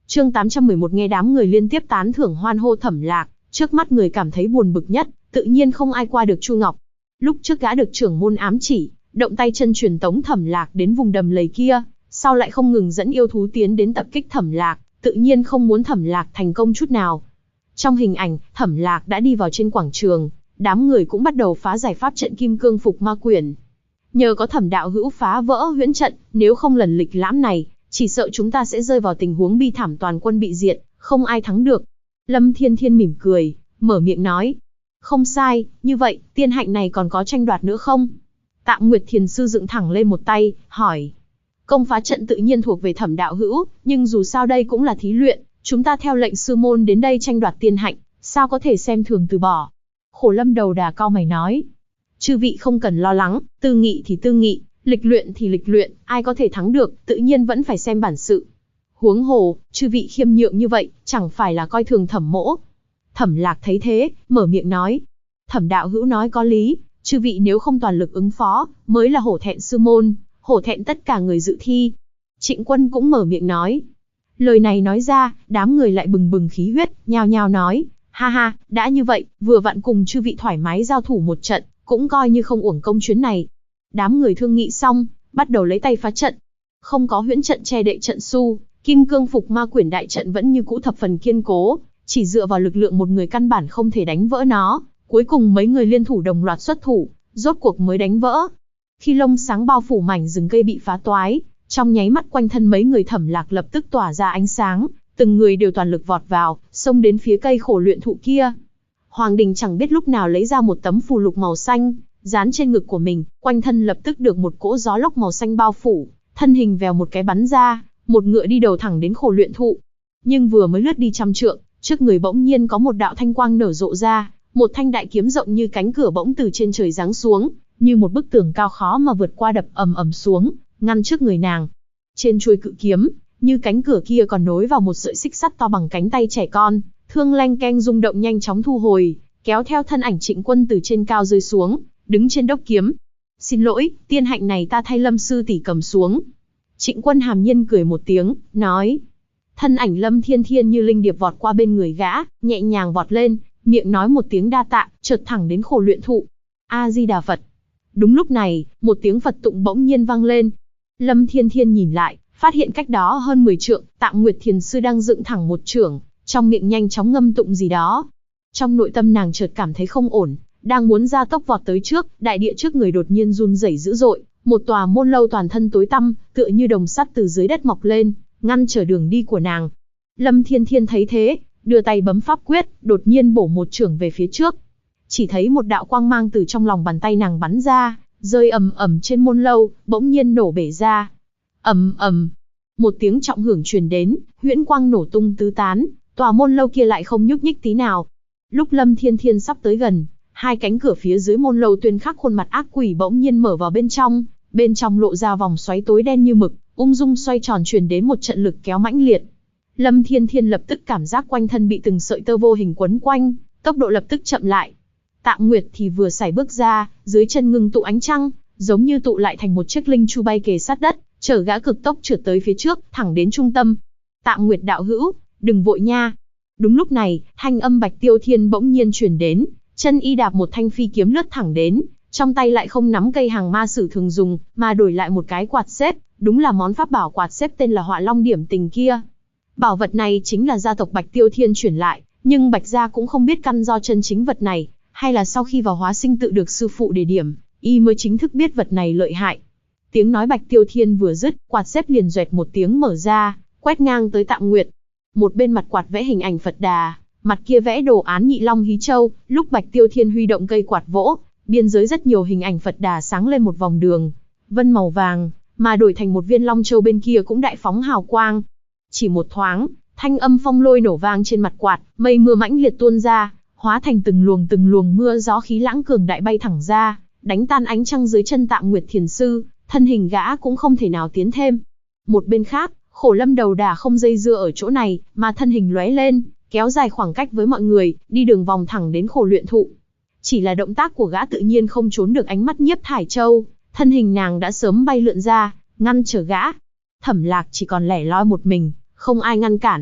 Chương 811 nghe đám người liên tiếp tán thưởng hoan hô Thẩm Lạc, trước mắt người cảm thấy buồn bực nhất, tự nhiên không ai qua được Chu Ngọc. Lúc trước gã được trưởng môn ám chỉ, động tay chân truyền tống Thẩm Lạc đến vùng đầm lầy kia, sau lại không ngừng dẫn yêu thú tiến đến tập kích Thẩm Lạc, tự nhiên không muốn Thẩm Lạc thành công chút nào. Trong hình ảnh, Thẩm Lạc đã đi vào trên quảng trường, đám người cũng bắt đầu phá giải pháp trận Kim Cương Phục Ma Quyển. Nhờ có Thẩm đạo hữu phá vỡ huyễn trận, nếu không lần lịch lãm này, chỉ sợ chúng ta sẽ rơi vào tình huống bi thảm toàn quân bị diệt, không ai thắng được. Lâm Thiên Thiên mỉm cười, mở miệng nói. Không sai, như vậy, tiên hạnh này còn có tranh đoạt nữa không? Tạm Nguyệt Thiền Sư dựng thẳng lên một tay, hỏi. Công phá trận tự nhiên thuộc về Thẩm đạo hữu, nhưng dù sao đây cũng là thí luyện, chúng ta theo lệnh sư môn đến đây tranh đoạt tiên hạnh, sao có thể xem thường từ bỏ? Khổ Lâm Đầu Đà cau mày nói. Chư vị không cần lo lắng, tư nghị thì tư nghị, lịch luyện thì lịch luyện, ai có thể thắng được, tự nhiên vẫn phải xem bản sự. Huống hồ, chư vị khiêm nhượng như vậy, chẳng phải là coi thường Thẩm mỗ. Thẩm Lạc thấy thế, mở miệng nói. Thẩm đạo hữu nói có lý, chư vị nếu không toàn lực ứng phó, mới là hổ thẹn sư môn, hổ thẹn tất cả người dự thi. Trịnh Quân cũng mở miệng nói. Lời này nói ra, đám người lại bừng bừng khí huyết, nhao nhao nói. Ha ha, đã như vậy, vừa vặn cùng chư vị thoải mái giao thủ một trận, cũng coi như không uổng công chuyến này. Đám người thương nghị xong, bắt đầu lấy tay phá trận. Không có huyễn trận che đậy trận su, Kim Cương Phục Ma Quyển đại trận vẫn như cũ thập phần kiên cố, chỉ dựa vào lực lượng một người căn bản không thể đánh vỡ nó. Cuối cùng mấy người liên thủ đồng loạt xuất thủ, rốt cuộc mới đánh vỡ. Khi lông sáng bao phủ mảnh rừng cây bị phá toái, trong nháy mắt quanh thân mấy người Thẩm Lạc lập tức tỏa ra ánh sáng, từng người đều toàn lực vọt vào, xông đến phía cây khổ luyện thụ kia. Hoàng Đình chẳng biết lúc nào lấy ra một tấm phù lục màu xanh, dán trên ngực của mình, quanh thân lập tức được một cỗ gió lốc màu xanh bao phủ, thân hình vèo một cái bắn ra, một ngựa đi đầu thẳng đến khổ luyện thụ. Nhưng vừa mới lướt đi trăm trượng, trước người bỗng nhiên có một đạo thanh quang nở rộ ra, một thanh đại kiếm rộng như cánh cửa bỗng từ trên trời giáng xuống, như một bức tường cao khó mà vượt qua đập ầm ầm xuống, ngăn trước người nàng. Trên chuôi cự kiếm, như cánh cửa kia còn nối vào một sợi xích sắt to bằng cánh tay trẻ con, thương leng keng rung động nhanh chóng thu hồi, kéo theo thân ảnh Trịnh Quân từ trên cao rơi xuống, đứng trên đốc kiếm. Xin lỗi, tiên hạnh này ta thay Lâm sư tỷ cầm xuống. Trịnh Quân hàm nhiên cười một tiếng, nói. Thân ảnh Lâm Thiên Thiên như linh điệp vọt qua bên người gã, nhẹ nhàng vọt lên, miệng nói một tiếng đa tạ, chợt thẳng đến khổ luyện thụ. A Di Đà Phật. Đúng lúc này, một tiếng Phật tụng bỗng nhiên vang lên. Lâm Thiên Thiên nhìn lại, phát hiện cách đó hơn 10 trượng, Tạm Nguyệt Thiền Sư đang dựng thẳng một chưởng, trong miệng nhanh chóng ngâm tụng gì đó. Trong nội tâm nàng chợt cảm thấy không ổn, đang muốn ra tốc vọt tới trước, đại địa trước người đột nhiên run rẩy dữ dội, một tòa môn lâu toàn thân tối tăm, tựa như đồng sắt từ dưới đất mọc lên, ngăn trở đường đi của nàng. Lâm Thiên Thiên thấy thế, đưa tay bấm pháp quyết, đột nhiên bổ một chưởng về phía trước. Chỉ thấy một đạo quang mang từ trong lòng bàn tay nàng bắn ra, rơi ầm ầm trên môn lâu, bỗng nhiên nổ bể ra. Ầm ầm, một tiếng trọng hưởng truyền đến, huyễn quang nổ tung tứ tán, tòa môn lâu kia lại không nhúc nhích tí nào. Lúc Lâm Thiên Thiên sắp tới gần, hai cánh cửa phía dưới môn lâu tuyên khắc khuôn mặt ác quỷ bỗng nhiên mở vào bên trong lộ ra vòng xoáy tối đen như mực, ung dung xoay tròn truyền đến một trận lực kéo mãnh liệt. Lâm Thiên Thiên lập tức cảm giác quanh thân bị từng sợi tơ vô hình quấn quanh, tốc độ lập tức chậm lại. Tạm Nguyệt thì vừa sải bước ra, dưới chân ngưng tụ ánh trăng, giống như tụ lại thành một chiếc linh chu bay kề sát đất, chở gã cực tốc trượt tới phía trước, thẳng đến trung tâm. Tạm Nguyệt đạo hữu, đừng vội nha. Đúng lúc này, thanh âm Bạch Tiêu Thiên bỗng nhiên truyền đến, chân y đạp một thanh phi kiếm lướt thẳng đến, trong tay lại không nắm cây hàng ma sử thường dùng, mà đổi lại một cái quạt xếp, đúng là món pháp bảo quạt xếp tên là Họa Long Điểm Tình kia. Bảo vật này chính là gia tộc Bạch Tiêu Thiên chuyển lại, nhưng Bạch gia cũng không biết căn do chân chính vật này, hay là sau khi vào hóa sinh tự được sư phụ đề điểm, y mới chính thức biết vật này lợi hại. Tiếng nói Bạch Tiêu Thiên vừa dứt, quạt xếp liền doẹt một tiếng mở ra, quét ngang tới Tạm Nguyệt. Một bên mặt quạt vẽ hình ảnh Phật Đà, mặt kia vẽ đồ án Nhị Long Hí Châu, lúc Bạch Tiêu Thiên huy động cây quạt vỗ, biên giới rất nhiều hình ảnh Phật Đà sáng lên một vòng đường vân màu vàng, mà đổi thành một viên Long Châu bên kia cũng đại phóng hào quang. Chỉ một thoáng, thanh âm phong lôi nổ vang trên mặt quạt, mây mưa mãnh liệt tuôn ra, hóa thành từng luồng mưa gió khí lãng cường đại bay thẳng ra, đánh tan ánh trăng dưới chân Tạm Nguyệt Thiền Sư, thân hình gã cũng không thể nào tiến thêm. Một bên khác, Khổ Lâm Đầu Đà không dây dưa ở chỗ này, mà thân hình lóe lên, kéo dài khoảng cách với mọi người, đi đường vòng thẳng đến khổ luyện thụ. Chỉ là động tác của gã tự nhiên không trốn được ánh mắt Nhiếp Thải Châu, thân hình nàng đã sớm bay lượn ra, ngăn trở gã. Thẩm Lạc chỉ còn lẻ loi một mình, không ai ngăn cản.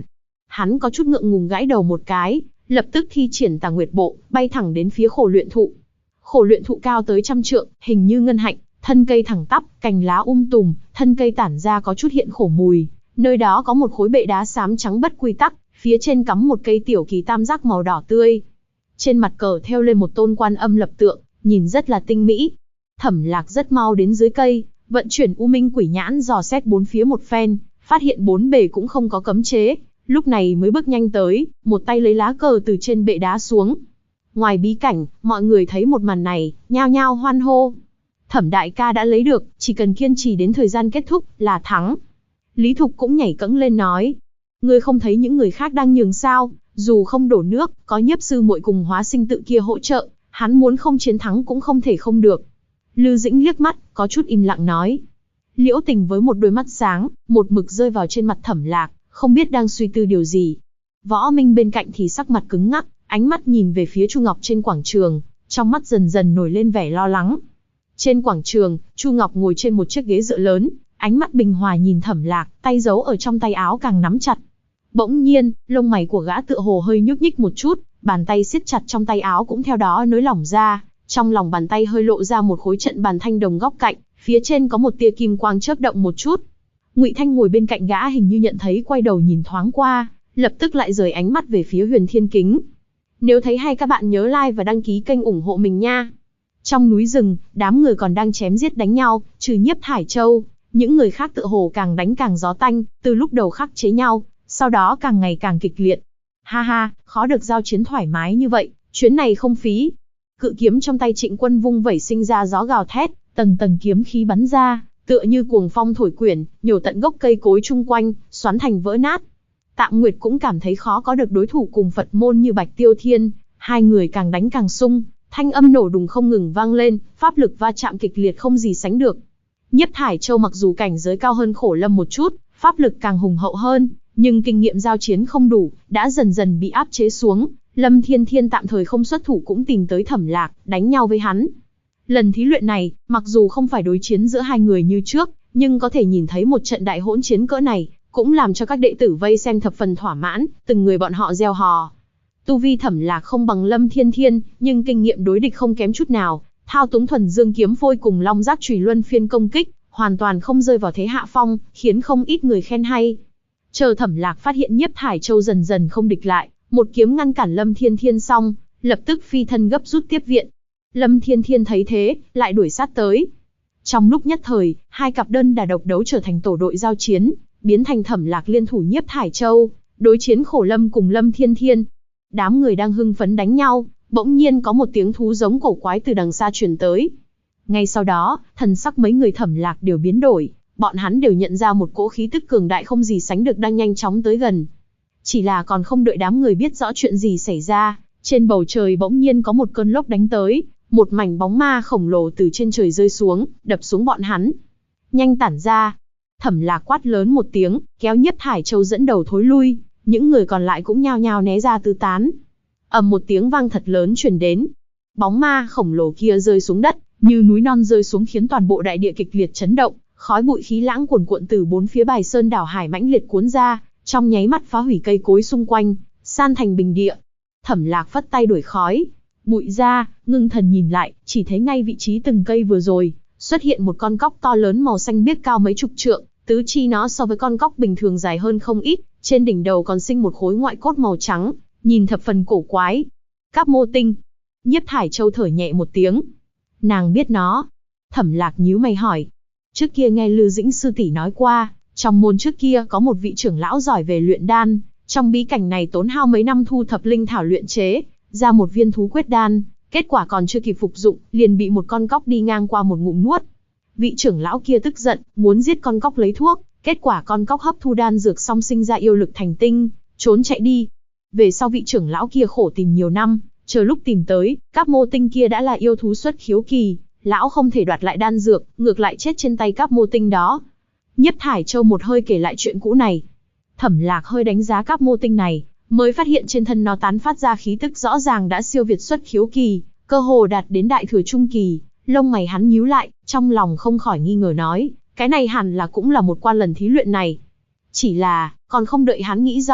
Hắn có chút ngượng ngùng gãi đầu một cái, lập tức thi triển Tà Nguyệt Bộ, bay thẳng đến phía Khổ Luyện Thụ. Khổ Luyện Thụ cao tới 100 trượng, hình như ngân hạnh, thân cây thẳng tắp, cành lá tùm, thân cây tản ra có chút hiện khổ mùi. Nơi đó có một khối bệ đá xám trắng bất quy tắc, phía trên cắm một cây tiểu kỳ tam giác màu đỏ tươi. Trên mặt cờ thêu lên một tôn Quan Âm lập tượng, nhìn rất là tinh mỹ. Thẩm Lạc rất mau đến dưới cây, vận chuyển U Minh Quỷ Nhãn dò xét bốn phía một phen, phát hiện bốn bề cũng không có cấm chế, lúc này mới bước nhanh tới, một tay lấy lá cờ từ trên bệ đá xuống. Ngoài bí cảnh, mọi người thấy một màn này, nhao nhao hoan hô. Thẩm đại ca đã lấy được, chỉ cần kiên trì đến thời gian kết thúc là thắng. Lý Thục cũng nhảy cẫng lên nói, ngươi không thấy những người khác đang nhường sao? Dù không đổ nước, có Nhiếp sư muội cùng Hóa Sinh tự kia hỗ trợ, hắn muốn không chiến thắng cũng không thể không được. Lư Dĩnh liếc mắt, có chút im lặng nói. Liễu Tình với một đôi mắt sáng, một mực rơi vào trên mặt Thẩm Lạc, không biết đang suy tư điều gì. Võ Minh bên cạnh thì sắc mặt cứng ngắc, ánh mắt nhìn về phía Chu Ngọc trên quảng trường, trong mắt dần dần nổi lên vẻ lo lắng. Trên quảng trường, Chu Ngọc ngồi trên một chiếc ghế dựa lớn, ánh mắt bình hòa nhìn Thẩm Lạc, tay giấu ở trong tay áo càng nắm chặt. Bỗng nhiên, lông mày của gã tựa hồ hơi nhúc nhích một chút, bàn tay siết chặt trong tay áo cũng theo đó nới lỏng ra, trong lòng bàn tay hơi lộ ra một khối trận bàn thanh đồng góc cạnh, phía trên có một tia kim quang chớp động một chút. Ngụy Thanh ngồi bên cạnh gã hình như nhận thấy, quay đầu nhìn thoáng qua, lập tức lại rời ánh mắt về phía Huyền Thiên Kính. Nếu thấy hay các bạn nhớ like và đăng ký kênh ủng hộ mình nha. Trong núi rừng, đám người còn đang chém giết đánh nhau, trừ Nhiếp Thải Châu, những người khác tựa hồ càng đánh càng gió tanh, từ lúc đầu khắc chế nhau, sau đó càng ngày càng kịch liệt. Ha ha, khó được giao chiến thoải mái như vậy, chuyến này không phí. Cự kiếm trong tay Trịnh Quân vung vẩy sinh ra gió gào thét, tầng tầng kiếm khí bắn ra, tựa như cuồng phong thổi quyển, nhổ tận gốc cây cối chung quanh, xoắn thành vỡ nát. Tạm Nguyệt cũng cảm thấy khó có được đối thủ cùng Phật môn như Bạch Tiêu Thiên, hai người càng đánh càng sung, thanh âm nổ đùng không ngừng vang lên, pháp lực va chạm kịch liệt không gì sánh được. Nhiếp Thải Châu mặc dù cảnh giới cao hơn Khổ Lâm một chút, pháp lực càng hùng hậu hơn, nhưng kinh nghiệm giao chiến không đủ, đã dần dần bị áp chế xuống. Lâm Thiên Thiên tạm thời không xuất thủ cũng tìm tới Thẩm Lạc, đánh nhau với hắn. Lần thí luyện này, mặc dù không phải đối chiến giữa hai người như trước, nhưng có thể nhìn thấy một trận đại hỗn chiến cỡ này, cũng làm cho các đệ tử vây xem thập phần thỏa mãn, từng người bọn họ reo hò. Tu vi Thẩm Lạc không bằng Lâm Thiên Thiên, nhưng kinh nghiệm đối địch không kém chút nào, thao túng thuần dương kiếm phôi cùng long giác chùy luân phiên công kích, hoàn toàn không rơi vào thế hạ phong, khiến không ít người khen hay. Chờ Thẩm Lạc phát hiện Nhiếp Thải Châu dần dần không địch lại, một kiếm ngăn cản Lâm Thiên Thiên xong, lập tức phi thân gấp rút tiếp viện. Lâm Thiên Thiên thấy thế, lại đuổi sát tới. Trong lúc nhất thời, hai cặp đơn đà độc đấu trở thành tổ đội giao chiến, biến thành Thẩm Lạc liên thủ Nhiếp Thải Châu, đối chiến Khổ Lâm cùng Lâm Thiên Thiên. Đám người đang hưng phấn đánh nhau, bỗng nhiên có một tiếng thú giống cổ quái từ đằng xa truyền tới. Ngay sau đó, thần sắc mấy người Thẩm Lạc đều biến đổi, bọn hắn đều nhận ra một cỗ khí tức cường đại không gì sánh được đang nhanh chóng tới gần. Chỉ là còn không đợi đám người biết rõ chuyện gì xảy ra, trên bầu trời bỗng nhiên có một cơn lốc đánh tới, một mảnh bóng ma khổng lồ từ trên trời rơi xuống, đập xuống bọn hắn. Nhanh tản ra! Thẩm Lạc quát lớn một tiếng, kéo Nhiếp Thải Châu dẫn đầu thối lui, những người còn lại cũng nhao nhao né ra tứ tán. Ầm một tiếng vang thật lớn truyền đến. Bóng ma khổng lồ kia rơi xuống đất, như núi non rơi xuống khiến toàn bộ đại địa kịch liệt chấn động, khói bụi khí lãng cuồn cuộn từ bốn phía Bài Sơn đảo hải mãnh liệt cuốn ra, trong nháy mắt phá hủy cây cối xung quanh, san thành bình địa. Thẩm Lạc phất tay đuổi khói bụi ra, ngưng thần nhìn lại, chỉ thấy ngay vị trí từng cây vừa rồi, xuất hiện một con cóc to lớn màu xanh biếc cao mấy chục trượng, tứ chi nó so với con cóc bình thường dài hơn không ít, trên đỉnh đầu còn sinh một khối ngoại cốt màu trắng, nhìn thập phần cổ quái. Cáp Mô Tinh. Nhiếp Thải Châu thở nhẹ một tiếng. Nàng biết nó. Thẩm Lạc nhíu mày hỏi. Trước kia nghe Lư Dĩnh sư tỷ nói qua, trong môn trước kia có một vị trưởng lão giỏi về luyện đan, trong bí cảnh này tốn hao mấy năm thu thập linh thảo luyện chế ra một viên thú quyết đan, kết quả còn chưa kịp phục dụng, liền bị một con cóc đi ngang qua một ngụm nuốt. Vị trưởng lão kia tức giận, muốn giết con cóc lấy thuốc, kết quả con cóc hấp thu đan dược xong sinh ra yêu lực thành tinh, trốn chạy đi. Về sau vị trưởng lão kia khổ tìm nhiều năm, chờ lúc tìm tới, Cáp Mô Tinh kia đã là yêu thú xuất khiếu kỳ, lão không thể đoạt lại đan dược, ngược lại chết trên tay Cáp Mô Tinh đó. Nhiếp Thải Châu một hơi kể lại chuyện cũ này. Thẩm Lạc hơi đánh giá Cáp Mô Tinh này, mới phát hiện trên thân nó tán phát ra khí tức rõ ràng đã siêu việt xuất khiếu kỳ, cơ hồ đạt đến đại thừa trung kỳ. Lông mày hắn nhíu lại, trong lòng không khỏi nghi ngờ nói, cái này hẳn là cũng là một quan lần thí luyện này. Chỉ là, còn không đợi hắn nghĩ rõ,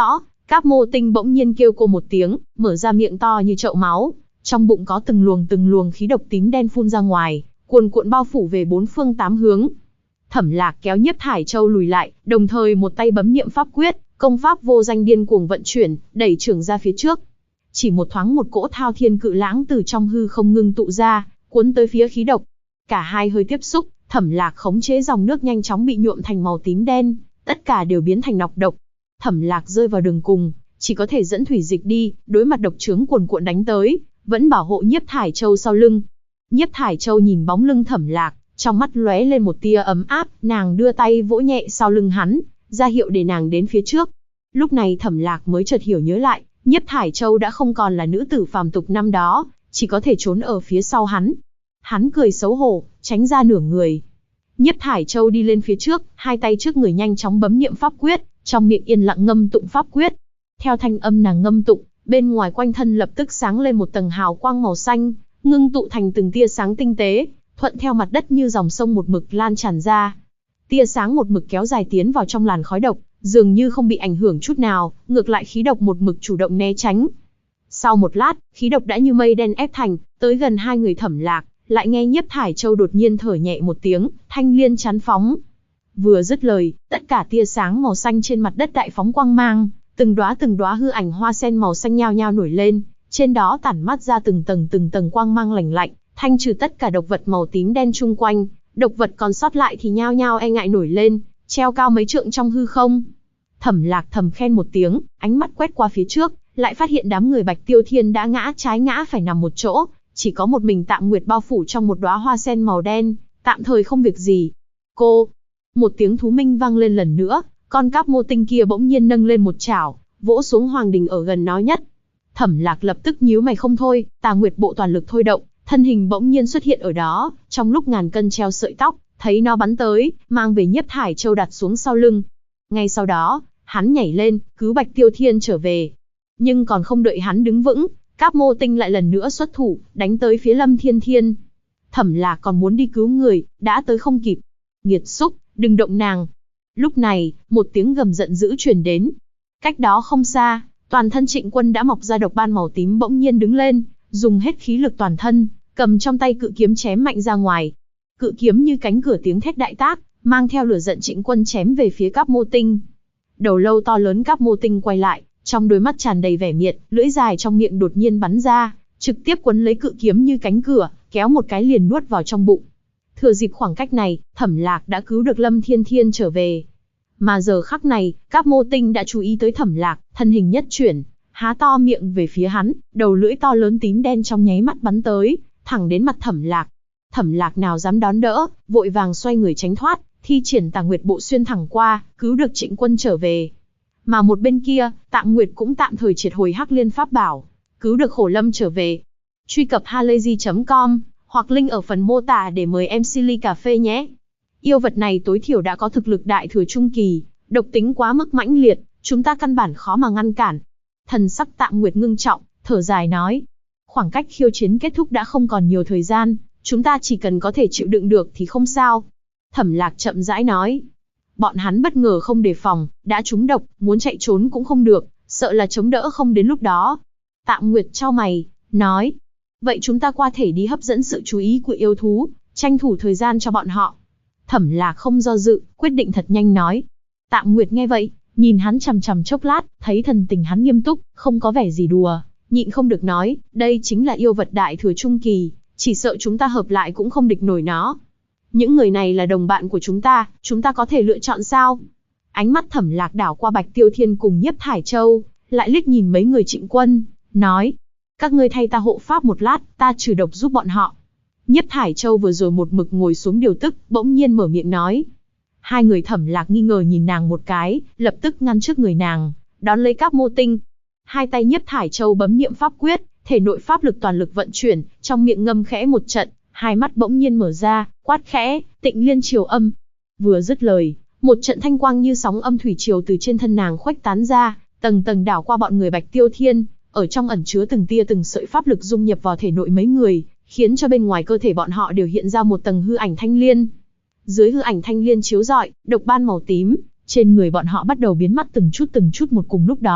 Cáp Mô Tinh bỗng nhiên kêu cô một tiếng, mở ra miệng to như chậu máu, trong bụng có từng luồng khí độc tím đen phun ra ngoài, cuồn cuộn bao phủ về bốn phương tám hướng. Thẩm Lạc kéo Nhiếp Thải Châu lùi lại, đồng thời một tay bấm niệm pháp quyết, công pháp vô danh điên cuồng vận chuyển, đẩy trưởng ra phía trước. Chỉ một thoáng một cỗ thao thiên cự lãng từ trong hư không ngưng tụ ra, cuốn tới phía khí độc. Cả hai hơi tiếp xúc, Thẩm Lạc khống chế dòng nước nhanh chóng bị nhuộm thành màu tím đen, tất cả đều biến thành nọc độc. Thẩm Lạc rơi vào đường cùng, chỉ có thể dẫn thủy dịch đi, đối mặt độc chướng cuồn cuộn đánh tới, vẫn bảo hộ Nhiếp Thải Châu sau lưng. Nhiếp Thải Châu nhìn bóng lưng Thẩm Lạc, trong mắt lóe lên một tia ấm áp, nàng đưa tay vỗ nhẹ sau lưng hắn, ra hiệu để nàng đến phía trước. Lúc này Thẩm Lạc mới chợt hiểu nhớ lại, Nhiếp Thải Châu đã không còn là nữ tử phàm tục năm đó, chỉ có thể trốn ở phía sau hắn. Hắn cười xấu hổ, tránh ra nửa người. Nhiếp Thải Châu đi lên phía trước, hai tay trước người nhanh chóng bấm niệm pháp quyết, trong miệng yên lặng ngâm tụng pháp quyết. Theo thanh âm nàng ngâm tụng, bên ngoài quanh thân lập tức sáng lên một tầng hào quang màu xanh, ngưng tụ thành từng tia sáng tinh tế, thuận theo mặt đất như dòng sông một mực lan tràn ra. Tia sáng một mực kéo dài tiến vào trong làn khói độc, dường như không bị ảnh hưởng chút nào, ngược lại khí độc một mực chủ động né tránh. Sau một lát, khí độc đã như mây đen ép thành, tới gần hai người Thẩm Lạc, lại nghe Nhiếp Thải Châu đột nhiên thở nhẹ một tiếng, thanh liên chán phóng. Vừa dứt lời, tất cả tia sáng màu xanh trên mặt đất đại phóng quang mang, từng đóa hư ảnh hoa sen màu xanh nhao nhao nổi lên, trên đó tản mát ra từng tầng quang mang lạnh lạnh, thanh trừ tất cả độc vật màu tím đen chung quanh. Độc vật còn sót lại thì nhao nhao e ngại nổi lên, treo cao mấy trượng trong hư không. Thẩm Lạc thầm khen một tiếng, ánh mắt quét qua phía trước, lại phát hiện đám người Bạch Tiêu Thiên đã ngã trái ngã phải nằm một chỗ, chỉ có một mình Tạm Nguyệt bao phủ trong một đóa hoa sen màu đen, tạm thời không việc gì. Cô, một tiếng thú minh vang lên lần nữa, con Cáp Mô Tinh kia bỗng nhiên nâng lên một chảo, vỗ xuống Hoàng Đình ở gần nó nhất. Thẩm Lạc lập tức nhíu mày không thôi, Tà Nguyệt bộ toàn lực thôi động, thân hình bỗng nhiên xuất hiện ở đó, trong lúc ngàn cân treo sợi tóc, thấy nó bắn tới, mang về Nhiếp Thải Châu đặt xuống sau lưng. Ngay sau đó, hắn nhảy lên, cứu Bạch Tiêu Thiên trở về. Nhưng còn không đợi hắn đứng vững, Cáp Mô Tinh lại lần nữa xuất thủ, đánh tới phía Lâm Thiên Thiên. Thẩm Lạc còn muốn đi cứu người, đã tới không kịp. Nghiệt xúc, đừng động nàng. Lúc này, một tiếng gầm giận dữ truyền đến. Cách đó không xa, toàn thân Trịnh Quân đã mọc ra độc ban màu tím bỗng nhiên đứng lên, dùng hết khí lực toàn thân, cầm trong tay cự kiếm chém mạnh ra ngoài. Cự kiếm như cánh cửa tiếng thét đại tác, mang theo lửa giận Trịnh Quân chém về phía Cáp Mô Tinh. Đầu lâu to lớn Cáp Mô Tinh quay lại, trong đôi mắt tràn đầy vẻ miệt, lưỡi dài trong miệng đột nhiên bắn ra, trực tiếp quấn lấy cự kiếm như cánh cửa, kéo một cái liền nuốt vào trong bụng. Thừa dịp khoảng cách này, Thẩm Lạc đã cứu được Lâm Thiên Thiên trở về. Mà giờ khắc này, Cáp Mô Tinh đã chú ý tới Thẩm Lạc, thân hình nhất chuyển, há to miệng về phía hắn, đầu lưỡi to lớn tím đen trong nháy mắt bắn tới, thẳng đến mặt Thẩm Lạc. Thẩm Lạc nào dám đón đỡ, vội vàng xoay người tránh thoát, thi triển Tà Nguyệt bộ xuyên thẳng qua, cứu được Trịnh Quân trở về. Mà một bên kia, Tạm Nguyệt cũng tạm thời triệt hồi Hắc Liên pháp bảo, cứu được Khổ Lâm trở về. Truy cập halayzi.com hoặc link ở phần mô tả để mời em Silly Cà Phê nhé. Yêu vật này tối thiểu đã có thực lực đại thừa trung kỳ, độc tính quá mức mãnh liệt, chúng ta căn bản khó mà ngăn cản. Thần sắc Tạm Nguyệt ngưng trọng, thở dài nói. Khoảng cách khiêu chiến kết thúc đã không còn nhiều thời gian, chúng ta chỉ cần có thể chịu đựng được thì không sao. Thẩm Lạc chậm rãi nói. Bọn hắn bất ngờ không đề phòng, đã trúng độc, muốn chạy trốn cũng không được, sợ là chống đỡ không đến lúc đó. Tạm Nguyệt chau mày, nói. Vậy chúng ta qua thể đi hấp dẫn sự chú ý của yêu thú, tranh thủ thời gian cho bọn họ. Thẩm Lạc không do dự, quyết định thật nhanh nói. Tạm Nguyệt nghe vậy, nhìn hắn chằm chằm chốc lát, thấy thần tình hắn nghiêm túc, không có vẻ gì đùa, nhịn không được nói, đây chính là yêu vật đại thừa trung kỳ, chỉ sợ chúng ta hợp lại cũng không địch nổi nó. Những người này là đồng bạn của chúng ta có thể lựa chọn sao? Ánh mắt Thẩm Lạc đảo qua Bạch Tiêu Thiên cùng Nhiếp Thải Châu, lại liếc nhìn mấy người Trịnh Quân, nói. Các ngươi thay ta hộ pháp một lát, ta trừ độc giúp bọn họ. Nhiếp Thải Châu vừa rồi một mực ngồi xuống điều tức, bỗng nhiên mở miệng nói. Hai người Thẩm Lạc nghi ngờ nhìn nàng một cái, lập tức ngăn trước người nàng, đón lấy Cáp Mô Tinh. Hai tay Nhiếp Thải Châu bấm niệm pháp quyết, thể nội pháp lực toàn lực vận chuyển, trong miệng ngâm khẽ một trận, hai mắt bỗng nhiên mở ra, quát khẽ, Tịnh Liên Triều Âm. Vừa dứt lời, một trận thanh quang như sóng âm thủy triều từ trên thân nàng khuếch tán ra, tầng tầng đảo qua bọn người Bạch Tiêu Thiên, ở trong ẩn chứa từng tia từng sợi pháp lực dung nhập vào thể nội mấy người, khiến cho bên ngoài cơ thể bọn họ đều hiện ra một tầng hư ảnh thanh liên. Dưới hư ảnh thanh liên chiếu rọi, độc ban màu tím trên người bọn họ bắt đầu biến mất từng chút một cùng lúc đó,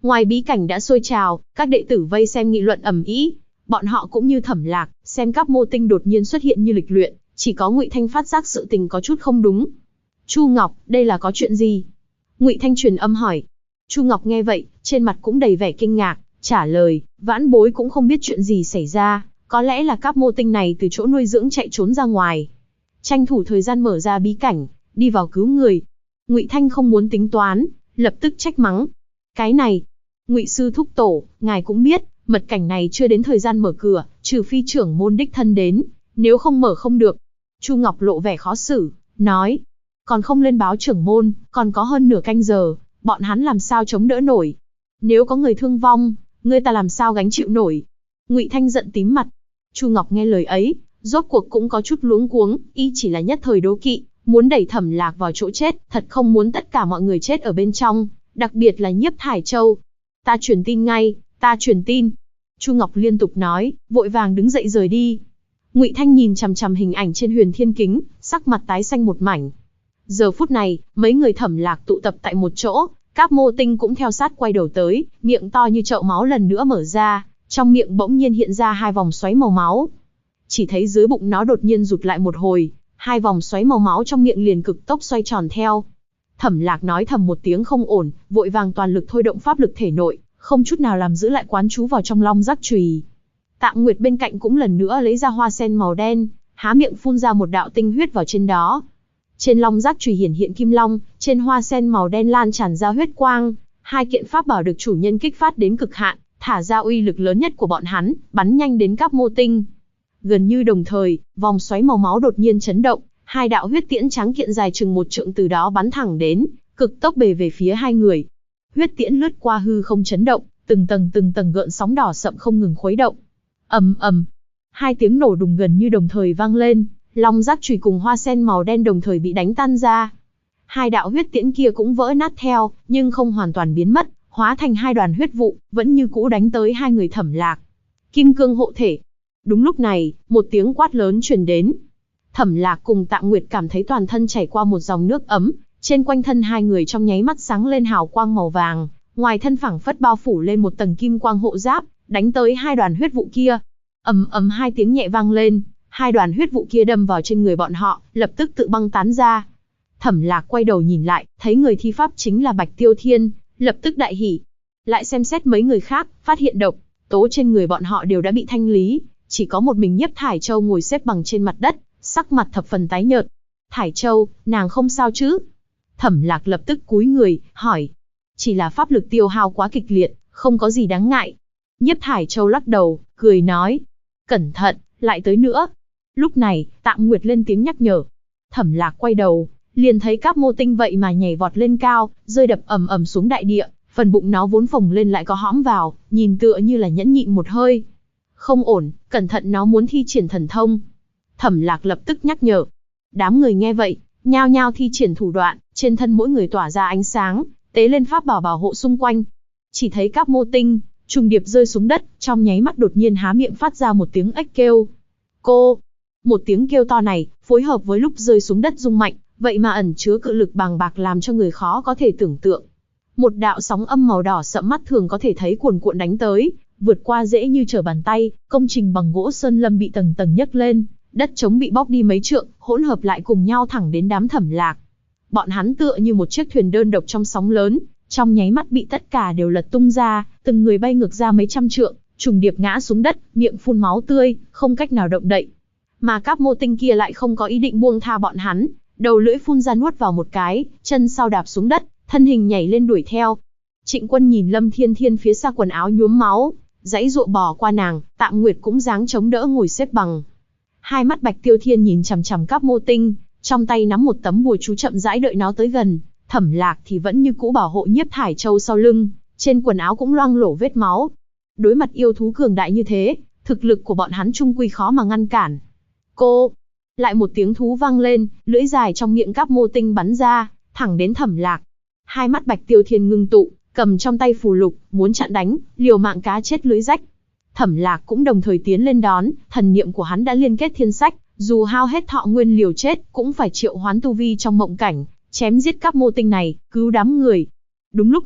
Ngoài bí cảnh đã sôi trào, các đệ tử vây xem nghị luận ầm ĩ. Bọn họ cũng như Thẩm Lạc, xem các mô tinh đột nhiên xuất hiện như lịch luyện, chỉ có Ngụy Thanh phát giác sự tình có chút không đúng. Chu Ngọc, đây là có chuyện gì? Ngụy Thanh truyền âm hỏi. Chu Ngọc nghe vậy, trên mặt cũng đầy vẻ kinh ngạc, trả lời, vãn bối cũng không biết chuyện gì xảy ra, có lẽ là các mô tinh này từ chỗ nuôi dưỡng chạy trốn ra ngoài. Tranh thủ thời gian mở ra bí cảnh, đi vào cứu người. Ngụy Thanh không muốn tính toán, lập tức trách mắng. Cái này, Ngụy sư thúc tổ, ngài cũng biết, mật cảnh này chưa đến thời gian mở cửa, trừ phi trưởng môn đích thân đến, nếu không mở không được. Chu Ngọc lộ vẻ khó xử, nói, còn không lên báo trưởng môn, còn có hơn nửa canh giờ, bọn hắn làm sao chống đỡ nổi. Nếu có người thương vong, người ta làm sao gánh chịu nổi. Ngụy Thanh giận tím mặt. Chu Ngọc nghe lời ấy, rốt cuộc cũng có chút luống cuống, y chỉ là nhất thời đố kỵ, muốn đẩy Thẩm Lạc vào chỗ chết, thật không muốn tất cả mọi người chết ở bên trong, đặc biệt là Nhiếp Thải Châu. Ta truyền tin ngay, ta truyền tin. Chu Ngọc liên tục nói, vội vàng đứng dậy rời đi. Ngụy Thanh nhìn chằm chằm hình ảnh trên Huyền Thiên Kính, sắc mặt tái xanh một mảnh. Giờ phút này, mấy người Thẩm Lạc tụ tập tại một chỗ, các mô tinh cũng theo sát quay đầu tới, miệng to như chậu máu lần nữa mở ra, trong miệng bỗng nhiên hiện ra hai vòng xoáy màu máu. Chỉ thấy dưới bụng nó đột nhiên rụt lại một hồi, hai vòng xoáy màu máu trong miệng liền cực tốc xoay tròn theo. Thẩm Lạc nói thầm một tiếng không ổn, vội vàng toàn lực thôi động pháp lực thể nội, không chút nào làm giữ lại quán chú vào trong long giác chùy. Tạng Nguyệt bên cạnh cũng lần nữa lấy ra hoa sen màu đen, há miệng phun ra một đạo tinh huyết vào trên đó. Trên long giác chùy hiển hiện kim long, trên hoa sen màu đen lan tràn ra huyết quang, hai kiện pháp bảo được chủ nhân kích phát đến cực hạn, thả ra uy lực lớn nhất của bọn hắn, bắn nhanh đến các mô tinh. Gần như đồng thời, vòng xoáy màu máu đột nhiên chấn động, hai đạo huyết tiễn trắng kiện dài chừng một trượng từ đó bắn thẳng đến, cực tốc bề về phía hai người. Huyết tiễn lướt qua hư không chấn động, từng tầng gợn sóng đỏ sậm không ngừng khuấy động. Ầm ầm, hai tiếng nổ đùng gần như đồng thời vang lên, long giác chùy cùng hoa sen màu đen đồng thời bị đánh tan ra. Hai đạo huyết tiễn kia cũng vỡ nát theo, nhưng không hoàn toàn biến mất, hóa thành hai đoàn huyết vụ, vẫn như cũ đánh tới hai người Thẩm Lạc. Kim cương hộ thể. Đúng lúc này, một tiếng quát lớn truyền đến. Thẩm Lạc cùng Tạng Nguyệt cảm thấy toàn thân chảy qua một dòng nước ấm, trên quanh thân hai người trong nháy mắt sáng lên hào quang màu vàng, ngoài thân phảng phất bao phủ lên một tầng kim quang hộ giáp, đánh tới hai đoàn huyết vụ kia. Ầm ầm hai tiếng nhẹ vang lên, hai đoàn huyết vụ kia đâm vào trên người bọn họ, lập tức tự băng tán ra. Thẩm Lạc quay đầu nhìn lại, thấy người thi pháp chính là Bạch Tiêu Thiên, lập tức đại hỉ. Lại xem xét mấy người khác, phát hiện độc tố trên người bọn họ đều đã bị thanh lý, chỉ có một mình Nhiếp Thải Châu ngồi xếp bằng trên mặt đất, sắc mặt thập phần tái nhợt. Thải Châu, nàng không sao chứ? Thẩm Lạc lập tức cúi người, hỏi. Chỉ là pháp lực tiêu hao quá kịch liệt, không có gì đáng ngại. Nhiếp Thải Châu lắc đầu, cười nói. Cẩn thận, lại tới nữa. Lúc này, Tạng Nguyệt lên tiếng nhắc nhở. Thẩm Lạc quay đầu, liền thấy các mô tinh vậy mà nhảy vọt lên cao, rơi đập ầm ầm xuống đại địa, phần bụng nó vốn phồng lên lại có hõm vào, nhìn tựa như là nhẫn nhịn một hơi. Không ổn, cẩn thận nó muốn thi triển thần thông. Thẩm Lạc lập tức nhắc nhở. Đám người nghe vậy, nhao nhao thi triển thủ đoạn, trên thân mỗi người tỏa ra ánh sáng, tế lên pháp bảo bảo hộ xung quanh. Chỉ thấy các mô tinh trùng điệp rơi xuống đất, trong nháy mắt đột nhiên há miệng phát ra một tiếng ếch kêu. Cô! Một tiếng kêu to này, phối hợp với lúc rơi xuống đất rung mạnh, vậy mà ẩn chứa cự lực bàng bạc làm cho người khó có thể tưởng tượng. Một đạo sóng âm màu đỏ sẫm mắt thường có thể thấy cuồn cuộn đánh tới, vượt qua dễ như trở bàn tay, công trình bằng gỗ sơn lâm bị tầng tầng nhấc lên, đất trống bị bóc đi mấy trượng, hỗn hợp lại cùng nhau thẳng đến đám Thẩm Lạc. Bọn hắn tựa như một chiếc thuyền đơn độc trong sóng lớn, trong nháy mắt bị tất cả đều lật tung ra, từng người bay ngược ra mấy trăm trượng, trùng điệp ngã xuống đất, miệng phun máu tươi, không cách nào động đậy. Mà các mô tinh kia lại không có ý định buông tha bọn hắn, đầu lưỡi phun ra nuốt vào một cái, chân sau đạp xuống đất, thân hình nhảy lên đuổi theo. Trịnh Quân nhìn Lâm Thiên Thiên phía xa quần áo nhuốm máu, giãy giụa bò qua nàng, Tạng Nguyệt cũng dáng chống đỡ ngồi xếp bằng. Hai mắt Bạch Tiêu Thiên nhìn chằm chằm các mô tinh, trong tay nắm một tấm bùa chú chậm rãi đợi nó tới gần. Thẩm Lạc thì vẫn như cũ bảo hộ Nhiếp Thải Châu sau lưng, trên quần áo cũng loang lổ vết máu. Đối mặt yêu thú cường đại như thế, thực lực của bọn hắn chung quy khó mà ngăn cản. Cô! Lại một tiếng thú vang lên, lưỡi dài trong miệng các mô tinh bắn ra, thẳng đến Thẩm Lạc. Hai mắt Bạch Tiêu Thiên ngưng tụ, cầm trong tay phù lục, muốn chặn đánh, liều mạng cá chết lưới rách. Thẩm Lạc cũng đồng thời tiến lên đón, thần niệm của hắn đã liên kết thiên sách, dù hao hết thọ nguyên liều chết, cũng phải triệu hoán tu vi trong mộng cảnh, chém giết các mô tinh này, cứu đám người. Đúng lúc này,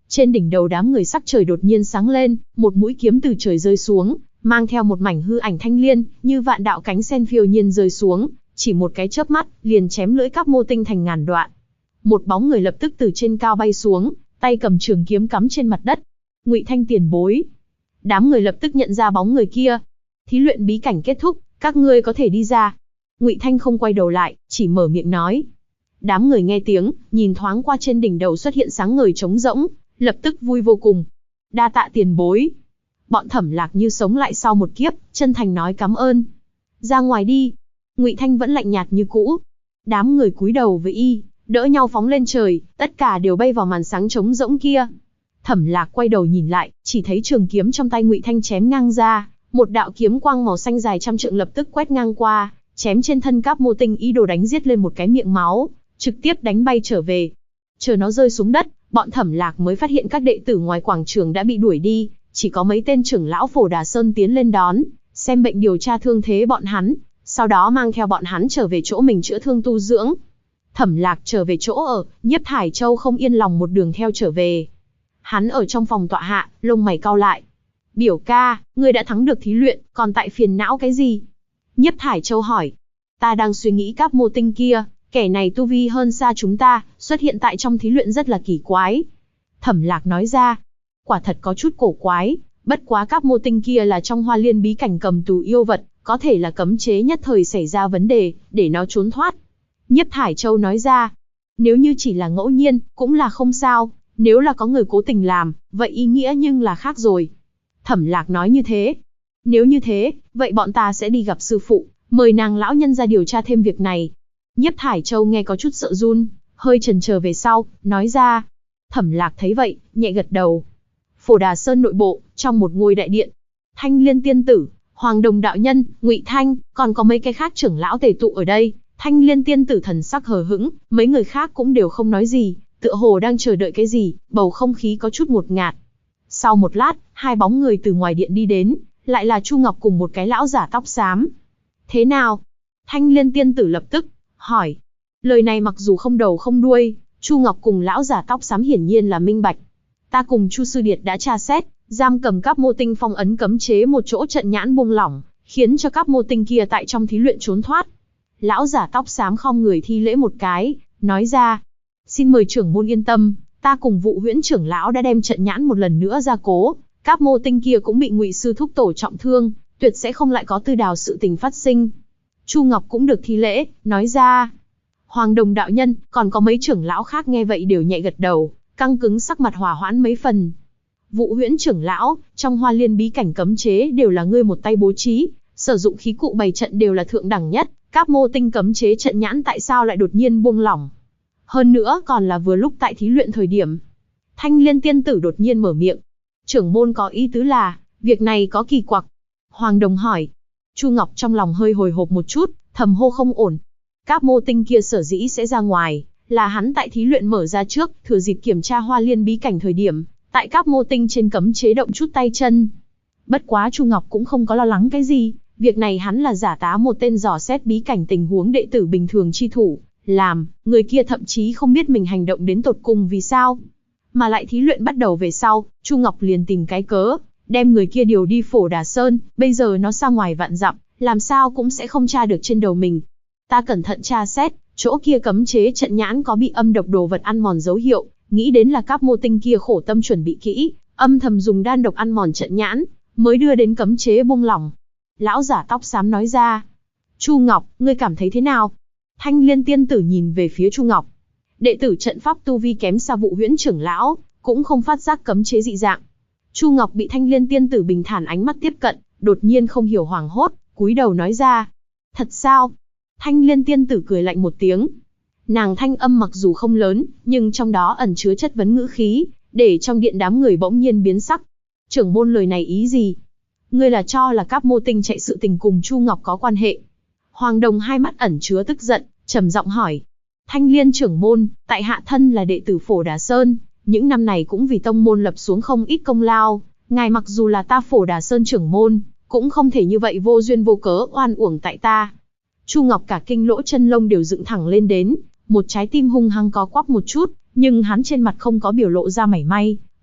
Trên đỉnh đầu đám người sắc trời đột nhiên sáng lên, một mũi kiếm từ trời rơi xuống, mang theo một mảnh hư ảnh thanh liên, như vạn đạo cánh sen phiêu nhiên rơi xuống, chỉ một cái chớp mắt, liền chém lưỡi Cáp Mô Tinh thành ngàn đoạn. Một bóng người lập tức từ trên cao bay xuống, tay cầm trường kiếm cắm trên mặt đất. Ngụy Thanh tiền bối. Đám người lập tức nhận ra bóng người kia. Thí luyện bí cảnh kết thúc, các ngươi có thể đi ra. Ngụy Thanh không quay đầu lại, chỉ mở miệng nói. Đám người nghe tiếng, nhìn thoáng qua trên đỉnh đầu xuất hiện sáng ngời trống rỗng, lập tức vui vô cùng. Đa tạ tiền bối. Bọn Thẩm Lạc như sống lại sau một kiếp, chân thành nói cảm ơn. Ra ngoài đi. Ngụy Thanh vẫn lạnh nhạt như cũ. Đám người cúi đầu với y, đỡ nhau phóng lên trời, tất cả đều bay vào màn sáng trống rỗng kia. Thẩm Lạc quay đầu nhìn lại, chỉ thấy trường kiếm trong tay Ngụy Thanh chém ngang ra, một đạo kiếm quang màu xanh dài trăm trượng lập tức quét ngang qua, chém trên thân Cáp Mô Tinh, ý đồ đánh giết lên một cái miệng máu, trực tiếp đánh bay trở về. Chờ nó rơi xuống đất, bọn Thẩm Lạc mới phát hiện các đệ tử ngoài quảng trường đã bị đuổi đi, chỉ có mấy tên trưởng lão Phổ Đà Sơn tiến lên đón, xem bệnh điều tra thương thế bọn hắn, sau đó mang theo bọn hắn trở về chỗ mình chữa thương tu dưỡng. Thẩm Lạc trở về chỗ ở, Nhiếp Thải Châu không yên lòng một đường theo trở về. Hắn ở trong phòng tọa hạ, lông mày cau lại. Biểu ca, ngươi đã thắng được thí luyện, còn tại phiền não cái gì? Nhiếp Thải Châu hỏi. Ta đang suy nghĩ Cáp Mô Tinh kia, kẻ này tu vi hơn xa chúng ta, xuất hiện tại trong thí luyện rất là kỳ quái. Thẩm Lạc nói ra. Quả thật có chút cổ quái, bất quá Cáp Mô Tinh kia là trong Hoa Liên bí cảnh cầm tù yêu vật, có thể là cấm chế nhất thời xảy ra vấn đề, để nó trốn thoát. Nhiếp Thải Châu nói ra. Nếu như chỉ là ngẫu nhiên, cũng là không sao, nếu là có người cố tình làm, vậy ý nghĩa nhưng là khác rồi. Thẩm Lạc nói như thế. Nếu như thế, vậy bọn ta sẽ đi gặp sư phụ, mời nàng lão nhân ra điều tra thêm việc này. Nhiếp Thải Châu nghe có chút sợ run, hơi chần chờ về sau, nói ra. Thẩm Lạc thấy vậy, nhẹ gật đầu. Phổ Đà Sơn nội bộ, trong một ngôi đại điện. Thanh Liên tiên tử, Hoàng Đồng đạo nhân, Ngụy Thanh, còn có mấy cái khác trưởng lão tề tụ ở đây. Thanh Liên tiên tử thần sắc hờ hững, mấy người khác cũng đều không nói gì, tựa hồ đang chờ đợi cái gì, bầu không khí có chút ngột ngạt. Sau một lát, hai bóng người từ ngoài điện đi đến, lại là Chu Ngọc cùng một cái lão giả tóc xám. Thế nào? Thanh Liên tiên tử lập tức hỏi. Lời này mặc dù không đầu không đuôi, Chu Ngọc cùng lão giả tóc xám hiển nhiên là minh bạch. Ta cùng Chu sư điệt đã tra xét, giam cầm Cáp Mô Tinh phong ấn cấm chế một chỗ trận nhãn buông lỏng, khiến cho Cáp Mô Tinh kia tại trong thí luyện trốn thoát. Lão giả tóc xám khom người thi lễ một cái, nói ra. Xin mời trưởng môn yên tâm, ta cùng Vụ Huyễn trưởng lão đã đem trận nhãn một lần nữa gia cố, Cáp Mô Tinh kia cũng bị Ngụy sư thúc tổ trọng thương, tuyệt sẽ không lại có tư đào sự tình phát sinh. Chu Ngọc cũng được thi lễ, nói ra. Hoàng Đồng đạo nhân, còn có mấy trưởng lão khác nghe vậy đều nhẹ gật đầu, căng cứng sắc mặt hòa hoãn mấy phần. Vụ Huyễn trưởng lão, trong Hoa Liên bí cảnh cấm chế đều là ngươi một tay bố trí, sử dụng khí cụ bày trận đều là thượng đẳng nhất, Cáp Mô Tinh cấm chế trận nhãn tại sao lại đột nhiên buông lỏng? Hơn nữa còn là vừa lúc tại thí luyện thời điểm. Thanh Liên tiên tử đột nhiên mở miệng. Trưởng môn có ý tứ là, việc này có kỳ quặc. Hoàng Đồng hỏi. Chu Ngọc trong lòng hơi hồi hộp một chút, thầm hô không ổn. Cáp Mô Tinh kia sở dĩ sẽ ra ngoài, là hắn tại thí luyện mở ra trước, thừa dịp kiểm tra Hoa Liên bí cảnh thời điểm, tại Cáp Mô Tinh trên cấm chế động chút tay chân. Bất quá Chu Ngọc cũng không có lo lắng cái gì, việc này hắn là giả tá một tên dò xét bí cảnh tình huống đệ tử bình thường chi thủ, làm, người kia thậm chí không biết mình hành động đến tột cùng vì sao. Mà lại thí luyện bắt đầu về sau, Chu Ngọc liền tìm cái cớ, đem người kia điều đi Phổ Đà Sơn, bây giờ nó xa ngoài vạn dặm, làm sao cũng sẽ không tra được trên đầu mình. Ta cẩn thận tra xét, chỗ kia cấm chế trận nhãn có bị âm độc đồ vật ăn mòn dấu hiệu, nghĩ đến là Cáp Mô Tinh kia khổ tâm chuẩn bị kỹ, âm thầm dùng đan độc ăn mòn trận nhãn, mới đưa đến cấm chế buông lỏng. Lão giả tóc xám nói ra. Chu Ngọc, ngươi cảm thấy thế nào? Thanh Liên tiên tử nhìn về phía Chu Ngọc. Đệ tử trận pháp tu vi kém xa Vụ Huyễn trưởng lão, cũng không phát giác cấm chế dị dạng. Chu Ngọc bị Thanh Liên tiên tử bình thản ánh mắt tiếp cận, đột nhiên không hiểu hoảng hốt, cúi đầu nói ra. Thật sao? Thanh Liên tiên tử cười lạnh một tiếng. Nàng thanh âm mặc dù không lớn, nhưng trong đó ẩn chứa chất vấn ngữ khí, để trong điện đám người bỗng nhiên biến sắc. Trưởng môn lời này ý gì? Ngươi là cho là Cáp Mô Tinh chạy sự tình cùng Chu Ngọc có quan hệ? Hoàng Đồng hai mắt ẩn chứa tức giận, trầm giọng hỏi. Thanh Liên trưởng môn, tại hạ thân là đệ tử Phổ Đà Sơn, những năm này cũng vì tông môn lập xuống không ít công lao, ngài mặc dù là ta Phổ Đà Sơn trưởng môn, cũng không thể như vậy vô duyên vô cớ oan uổng tại ta. Chu Ngọc cả kinh lỗ chân lông đều dựng thẳng lên đến, một trái tim hung hăng có quắp một chút, nhưng hắn trên mặt không có biểu lộ ra mảy may,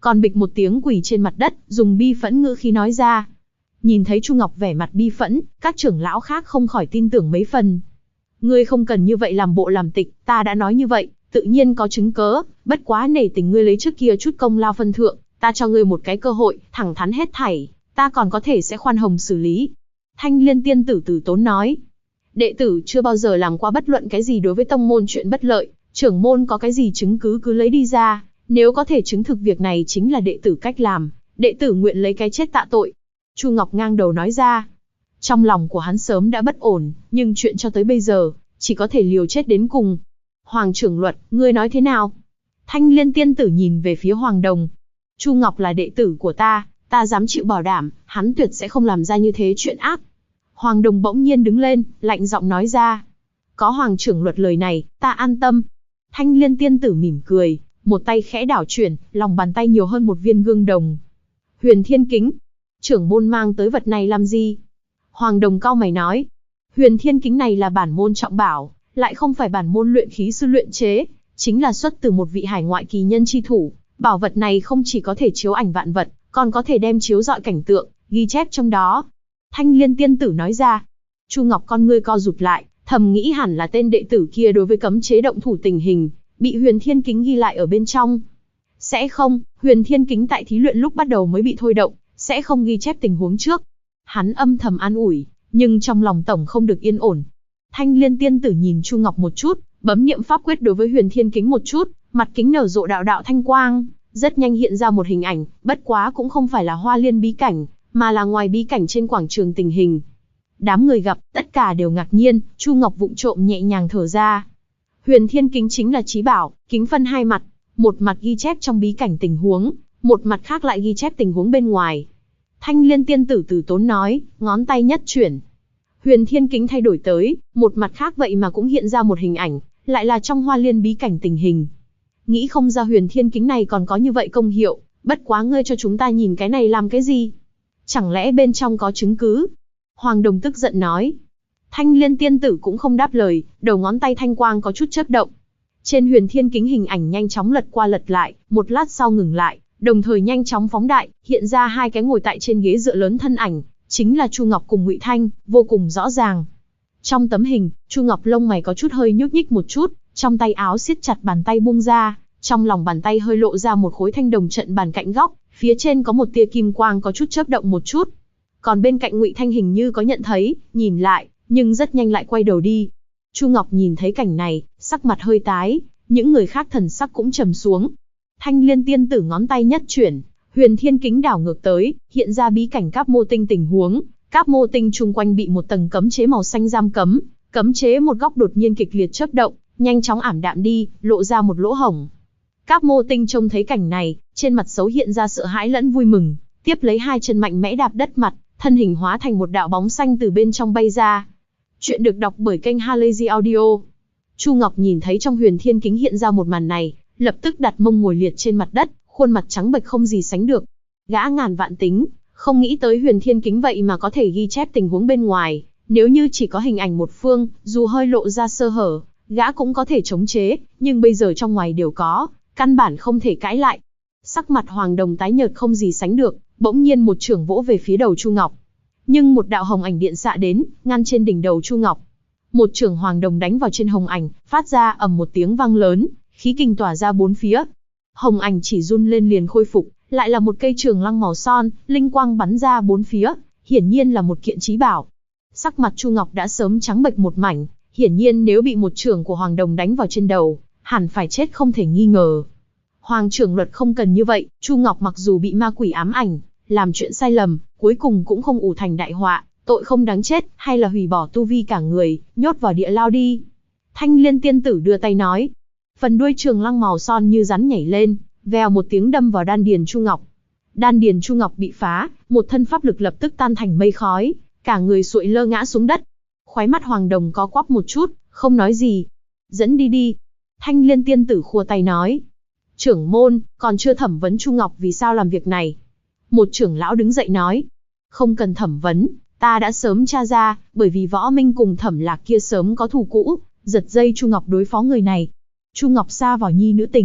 Còn bịch một tiếng quỳ trên mặt đất, dùng bi phẫn ngữ khí nói ra. Nhìn thấy Chu Ngọc vẻ mặt bi phẫn, các trưởng lão khác không khỏi tin tưởng mấy phần. Ngươi không cần như vậy làm bộ làm tịch, ta đã nói như vậy, tự nhiên có chứng cớ, bất quá nể tình ngươi lấy trước kia chút công lao phân thượng, ta cho ngươi một cái cơ hội, thẳng thắn hết thảy, ta còn có thể sẽ khoan hồng xử lý. Thanh Liên tiên tử từ tốn nói. Đệ tử chưa bao giờ làm qua bất luận cái gì đối với tông môn chuyện bất lợi, trưởng môn có cái gì chứng cứ cứ lấy đi ra, nếu có thể chứng thực việc này chính là đệ tử cách làm, đệ tử nguyện lấy cái chết tạ tội. Chu Ngọc ngang đầu nói ra. Trong lòng của hắn sớm đã bất ổn, nhưng chuyện cho tới bây giờ, chỉ có thể liều chết đến cùng. Hoàng trưởng luật, ngươi nói thế nào? Thanh Liên tiên tử nhìn về phía Hoàng Đồng. Chu Ngọc là đệ tử của ta dám chịu bảo đảm, hắn tuyệt sẽ không làm ra như thế chuyện ác. Hoàng Đồng bỗng nhiên đứng lên, lạnh giọng nói ra. Có Hoàng trưởng luật lời này, ta an tâm. Thanh Liên tiên tử mỉm cười, một tay khẽ đảo chuyển, lòng bàn tay nhiều hơn một viên gương đồng. Huyền Thiên Kính. Trưởng môn mang tới vật này làm gì? Hoàng Đồng cau mày nói. Huyền Thiên Kính này là bản môn trọng bảo, lại không phải bản môn luyện khí sư luyện chế, chính là xuất từ một vị hải ngoại kỳ nhân chi thủ. Bảo vật này không chỉ có thể chiếu ảnh vạn vật, còn có thể đem chiếu rọi cảnh tượng, ghi chép trong đó. Thanh Liên tiên tử nói ra. Chu Ngọc con ngươi co rụt lại, thầm nghĩ hẳn là tên đệ tử kia đối với cấm chế động thủ tình hình, bị Huyền Thiên Kính ghi lại ở bên trong. Sẽ không, Huyền Thiên Kính tại thí luyện lúc bắt đầu mới bị thôi động, sẽ không ghi chép tình huống trước. Hắn âm thầm an ủi, nhưng trong lòng tổng không được yên ổn. Thanh Liên tiên tử nhìn Chu Ngọc một chút, bấm niệm pháp quyết đối với Huyền Thiên Kính một chút, mặt kính nở rộ đạo đạo thanh quang, rất nhanh hiện ra một hình ảnh, bất quá cũng không phải là Hoa Liên bí cảnh, mà là ngoài bí cảnh trên quảng trường tình hình. Đám người gặp, tất cả đều ngạc nhiên, Chu Ngọc vụng trộm nhẹ nhàng thở ra. Huyền Thiên Kính chính là chí bảo, kính phân hai mặt, một mặt ghi chép trong bí cảnh tình huống, một mặt khác lại ghi chép tình huống bên ngoài. Thanh Liên tiên tử từ tốn nói, ngón tay nhất chuyển. Huyền Thiên Kính thay đổi tới, một mặt khác vậy mà cũng hiện ra một hình ảnh, lại là trong Hoa Liên bí cảnh tình hình. Nghĩ không ra Huyền Thiên Kính này còn có như vậy công hiệu, bất quá ngươi cho chúng ta nhìn cái này làm cái gì? Chẳng lẽ bên trong có chứng cứ? Hoàng Đồng tức giận nói. Thanh Liên tiên tử cũng không đáp lời, đầu ngón tay thanh quang có chút chớp động. Trên Huyền Thiên Kính hình ảnh nhanh chóng lật qua lật lại, một lát sau ngừng lại, đồng thời nhanh chóng phóng đại, hiện ra hai cái ngồi tại trên ghế dựa lớn thân ảnh, chính là Chu Ngọc cùng Ngụy Thanh, vô cùng rõ ràng. Trong tấm hình, Chu Ngọc lông mày có chút hơi nhúc nhích một chút, trong tay áo siết chặt bàn tay buông ra, trong lòng bàn tay hơi lộ ra một khối thanh đồng trận bàn cạnh góc, phía trên có một tia kim quang có chút chớp động một chút. Còn bên cạnh Ngụy Thanh hình như có nhận thấy, nhìn lại, nhưng rất nhanh lại quay đầu đi. Chu Ngọc nhìn thấy cảnh này, sắc mặt hơi tái, những người khác thần sắc cũng trầm xuống. Thanh Liên tiên tử ngón tay nhất chuyển, Huyền Thiên Kính đảo ngược tới, hiện ra bí cảnh Cáp Mô Tinh tình huống. Cáp Mô Tinh chung quanh bị một tầng cấm chế màu xanh giam cấm, cấm chế một góc đột nhiên kịch liệt chớp động, nhanh chóng ảm đạm đi, lộ ra một lỗ hổng. Cáp Mô Tinh trông thấy cảnh này, trên mặt xấu hiện ra sợ hãi lẫn vui mừng, tiếp lấy hai chân mạnh mẽ đạp đất mặt, thân hình hóa thành một đạo bóng xanh từ bên trong bay ra. Chuyện được đọc bởi kênh Halazy Audio. Chu Ngọc nhìn thấy trong Huyền Thiên Kính hiện ra một màn này, lập tức đặt mông ngồi liệt trên mặt đất, khuôn mặt trắng bệch không gì sánh được. Gã ngàn vạn tính, không nghĩ tới Huyền Thiên Kính vậy mà có thể ghi chép tình huống bên ngoài, nếu như chỉ có hình ảnh một phương, dù hơi lộ ra sơ hở, gã cũng có thể chống chế, nhưng bây giờ trong ngoài đều có, căn bản không thể cãi lại. Sắc mặt Hoàng Đồng tái nhợt không gì sánh được, bỗng nhiên một chưởng vỗ về phía đầu Chu Ngọc. Nhưng một đạo hồng ảnh điện xạ đến, ngăn trên đỉnh đầu Chu Ngọc. Một chưởng Hoàng Đồng đánh vào trên hồng ảnh, phát ra ầm một tiếng vang lớn, khí kình tỏa ra bốn phía. Hồng ảnh chỉ run lên liền khôi phục, lại là một cây trường lăng màu son, linh quang bắn ra bốn phía, hiển nhiên là một kiện chí bảo. Sắc mặt Chu Ngọc đã sớm trắng bệch một mảnh, hiển nhiên nếu bị một chưởng của Hoàng Đồng đánh vào trên đầu, hẳn phải chết không thể nghi ngờ. Hoàng trưởng luật không cần như vậy, Chu Ngọc mặc dù bị ma quỷ ám ảnh, làm chuyện sai lầm, cuối cùng cũng không ủ thành đại họa, tội không đáng chết, hay là hủy bỏ tu vi cả người, nhốt vào địa lao đi. Thanh Liên tiên tử đưa tay nói. Phần đuôi trường lăng màu son như rắn nhảy lên, vèo một tiếng đâm vào đan điền Chu Ngọc. Đan điền Chu Ngọc bị phá, một thân pháp lực lập tức tan thành mây khói, cả người suội lơ ngã xuống đất. Khóe mắt Hoàng Đồng có quắp một chút, không nói gì. Dẫn đi đi. Thanh Liên tiên tử khua tay nói. Trưởng môn, còn chưa thẩm vấn Chu Ngọc vì sao làm việc này. Một trưởng lão đứng dậy nói. Không cần thẩm vấn, ta đã sớm tra ra, bởi vì Võ Minh cùng Thẩm Lạc kia sớm có thù cũ, giật dây Chu Ngọc đối phó người này. Chu Ngọc xa vào nhi nữ tình,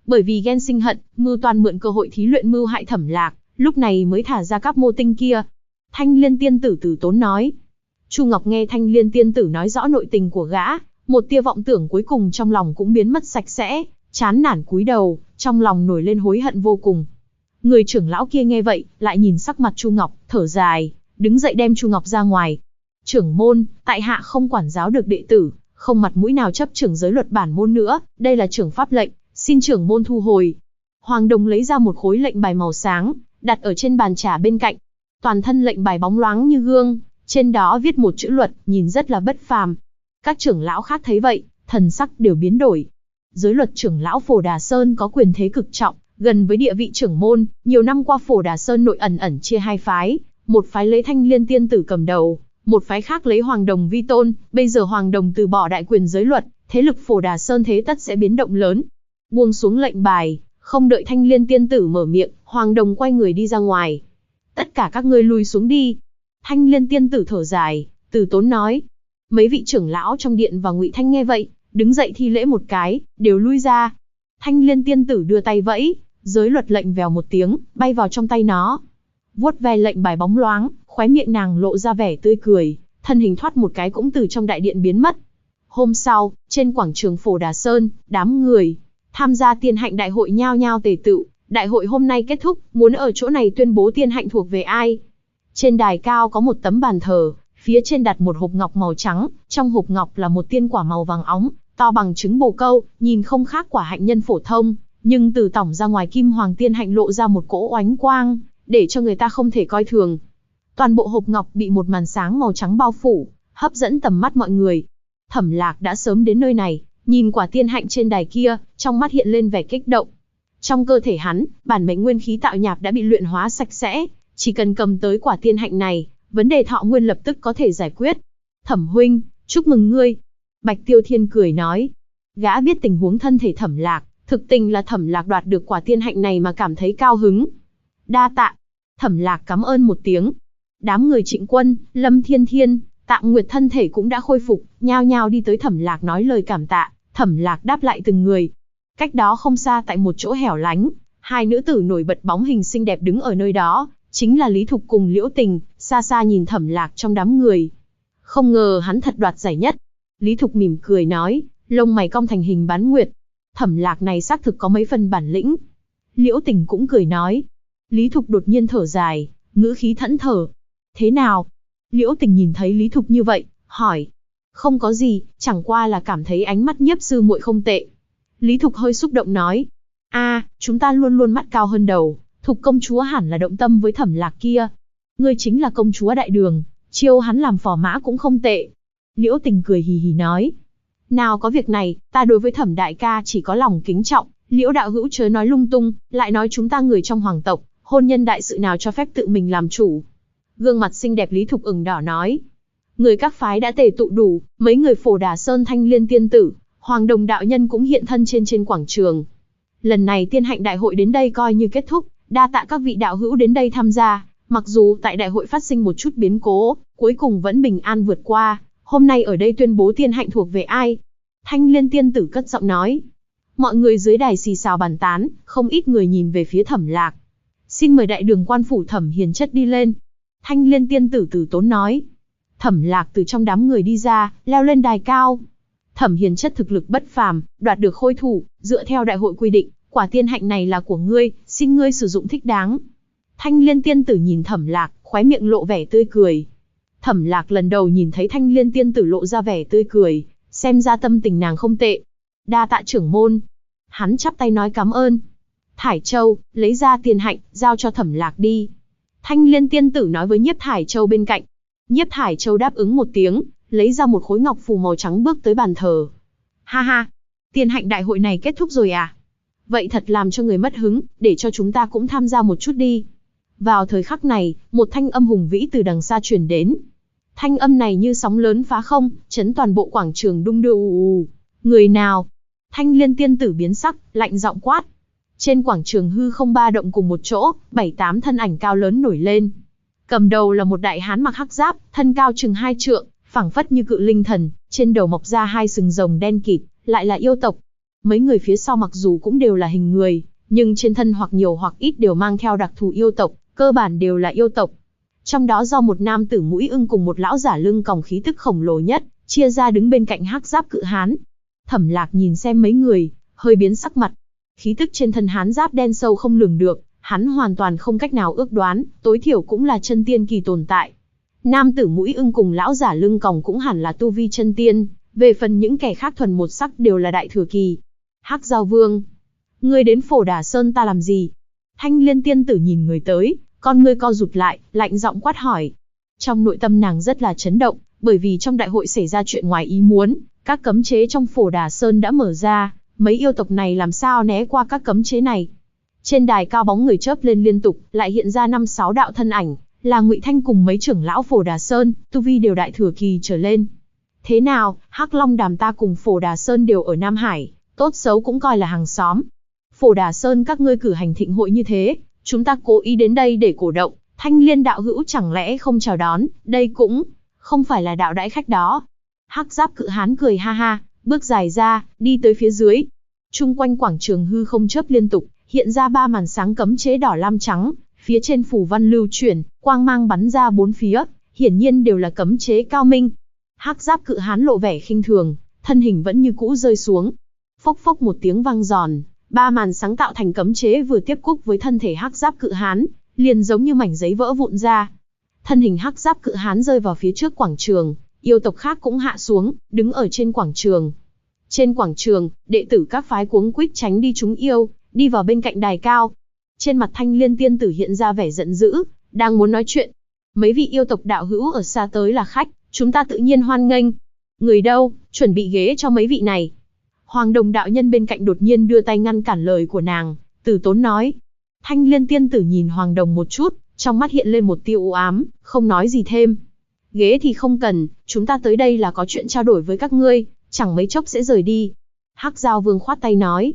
Bởi vì ghen sinh hận, Mưu Toan mượn cơ hội thí luyện mưu hại Thẩm Lạc, lúc này mới thả ra các mô tinh kia. Thanh Liên tiên tử từ tốn nói. Chu Ngọc nghe Thanh Liên tiên tử nói rõ nội tình của gã, một tia vọng tưởng cuối cùng trong lòng cũng biến mất sạch sẽ, chán nản cúi đầu, trong lòng nổi lên hối hận vô cùng. Người trưởng lão kia nghe vậy, lại nhìn sắc mặt Chu Ngọc, thở dài, đứng dậy đem Chu Ngọc ra ngoài. Trưởng môn, tại hạ không quản giáo được đệ tử, không mặt mũi nào chấp trưởng giới luật bản môn nữa, đây là trưởng pháp lệnh, xin trưởng môn thu hồi. Hoàng Đồng lấy ra một khối lệnh bài màu sáng, đặt ở trên bàn trà bên cạnh. Toàn thân lệnh bài bóng loáng như gương, trên đó viết một chữ luật, nhìn rất là bất phàm. Các trưởng lão khác thấy vậy, thần sắc đều biến đổi. Giới luật trưởng lão Phổ Đà Sơn có quyền thế cực trọng, gần với địa vị trưởng môn, nhiều năm qua Phổ Đà Sơn nội ẩn chia hai phái, một phái lấy Thanh Liên tiên tử cầm đầu, một phái khác lấy Hoàng Đồng vi tôn, bây giờ Hoàng Đồng từ bỏ đại quyền giới luật, thế lực Phổ Đà Sơn thế tất sẽ biến động lớn. Buông xuống lệnh bài, không đợi Thanh Liên tiên tử mở miệng, Hoàng Đồng quay người đi ra ngoài. Tất cả các ngươi lui xuống đi. Thanh Liên tiên tử thở dài, từ tốn nói. Mấy vị trưởng lão trong điện và Ngụy Thanh nghe vậy, đứng dậy thi lễ một cái, đều lui ra. Thanh Liên tiên tử đưa tay vẫy, giới luật lệnh vèo một tiếng, bay vào trong tay nó. Vuốt ve lệnh bài bóng loáng, khóe miệng nàng lộ ra vẻ tươi cười, thân hình thoát một cái cũng từ trong đại điện biến mất. Hôm sau, trên quảng trường Phổ Đà Sơn, đám người tham gia tiên hạnh đại hội nhao nhao tề tựu. Đại hội hôm nay kết thúc, muốn ở chỗ này tuyên bố tiên hạnh thuộc về ai. Trên đài cao có một tấm bàn thờ, phía trên đặt một hộp ngọc màu trắng, trong hộp ngọc là một tiên quả màu vàng óng, to bằng trứng bồ câu, nhìn không khác quả hạnh nhân phổ thông, nhưng từ tỏng ra ngoài kim hoàng tiên hạnh lộ ra một cỗ oánh quang, để cho người ta không thể coi thường. Toàn bộ hộp ngọc bị một màn sáng màu trắng bao phủ, hấp dẫn tầm mắt mọi người. Thẩm Lạc đã sớm đến nơi này, nhìn quả tiên hạnh trên đài kia, trong mắt hiện lên vẻ kích động. Trong cơ thể hắn, bản mệnh nguyên khí tạo nhạp đã bị luyện hóa sạch sẽ, chỉ cần cầm tới quả tiên hạnh này, vấn đề thọ nguyên lập tức có thể giải quyết. Thẩm huynh, chúc mừng ngươi. Bạch Tiêu Thiên cười nói. Gã biết tình huống thân thể Thẩm Lạc, thực tình là Thẩm Lạc đoạt được quả tiên hạnh này mà cảm thấy cao hứng. Đa tạ. Thẩm Lạc cảm ơn một tiếng. Đám người Trịnh Quân, Lâm Thiên Thiên, Tạm Nguyệt thân thể cũng đã khôi phục, nhao nhao đi tới Thẩm Lạc nói lời cảm tạ. Thẩm Lạc đáp lại từng người. Cách đó không xa tại một chỗ hẻo lánh, hai nữ tử nổi bật bóng hình xinh đẹp đứng ở nơi đó, chính là Lý Thục cùng Liễu Tình, xa xa nhìn Thẩm Lạc trong đám người. Không ngờ hắn thật đoạt giải nhất. Lý Thục mỉm cười nói, lông mày cong thành hình bán nguyệt. Thẩm Lạc này xác thực có mấy phần bản lĩnh. Liễu Tình cũng cười nói. Lý Thục đột nhiên thở dài, ngữ khí thẫn thờ. Thế nào? Liễu Tình nhìn thấy Lý Thục như vậy, hỏi. Không có gì, chẳng qua là cảm thấy ánh mắt nhiếp sư muội không tệ. Lý Thục hơi xúc động nói. Chúng ta luôn luôn mắt cao hơn đầu, Thục công chúa hẳn là động tâm với Thẩm Lạc kia. Ngươi chính là công chúa đại đường, chiêu hắn làm phò mã cũng không tệ. Liễu Tình cười hì hì nói. Nào có việc này, ta đối với Thẩm đại ca chỉ có lòng kính trọng, Liễu đạo hữu chớ nói lung tung, lại nói chúng ta người trong hoàng tộc, hôn nhân đại sự nào cho phép tự mình làm chủ. Gương mặt xinh đẹp Lý Thục ửng đỏ nói. Người các phái đã tề tụ đủ, mấy người Phổ Đà Sơn Thanh Liên tiên tử, Hoàng Đồng đạo nhân cũng hiện thân trên quảng trường. Lần này tiên hạnh đại hội đến đây coi như kết thúc, đa tạ các vị đạo hữu đến đây tham gia, mặc dù tại đại hội phát sinh một chút biến cố, cuối cùng vẫn bình an vượt qua, hôm nay ở đây tuyên bố tiên hạnh thuộc về ai. Thanh Liên tiên tử cất giọng nói. Mọi người dưới đài xì xào bàn tán, không ít người nhìn về phía Thẩm Lạc. Xin mời đại đường quan phủ Thẩm Hiền Chất đi lên. Thanh Liên tiên tử từ tốn nói. Thẩm Lạc từ trong đám người đi ra, leo lên đài cao. Thẩm Hiền Chất thực lực bất phàm, đoạt được khôi thủ, dựa theo đại hội quy định, quả tiên hạnh này là của ngươi, xin ngươi sử dụng thích đáng. Thanh Liên tiên tử nhìn Thẩm Lạc, khóe miệng lộ vẻ tươi cười. Thẩm Lạc lần đầu nhìn thấy Thanh Liên tiên tử lộ ra vẻ tươi cười, xem ra tâm tình nàng không tệ. Đa tạ trưởng môn. Hắn chắp tay nói cảm ơn. Thải Châu, lấy ra tiên hạnh, giao cho Thẩm Lạc đi. Thanh Liên tiên tử nói với Nhiếp Thải Châu bên cạnh. Nhiếp Thải Châu đáp ứng một tiếng, lấy ra một khối ngọc phù màu trắng bước tới bàn thờ. Ha ha, tiên hạnh đại hội này kết thúc rồi à? Vậy thật làm cho người mất hứng, để cho chúng ta cũng tham gia một chút đi. Vào thời khắc này, một thanh âm hùng vĩ từ đằng xa truyền đến. Thanh âm này như sóng lớn phá không, chấn toàn bộ quảng trường đung đưa ù ù. Người nào? Thanh Liên tiên tử biến sắc, lạnh giọng quát. Trên quảng trường hư không ba động cùng một chỗ, 7-8 thân ảnh cao lớn nổi lên. Cầm đầu là một đại hán mặc hắc giáp, thân cao chừng 2 trượng, phảng phất như cự linh thần, trên đầu mọc ra 2 sừng rồng đen kịt, lại là yêu tộc. Mấy người phía sau mặc dù cũng đều là hình người, nhưng trên thân hoặc nhiều hoặc ít đều mang theo đặc thù yêu tộc, cơ bản đều là yêu tộc. Trong đó do một nam tử mũi ưng cùng một lão giả lưng còng khí tức khổng lồ nhất, chia ra đứng bên cạnh hắc giáp cự hán. Thẩm Lạc nhìn xem mấy người, hơi biến sắc mặt. Khí tức trên thân hán giáp đen sâu không lường được, hắn hoàn toàn không cách nào ước đoán, tối thiểu cũng là chân tiên kỳ tồn tại. Nam tử mũi ưng cùng lão giả lưng còng cũng hẳn là tu vi chân tiên, về phần những kẻ khác thuần một sắc đều là đại thừa kỳ. Hắc Giao Vương, ngươi đến Phổ Đà Sơn ta làm gì? Thanh Liên tiên tử nhìn người tới, con ngươi co rụt lại, lạnh giọng quát hỏi. Trong nội tâm nàng rất là chấn động, bởi vì trong đại hội xảy ra chuyện ngoài ý muốn, các cấm chế trong Phổ Đà Sơn đã mở ra, mấy yêu tộc này làm sao né qua các cấm chế này. Trên đài cao bóng người chớp lên liên tục, lại hiện ra 5-6 đạo thân ảnh, là Ngụy Thanh cùng mấy trưởng lão Phổ Đà Sơn, tu vi đều đại thừa kỳ trở lên. Thế nào, Hắc Long Đàm ta cùng Phổ Đà Sơn đều ở Nam Hải, tốt xấu cũng coi là hàng xóm. Phổ Đà Sơn các ngươi cử hành thịnh hội như thế, chúng ta cố ý đến đây để cổ động, Thanh Liên đạo hữu chẳng lẽ không chào đón, đây cũng không phải là đạo đãi khách đó. Hắc giáp cự hán cười ha ha, bước dài ra, đi tới phía dưới. Trung quanh quảng trường hư không chớp liên tục, hiện ra 3 màn sáng cấm chế đỏ lam trắng, phía trên phủ văn lưu chuyển, quang mang bắn ra 4 phía, hiển nhiên đều là cấm chế cao minh. Hắc giáp cự hán lộ vẻ khinh thường, thân hình vẫn như cũ rơi xuống. Phốc phốc một tiếng vang giòn, 3 màn sáng tạo thành cấm chế vừa tiếp cúc với thân thể hắc giáp cự hán, liền giống như mảnh giấy vỡ vụn ra. Thân hình hắc giáp cự hán rơi vào phía trước quảng trường, yêu tộc khác cũng hạ xuống, đứng ở trên quảng trường. Trên quảng trường, đệ tử các phái cuống quýt tránh đi chúng yêu, đi vào bên cạnh đài cao. Trên mặt Thanh Liên tiên tử hiện ra vẻ giận dữ, đang muốn nói chuyện. Mấy vị yêu tộc đạo hữu ở xa tới là khách, chúng ta tự nhiên hoan nghênh. Người đâu, chuẩn bị ghế cho mấy vị này. Hoàng Đồng đạo nhân bên cạnh đột nhiên đưa tay ngăn cản lời của nàng, từ tốn nói. Thanh Liên tiên tử nhìn Hoàng Đồng một chút, trong mắt hiện lên một tia u ám, không nói gì thêm. Ghế thì không cần, chúng ta tới đây là có chuyện trao đổi với các ngươi, chẳng mấy chốc sẽ rời đi. Hắc Giao Vương khoát tay nói.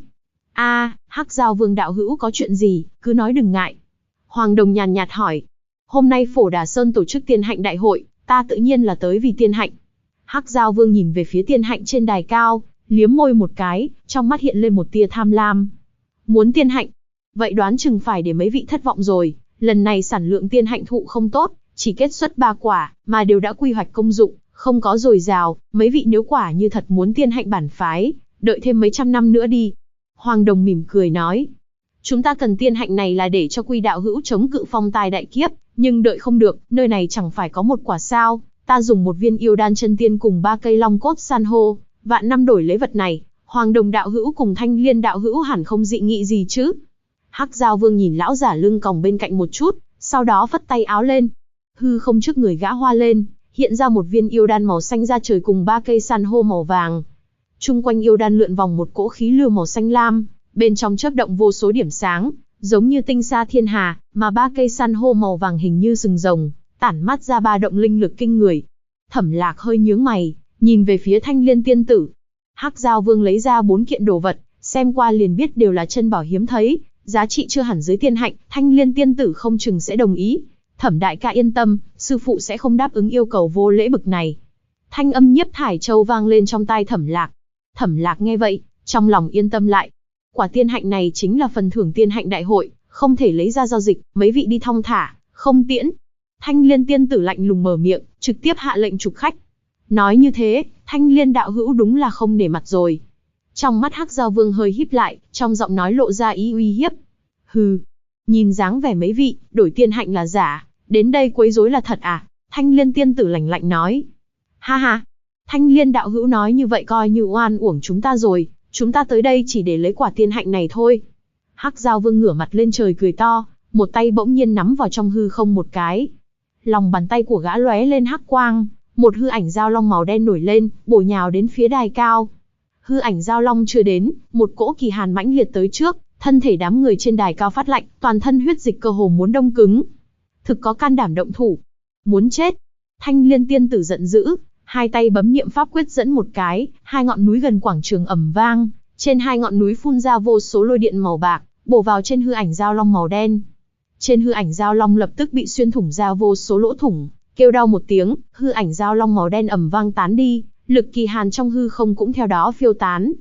Hắc Giao Vương đạo hữu có chuyện gì, cứ nói đừng ngại. Hoàng Đồng nhàn nhạt hỏi. Hôm nay Phổ Đà Sơn tổ chức tiên hạnh đại hội, ta tự nhiên là tới vì tiên hạnh. Hắc Giao Vương nhìn về phía tiên hạnh trên đài cao, liếm môi một cái, trong mắt hiện lên một tia tham lam. Muốn tiên hạnh? Vậy đoán chừng phải để mấy vị thất vọng rồi, lần này sản lượng tiên hạnh thụ không tốt, chỉ kết xuất 3 quả, mà đều đã quy hoạch công dụng, không có dồi dào, mấy vị nếu quả như thật muốn tiên hạnh bản phái, đợi thêm mấy trăm năm nữa đi. Hoàng Đồng mỉm cười nói. Chúng ta cần tiên hạnh này là để cho Quy đạo hữu chống cự phong tai đại kiếp, nhưng đợi không được, nơi này chẳng phải có một quả sao, ta dùng một viên yêu đan chân tiên cùng 3 cây long cốt san hô, vạn năm đổi lấy vật này, Hoàng Đồng đạo hữu cùng Thanh Liên đạo hữu hẳn không dị nghị gì chứ. Hắc Giao Vương nhìn lão giả lưng còng bên cạnh một chút, sau đó phất tay áo lên. Hư không trước người gã hoa lên, hiện ra một viên yêu đan màu xanh da trời cùng 3 cây san hô màu vàng. Trung quanh yêu đan lượn vòng một cỗ khí lưu màu xanh lam, bên trong chớp động vô số điểm sáng, giống như tinh sa thiên hà, mà 3 cây san hô màu vàng hình như sừng rồng, tản mát ra 3 động linh lực kinh người. Thẩm Lạc hơi nhướng mày, nhìn về phía Thanh Liên tiên tử. Hắc Giao Vương lấy ra 4 kiện đồ vật, xem qua liền biết đều là chân bảo hiếm thấy, giá trị chưa hẳn dưới tiên hạnh, Thanh Liên tiên tử không chừng sẽ đồng ý. Thẩm đại ca yên tâm, sư phụ sẽ không đáp ứng yêu cầu vô lễ bực này. Thanh âm Nhiếp Thải Châu vang lên trong tai Thẩm Lạc. Thẩm Lạc nghe vậy, trong lòng yên tâm lại. Quả tiên hạnh này chính là phần thưởng tiên hạnh đại hội, không thể lấy ra giao dịch, mấy vị đi thong thả, không tiễn. Thanh Liên tiên tử lạnh lùng mở miệng, trực tiếp hạ lệnh trục khách. Nói như thế, Thanh Liên đạo hữu đúng là không nể mặt rồi. Trong mắt Hắc Giao Vương hơi híp lại, trong giọng nói lộ ra ý uy hiếp. Hừ, nhìn dáng vẻ mấy vị, đổi tiên hạnh là giả, đến đây quấy rối là thật à? Thanh Liên tiên tử lạnh lạnh nói. Ha ha, Thanh Liên đạo hữu nói như vậy coi như oan uổng chúng ta rồi, chúng ta tới đây chỉ để lấy quả tiên hạnh này thôi. Hắc Giao Vương ngửa mặt lên trời cười to, một tay bỗng nhiên nắm vào trong hư không một cái. Lòng bàn tay của gã lóe lên hắc quang, một hư ảnh giao long màu đen nổi lên, bổ nhào đến phía đài cao. Hư ảnh giao long chưa đến, một cỗ kỳ hàn mãnh liệt tới trước, thân thể đám người trên đài cao phát lạnh, toàn thân huyết dịch cơ hồ muốn đông cứng. Thực có can đảm động thủ, muốn chết. Thanh Liên tiên tử giận dữ, hai tay bấm niệm pháp quyết dẫn một cái, 2 ngọn núi gần quảng trường ầm vang, trên 2 ngọn núi phun ra vô số lôi điện màu bạc, bổ vào trên hư ảnh giao long màu đen. Trên hư ảnh giao long lập tức bị xuyên thủng ra vô số lỗ thủng, kêu đau một tiếng, hư ảnh giao long màu đen ầm vang tán đi, lực kỳ hàn trong hư không cũng theo đó phiêu tán.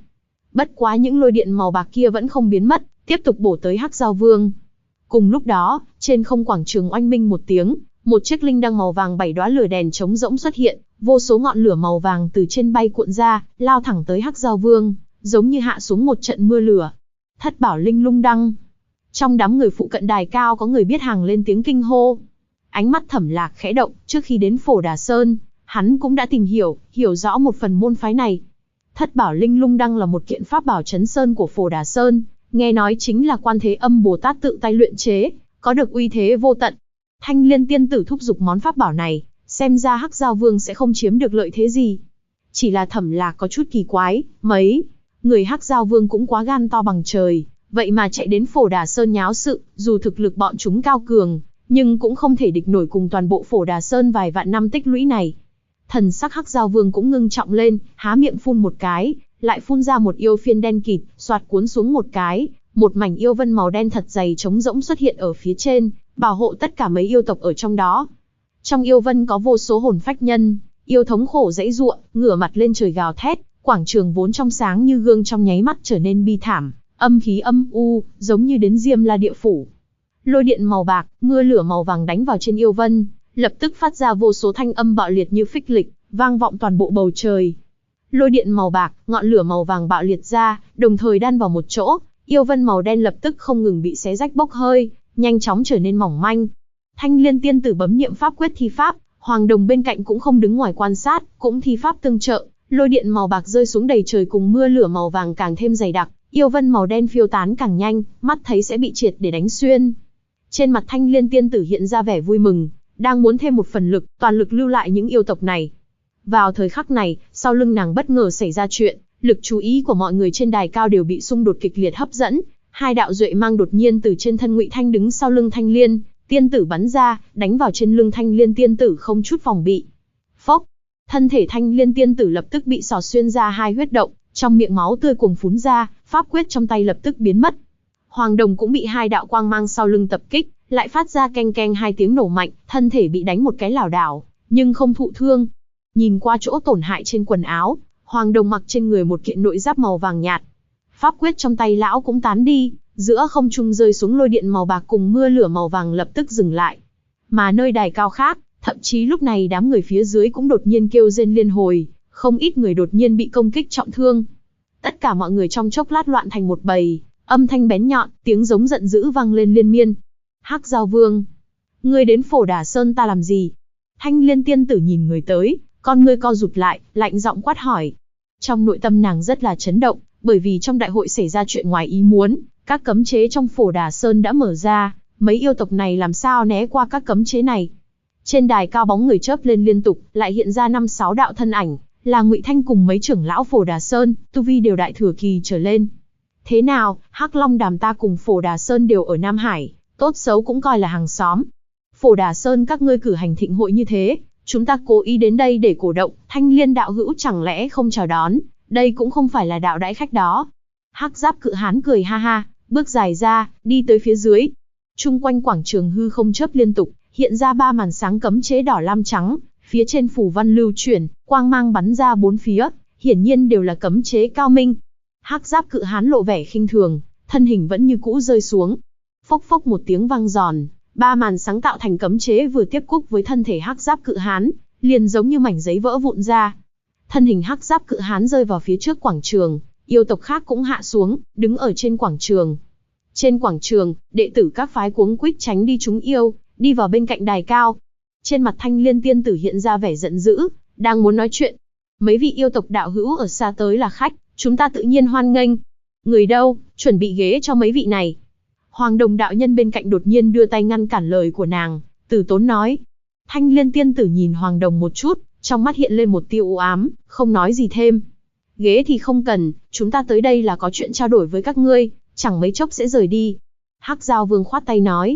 Bất quá những lôi điện màu bạc kia vẫn không biến mất, tiếp tục bổ tới Hắc Giao Vương. Cùng lúc đó, trên không quảng trường oanh minh một tiếng, một chiếc linh đăng màu vàng 7 đóa lửa đèn trống rỗng xuất hiện, vô số ngọn lửa màu vàng từ trên bay cuộn ra, lao thẳng tới Hắc Giao Vương, giống như hạ xuống một trận mưa lửa. Thất bảo linh lung đăng. Trong đám người phụ cận đài cao có người biết hàng lên tiếng kinh hô. Ánh mắt Thẩm Lạc khẽ động, trước khi đến Phổ Đà Sơn, hắn cũng đã tìm hiểu rõ một phần môn phái này. Thất bảo linh lung đăng là một kiện pháp bảo trấn sơn của Phổ Đà Sơn, nghe nói chính là Quan Thế Âm Bồ Tát tự tay luyện chế, có được uy thế vô tận. Thanh Liên tiên tử thúc giục món pháp bảo này, xem ra Hắc Giao Vương sẽ không chiếm được lợi thế gì. Chỉ là Thẩm Lạc có chút kỳ quái, mấy người Hắc Giao Vương cũng quá gan to bằng trời, vậy mà chạy đến Phổ Đà Sơn nháo sự, dù thực lực bọn chúng cao cường, nhưng cũng không thể địch nổi cùng toàn bộ Phổ Đà Sơn vài vạn năm tích lũy này. Thần sắc Hắc Giao Vương cũng ngưng trọng lên, há miệng phun một cái, lại phun ra một yêu phiên đen kịt, xoạt cuốn xuống một cái, một mảnh yêu vân màu đen thật dày trống rỗng xuất hiện ở phía trên, bảo hộ tất cả mấy yêu tộc ở trong đó. Trong yêu vân có vô số hồn phách nhân, yêu thống khổ dãy giụa, ngửa mặt lên trời gào thét, quảng trường vốn trong sáng như gương trong nháy mắt trở nên bi thảm, âm khí âm u, giống như đến Diêm La địa phủ. Lôi điện màu bạc, mưa lửa màu vàng đánh vào trên yêu vân, lập tức phát ra vô số thanh âm bạo liệt như phích lịch, vang vọng toàn bộ bầu trời. Lôi điện màu bạc, ngọn lửa màu vàng bạo liệt ra, đồng thời đan vào một chỗ, yêu vân màu đen lập tức không ngừng bị xé rách bốc hơi, nhanh chóng trở nên mỏng manh. Thanh Liên tiên tử bấm niệm pháp quyết thi pháp, Hoàng Đồng bên cạnh cũng không đứng ngoài quan sát, cũng thi pháp tương trợ, lôi điện màu bạc rơi xuống đầy trời cùng mưa lửa màu vàng càng thêm dày đặc, yêu vân màu đen phiêu tán càng nhanh, mắt thấy sẽ bị triệt để đánh xuyên. Trên mặt Thanh Liên tiên tử hiện ra vẻ vui mừng, đang muốn thêm một phần lực, toàn lực lưu lại những yêu tộc này. Vào thời khắc này, sau lưng nàng bất ngờ xảy ra chuyện, lực chú ý của mọi người trên đài cao đều bị xung đột kịch liệt hấp dẫn. Hai đạo duệ mang đột nhiên từ trên thân Ngụy Thanh đứng sau lưng Thanh Liên tiên tử bắn ra, đánh vào trên lưng Thanh Liên tiên tử không chút phòng bị. Phốc, thân thể Thanh Liên tiên tử lập tức bị xỏ xuyên ra hai huyết động, trong miệng máu tươi cuồng phún ra, pháp quyết trong tay lập tức biến mất. Hoàng Đồng cũng bị hai đạo quang mang sau lưng tập kích, lại phát ra keng keng hai tiếng nổ mạnh, thân thể bị đánh một cái lảo đảo, nhưng không thụ thương. Nhìn qua chỗ tổn hại trên quần áo, Hoàng Đồng mặc trên người một kiện nội giáp màu vàng nhạt. Pháp quyết trong tay lão cũng tán đi, giữa không trung rơi xuống lôi điện màu bạc cùng mưa lửa màu vàng lập tức dừng lại. Mà nơi đài cao khác, thậm chí lúc này đám người phía dưới cũng đột nhiên kêu rên liên hồi, không ít người đột nhiên bị công kích trọng thương. Tất cả mọi người trong chốc lát loạn thành một bầy, âm thanh bén nhọn, tiếng giống giận dữ vang lên liên miên. Hắc Giao Vương, ngươi đến Phổ Đà Sơn ta làm gì? Thanh Liên tiên tử nhìn người tới, con ngươi co rụt lại, lạnh giọng quát hỏi. Trong nội tâm nàng rất là chấn động, bởi vì trong đại hội xảy ra chuyện ngoài ý muốn, các cấm chế trong Phổ Đà Sơn đã mở ra, mấy yêu tộc này làm sao né qua các cấm chế này. Trên đài cao bóng người chớp lên liên tục, lại hiện ra 5-6 đạo thân ảnh, là Ngụy Thanh cùng mấy trưởng lão Phổ Đà Sơn, tu vi đều đại thừa kỳ trở lên. Thế nào, Hắc Long Đàm ta cùng Phổ Đà Sơn đều ở Nam Hải, tốt xấu cũng coi là hàng xóm. Phổ Đà Sơn các ngươi cử hành thịnh hội như thế, chúng ta cố ý đến đây để cổ động, Thanh Liên đạo hữu chẳng lẽ không chào đón, đây cũng không phải là đạo đãi khách đó. Hắc Giáp Cự Hán cười ha ha, bước dài ra, đi tới phía dưới. Trung quanh quảng trường hư không chớp liên tục, hiện ra 3 màn sáng cấm chế đỏ lam trắng, phía trên phủ văn lưu chuyển, quang mang bắn ra bốn phía, hiển nhiên đều là cấm chế cao minh. Hắc Giáp Cự Hán lộ vẻ khinh thường, thân hình vẫn như cũ rơi xuống. Phốc phốc một tiếng vang giòn, 3 màn sáng tạo thành cấm chế vừa tiếp cúc với thân thể Hắc Giáp Cự Hán, liền giống như mảnh giấy vỡ vụn ra. Thân hình Hắc Giáp Cự Hán rơi vào phía trước quảng trường, yêu tộc khác cũng hạ xuống, đứng ở trên quảng trường. Trên quảng trường, đệ tử các phái cuống quýt tránh đi chúng yêu, đi vào bên cạnh đài cao. Trên mặt Thanh Liên tiên tử hiện ra vẻ giận dữ, đang muốn nói chuyện. Mấy vị yêu tộc đạo hữu ở xa tới là khách, chúng ta tự nhiên hoan nghênh. Người đâu, chuẩn bị ghế cho mấy vị này. Hoàng Đồng đạo nhân bên cạnh đột nhiên đưa tay ngăn cản lời của nàng, từ tốn nói. Thanh Liên tiên tử nhìn Hoàng Đồng một chút, trong mắt hiện lên một tia u ám, không nói gì thêm. Ghế thì không cần, chúng ta tới đây là có chuyện trao đổi với các ngươi, chẳng mấy chốc sẽ rời đi. Hắc Giao Vương khoát tay nói.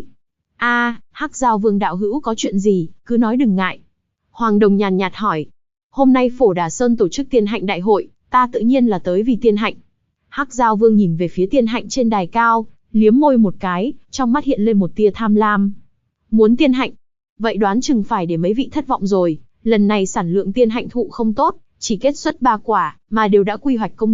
Hắc Giao Vương đạo hữu có chuyện gì, cứ nói đừng ngại. Hoàng Đồng nhàn nhạt hỏi. Hôm nay Phổ Đà Sơn tổ chức tiên hạnh đại hội, ta tự nhiên là tới vì tiên hạnh. Hắc Giao Vương nhìn về phía tiên hạnh trên đài cao, liếm môi một cái, trong mắt hiện lên một tia tham lam. Muốn tiên hạnh? Vậy đoán chừng phải để mấy vị thất vọng rồi, lần này sản lượng tiên hạnh thụ không tốt, chỉ kết xuất 3 quả, mà đều đã quy hoạch công dụng,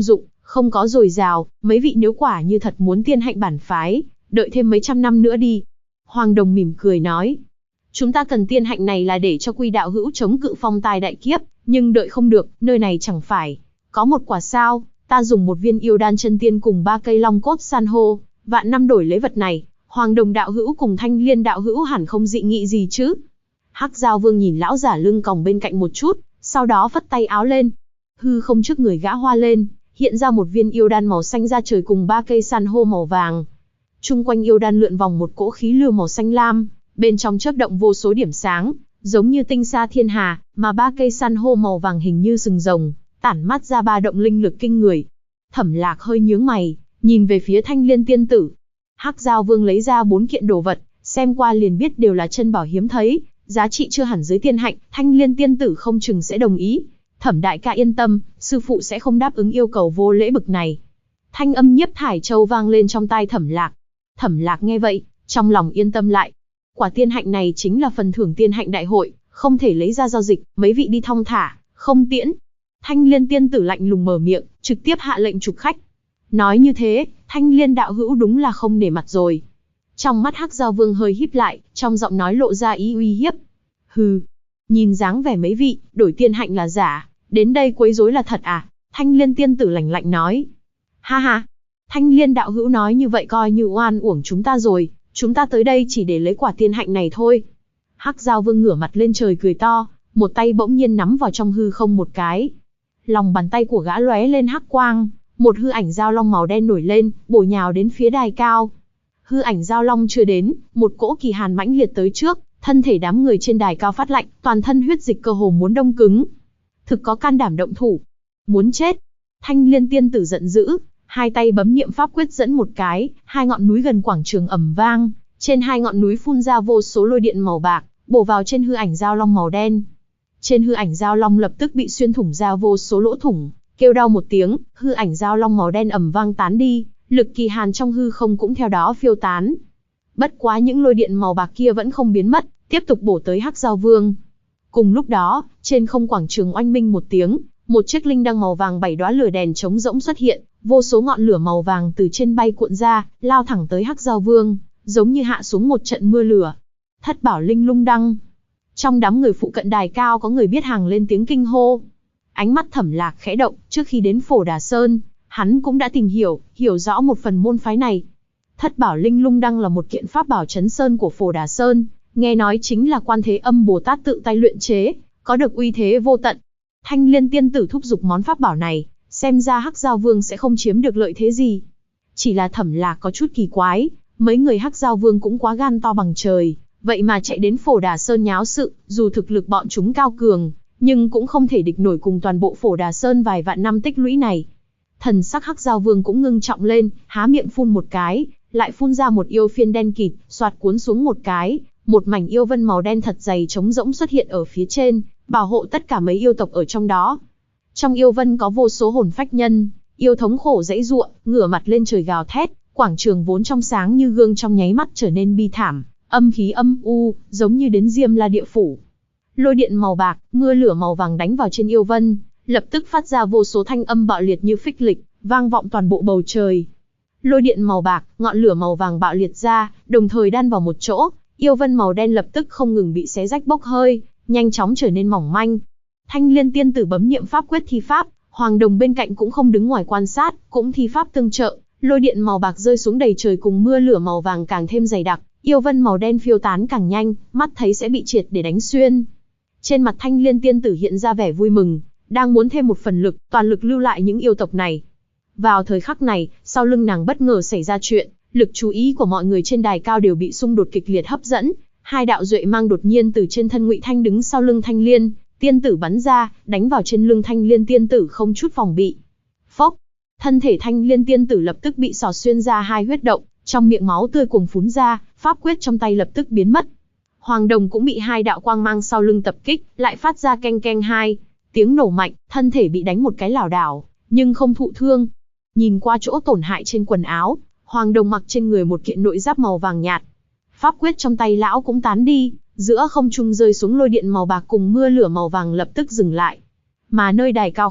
không có dồi dào, mấy vị nếu quả như thật muốn tiên hạnh bản phái, đợi thêm mấy trăm năm nữa đi. Hoàng Đồng mỉm cười nói, chúng ta cần tiên hạnh này là để cho Quy đạo hữu chống cự phong tai đại kiếp, nhưng đợi không được, nơi này chẳng phải có một quả sao, ta dùng một viên yêu đan chân tiên cùng 3 cây long cốt san hô, vạn năm đổi lấy vật này, Hoàng Đồng đạo hữu cùng Thanh Liên đạo hữu hẳn không dị nghị gì chứ? Hắc Giao Vương nhìn lão giả lưng còng bên cạnh một chút, sau đó phất tay áo lên. Hư không trước người gã hoa lên, hiện ra một viên yêu đan màu xanh da trời cùng 3 cây san hô màu vàng. Trung quanh yêu đan lượn vòng một cỗ khí lưu màu xanh lam, bên trong chớp động vô số điểm sáng, giống như tinh sa thiên hà, mà 3 cây san hô màu vàng hình như sừng rồng, tản mát ra ba động linh lực kinh người. Thẩm Lạc hơi nhướng mày, nhìn về phía Thanh Liên tiên tử. Hắc Giao Vương lấy ra 4 kiện đồ vật, xem qua liền biết đều là chân bảo hiếm thấy, giá trị chưa hẳn dưới tiên hạnh, Thanh Liên tiên tử không chừng sẽ đồng ý. Thẩm đại ca yên tâm, sư phụ sẽ không đáp ứng yêu cầu vô lễ bực này. Thanh âm Nhiếp Thải Châu vang lên trong tai Thẩm Lạc. Thẩm Lạc nghe vậy, trong lòng yên tâm lại. Quả tiên hạnh này chính là phần thưởng tiên hạnh đại hội, không thể lấy ra giao dịch, mấy vị đi thong thả, không tiễn. Thanh Liên tiên tử lạnh lùng mở miệng, trực tiếp hạ lệnh trục khách. Nói như thế, Thanh Liên đạo hữu đúng là không nể mặt rồi. Trong mắt Hắc Giao Vương hơi híp lại, trong giọng nói lộ ra ý uy hiếp. Hừ, nhìn dáng vẻ mấy vị, đổi tiên hạnh là giả, đến đây quấy rối là thật à? Thanh Liên tiên tử lạnh lạnh nói. Ha ha, Thanh Liên đạo hữu nói như vậy coi như oan uổng chúng ta rồi, chúng ta tới đây chỉ để lấy quả tiên hạnh này thôi. Hắc Giao Vương ngửa mặt lên trời cười to, một tay bỗng nhiên nắm vào trong hư không một cái. Lòng bàn tay của gã lóe lên hắc quang, một hư ảnh giao long màu đen nổi lên, bổ nhào đến phía đài cao. Hư ảnh giao long chưa đến, một cỗ kỳ hàn mãnh liệt tới trước, thân thể đám người trên đài cao phát lạnh, toàn thân huyết dịch cơ hồ muốn đông cứng. Thực có can đảm động thủ, muốn chết. Thanh Liên tiên tử giận dữ, hai tay bấm niệm pháp quyết dẫn một cái, hai ngọn núi gần quảng trường ầm vang, trên hai ngọn núi phun ra vô số lôi điện màu bạc, bổ vào trên hư ảnh giao long màu đen. Trên hư ảnh giao long lập tức bị xuyên thủng ra vô số lỗ thủng, kêu đau một tiếng, hư ảnh giao long màu đen ầm vang tán đi, lực kỳ hàn trong hư không cũng theo đó phiêu tán. Bất quá những lôi điện màu bạc kia vẫn không biến mất, tiếp tục bổ tới Hắc Giao Vương. Cùng lúc đó, trên không quảng trường oanh minh một tiếng, một chiếc linh đăng màu vàng 7 đóa lửa đèn trống rỗng xuất hiện, vô số ngọn lửa màu vàng từ trên bay cuộn ra, lao thẳng tới Hắc Giao Vương, giống như hạ xuống một trận mưa lửa. Thất bảo linh lung đăng. Trong đám người phụ cận đài cao có người biết hàng lên tiếng kinh hô. Ánh mắt Thẩm Lạc khẽ động, trước khi đến Phổ Đà Sơn, hắn cũng đã tìm hiểu rõ một phần môn phái này. Thất bảo linh lung đăng là một kiện pháp bảo trấn sơn của Phổ Đà Sơn, nghe nói chính là Quan Thế Âm Bồ Tát tự tay luyện chế, có được uy thế vô tận. Thanh Liên tiên tử thúc giục món pháp bảo này, xem ra Hắc Giao Vương sẽ không chiếm được lợi thế gì. Chỉ là Thẩm Lạc có chút kỳ quái, mấy người Hắc Giao Vương cũng quá gan to bằng trời, vậy mà chạy đến Phổ Đà Sơn nháo sự, dù thực lực bọn chúng cao cường, nhưng cũng không thể địch nổi cùng toàn bộ Phổ Đà Sơn vài vạn năm tích lũy này. Thần sắc Hắc Giao Vương cũng ngưng trọng lên, há miệng phun một cái, lại phun ra một yêu phiên đen kịt, xoạt cuốn xuống một cái, một mảnh yêu vân màu đen thật dày trống rỗng xuất hiện ở phía trên, bảo hộ tất cả mấy yêu tộc ở trong đó. Trong yêu vân có vô số hồn phách nhân, yêu thống khổ dãy giụa, ngửa mặt lên trời gào thét, quảng trường vốn trong sáng như gương trong nháy mắt trở nên bi thảm, âm khí âm u, giống như đến Diêm La địa phủ. Lôi điện màu bạc, mưa lửa màu vàng đánh vào trên yêu vân, lập tức phát ra vô số thanh âm bạo liệt như phích lịch, vang vọng toàn bộ bầu trời. Lôi điện màu bạc, ngọn lửa màu vàng bạo liệt ra, đồng thời đan vào một chỗ, yêu vân màu đen lập tức không ngừng bị xé rách bốc hơi, nhanh chóng trở nên mỏng manh. Thanh Liên tiên tử bấm niệm pháp quyết thi pháp, Hoàng Đồng bên cạnh cũng không đứng ngoài quan sát, cũng thi pháp tương trợ, lôi điện màu bạc rơi xuống đầy trời cùng mưa lửa màu vàng càng thêm dày đặc, yêu vân màu đen phiêu tán càng nhanh, mắt thấy sẽ bị triệt để đánh xuyên. Trên mặt Thanh Liên tiên tử hiện ra vẻ vui mừng, đang muốn thêm một phần lực, toàn lực lưu lại những yêu tộc này. Vào thời khắc này, sau lưng nàng bất ngờ xảy ra chuyện, lực chú ý của mọi người trên đài cao đều bị xung đột kịch liệt hấp dẫn. Hai đạo duệ mang đột nhiên từ trên thân Ngụy Thanh đứng sau lưng Thanh Liên tiên tử bắn ra, đánh vào trên lưng Thanh Liên tiên tử không chút phòng bị. Phốc, thân thể Thanh Liên tiên tử lập tức bị xỏ xuyên ra hai huyết động, trong miệng máu tươi cuồng phún ra, pháp quyết trong tay lập tức biến mất. Hoàng Đồng cũng bị hai đạo quang mang sau lưng tập kích, lại phát ra keng keng hai tiếng nổ mạnh, thân thể bị đánh một cái lảo đảo, nhưng không thụ thương. Nhìn qua chỗ tổn hại trên quần áo, Hoàng Đồng mặc trên người một kiện nội giáp màu vàng nhạt. Pháp quyết trong tay lão cũng tán đi, giữa không trung rơi xuống lôi điện màu bạc cùng mưa lửa màu vàng lập tức dừng lại. Mà nơi đài cao khác,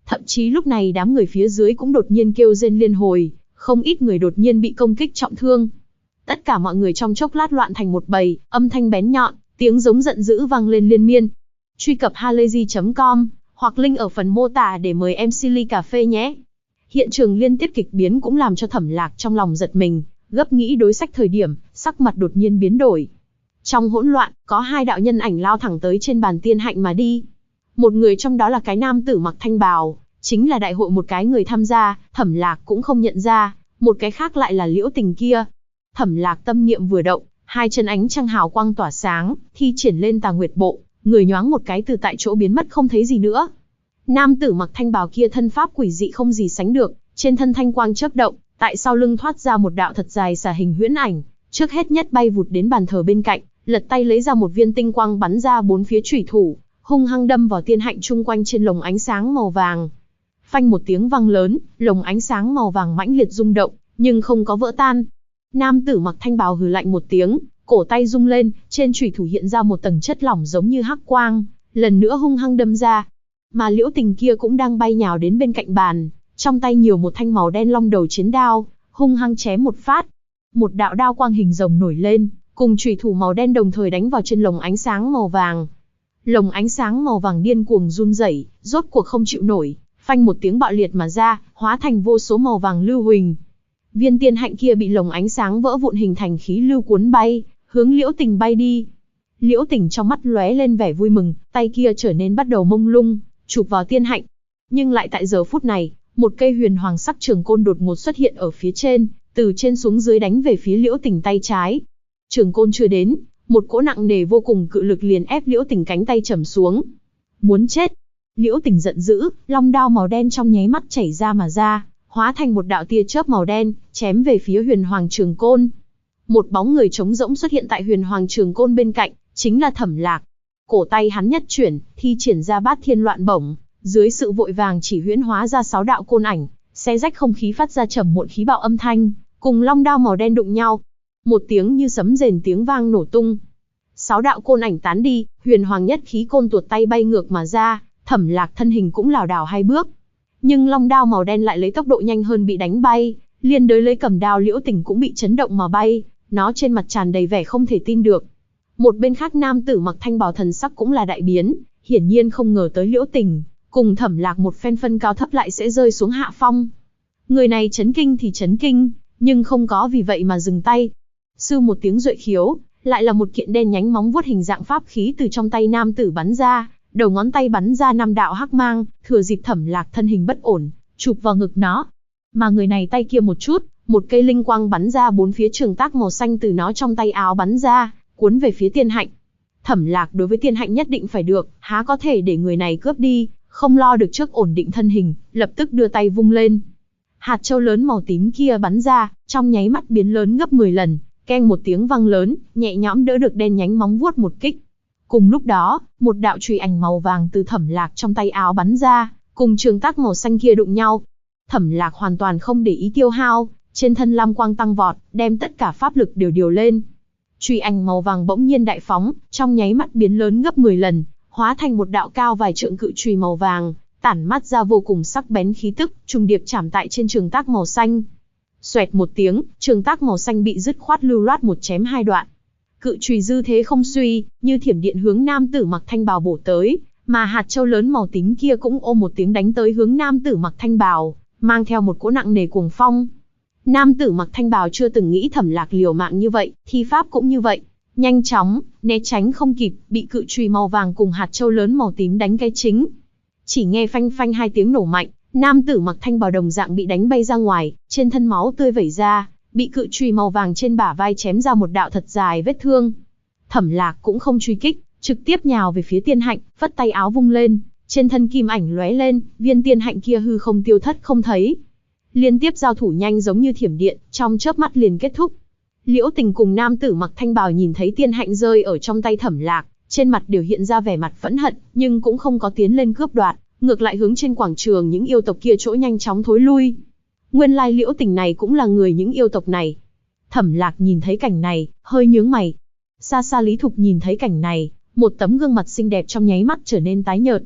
Thậm chí lúc này đám người phía dưới cũng đột nhiên kêu rên liên hồi, không ít người đột nhiên bị công kích trọng thương. Tất cả mọi người trong chốc lát loạn thành một bầy, âm thanh bén nhọn, tiếng giống giận dữ vang lên liên miên. Truy cập halayzi.com hoặc link ở phần mô tả để mời em Silly Cà Phê nhé. Hiện trường liên tiếp kịch biến cũng làm cho Thẩm Lạc trong lòng giật mình, gấp nghĩ đối sách thời điểm, sắc mặt đột nhiên biến đổi. Trong hỗn loạn, có hai đạo nhân ảnh lao thẳng tới trên bàn tiên hạnh mà đi. Một người trong đó là cái nam tử mặc thanh bào, chính là đại hội một cái người tham gia, Thẩm Lạc cũng không nhận ra, một cái khác lại là Liễu Tình kia. Thẩm Lạc tâm niệm vừa động, hai chân ánh trăng hào quang tỏa sáng, thi triển lên Tà Nguyệt Bộ, người nhoáng một cái từ tại chỗ biến mất không thấy gì nữa. Nam tử mặc thanh bào kia thân pháp quỷ dị không gì sánh được, trên thân thanh quang chớp động, tại sau lưng thoát ra một đạo thật dài xà hình huyễn ảnh, trước hết nhất bay vụt đến bàn thờ bên cạnh, lật tay lấy ra một viên tinh quang bắn ra bốn phía chủy thủ, hung hăng đâm vào tiên hạnh chung quanh trên lồng ánh sáng màu vàng. Phanh một tiếng vang lớn, lồng ánh sáng màu vàng mãnh liệt rung động, nhưng không có vỡ tan. Nam tử mặc thanh bào hừ lạnh một tiếng, cổ tay rung lên, trên chủy thủ hiện ra một tầng chất lỏng giống như hắc quang, lần nữa hung hăng đâm ra. Mà Liễu Tình kia cũng đang bay nhào đến bên cạnh bàn, trong tay nhiều một thanh màu đen long đầu chiến đao, hung hăng chém một phát. Một đạo đao quang hình rồng nổi lên, cùng chủy thủ màu đen đồng thời đánh vào trên lồng ánh sáng màu vàng. Lồng ánh sáng màu vàng điên cuồng run rẩy, rốt cuộc không chịu nổi, phanh một tiếng bạo liệt mà ra, hóa thành vô số màu vàng lưu huỳnh. Viên tiên hạnh kia bị lồng ánh sáng vỡ vụn hình thành khí lưu cuốn bay, hướng Liễu Tình bay đi. Liễu Tình trong mắt lóe lên vẻ vui mừng, tay kia trở nên bắt đầu mông lung, chụp vào tiên hạnh. Nhưng lại tại giờ phút này, một cây huyền hoàng sắc trường côn đột ngột xuất hiện ở phía trên, từ trên xuống dưới đánh về phía Liễu Tình tay trái. Trường côn chưa đến, một cỗ nặng nề vô cùng cự lực liền ép Liễu Tình cánh tay trầm xuống. Muốn chết! Liễu Tình giận dữ, long đao màu đen trong nháy mắt chảy ra mà ra, hóa thành một đạo tia chớp màu đen, chém về phía huyền hoàng trường côn. Một bóng người trống rỗng xuất hiện tại huyền hoàng trường côn bên cạnh, chính là Thẩm Lạc. Cổ tay hắn nhất chuyển, thi triển ra Bát Thiên Loạn Bổng, dưới sự vội vàng chỉ huyễn hóa ra 6 đạo côn ảnh, xé rách không khí phát ra trầm muộn khí bạo âm thanh, cùng long đao màu đen đụng nhau. Một tiếng như sấm rền tiếng vang nổ tung. 6 đạo côn ảnh tán đi, huyền hoàng nhất khí côn tuột tay bay ngược mà ra, Thẩm Lạc thân hình cũng lảo đảo 2 bước. Nhưng long đao màu đen lại lấy tốc độ nhanh hơn bị đánh bay, liên đới lấy cầm đao Liễu Tình cũng bị chấn động mà bay, nó trên mặt tràn đầy vẻ không thể tin được. Một bên khác nam tử mặc thanh bào thần sắc cũng là đại biến, hiển nhiên không ngờ tới Liễu Tình cùng Thẩm Lạc một phen phân cao thấp lại sẽ rơi xuống hạ phong. Người này chấn kinh thì chấn kinh, nhưng không có vì vậy mà dừng tay. Sư một tiếng duệ khiếu, lại là một kiện đen nhánh móng vuốt hình dạng pháp khí từ trong tay nam tử bắn ra, đầu ngón tay bắn ra 5 đạo hắc mang, thừa dịp Thẩm Lạc thân hình bất ổn, chụp vào ngực nó. Mà người này tay kia một chút, một cây linh quang bắn ra bốn phía trường tác màu xanh từ nó trong tay áo bắn ra, cuốn về phía tiên hạnh. Thẩm Lạc đối với tiên hạnh nhất định phải được, há có thể để người này cướp đi, không lo được trước ổn định thân hình, lập tức đưa tay vung lên. Hạt châu lớn màu tím kia bắn ra, trong nháy mắt biến lớn gấp 10 lần, keng một tiếng vang lớn, nhẹ nhõm đỡ được đen nhánh móng vuốt một kích. Cùng lúc đó, một đạo chùy ảnh màu vàng từ Thẩm Lạc trong tay áo bắn ra, cùng trường tác màu xanh kia đụng nhau. Thẩm Lạc hoàn toàn không để ý tiêu hao, trên thân lam quang tăng vọt, đem tất cả pháp lực đều điều lên. Chùy ảnh màu vàng bỗng nhiên đại phóng, trong nháy mắt biến lớn gấp 10 lần, hóa thành một đạo cao vài trượng cự chùy màu vàng, tản mát ra vô cùng sắc bén khí tức, trùng điệp chạm tại trên trường tác màu xanh. Xoẹt một tiếng, trường tác màu xanh bị dứt khoát lưu loát một chém 2 đoạn. Cự chùy dư thế không suy, như thiểm điện hướng nam tử mặc thanh bào bổ tới, mà hạt châu lớn màu tím kia cũng ôm một tiếng đánh tới hướng nam tử mặc thanh bào, mang theo một cỗ nặng nề cuồng phong. Nam tử mặc thanh bào chưa từng nghĩ Thẩm Lạc liều mạng như vậy, thi pháp cũng như vậy, nhanh chóng, né tránh không kịp, bị cự chùy màu vàng cùng hạt châu lớn màu tím đánh cái chính. Chỉ nghe phanh phanh 2 tiếng nổ mạnh, nam tử mặc thanh bào đồng dạng bị đánh bay ra ngoài, trên thân máu tươi vẩy ra, bị cự chùy màu vàng trên bả vai chém ra một đạo thật dài vết thương. Thẩm Lạc cũng không truy kích, trực tiếp nhào về phía tiên hạnh, phất tay áo vung lên, trên thân kim ảnh lóe lên, viên tiên hạnh kia hư không tiêu thất không thấy. Liên tiếp giao thủ nhanh giống như thiểm điện, trong chớp mắt liền kết thúc. Liễu Tình cùng nam tử mặc thanh bào nhìn thấy tiên hạnh rơi ở trong tay Thẩm Lạc, trên mặt đều hiện ra vẻ mặt phẫn hận, nhưng cũng không có tiến lên cướp đoạt, ngược lại hướng trên quảng trường những yêu tộc kia chỗ nhanh chóng thối lui. Nguyên lai Liễu Tình này cũng là người những yêu tộc này. Thẩm Lạc nhìn thấy cảnh này, hơi nhướng mày. Xa xa Lý Thục nhìn thấy cảnh này, một tấm gương mặt xinh đẹp trong nháy mắt trở nên tái nhợt.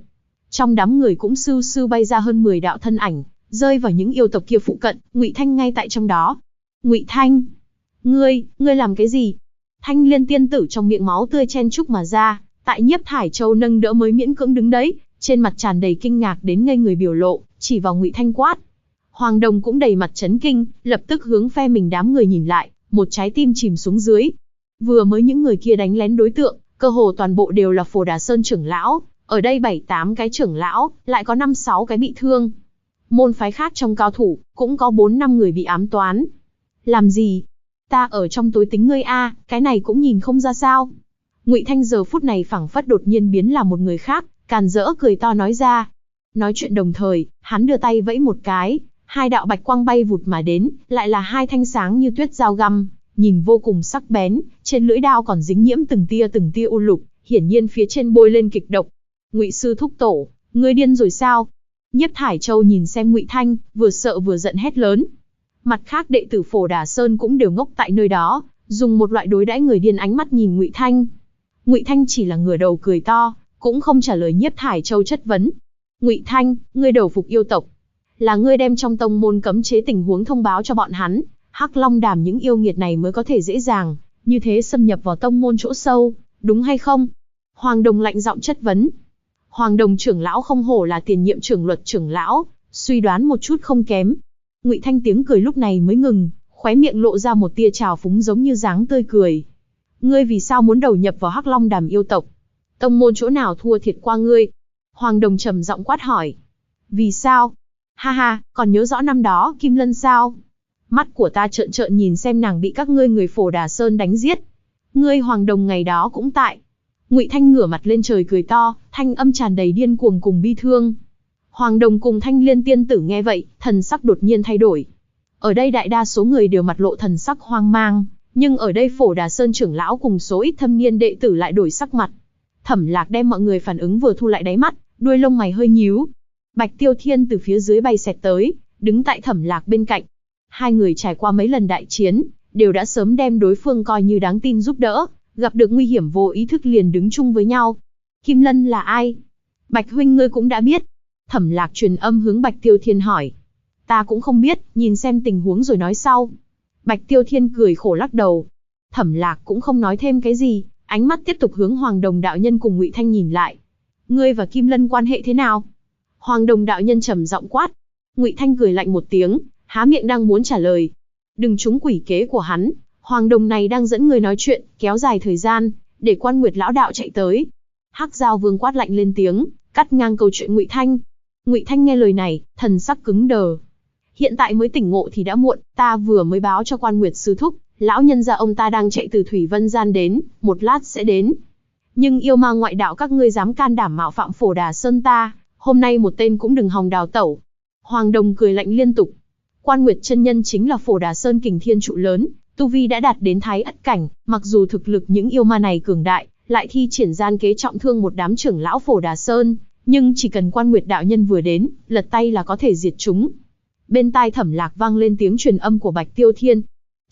Trong đám người cũng sưu sưu bay ra hơn 10 đạo thân ảnh, rơi vào những yêu tộc kia phụ cận, Ngụy Thanh ngay tại trong đó. Ngụy Thanh, ngươi làm cái gì? Thanh Liên tiên tử trong miệng máu tươi chen chúc mà ra, tại Nhiếp Thải Châu nâng đỡ mới miễn cưỡng đứng đấy, trên mặt tràn đầy kinh ngạc đến ngây người biểu lộ, chỉ vào Ngụy Thanh quát. Hoàng Đồng cũng đầy mặt chấn kinh, lập tức hướng phe mình đám người nhìn lại, một trái tim chìm xuống dưới. Vừa mới những người kia đánh lén đối tượng, cơ hồ toàn bộ đều là Phổ Đà Sơn trưởng lão, ở đây 7-8 cái trưởng lão, lại có 5-6 cái bị thương. Môn phái khác trong cao thủ, cũng có 4-5 người bị ám toán. Làm gì? Ta ở trong tối tính ngươi a, cái này cũng nhìn không ra sao. Ngụy Thanh giờ phút này phảng phất đột nhiên biến là một người khác, càn rỡ cười to nói ra. Nói chuyện đồng thời, hắn đưa tay vẫy một cái, 2 đạo bạch quang bay vụt mà đến, lại là 2 thanh sáng như tuyết dao găm, nhìn vô cùng sắc bén, trên lưỡi đao còn dính nhiễm từng tia u lục, hiển nhiên phía trên bôi lên kịch độc. Ngụy sư thúc tổ, ngươi điên rồi sao? Nhiếp Thải Châu nhìn xem Ngụy Thanh, vừa sợ vừa giận hét lớn. Mặt khác đệ tử Phổ Đà Sơn cũng đều ngốc tại nơi đó, dùng một loại đối đãi người điên ánh mắt nhìn Ngụy Thanh. Ngụy Thanh chỉ là ngửa đầu cười to, cũng không trả lời Nhiếp Thải Châu chất vấn. Ngụy Thanh, ngươi đầu phục yêu tộc, là ngươi đem trong tông môn cấm chế tình huống thông báo cho bọn hắn, Hắc Long Đàm những yêu nghiệt này mới có thể dễ dàng như thế xâm nhập vào tông môn chỗ sâu, đúng hay không? Hoàng Đồng lạnh giọng chất vấn. Hoàng Đồng trưởng lão không hổ là tiền nhiệm trưởng luật trưởng lão, suy đoán một chút không kém. Ngụy Thanh tiếng cười lúc này mới ngừng, khóe miệng lộ ra một tia trào phúng giống như dáng tươi cười. Ngươi vì sao muốn đầu nhập vào Hắc Long Đàm yêu tộc? Tông môn chỗ nào thua thiệt qua ngươi? Hoàng Đồng trầm giọng quát hỏi. Vì sao? Ha ha, còn nhớ rõ năm đó Kim Lân sao? Mắt của ta trợn trợn nhìn xem nàng bị các ngươi người Phổ Đà Sơn đánh giết. Ngươi Hoàng Đồng ngày đó cũng tại. Ngụy Thanh ngửa mặt lên trời cười to, thanh âm tràn đầy điên cuồng cùng bi thương. Hoàng Đồng cùng Thanh Liên tiên tử nghe vậy, thần sắc đột nhiên thay đổi. Ở đây đại đa số người đều mặt lộ thần sắc hoang mang, nhưng ở đây Phổ Đà Sơn trưởng lão cùng số ít thâm niên đệ tử lại đổi sắc mặt. Thẩm Lạc đem mọi người phản ứng vừa thu lại đáy mắt, đuôi lông mày hơi nhíu. Bạch Tiêu Thiên từ phía dưới bay xẹt tới, đứng tại Thẩm Lạc bên cạnh. Hai người trải qua mấy lần đại chiến, đều đã sớm đem đối phương coi như đáng tin giúp đỡ, gặp được nguy hiểm vô ý thức liền đứng chung với nhau. Kim Lân là ai? Bạch huynh ngươi cũng đã biết. Thẩm Lạc truyền âm hướng Bạch Tiêu Thiên hỏi. Ta cũng không biết, nhìn xem tình huống rồi nói sau. Bạch Tiêu Thiên cười khổ lắc đầu. Thẩm Lạc cũng không nói thêm cái gì, ánh mắt tiếp tục hướng Hoàng Đồng đạo nhân cùng Ngụy Thanh nhìn lại. Ngươi và Kim Lân quan hệ thế nào? Hoàng Đồng đạo nhân trầm giọng quát. Ngụy Thanh cười lạnh một tiếng, há miệng đang muốn trả lời. Đừng trúng quỷ kế của hắn, Hoàng Đồng này đang dẫn người nói chuyện, kéo dài thời gian, để Quan Nguyệt lão đạo chạy tới. Hắc Giao Vương quát lạnh lên tiếng, cắt ngang câu chuyện Ngụy Thanh. Ngụy Thanh nghe lời này, thần sắc cứng đờ. Hiện tại mới tỉnh ngộ thì đã muộn, ta vừa mới báo cho Quan Nguyệt sư thúc, lão nhân gia ông ta đang chạy từ Thủy Vân Gian đến, một lát sẽ đến. Nhưng yêu ma ngoại đạo các ngươi dám can đảm mạo phạm Phổ Đà Sơn ta, hôm nay một tên cũng đừng hòng đào tẩu. Hoàng Đồng cười lạnh liên tục. Quan Nguyệt chân nhân chính là Phổ Đà Sơn kình thiên trụ lớn, tu vi đã đạt đến thái ất cảnh, mặc dù thực lực những yêu ma này cường đại, lại thi triển gian kế trọng thương một đám trưởng lão Phổ Đà Sơn, nhưng chỉ cần Quan Nguyệt đạo nhân vừa đến, lật tay là có thể diệt chúng. Bên tai Thẩm Lạc vang lên tiếng truyền âm của Bạch Tiêu Thiên.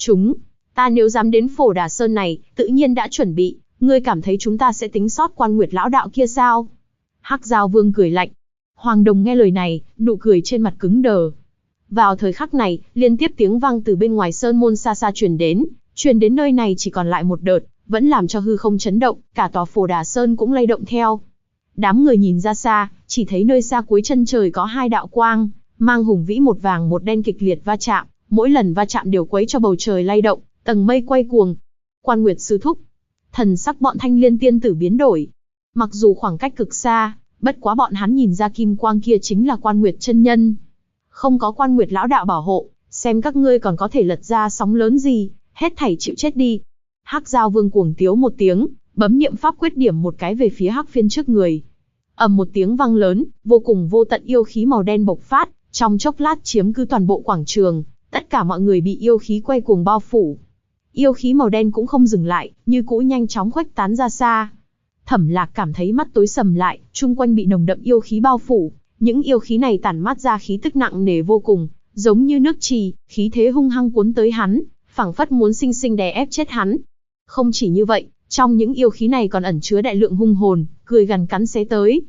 Ta nếu dám đến Phổ Đà Sơn này, tự nhiên đã chuẩn bị, ngươi cảm thấy chúng ta sẽ tính sót Quan Nguyệt lão đạo kia sao? Hắc Giao Vương cười lạnh. Hoàng Đồng nghe lời này, nụ cười trên mặt cứng đờ. Vào thời khắc này, liên tiếp tiếng vang từ bên ngoài sơn môn xa xa truyền đến nơi này chỉ còn lại một đợt, vẫn làm cho hư không chấn động, cả tòa Phổ Đà Sơn cũng lay động theo. Đám người nhìn ra xa, chỉ thấy nơi xa cuối chân trời có 2 đạo quang, mang hùng vĩ một vàng một đen kịch liệt va chạm, mỗi lần va chạm đều quấy cho bầu trời lay động, tầng mây quay cuồng. Quan Nguyệt sư thúc, thần sắc bọn Thanh Liên tiên tử biến đổi. Mặc dù khoảng cách cực xa, bất quá bọn hắn nhìn ra kim quang kia chính là Quan Nguyệt chân nhân. Không có Quan Nguyệt lão đạo bảo hộ, xem các ngươi còn có thể lật ra sóng lớn gì, hết thảy chịu chết đi. Hắc Giao Vương cuồng tiếu một tiếng, bấm niệm pháp quyết điểm một cái về phía Hắc Phiên trước người. Ầm một tiếng vang lớn, vô cùng vô tận yêu khí màu đen bộc phát, trong chốc lát chiếm cứ toàn bộ quảng trường, tất cả mọi người bị yêu khí quay cuồng bao phủ. Yêu khí màu đen cũng không dừng lại, như cũ nhanh chóng khuếch tán ra xa. Thẩm Lạc cảm thấy mắt tối sầm lại, chung quanh bị nồng đậm yêu khí bao phủ, những yêu khí này tản mát ra khí tức nặng nề vô cùng, giống như nước trì, khí thế hung hăng cuốn tới hắn, phảng phất muốn sinh sinh đè ép chết hắn. Không chỉ như vậy, trong những yêu khí này còn ẩn chứa đại lượng hung hồn, cười gằn cắn xé tới.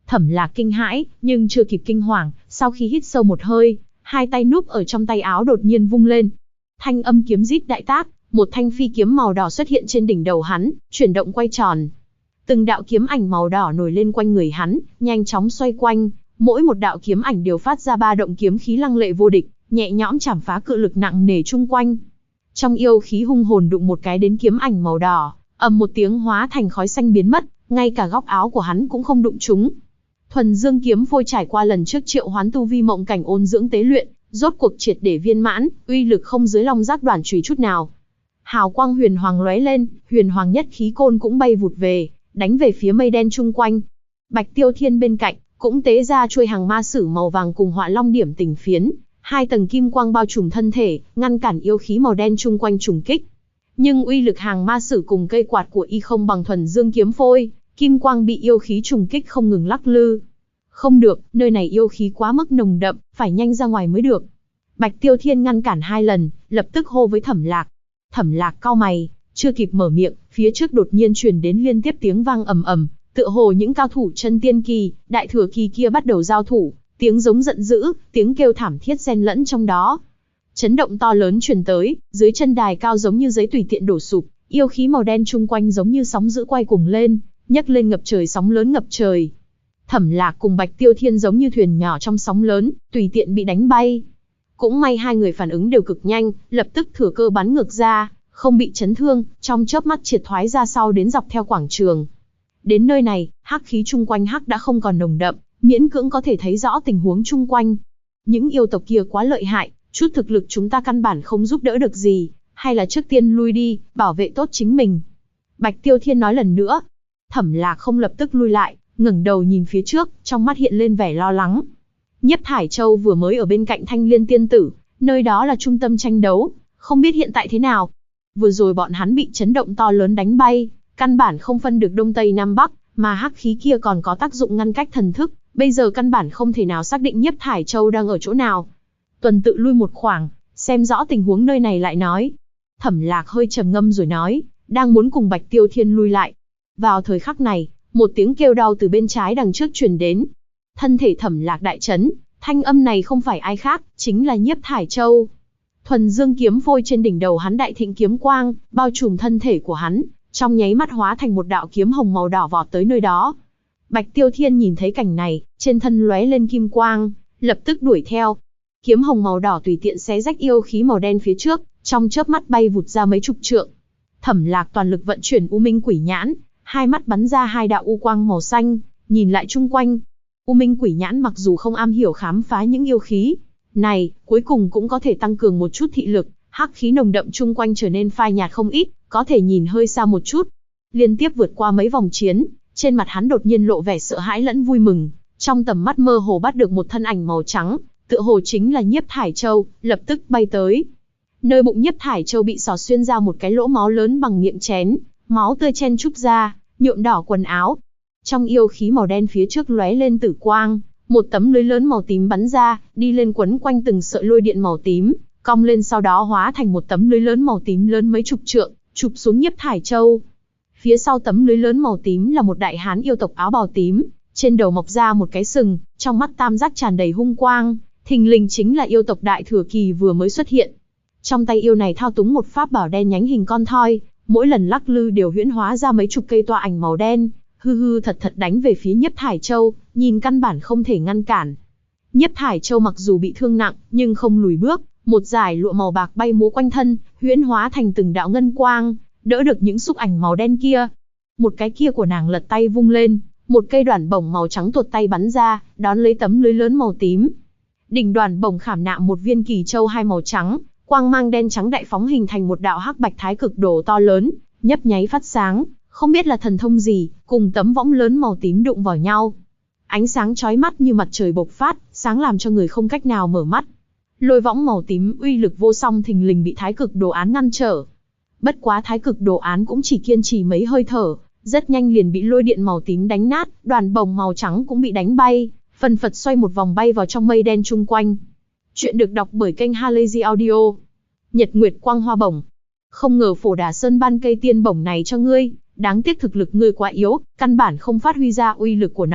Thẩm Lạc kinh hãi, nhưng chưa kịp kinh hoàng, sau khi hít sâu một hơi, hai tay núp ở trong tay áo đột nhiên vung lên. Thanh âm kiếm rít đại tác, một thanh phi kiếm màu đỏ xuất hiện trên đỉnh đầu hắn, chuyển động quay tròn. Từng đạo kiếm ảnh màu đỏ nổi lên quanh người hắn, nhanh chóng xoay quanh, mỗi một đạo kiếm ảnh đều phát ra ba động kiếm khí lăng lệ vô địch, nhẹ nhõm chảm phá cự lực nặng nề chung quanh. Trong yêu khí hung hồn đụng một cái đến kiếm ảnh màu đỏ, ầm một tiếng hóa thành khói xanh biến mất, ngay cả góc áo của hắn cũng không đụng trúng. Thuần Dương kiếm phôi trải qua lần trước triệu hoán tu vi mộng cảnh ôn dưỡng tế luyện, rốt cuộc triệt để viên mãn, uy lực không dưới Long Giác Đoản chùy chút nào. Hào quang huyền hoàng lóe lên, huyền hoàng nhất khí côn cũng bay vụt về, đánh về phía mây đen chung quanh. Bạch Tiêu Thiên bên cạnh cũng tế ra chuôi hàng ma sử màu vàng cùng Họa Long điểm tình phiến, hai tầng kim quang bao trùm thân thể, ngăn cản yêu khí màu đen chung quanh trùng kích. Nhưng uy lực hàng ma sử cùng cây quạt của y không bằng Thuần Dương kiếm phôi, kim quang bị yêu khí trùng kích không ngừng lắc lư. Không được, nơi này yêu khí quá mức nồng đậm, phải nhanh ra ngoài mới được. Bạch Tiêu Thiên ngăn cản hai lần, lập tức hô với Thẩm Lạc. Thẩm Lạc cau mày, chưa kịp mở miệng, phía trước đột nhiên truyền đến liên tiếp tiếng vang ầm ầm, tựa hồ những cao thủ chân tiên kỳ, đại thừa kỳ kia bắt đầu giao thủ, tiếng giống giận dữ, tiếng kêu thảm thiết xen lẫn trong đó. Chấn động to lớn truyền tới, dưới chân đài cao giống như giấy tùy tiện đổ sụp, yêu khí màu đen chung quanh giống như sóng dữ quay cuồng lên, nhấc lên ngập trời sóng lớn ngập trời. Thẩm Lạc cùng Bạch Tiêu Thiên giống như thuyền nhỏ trong sóng lớn, tùy tiện bị đánh bay. Cũng may hai người phản ứng đều cực nhanh, lập tức thừa cơ bắn ngược ra, không bị chấn thương, trong chớp mắt triệt thoái ra sau đến dọc theo quảng trường. Đến nơi này, hắc khí chung quanh hắc đã không còn nồng đậm, miễn cưỡng có thể thấy rõ tình huống chung quanh. Những yêu tộc kia quá lợi hại, chút thực lực chúng ta căn bản không giúp đỡ được gì, hay là trước tiên lui đi, bảo vệ tốt chính mình. Bạch Tiêu Thiên nói lần nữa. Thẩm Lạc không lập tức lui lại, ngẩng đầu nhìn phía trước, trong mắt hiện lên vẻ lo lắng. Nhiếp Thải Châu vừa mới ở bên cạnh Thanh Liên tiên tử, nơi đó là trung tâm tranh đấu, không biết hiện tại thế nào. Vừa rồi bọn hắn bị chấn động to lớn đánh bay, căn bản không phân được đông tây nam bắc, mà hắc khí kia còn có tác dụng ngăn cách thần thức, bây giờ căn bản không thể nào xác định Nhiếp Thải Châu đang ở chỗ nào. Tuần tự lui một khoảng, xem rõ tình huống nơi này lại nói. Thẩm Lạc hơi trầm ngâm rồi nói, đang muốn cùng Bạch Tiêu Thiên lui lại. Vào thời khắc này, một tiếng kêu đau từ bên trái đằng trước truyền đến. Thân thể Thẩm Lạc đại chấn, thanh âm này không phải ai khác, chính là Nhiếp Thải Châu. Thuần Dương kiếm phôi trên đỉnh đầu hắn đại thịnh kiếm quang, bao trùm thân thể của hắn, trong nháy mắt hóa thành một đạo kiếm hồng màu đỏ vọt tới nơi đó. Bạch Tiêu Thiên nhìn thấy cảnh này, trên thân lóe lên kim quang, lập tức đuổi theo. Kiếm hồng màu đỏ tùy tiện xé rách yêu khí màu đen phía trước, trong chớp mắt bay vụt ra mấy chục trượng. Thẩm Lạc toàn lực vận chuyển U Minh Quỷ Nhãn, hai mắt bắn ra hai đạo u quang màu xanh, nhìn lại chung quanh. U Minh Quỷ Nhãn mặc dù không am hiểu khám phá những yêu khí này, cuối cùng cũng có thể tăng cường một chút thị lực, hắc khí nồng đậm chung quanh trở nên phai nhạt không ít, có thể nhìn hơi xa một chút. Liên tiếp vượt qua mấy vòng chiến, trên mặt hắn đột nhiên lộ vẻ sợ hãi lẫn vui mừng, trong tầm mắt mơ hồ bắt được một thân ảnh màu trắng, tựa hồ chính là Nhiếp Thải Châu, lập tức bay tới. Nơi bụng Nhiếp Thải Châu bị xỏ xuyên ra một cái lỗ máu lớn bằng miệng chén, máu tươi chen chúc ra, nhuộm đỏ quần áo. Trong yêu khí màu đen phía trước lóe lên tử quang, một tấm lưới lớn màu tím bắn ra, đi lên quấn quanh từng sợi lôi điện màu tím, cong lên sau đó hóa thành một tấm lưới lớn màu tím lớn mấy chục trượng, chụp xuống Nhiếp Thải Châu. Phía sau tấm lưới lớn màu tím là một đại hán yêu tộc áo bào tím, trên đầu mọc ra một cái sừng, trong mắt tam giác tràn đầy hung quang, thình lình chính là yêu tộc đại thừa kỳ vừa mới xuất hiện. Trong tay yêu này thao túng một pháp bảo đen nhánh hình con thoi, mỗi lần lắc lư đều huyễn hóa ra mấy chục cây tọa ảnh màu đen, hư hư thật thật đánh về phía Nhiếp Thải Châu, nhìn căn bản không thể ngăn cản. Nhiếp Thải Châu mặc dù bị thương nặng, nhưng không lùi bước, một dải lụa màu bạc bay múa quanh thân, huyễn hóa thành từng đạo ngân quang, đỡ được những xúc ảnh màu đen kia. Một cái kia của nàng lật tay vung lên, một cây đoản bổng màu trắng tuột tay bắn ra, đón lấy tấm lưới lớn màu tím. Đỉnh đoản bổng khảm nạm một viên kỳ châu hai màu trắng, quang mang đen trắng đại phóng hình thành một đạo hắc bạch thái cực đồ to lớn, nhấp nháy phát sáng, không biết là thần thông gì, cùng tấm võng lớn màu tím đụng vào nhau. Ánh sáng chói mắt như mặt trời bộc phát, sáng làm cho người không cách nào mở mắt. Lôi võng màu tím uy lực vô song thình lình bị thái cực đồ án ngăn trở. Bất quá thái cực đồ án cũng chỉ kiên trì mấy hơi thở, rất nhanh liền bị lôi điện màu tím đánh nát, đoàn bồng màu trắng cũng bị đánh bay, phần phật xoay một vòng bay vào trong mây đen chung quanh. Chuyện được đọc bởi kênh Halazy Audio. Nhật Nguyệt Quang Hoa Bổng. Không ngờ Phổ Đà Sơn ban cây tiên bổng này cho ngươi, đáng tiếc thực lực ngươi quá yếu, căn bản không phát huy ra uy lực của nó,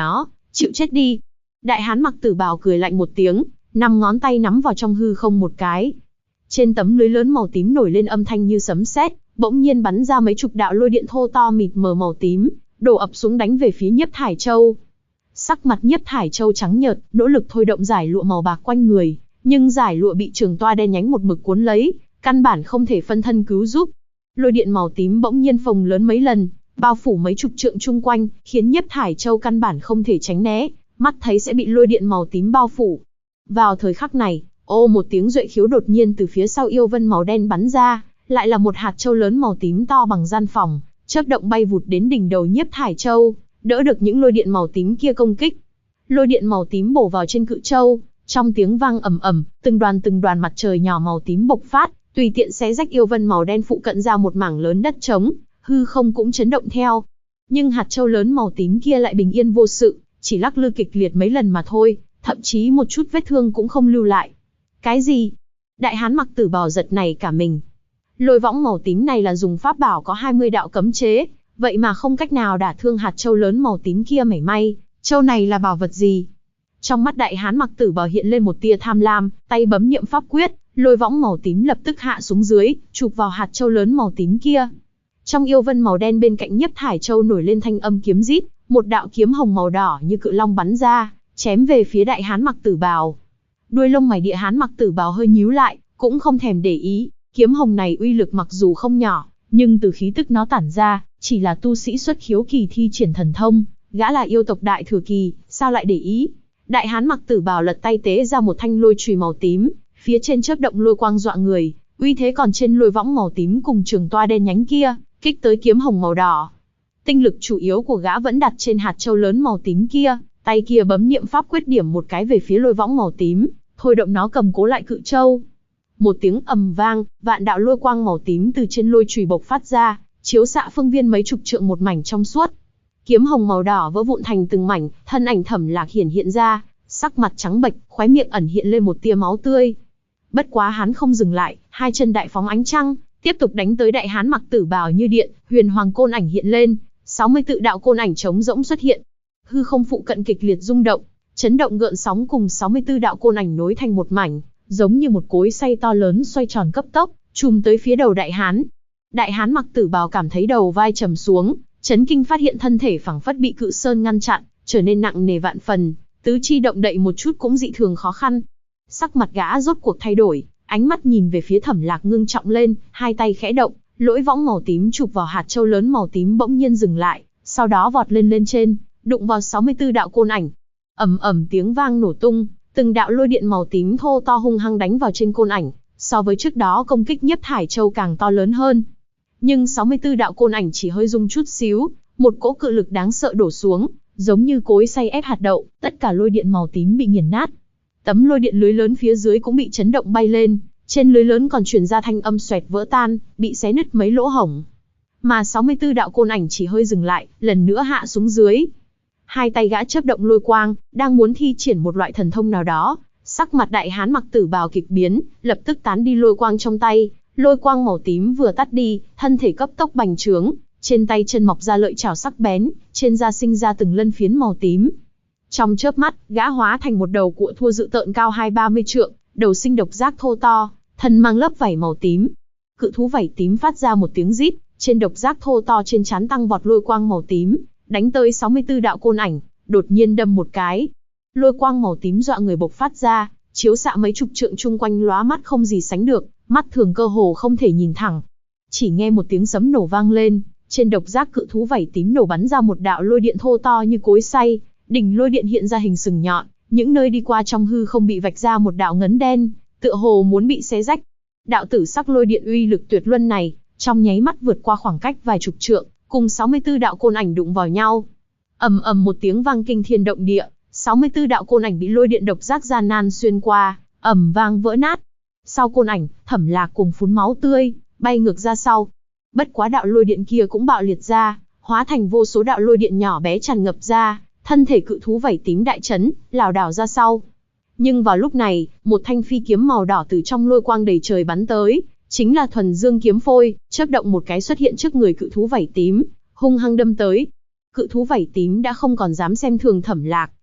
Chịu chết đi. Đại hán mặc tử bào cười lạnh một tiếng, 5 ngón tay nắm vào trong hư không một cái. Trên tấm lưới lớn màu tím nổi lên âm thanh như sấm sét, bỗng nhiên bắn ra mấy chục đạo lôi điện thô to mịt mờ màu tím, đổ ập xuống đánh về phía Nhiếp Thải Châu. Sắc mặt Nhiếp Thải Châu trắng nhợt, nỗ lực thôi động giải lụa màu bạc quanh người, nhưng giải lụa bị trường toa đen nhánh một mực cuốn lấy, căn bản không thể phân thân cứu giúp. Lôi điện màu tím bỗng nhiên phồng lớn mấy lần, bao phủ mấy chục trượng chung quanh, khiến Nhiếp Thải Châu căn bản không thể tránh né, mắt thấy sẽ bị lôi điện màu tím bao phủ. Vào thời khắc này, một tiếng duệ khiếu đột nhiên từ phía sau yêu vân màu đen bắn ra, lại là một hạt châu lớn màu tím to bằng gian phòng, chớp động bay vụt đến đỉnh đầu Nhiếp Thải Châu, đỡ được những lôi điện màu tím kia công kích. Lôi điện màu tím bổ vào trên cự châu, trong tiếng vang ầm ầm, từng đoàn mặt trời nhỏ màu tím bộc phát, tùy tiện xé rách yêu vân màu đen phụ cận ra một mảng lớn đất trống, hư không cũng chấn động theo. Nhưng hạt châu lớn màu tím kia lại bình yên vô sự, chỉ lắc lư kịch liệt mấy lần mà thôi, thậm chí một chút vết thương cũng không lưu lại. Cái gì? Đại hán mặc tử bào giật nảy cả mình. Lôi võng màu tím này là dùng pháp bảo có 20 đạo cấm chế, vậy mà không cách nào đả thương hạt châu lớn màu tím kia mảy may. Châu này là bảo vật gì? Trong mắt đại hán mặc tử bào hiện lên một tia tham lam, tay bấm niệm pháp quyết, lôi võng màu tím lập tức hạ xuống dưới, chụp vào hạt châu lớn màu tím kia. Trong yêu vân màu đen bên cạnh Nhiếp Thải Châu nổi lên thanh âm kiếm rít, một đạo kiếm hồng màu đỏ như cự long bắn ra, chém về phía đại hán mặc tử bào. Đuôi lông mày địa hán mặc tử bào hơi nhíu lại, cũng không thèm để ý, kiếm hồng này uy lực mặc dù không nhỏ, nhưng từ khí tức nó tản ra, chỉ là tu sĩ xuất khiếu kỳ thi triển thần thông, gã là yêu tộc đại thừa kỳ, sao lại để ý. Đại hán mặc tử bào lật tay tế ra một thanh lôi chùy màu tím, phía trên chớp động lôi quang dọa người, uy thế còn trên lôi võng màu tím cùng trường toa đen nhánh kia, kích tới kiếm hồng màu đỏ. Tinh lực chủ yếu của gã vẫn đặt trên hạt châu lớn màu tím kia, tay kia bấm niệm pháp quyết điểm một cái về phía lôi võng màu tím, thôi động nó cầm cố lại cự châu. Một tiếng ầm vang, vạn đạo lôi quang màu tím từ trên lôi chùy bộc phát ra, chiếu xạ phương viên mấy chục trượng một mảnh trong suốt. Kiếm hồng màu đỏ vỡ vụn thành từng mảnh, thân ảnh Thẩm Lạc hiện ra, sắc mặt trắng bệch, khóe miệng ẩn hiện lên một tia máu tươi. Bất quá hắn không dừng lại, hai chân đại phóng ánh trăng, tiếp tục đánh tới đại hán mặc tử bào như điện, huyền hoàng côn ảnh hiện lên, 64 đạo côn ảnh trống rỗng xuất hiện. Hư không phụ cận kịch liệt rung động, chấn động gợn sóng cùng 64 đạo côn ảnh nối thành một mảnh, giống như một cối xay to lớn xoay tròn cấp tốc, chùm tới phía đầu đại hán. Đại hán mặc tử bào cảm thấy đầu vai trầm xuống, chấn kinh phát hiện thân thể phảng phất bị cự sơn ngăn chặn, trở nên nặng nề vạn phần, tứ chi động đậy một chút cũng dị thường khó khăn. Sắc mặt gã rốt cuộc thay đổi, ánh mắt nhìn về phía Thẩm Lạc ngưng trọng lên, hai tay khẽ động, lỗi võng màu tím chụp vào hạt châu lớn màu tím bỗng nhiên dừng lại, sau đó vọt lên trên, đụng vào 64 đạo côn ảnh. Ầm ầm tiếng vang nổ tung, từng đạo lôi điện màu tím thô to hung hăng đánh vào trên côn ảnh, so với trước đó công kích Nhiếp Thải Châu càng to lớn hơn. Nhưng 64 đạo côn ảnh chỉ hơi rung chút xíu, một cỗ cự lực đáng sợ đổ xuống, giống như cối xay ép hạt đậu, tất cả lôi điện màu tím bị nghiền nát. Tấm lôi điện lưới lớn phía dưới cũng bị chấn động bay lên, trên lưới lớn còn truyền ra thanh âm xoẹt vỡ tan, bị xé nứt mấy lỗ hổng. Mà 64 đạo côn ảnh chỉ hơi dừng lại, lần nữa hạ xuống dưới. Hai tay gã chớp động lôi quang, đang muốn thi triển một loại thần thông nào đó, sắc mặt đại hán mặc tử bào kịch biến, lập tức tán đi lôi quang trong tay, lôi quang màu tím vừa tắt đi, thân thể cấp tốc bành trướng, trên tay chân mọc ra lợi chảo sắc bén, trên da sinh ra từng lân phiến màu tím. Trong chớp mắt, gã hóa thành một đầu cụa thua dữ tợn cao 20-30 trượng, đầu sinh độc giác thô to, thân mang lớp vảy màu tím. Cự thú vảy tím phát ra một tiếng rít, trên độc giác thô to trên trán tăng vọt lôi quang màu tím, đánh tới 64 đạo côn ảnh, đột nhiên đâm một cái. Lôi quang màu tím dọa người bộc phát ra, chiếu xạ mấy chục trượng chung quanh lóa mắt không gì sánh được, mắt thường cơ hồ không thể nhìn thẳng. Chỉ nghe một tiếng sấm nổ vang lên, trên độc giác cự thú vảy tím nổ bắn ra một đạo lôi điện thô to như cối xay, đỉnh lôi điện hiện ra hình sừng nhọn, những nơi đi qua trong hư không bị vạch ra một đạo ngấn đen, tựa hồ muốn bị xé rách. Đạo tử sắc lôi điện uy lực tuyệt luân này, trong nháy mắt vượt qua khoảng cách vài chục trượng, cùng 64 đạo côn ảnh đụng vào nhau. Ầm ầm một tiếng vang kinh thiên động địa, 64 đạo côn ảnh bị lôi điện độc giác gian nan xuyên qua, ầm vang vỡ nát. Sau côn ảnh, Thẩm Lạc cùng phun máu tươi, bay ngược ra sau. Bất quá đạo lôi điện kia cũng bạo liệt ra, hóa thành vô số đạo lôi điện nhỏ bé tràn ngập ra, thân thể cự thú vảy tím đại chấn, lảo đảo ra sau. Nhưng vào lúc này, một thanh phi kiếm màu đỏ từ trong lôi quang đầy trời bắn tới, chính là Thuần Dương kiếm phôi, chớp động một cái xuất hiện trước người cự thú vảy tím, hung hăng đâm tới. Cự thú vảy tím đã không còn dám xem thường Thẩm Lạc,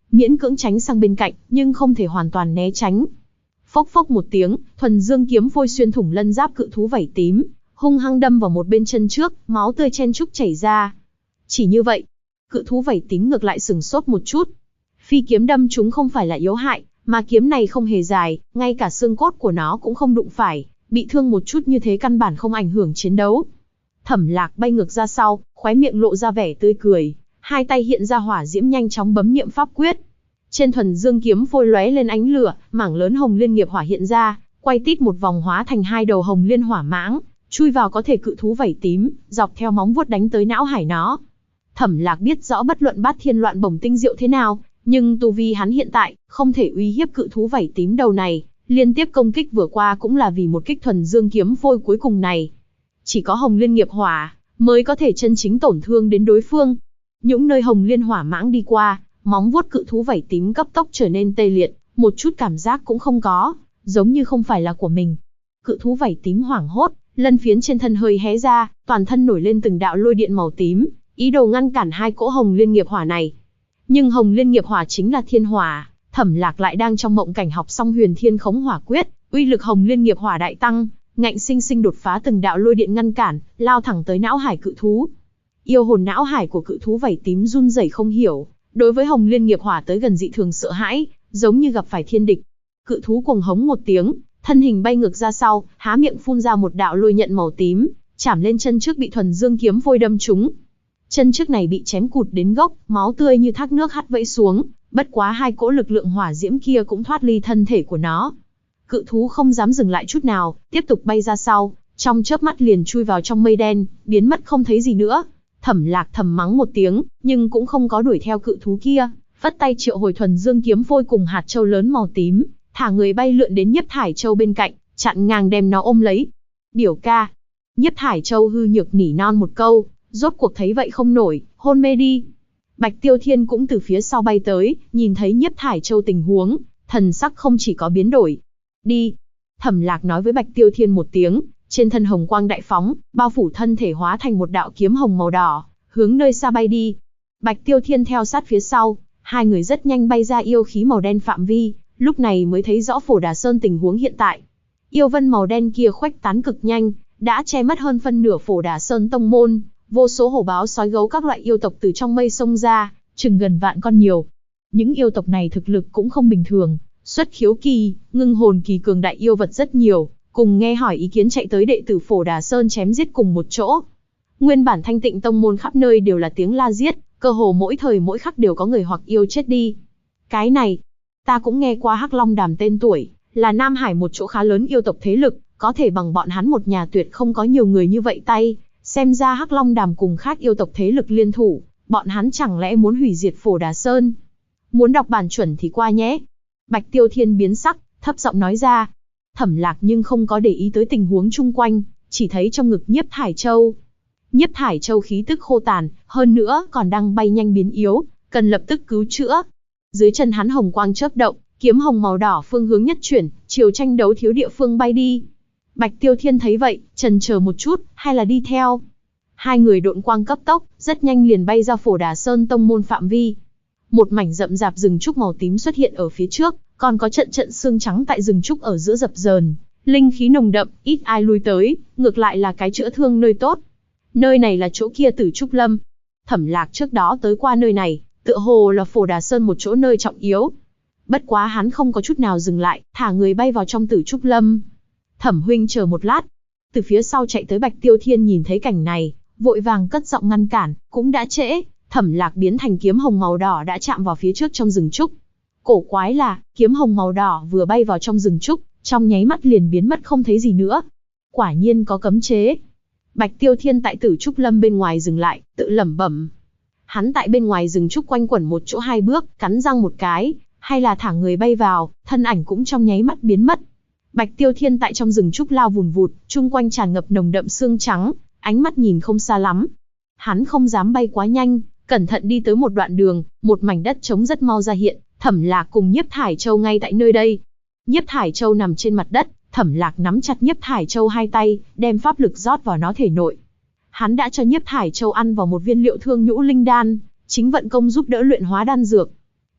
miễn cưỡng tránh sang bên cạnh, nhưng không thể hoàn toàn né tránh. Phốc phốc một tiếng, thuần dương kiếm phôi xuyên thủng lân giáp cự thú vảy tím, hung hăng đâm vào một bên chân trước, máu tươi chen chúc chảy ra. Chỉ như vậy, cự thú vảy tím ngược lại sừng sốt một chút. Phi kiếm đâm chúng không phải là yếu hại, mà kiếm này không hề dài, ngay cả xương cốt của nó cũng không đụng phải, bị thương một chút như thế căn bản không ảnh hưởng chiến đấu. Thẩm Lạc bay ngược ra sau, khóe miệng lộ ra vẻ tươi cười, hai tay hiện ra hỏa diễm nhanh chóng bấm niệm pháp quyết. Trên thuần dương kiếm phôi lóe lên ánh lửa, mảng lớn hồng liên nghiệp hỏa hiện ra, quay tít một vòng hóa thành hai đầu hồng liên hỏa mãng, chui vào có thể cự thú vảy tím, dọc theo móng vuốt đánh tới não hải nó. Thẩm Lạc biết rõ bất luận bát thiên loạn bổng tinh diệu thế nào, nhưng tu vi hắn hiện tại không thể uy hiếp cự thú vảy tím đầu này, liên tiếp công kích vừa qua cũng là vì một kích thuần dương kiếm phôi cuối cùng này. Chỉ có hồng liên nghiệp hỏa mới có thể chân chính tổn thương đến đối phương. Những nơi hồng liên hỏa mãng đi qua, móng vuốt cự thú vảy tím cấp tốc trở nên tê liệt, một chút cảm giác cũng không có, giống như không phải là của mình. Cự thú vảy tím hoảng hốt, lân phiến trên thân hơi hé ra, toàn thân nổi lên từng đạo lôi điện màu tím, ý đồ ngăn cản hai cỗ hồng liên nghiệp hỏa này. Nhưng hồng liên nghiệp hỏa chính là thiên hỏa, Thẩm Lạc lại đang trong mộng cảnh học xong Huyền Thiên Khống Hỏa Quyết, uy lực hồng liên nghiệp hỏa đại tăng, ngạnh sinh sinh đột phá từng đạo lôi điện ngăn cản, lao thẳng tới não hải cự thú. Yêu hồn não hải của cự thú vảy tím run rẩy không hiểu, đối với hồng liên nghiệp hỏa tới gần dị thường sợ hãi, giống như gặp phải thiên địch. Cự thú cuồng hống một tiếng, thân hình bay ngược ra sau, há miệng phun ra một đạo lôi nhận màu tím, chạm lên chân trước bị thuần dương kiếm phôi đâm trúng. Chân trước này bị chém cụt đến gốc, máu tươi như thác nước hắt vẫy xuống, bất quá hai cỗ lực lượng hỏa diễm kia cũng thoát ly thân thể của nó. Cự thú không dám dừng lại chút nào, tiếp tục bay ra sau, trong chớp mắt liền chui vào trong mây đen, biến mất không thấy gì nữa. Thẩm Lạc thầm mắng một tiếng, nhưng cũng không có đuổi theo cự thú kia, vất tay triệu hồi thuần dương kiếm phôi cùng hạt châu lớn màu tím, thả người bay lượn đến Nhiếp Thải Châu bên cạnh, chặn ngang đem nó ôm lấy. Biểu ca. Nhiếp Thải Châu hư nhược nỉ non một câu, rốt cuộc thấy vậy không nổi, hôn mê đi. Bạch Tiêu Thiên cũng từ phía sau bay tới, nhìn thấy Nhiếp Thải Châu tình huống, thần sắc không chỉ có biến đổi. Đi. Thẩm Lạc nói với Bạch Tiêu Thiên một tiếng, trên thân hồng quang đại phóng, bao phủ thân thể hóa thành một đạo kiếm hồng màu đỏ, hướng nơi xa bay đi. Bạch Tiêu Thiên theo sát phía sau, hai người rất nhanh bay ra yêu khí màu đen phạm vi, lúc này mới thấy rõ Phổ Đà Sơn tình huống hiện tại. Yêu vân màu đen kia khuếch tán cực nhanh, đã che mất hơn phân nửa Phổ Đà Sơn tông môn, vô số hổ báo sói gấu các loại yêu tộc từ trong mây xông ra, chừng gần vạn con nhiều. Những yêu tộc này thực lực cũng không bình thường, xuất khiếu kỳ, ngưng hồn kỳ cường đại yêu vật rất nhiều, cùng nghe hỏi ý kiến chạy tới đệ tử Phổ Đà Sơn chém giết cùng một chỗ. Nguyên bản Thanh Tịnh tông môn khắp nơi đều là tiếng la giết, cơ hồ mỗi thời mỗi khắc đều có người hoặc yêu chết đi. Cái này, ta cũng nghe qua Hắc Long Đàm tên tuổi, là Nam Hải một chỗ khá lớn yêu tộc thế lực, có thể bằng bọn hắn một nhà tuyệt không có nhiều người như vậy tay, xem ra Hắc Long Đàm cùng khác yêu tộc thế lực liên thủ, bọn hắn chẳng lẽ muốn hủy diệt Phổ Đà Sơn? Muốn đọc bản chuẩn thì qua nhé. Bạch Tiêu Thiên biến sắc, thấp giọng nói ra. Thẩm Lạc nhưng không có để ý tới tình huống chung quanh, chỉ thấy trong ngực Nhiếp Thải Châu. Nhiếp Thải Châu khí tức khô tàn, hơn nữa còn đang bay nhanh biến yếu, cần lập tức cứu chữa. Dưới chân hắn hồng quang chớp động, kiếm hồng màu đỏ phương hướng nhất chuyển, chiều tranh đấu thiếu địa phương bay đi. Bạch Tiêu Thiên thấy vậy, chần chờ một chút, hay là đi theo. Hai người độn quang cấp tốc, rất nhanh liền bay ra Phổ Đà Sơn tông môn phạm vi. Một mảnh rậm rạp rừng trúc màu tím xuất hiện ở phía trước, còn có trận trận xương trắng tại rừng trúc ở giữa dập dờn, linh khí nồng đậm, ít ai lui tới, ngược lại là cái chữa thương nơi tốt. Nơi này là chỗ kia Tử Trúc Lâm. Thẩm Lạc trước đó tới qua nơi này, tựa hồ là Phổ Đà Sơn một chỗ nơi trọng yếu. Bất quá hắn không có chút nào dừng lại, thả người bay vào trong Tử Trúc Lâm. Thẩm huynh chờ một lát. Từ phía sau chạy tới Bạch Tiêu Thiên nhìn thấy cảnh này, vội vàng cất giọng ngăn cản, cũng đã trễ. Thẩm Lạc biến thành kiếm hồng màu đỏ đã chạm vào phía trước trong rừng trúc. Cổ quái là, kiếm hồng màu đỏ vừa bay vào trong rừng trúc, trong nháy mắt liền biến mất không thấy gì nữa. Quả nhiên có cấm chế. Bạch Tiêu Thiên tại Tử Trúc Lâm bên ngoài dừng lại, tự lẩm bẩm. Hắn tại bên ngoài rừng trúc quanh quẩn một chỗ hai bước, cắn răng một cái, hay là thả người bay vào, thân ảnh cũng trong nháy mắt biến mất. Bạch Tiêu Thiên tại trong rừng trúc lao vùn vụt, chung quanh tràn ngập nồng đậm sương trắng, ánh mắt nhìn không xa lắm. Hắn không dám bay quá nhanh, cẩn thận đi tới một đoạn đường, một mảnh đất trống rất mau ra hiện, Thẩm Lạc cùng Nhiếp Thải Châu ngay tại nơi đây. Nhiếp Thải Châu nằm trên mặt đất, Thẩm Lạc nắm chặt Nhiếp Thải Châu hai tay, đem pháp lực rót vào nó thể nội. Hắn đã cho Nhiếp Thải Châu ăn vào một viên liệu thương nhũ linh đan, chính vận công giúp đỡ luyện hóa đan dược.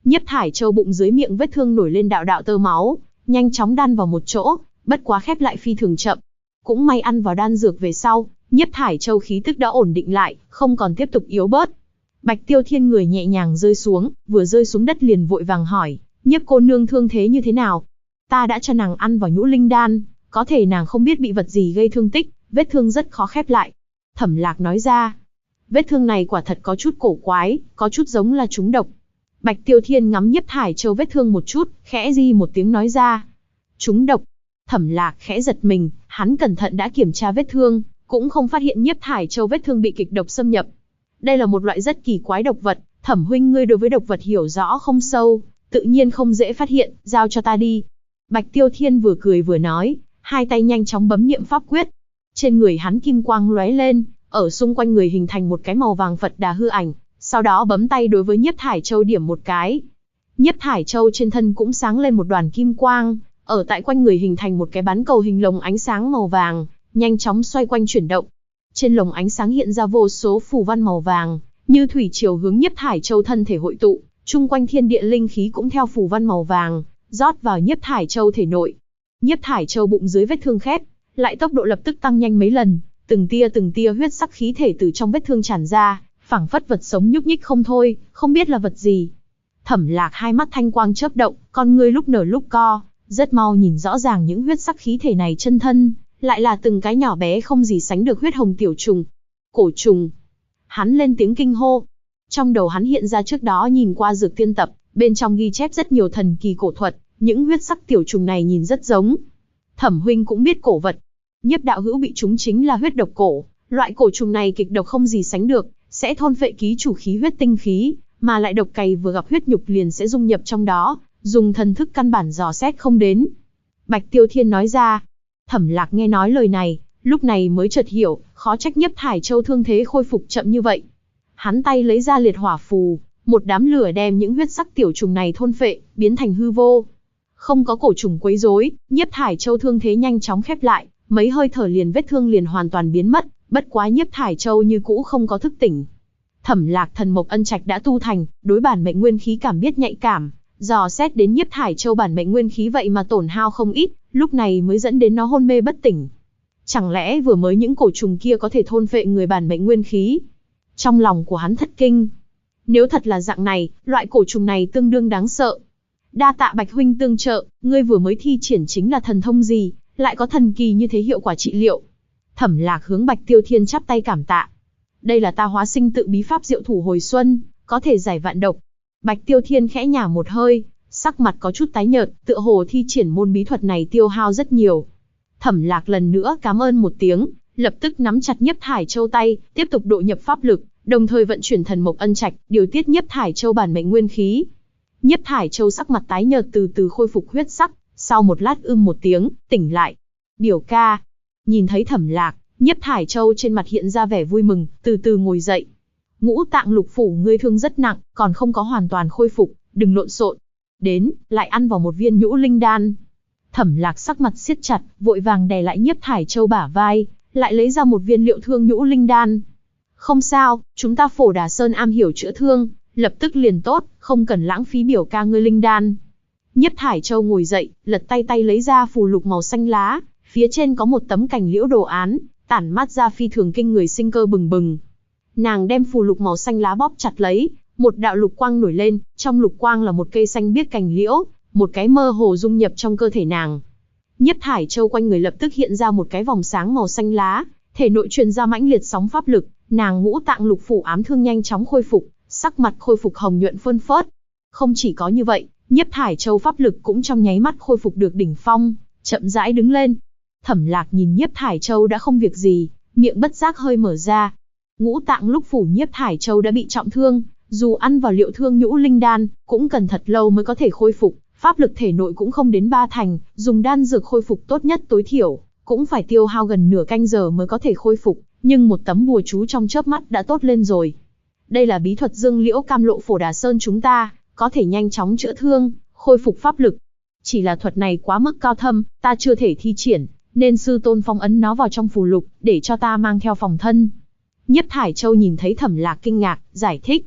Nhiếp Thải Châu bụng dưới miệng vết thương nổi lên đạo đạo tơ máu, nhanh chóng đan vào một chỗ, bất quá khép lại phi thường chậm. Cũng may ăn vào đan dược về sau, Nhiếp Thải Châu khí tức đã ổn định lại, không còn tiếp tục yếu bớt. Bạch Tiêu Thiên người nhẹ nhàng rơi xuống, vừa rơi xuống đất liền vội vàng hỏi, Nhiếp cô nương thương thế như thế nào? Ta đã cho nàng ăn vào nhũ linh đan, có thể nàng không biết bị vật gì gây thương tích, vết thương rất khó khép lại. Thẩm Lạc nói ra, vết thương này quả thật có chút cổ quái, có chút giống là trúng độc. Bạch Tiêu Thiên ngắm Nhiếp Thải Châu vết thương một chút, khẽ di một tiếng nói ra, trúng độc. Thẩm Lạc khẽ giật mình, hắn cẩn thận đã kiểm tra vết thương, cũng không phát hiện Nhiếp Thải Châu vết thương bị kịch độc xâm nhập. Đây là một loại rất kỳ quái độc vật, Thẩm huynh ngươi đối với độc vật hiểu rõ không sâu, tự nhiên không dễ phát hiện, giao cho ta đi. Bạch Tiêu Thiên vừa cười vừa nói, hai tay nhanh chóng bấm niệm pháp quyết. Trên người hắn kim quang lóe lên, ở xung quanh người hình thành một cái màu vàng Phật Đà hư ảnh, sau đó bấm tay đối với Nhiếp Thải Châu điểm một cái. Nhiếp Thải Châu trên thân cũng sáng lên một đoàn kim quang, ở tại quanh người hình thành một cái bán cầu hình lồng ánh sáng màu vàng, nhanh chóng xoay quanh chuyển động. Trên lồng ánh sáng hiện ra vô số phù văn màu vàng, như thủy triều hướng Nhiếp Thải Châu thân thể hội tụ, chung quanh thiên địa linh khí cũng theo phù văn màu vàng, rót vào Nhiếp Thải Châu thể nội. Nhiếp Thải Châu bụng dưới vết thương khép, lại tốc độ lập tức tăng nhanh mấy lần, từng tia huyết sắc khí thể từ trong vết thương tràn ra, phảng phất vật sống nhúc nhích không thôi, không biết là vật gì. Thẩm Lạc hai mắt thanh quang chớp động, con ngươi lúc nở lúc co, rất mau nhìn rõ ràng những huyết sắc khí thể này chân thân, lại là từng cái nhỏ bé không gì sánh được huyết hồng tiểu trùng. Cổ trùng. Hắn lên tiếng kinh hô. Trong đầu hắn hiện ra trước đó nhìn qua dược tiên tập, bên trong ghi chép rất nhiều thần kỳ cổ thuật, những huyết sắc tiểu trùng này nhìn rất giống. Thẩm huynh cũng biết cổ vật. Nhiếp đạo hữu bị chúng chính là huyết độc cổ, loại cổ trùng này kịch độc không gì sánh được, sẽ thôn phệ ký chủ khí huyết tinh khí, mà lại độc cày vừa gặp huyết nhục liền sẽ dung nhập trong đó, dùng thần thức căn bản dò xét không đến. Bạch Tiêu Thiên nói ra. Thẩm Lạc nghe nói lời này, lúc này mới chợt hiểu, khó trách Nhiếp Thải Châu thương thế khôi phục chậm như vậy. Hắn tay lấy ra liệt hỏa phù, một đám lửa đem những huyết sắc tiểu trùng này thôn phệ, biến thành hư vô. Không có cổ trùng quấy rối, Nhiếp Thải Châu thương thế nhanh chóng khép lại, mấy hơi thở liền vết thương liền hoàn toàn biến mất, bất quá Nhiếp Thải Châu như cũ không có thức tỉnh. Thẩm Lạc thần mộc ân trạch đã tu thành, đối bản mệnh nguyên khí cảm biết nhạy cảm, dò xét đến Nhiếp Thải Châu bản mệnh nguyên khí vậy mà tổn hao không ít, lúc này mới dẫn đến nó hôn mê bất tỉnh. Chẳng lẽ vừa mới những cổ trùng kia có thể thôn phệ người bản mệnh nguyên khí? Trong lòng của hắn thất kinh. Nếu thật là dạng này, loại cổ trùng này tương đương đáng sợ. Đa tạ Bạch huynh tương trợ, ngươi vừa mới thi triển chính là thần thông gì, lại có thần kỳ như thế hiệu quả trị liệu? Thẩm Lạc hướng Bạch Tiêu Thiên chắp tay cảm tạ. Đây là ta hóa sinh tự bí pháp diệu thủ hồi xuân, có thể giải vạn độc. Bạch Tiêu Thiên khẽ nhả một hơi, sắc mặt có chút tái nhợt, tựa hồ thi triển môn bí thuật này tiêu hao rất nhiều. Thẩm Lạc lần nữa cảm ơn một tiếng, lập tức nắm chặt Nhiếp Thải Châu tay, tiếp tục độ nhập pháp lực, đồng thời vận chuyển thần mộc ân trạch, điều tiết Nhiếp Thải Châu bản mệnh nguyên khí. Nhiếp Thải Châu sắc mặt tái nhợt từ từ khôi phục huyết sắc, sau một lát một tiếng, tỉnh lại. Biểu ca. Nhìn thấy Thẩm Lạc, Nhiếp Thải Châu trên mặt hiện ra vẻ vui mừng, từ từ ngồi dậy. Ngũ tạng lục phủ ngươi thương rất nặng, còn không có hoàn toàn khôi phục, đừng lộn xộn. Đến, lại ăn vào một viên nhũ linh đan. Thẩm Lạc sắc mặt siết chặt, vội vàng đè lại Nhiếp Thải Châu bả vai, lại lấy ra một viên liệu thương nhũ linh đan. Không sao, chúng ta Phổ Đà Sơn am hiểu chữa thương, lập tức liền tốt, không cần lãng phí biểu ca ngươi linh đan. Nhiếp Thải Châu ngồi dậy, lật tay lấy ra phù lục màu xanh lá, phía trên có một tấm cành liễu đồ án, tản mát ra phi thường kinh người sinh cơ bừng bừng. Nàng đem phù lục màu xanh lá bóp chặt lấy, một đạo lục quang nổi lên, trong lục quang là một cây xanh biếc cành liễu, một cái mơ hồ dung nhập trong cơ thể nàng. Nhiếp Thải Châu quanh người lập tức hiện ra một cái vòng sáng màu xanh lá, thể nội truyền ra mãnh liệt sóng pháp lực, nàng ngũ tạng lục phủ ám thương nhanh chóng khôi phục, sắc mặt khôi phục hồng nhuận phơn phớt. Không chỉ có như vậy, Nhiếp Thải Châu pháp lực cũng trong nháy mắt khôi phục được đỉnh phong, chậm rãi đứng lên. Thẩm Lạc nhìn Nhiếp Thải Châu đã không việc gì, miệng bất giác hơi mở ra. Ngũ tạng lục phủ Nhiếp Thải Châu đã bị trọng thương, dù ăn vào liệu thương nhũ linh đan, cũng cần thật lâu mới có thể khôi phục, pháp lực thể nội cũng không đến 3 thành, dùng đan dược khôi phục tốt nhất tối thiểu, cũng phải tiêu hao gần nửa canh giờ mới có thể khôi phục, nhưng một tấm bùa chú trong chớp mắt đã tốt lên rồi. Đây là bí thuật Dương Liễu Cam Lộ Phổ Đà Sơn chúng ta, có thể nhanh chóng chữa thương, khôi phục pháp lực. Chỉ là thuật này quá mức cao thâm, ta chưa thể thi triển, nên sư tôn phong ấn nó vào trong phù lục, để cho ta mang theo phòng thân. Nhiếp Thải Châu nhìn thấy Thẩm Lạc kinh ngạc, giải thích.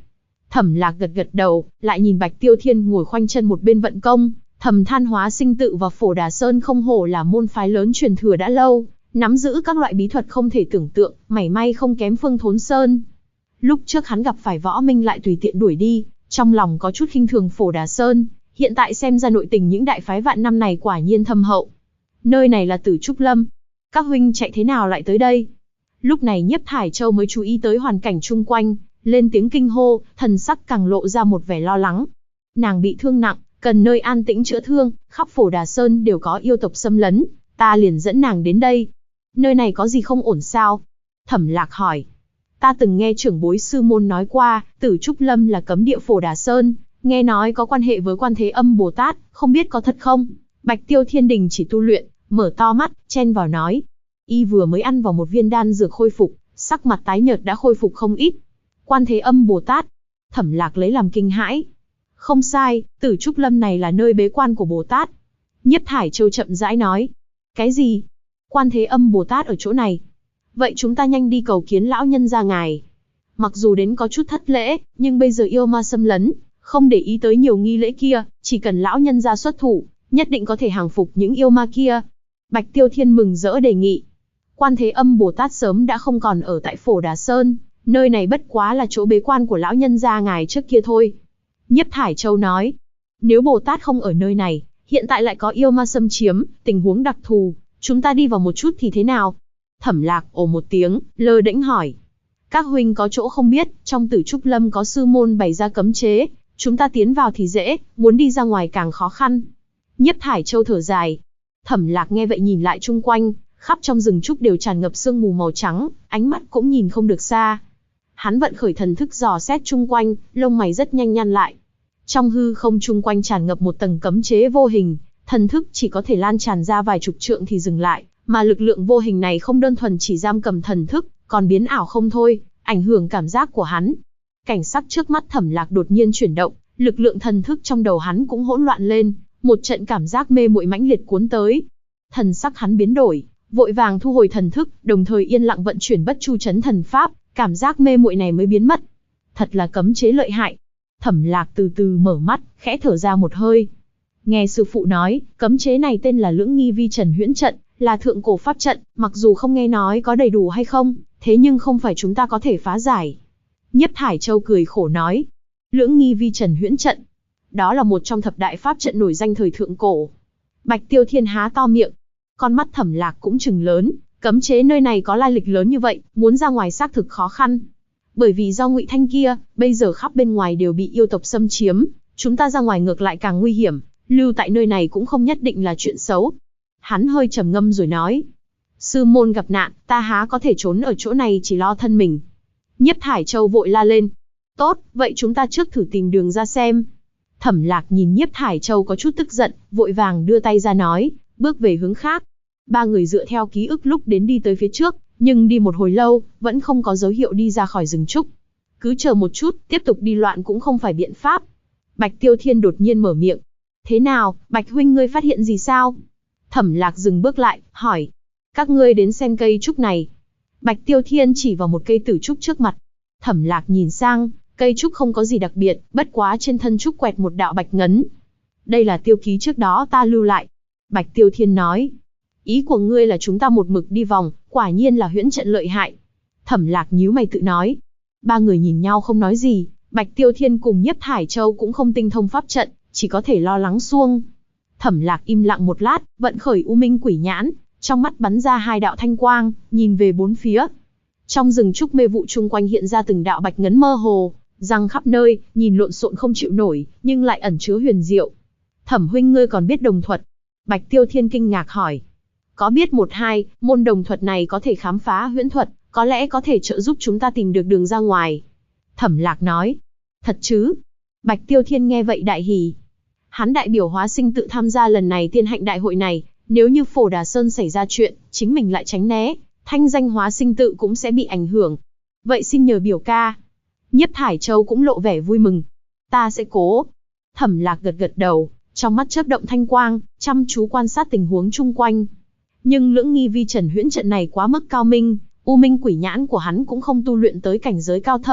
Thẩm Lạc gật gật đầu, lại nhìn Bạch Tiêu Thiên ngồi khoanh chân một bên vận công, thầm than Hóa Sinh Tự và Phổ Đà Sơn không hổ là môn phái lớn truyền thừa đã lâu, nắm giữ các loại bí thuật không thể tưởng tượng, mảy may không kém Phương Thốn Sơn. Lúc trước hắn gặp phải Võ Minh lại tùy tiện đuổi đi, trong lòng có chút khinh thường Phổ Đà Sơn, hiện tại xem ra nội tình những đại phái vạn năm này quả nhiên thâm hậu. Nơi này là Tử Trúc Lâm, các huynh chạy thế nào lại tới đây? Lúc này Nhiếp Thải Châu mới chú ý tới hoàn cảnh chung quanh, lên tiếng kinh hô, thần sắc càng lộ ra một vẻ lo lắng. Nàng bị thương nặng, cần nơi an tĩnh chữa thương, khắp Phổ Đà Sơn đều có yêu tộc xâm lấn, ta liền dẫn nàng đến đây. Nơi này có gì không ổn sao? Thẩm Lạc hỏi. Ta từng nghe trưởng bối sư môn nói qua, Tử Trúc Lâm là cấm địa Phổ Đà Sơn, nghe nói có quan hệ với Quan Thế Âm Bồ Tát, không biết có thật không? Bạch Tiêu Thiên đình chỉ tu luyện, mở to mắt, chen vào nói. Y vừa mới ăn vào một viên đan dược khôi phục, sắc mặt tái nhợt đã khôi phục không ít. Quan Thế Âm Bồ Tát. Thẩm Lạc lấy làm kinh hãi. Không sai, Tử Trúc Lâm này là nơi bế quan của Bồ Tát. Nhiếp Thải Châu chậm rãi nói. Cái gì? Quan Thế Âm Bồ Tát ở chỗ này. Vậy chúng ta nhanh đi cầu kiến lão nhân gia ngài. Mặc dù đến có chút thất lễ, nhưng bây giờ yêu ma xâm lấn, không để ý tới nhiều nghi lễ kia, chỉ cần lão nhân gia xuất thủ, nhất định có thể hàng phục những yêu ma kia. Bạch Tiêu Thiên mừng rỡ đề nghị. Quan Thế Âm Bồ Tát sớm đã không còn ở tại Phổ Đà Sơn, nơi này bất quá là chỗ bế quan của lão nhân gia ngài trước kia thôi. Nhiếp Thải Châu nói, nếu Bồ Tát không ở nơi này, hiện tại lại có yêu ma xâm chiếm, tình huống đặc thù, chúng ta đi vào một chút thì thế nào? Thẩm Lạc ồ một tiếng, lơ đễnh hỏi. Các huynh có chỗ không biết, trong Tử Trúc Lâm có sư môn bày ra cấm chế, chúng ta tiến vào thì dễ, muốn đi ra ngoài càng khó khăn. Nhiếp Thải Châu thở dài. Thẩm Lạc nghe vậy nhìn lại chung quanh, khắp trong rừng trúc đều tràn ngập sương mù màu trắng, ánh mắt cũng nhìn không được xa. Hắn vận khởi thần thức dò xét chung quanh, lông mày rất nhanh nhăn lại. Trong hư không chung quanh tràn ngập một tầng cấm chế vô hình, thần thức chỉ có thể lan tràn ra vài chục trượng thì dừng lại, mà lực lượng vô hình này không đơn thuần chỉ giam cầm thần thức, còn biến ảo không thôi, ảnh hưởng cảm giác của hắn. Cảnh sắc trước mắt Thẩm Lạc đột nhiên chuyển động, lực lượng thần thức trong đầu hắn cũng hỗn loạn lên, một trận cảm giác mê muội mãnh liệt cuốn tới. Thần sắc hắn biến đổi, vội vàng thu hồi thần thức, đồng thời yên lặng vận chuyển Bất Chu Chấn Thần Pháp, cảm giác mê muội này mới biến mất. Thật là cấm chế lợi hại. Thẩm Lạc từ từ mở mắt, khẽ thở ra một hơi. Nghe sư phụ nói, cấm chế này tên là Lưỡng Nghi Vi Trần Huyễn Trận, là thượng cổ pháp trận, mặc dù không nghe nói có đầy đủ hay không, thế nhưng không phải chúng ta có thể phá giải. Nhiếp Thải Châu cười khổ nói, Lưỡng Nghi Vi Trần Huyễn Trận, đó là một trong thập đại pháp trận nổi danh thời thượng cổ. Bạch Tiêu Thiên há to miệng, con mắt Thẩm Lạc cũng trừng lớn, cấm chế nơi này có lai lịch lớn như vậy, muốn ra ngoài xác thực khó khăn. Bởi vì do Ngụy Thanh kia, bây giờ khắp bên ngoài đều bị yêu tộc xâm chiếm, chúng ta ra ngoài ngược lại càng nguy hiểm, lưu tại nơi này cũng không nhất định là chuyện xấu. Hắn hơi trầm ngâm rồi nói, sư môn gặp nạn, ta há có thể trốn ở chỗ này chỉ lo thân mình. Nhiếp Thải Châu vội la lên, tốt, vậy chúng ta trước thử tìm đường ra xem. Thẩm Lạc nhìn Nhiếp Thải Châu có chút tức giận, vội vàng đưa tay ra nói, bước về hướng khác. Ba người dựa theo ký ức lúc đến đi tới phía trước, nhưng đi một hồi lâu, vẫn không có dấu hiệu đi ra khỏi rừng trúc. Cứ chờ một chút, tiếp tục đi loạn cũng không phải biện pháp. Bạch Tiêu Thiên đột nhiên mở miệng. Thế nào, Bạch huynh ngươi phát hiện gì sao? Thẩm Lạc dừng bước lại, hỏi. Các ngươi đến xem cây trúc này. Bạch Tiêu Thiên chỉ vào một cây tử trúc trước mặt. Thẩm Lạc nhìn sang, cây trúc không có gì đặc biệt, bất quá trên thân trúc quẹt một đạo bạch ngấn. Đây là tiêu ký trước đó ta lưu lại. Bạch Tiêu Thiên nói. Ý của ngươi là chúng ta một mực đi vòng, quả nhiên là huyễn trận lợi hại. Thẩm Lạc nhíu mày tự nói. Ba người nhìn nhau không nói gì, Bạch Tiêu Thiên cùng Nhiếp Thải Châu cũng không tinh thông pháp trận, chỉ có thể lo lắng xuông. Thẩm Lạc im lặng một lát, vận khởi U Minh Quỷ Nhãn, trong mắt bắn ra hai đạo thanh quang, nhìn về bốn phía. Trong rừng trúc mê vụ chung quanh hiện ra từng đạo bạch ngấn mơ hồ, răng khắp nơi, nhìn lộn xộn không chịu nổi, nhưng lại ẩn chứa huyền diệu. Thẩm huynh ngươi còn biết đồng thuật? Bạch Tiêu Thiên kinh ngạc hỏi. Có biết một hai, môn đồng thuật này có thể khám phá huyễn thuật, có lẽ có thể trợ giúp chúng ta tìm được đường ra ngoài. Thẩm Lạc nói. Thật chứ? Bạch Tiêu Thiên nghe vậy đại hỉ. Hắn đại biểu Hóa Sinh Tự tham gia lần này tiên hạnh đại hội này, nếu như Phổ Đà Sơn xảy ra chuyện, chính mình lại tránh né, thanh danh Hóa Sinh Tự cũng sẽ bị ảnh hưởng. Vậy xin nhờ biểu ca. Nhiếp Thải Châu cũng lộ vẻ vui mừng. Ta sẽ cố. Thẩm Lạc gật gật đầu, trong mắt chớp động thanh quang, chăm chú quan sát tình huống chung quanh. Nhưng Lưỡng Nghi Vi Trần Huyễn Trận này quá mức cao minh, U Minh Quỷ Nhãn của hắn cũng không tu luyện tới cảnh giới cao thâm,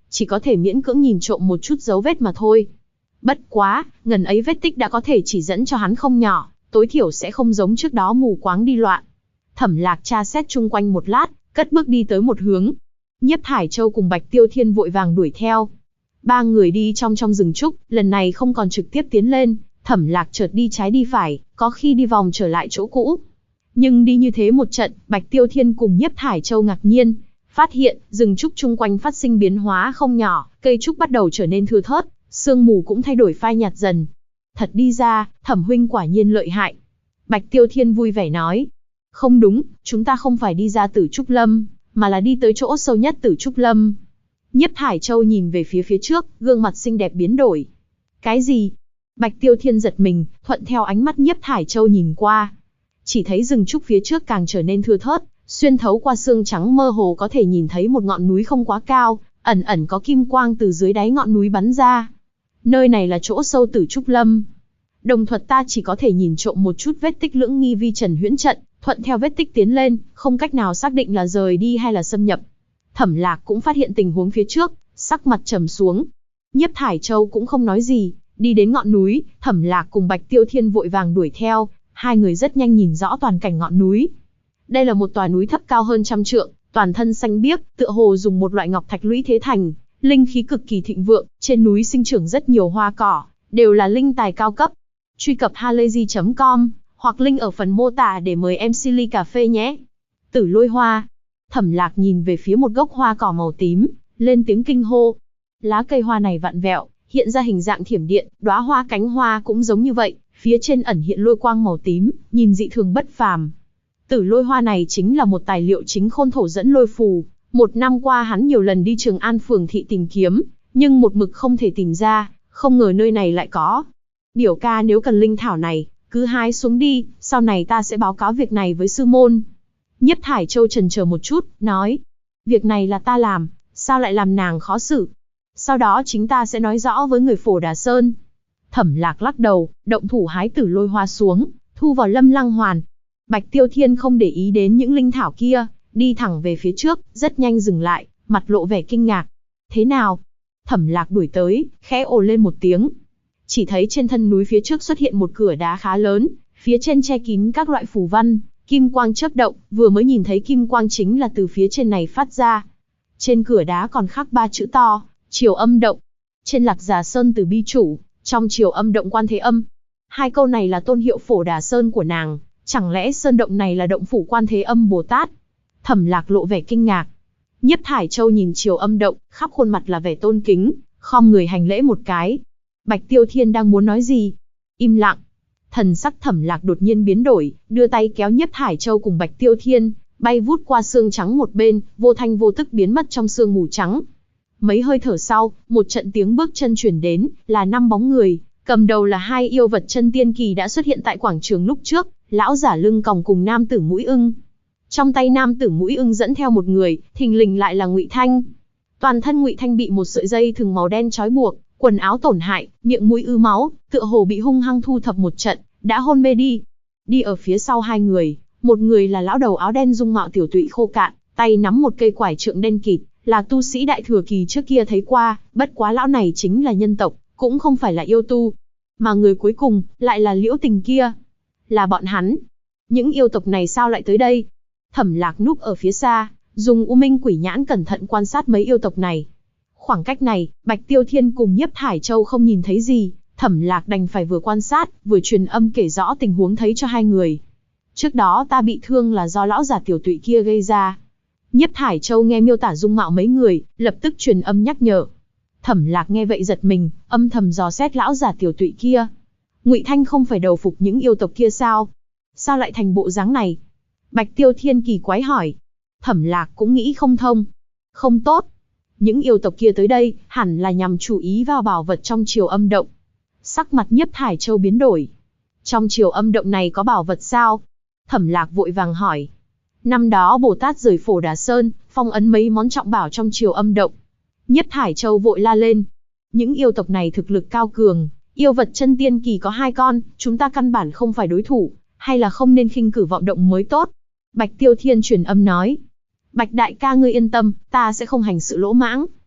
chỉ có thể miễn cưỡng nhìn trộm một chút dấu vết mà thôi. Bất quá, ngần ấy vết tích đã có thể chỉ dẫn cho hắn không nhỏ, tối thiểu sẽ không giống trước đó mù quáng đi loạn. Thẩm Lạc tra xét chung quanh một lát, cất bước đi tới một hướng. Nhiếp Thải Châu cùng Bạch Tiêu Thiên vội vàng đuổi theo. Ba người đi trong rừng trúc, lần này không còn trực tiếp tiến lên, Thẩm Lạc chợt đi trái đi phải, có khi đi vòng trở lại chỗ cũ. Nhưng đi như thế một trận, Bạch Tiêu Thiên cùng Nhiếp Thải Châu ngạc nhiên, phát hiện rừng trúc chung quanh phát sinh biến hóa không nhỏ, cây trúc bắt đầu trở nên thưa thớt, sương mù cũng thay đổi phai nhạt dần. Thật đi ra, Thẩm huynh quả nhiên lợi hại. Bạch Tiêu Thiên vui vẻ nói. Không đúng, chúng ta không phải đi ra Tử Trúc Lâm, mà là đi tới chỗ sâu nhất Tử Trúc Lâm. Nhiếp Thải Châu nhìn về phía trước, gương mặt xinh đẹp biến đổi. Cái gì? Bạch Tiêu Thiên giật mình, thuận theo ánh mắt Nhiếp Thải Châu nhìn qua. Chỉ thấy rừng trúc phía trước càng trở nên thưa thớt, xuyên thấu qua sương trắng mơ hồ có thể nhìn thấy một ngọn núi không quá cao, ẩn ẩn có kim quang từ dưới đáy ngọn núi bắn ra. Nơi này là chỗ sâu Tử Trúc Lâm. Đồng thuật ta chỉ có thể nhìn trộm một chút vết tích lưỡng nghi vi trần huyễn trận, thuận theo vết tích tiến lên, không cách nào xác định là rời đi hay là xâm nhập. Thẩm Lạc cũng phát hiện tình huống phía trước, sắc mặt trầm xuống. Nhiếp Thải Châu cũng không nói gì, đi đến ngọn núi, Thẩm Lạc cùng Bạch Tiêu Thiên vội vàng đuổi theo, hai người rất nhanh nhìn rõ toàn cảnh ngọn núi. Đây là một tòa núi thấp cao hơn 100 trượng, toàn thân xanh biếc, tựa hồ dùng một loại ngọc thạch lũy thế thành, linh khí cực kỳ thịnh vượng, trên núi sinh trưởng rất nhiều hoa cỏ, đều là linh tài cao cấp. Truy cập halayzi.com hoặc link ở phần mô tả để mời em Silly Cà Phê nhé. Tử Lôi Hoa. Thẩm Lạc nhìn về phía một gốc hoa cỏ màu tím, lên tiếng kinh hô. Lá cây hoa này vặn vẹo, hiện ra hình dạng thiểm điện, đóa hoa cánh hoa cũng giống như vậy, phía trên ẩn hiện lôi quang màu tím, nhìn dị thường bất phàm. Tử Lôi Hoa này chính là một tài liệu chính Khôn Thổ dẫn lôi phù, một năm qua hắn nhiều lần đi Trường An phường thị tìm kiếm, nhưng một mực không thể tìm ra, không ngờ nơi này lại có. Biểu ca nếu cần linh thảo này, cứ hái xuống đi, sau này ta sẽ báo cáo việc này với sư môn. Nhiếp Thải Châu chần chờ một chút, nói, việc này là ta làm, sao lại làm nàng khó xử? Sau đó chính ta sẽ nói rõ với người Phổ Đà Sơn. Thẩm Lạc lắc đầu, động thủ hái Tử Lôi Hoa xuống, thu vào Lâm Lăng Hoàn. Bạch Tiêu Thiên không để ý đến những linh thảo kia, đi thẳng về phía trước, rất nhanh dừng lại, mặt lộ vẻ kinh ngạc. Thế nào? Thẩm Lạc đuổi tới, khẽ ồ lên một tiếng. Chỉ thấy trên thân núi phía trước xuất hiện một cửa đá khá lớn, phía trên che kín các loại phù văn, kim quang chớp động, vừa mới nhìn thấy kim quang chính là từ phía trên này phát ra. Trên cửa đá còn khắc 3 chữ to, Triều Âm Động. Trên Lạc Già Sơn Từ Bi Chủ, trong Triều Âm Động Quan Thế Âm. Hai câu này là tôn hiệu Phổ Đà Sơn của nàng, chẳng lẽ sơn động này là động phủ Quan Thế Âm Bồ Tát? Thẩm Lạc lộ vẻ kinh ngạc. Nhiếp Thải Châu nhìn Triều Âm Động, khắp khuôn mặt là vẻ tôn kính, khom người hành lễ một cái. Bạch Tiêu Thiên đang muốn nói gì? Im lặng. Thần sắc Thẩm Lạc đột nhiên biến đổi, đưa tay kéo Nhiếp Thải Châu cùng Bạch Tiêu Thiên, bay vút qua sương trắng một bên, vô thanh vô tức biến mất trong sương mù trắng. Mấy hơi thở sau, một trận tiếng bước chân truyền đến, là 5 bóng người, cầm đầu là 2 yêu vật chân tiên kỳ đã xuất hiện tại quảng trường lúc trước, lão giả lưng còng cùng nam tử mũi ưng. Trong tay nam tử mũi ưng dẫn theo một người, thình lình lại là Ngụy Thanh. Toàn thân Ngụy Thanh bị một sợi dây thừng màu đen trói buộc, quần áo tổn hại, miệng mũi ứ máu, tựa hồ bị hung hăng thu thập một trận, đã hôn mê đi. Đi ở phía sau 2 người, một người là lão đầu áo đen dung mạo tiểu tụy khô cạn, tay nắm một cây quải trượng đen kịt, là tu sĩ đại thừa kỳ trước kia thấy qua, bất quá lão này chính là nhân tộc, cũng không phải là yêu tu. Mà người cuối cùng, lại là Liễu Tình kia. Là bọn hắn. Những yêu tộc này sao lại tới đây? Thẩm Lạc núp ở phía xa, dùng U Minh Quỷ Nhãn cẩn thận quan sát mấy yêu tộc này. Khoảng cách này, Bạch Tiêu Thiên cùng Nhiếp Thải Châu không nhìn thấy gì, Thẩm Lạc đành phải vừa quan sát, vừa truyền âm kể rõ tình huống thấy cho 2 người. Trước đó ta bị thương là do lão giả tiểu tụy kia gây ra. Nhiếp Thải Châu nghe miêu tả dung mạo mấy người, lập tức truyền âm nhắc nhở. Thẩm Lạc nghe vậy giật mình, âm thầm dò xét lão giả tiểu tụy kia. Ngụy Thanh không phải đầu phục những yêu tộc kia sao? Sao lại thành bộ dáng này? Bạch Tiêu Thiên kỳ quái hỏi. Thẩm Lạc cũng nghĩ không thông. Không tốt. Những yêu tộc kia tới đây, hẳn là nhằm chú ý vào bảo vật trong Triều Âm Động. Sắc mặt Nhiếp Thải Châu biến đổi. Trong Triều Âm Động này có bảo vật sao? Thẩm Lạc vội vàng hỏi. Năm đó Bồ Tát rời Phổ Đà Sơn, phong ấn mấy món trọng bảo trong Triều Âm Động. Nhiếp Thải Châu vội la lên. Những yêu tộc này thực lực cao cường, yêu vật chân tiên kỳ có 2 con, chúng ta căn bản không phải đối thủ, hay là không nên khinh cử vọng động mới tốt. Bạch Tiêu Thiên truyền âm nói. Bạch đại ca ngươi yên tâm, ta sẽ không hành sự lỗ mãng.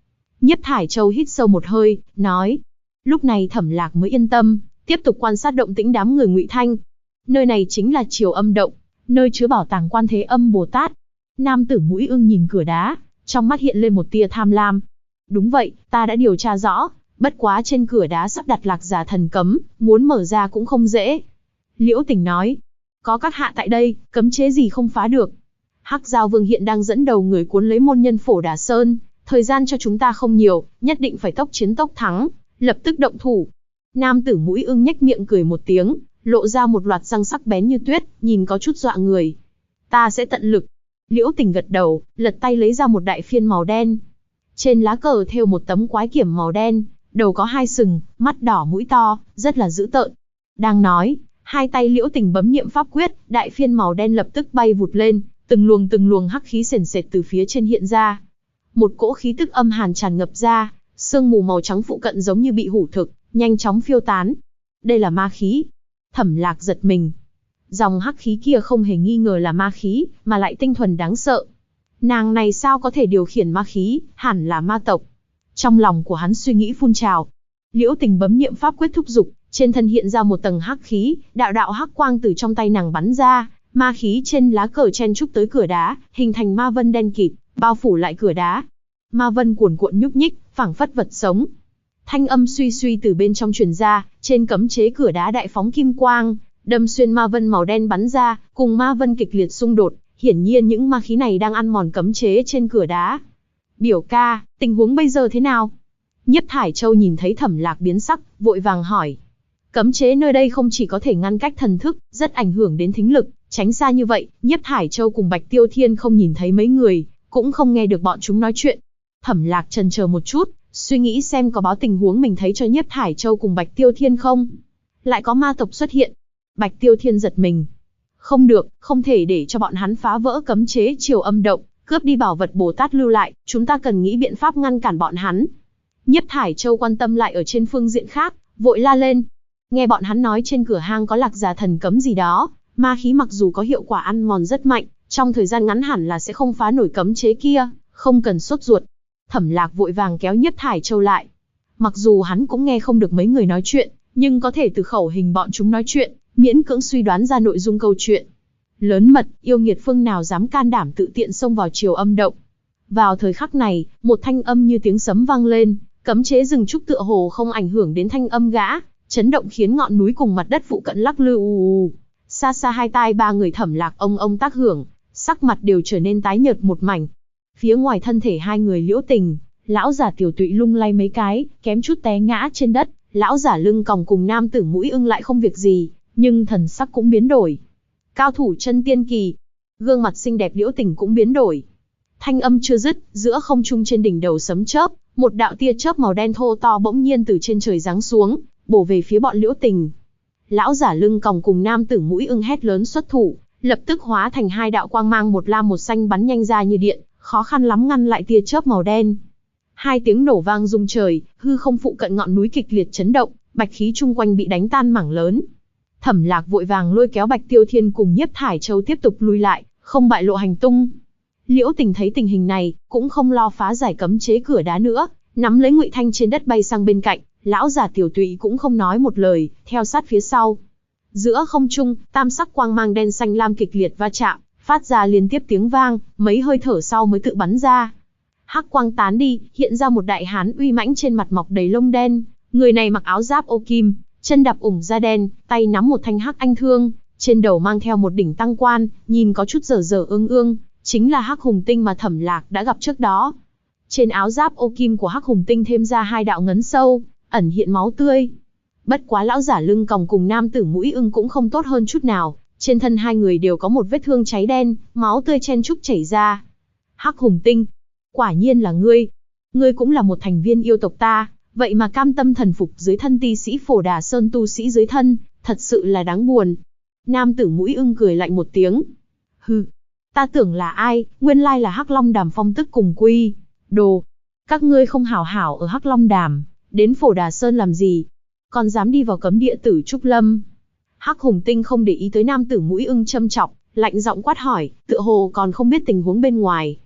Nhiếp Thải Châu hít sâu một hơi, nói. Lúc này Thẩm Lạc mới yên tâm, tiếp tục quan sát động tĩnh đám người Ngụy Thanh. Nơi này chính là Triều Âm Động, nơi chứa bảo tàng Quan Thế Âm Bồ Tát. Nam tử Mũi Ưng nhìn cửa đá, trong mắt hiện lên một tia tham lam. Đúng vậy, ta đã điều tra rõ, bất quá trên cửa đá sắp đặt Lạc Giả thần cấm, muốn mở ra cũng không dễ. Liễu Tình nói, có các hạ tại đây, cấm chế gì không phá được. Hắc Giao Vương hiện đang dẫn đầu người cuốn lấy môn nhân Phổ Đà Sơn, thời gian cho chúng ta không nhiều, nhất định phải tốc chiến tốc thắng, lập tức động thủ. Nam tử Mũi Ưng nhếch miệng cười một tiếng, lộ ra một loạt răng sắc bén như tuyết, nhìn có chút dọa người. Ta sẽ tận lực. Liễu Tình gật đầu, lật tay lấy ra một đại phiên màu đen. Trên lá cờ thêu một tấm quái kiểm màu đen, đầu có 2 sừng, mắt đỏ mũi to, rất là dữ tợn. Đang nói, hai tay Liễu Tình bấm niệm pháp quyết, đại phiên màu đen lập tức bay vụt lên, từng luồng hắc khí sền sệt từ phía trên hiện ra. Một cỗ khí tức âm hàn tràn ngập ra, sương mù màu trắng phụ cận giống như bị hủ thực, nhanh chóng phiêu tán. Đây là ma khí. Thẩm Lạc giật mình. Dòng hắc khí kia không hề nghi ngờ là ma khí, mà lại tinh thuần đáng sợ. Nàng này sao có thể điều khiển ma khí, hẳn là ma tộc. Trong lòng của hắn suy nghĩ phun trào. Liễu Tình bấm niệm pháp quyết thúc dục, trên thân hiện ra một tầng hắc khí, đạo hắc quang từ trong tay nàng bắn ra, ma khí trên lá cờ chen chúc tới cửa đá, hình thành ma vân đen kịt, bao phủ lại cửa đá. Ma vân cuồn cuộn nhúc nhích, phảng phất vật sống. Thanh âm suy suy từ bên trong truyền ra, trên cấm chế cửa đá đại phóng kim quang, đâm xuyên ma vân màu đen bắn ra, cùng ma vân kịch liệt xung đột, hiển nhiên những ma khí này đang ăn mòn cấm chế trên cửa đá. Biểu ca, tình huống bây giờ thế nào? Nhiếp Thải Châu nhìn thấy Thẩm Lạc biến sắc, vội vàng hỏi. Cấm chế nơi đây không chỉ có thể ngăn cách thần thức, rất ảnh hưởng đến thính lực, tránh xa như vậy, Nhiếp Thải Châu cùng Bạch Tiêu Thiên không nhìn thấy mấy người, cũng không nghe được bọn chúng nói chuyện. Thẩm Lạc chần chờ một chút, suy nghĩ xem có báo tình huống mình thấy cho Nhiếp Thải Châu cùng Bạch Tiêu Thiên không. Lại có ma tộc xuất hiện. Bạch Tiêu Thiên giật mình. Không được, không thể để cho bọn hắn phá vỡ cấm chế Triều Âm Động, cướp đi bảo vật Bồ Tát lưu lại, chúng ta cần nghĩ biện pháp ngăn cản bọn hắn. Nhiếp Thải Châu quan tâm lại ở trên phương diện khác, vội la lên. Nghe bọn hắn nói trên cửa hang có Lạc Giả thần cấm gì đó, ma khí mặc dù có hiệu quả ăn mòn rất mạnh, trong thời gian ngắn hẳn là sẽ không phá nổi cấm chế kia, không cần sốt ruột. Thẩm Lạc vội vàng kéo Nhiếp Thải Châu lại. Mặc dù hắn cũng nghe không được mấy người nói chuyện, nhưng có thể từ khẩu hình bọn chúng nói chuyện, miễn cưỡng suy đoán ra nội dung câu chuyện. Lớn mật, yêu nghiệt phương nào dám can đảm tự tiện xông vào Triều Âm Động. Vào thời khắc này, một thanh âm như tiếng sấm vang lên, cấm chế rừng trúc tựa hồ không ảnh hưởng đến thanh âm gã, chấn động khiến ngọn núi cùng mặt đất phụ cận lắc lư ù ù. Xa xa hai tai ba người Thẩm Lạc ông tác hưởng, sắc mặt đều trở nên tái nhợt một mảnh. Phía ngoài thân thể hai người Liễu Tình, lão giả Tiểu Tụy lung lay mấy cái, kém chút té ngã trên đất, lão giả lưng còng cùng nam tử Mũi Ưng lại không việc gì, nhưng thần sắc cũng biến đổi. Cao thủ chân tiên kỳ, gương mặt xinh đẹp Liễu Tình cũng biến đổi. Thanh âm chưa dứt, giữa không trung trên đỉnh đầu sấm chớp, một đạo tia chớp màu đen thô to bỗng nhiên từ trên trời giáng xuống, bổ về phía bọn Liễu Tình. Lão giả lưng còng cùng nam tử Mũi Ưng hét lớn xuất thủ, lập tức hóa thành hai đạo quang mang một lam một xanh bắn nhanh ra như điện, khó khăn lắm ngăn lại tia chớp màu đen. Hai tiếng nổ vang rung trời, hư không phụ cận ngọn núi kịch liệt chấn động, bạch khí chung quanh bị đánh tan mảng lớn. Thẩm Lạc vội vàng lôi kéo Bạch Tiêu Thiên cùng Nhiếp Thải Châu tiếp tục lui lại, không bại lộ hành tung. Liễu Tình thấy tình hình này, cũng không lo phá giải cấm chế cửa đá nữa, nắm lấy Ngụy Thanh trên đất bay sang bên cạnh, lão giả Tiểu Tụy cũng không nói một lời, theo sát phía sau. Giữa không trung, tam sắc quang mang đen xanh lam kịch liệt va chạm, phát ra liên tiếp tiếng vang, mấy hơi thở sau mới tự bắn ra. Hắc quang tán đi, hiện ra một đại hán uy mãnh trên mặt mọc đầy lông đen, người này mặc áo giáp ô kim, chân đạp ủng da đen, tay nắm một thanh hắc anh thương, trên đầu mang theo một đỉnh tăng quan, nhìn có chút dở dở ương ương, chính là Hắc Hùng Tinh mà Thẩm Lạc đã gặp trước đó. Trên áo giáp ô kim của Hắc Hùng Tinh thêm ra hai đạo ngấn sâu, ẩn hiện máu tươi. Bất quá lão giả lưng còng cùng nam tử Mũi Ưng cũng không tốt hơn chút nào, trên thân hai người đều có một vết thương cháy đen, máu tươi chen chúc chảy ra. Hắc Hùng Tinh, quả nhiên là ngươi. Ngươi cũng là một thành viên yêu tộc ta, vậy mà cam tâm thần phục dưới thân ti sĩ Phổ Đà Sơn tu sĩ dưới thân, thật sự là đáng buồn. Nam tử Mũi Ưng cười lạnh một tiếng. Hừ, ta tưởng là ai, nguyên lai là Hắc Long Đàm Phong Tức cùng Quy. Đồ, các ngươi không hảo hảo ở Hắc Long Đàm, đến Phổ Đà Sơn làm gì? Còn dám đi vào cấm địa Tử Trúc Lâm? Hắc Hùng Tinh không để ý tới nam tử Mũi Ưng châm chọc, lạnh giọng quát hỏi, tựa hồ còn không biết tình huống bên ngoài.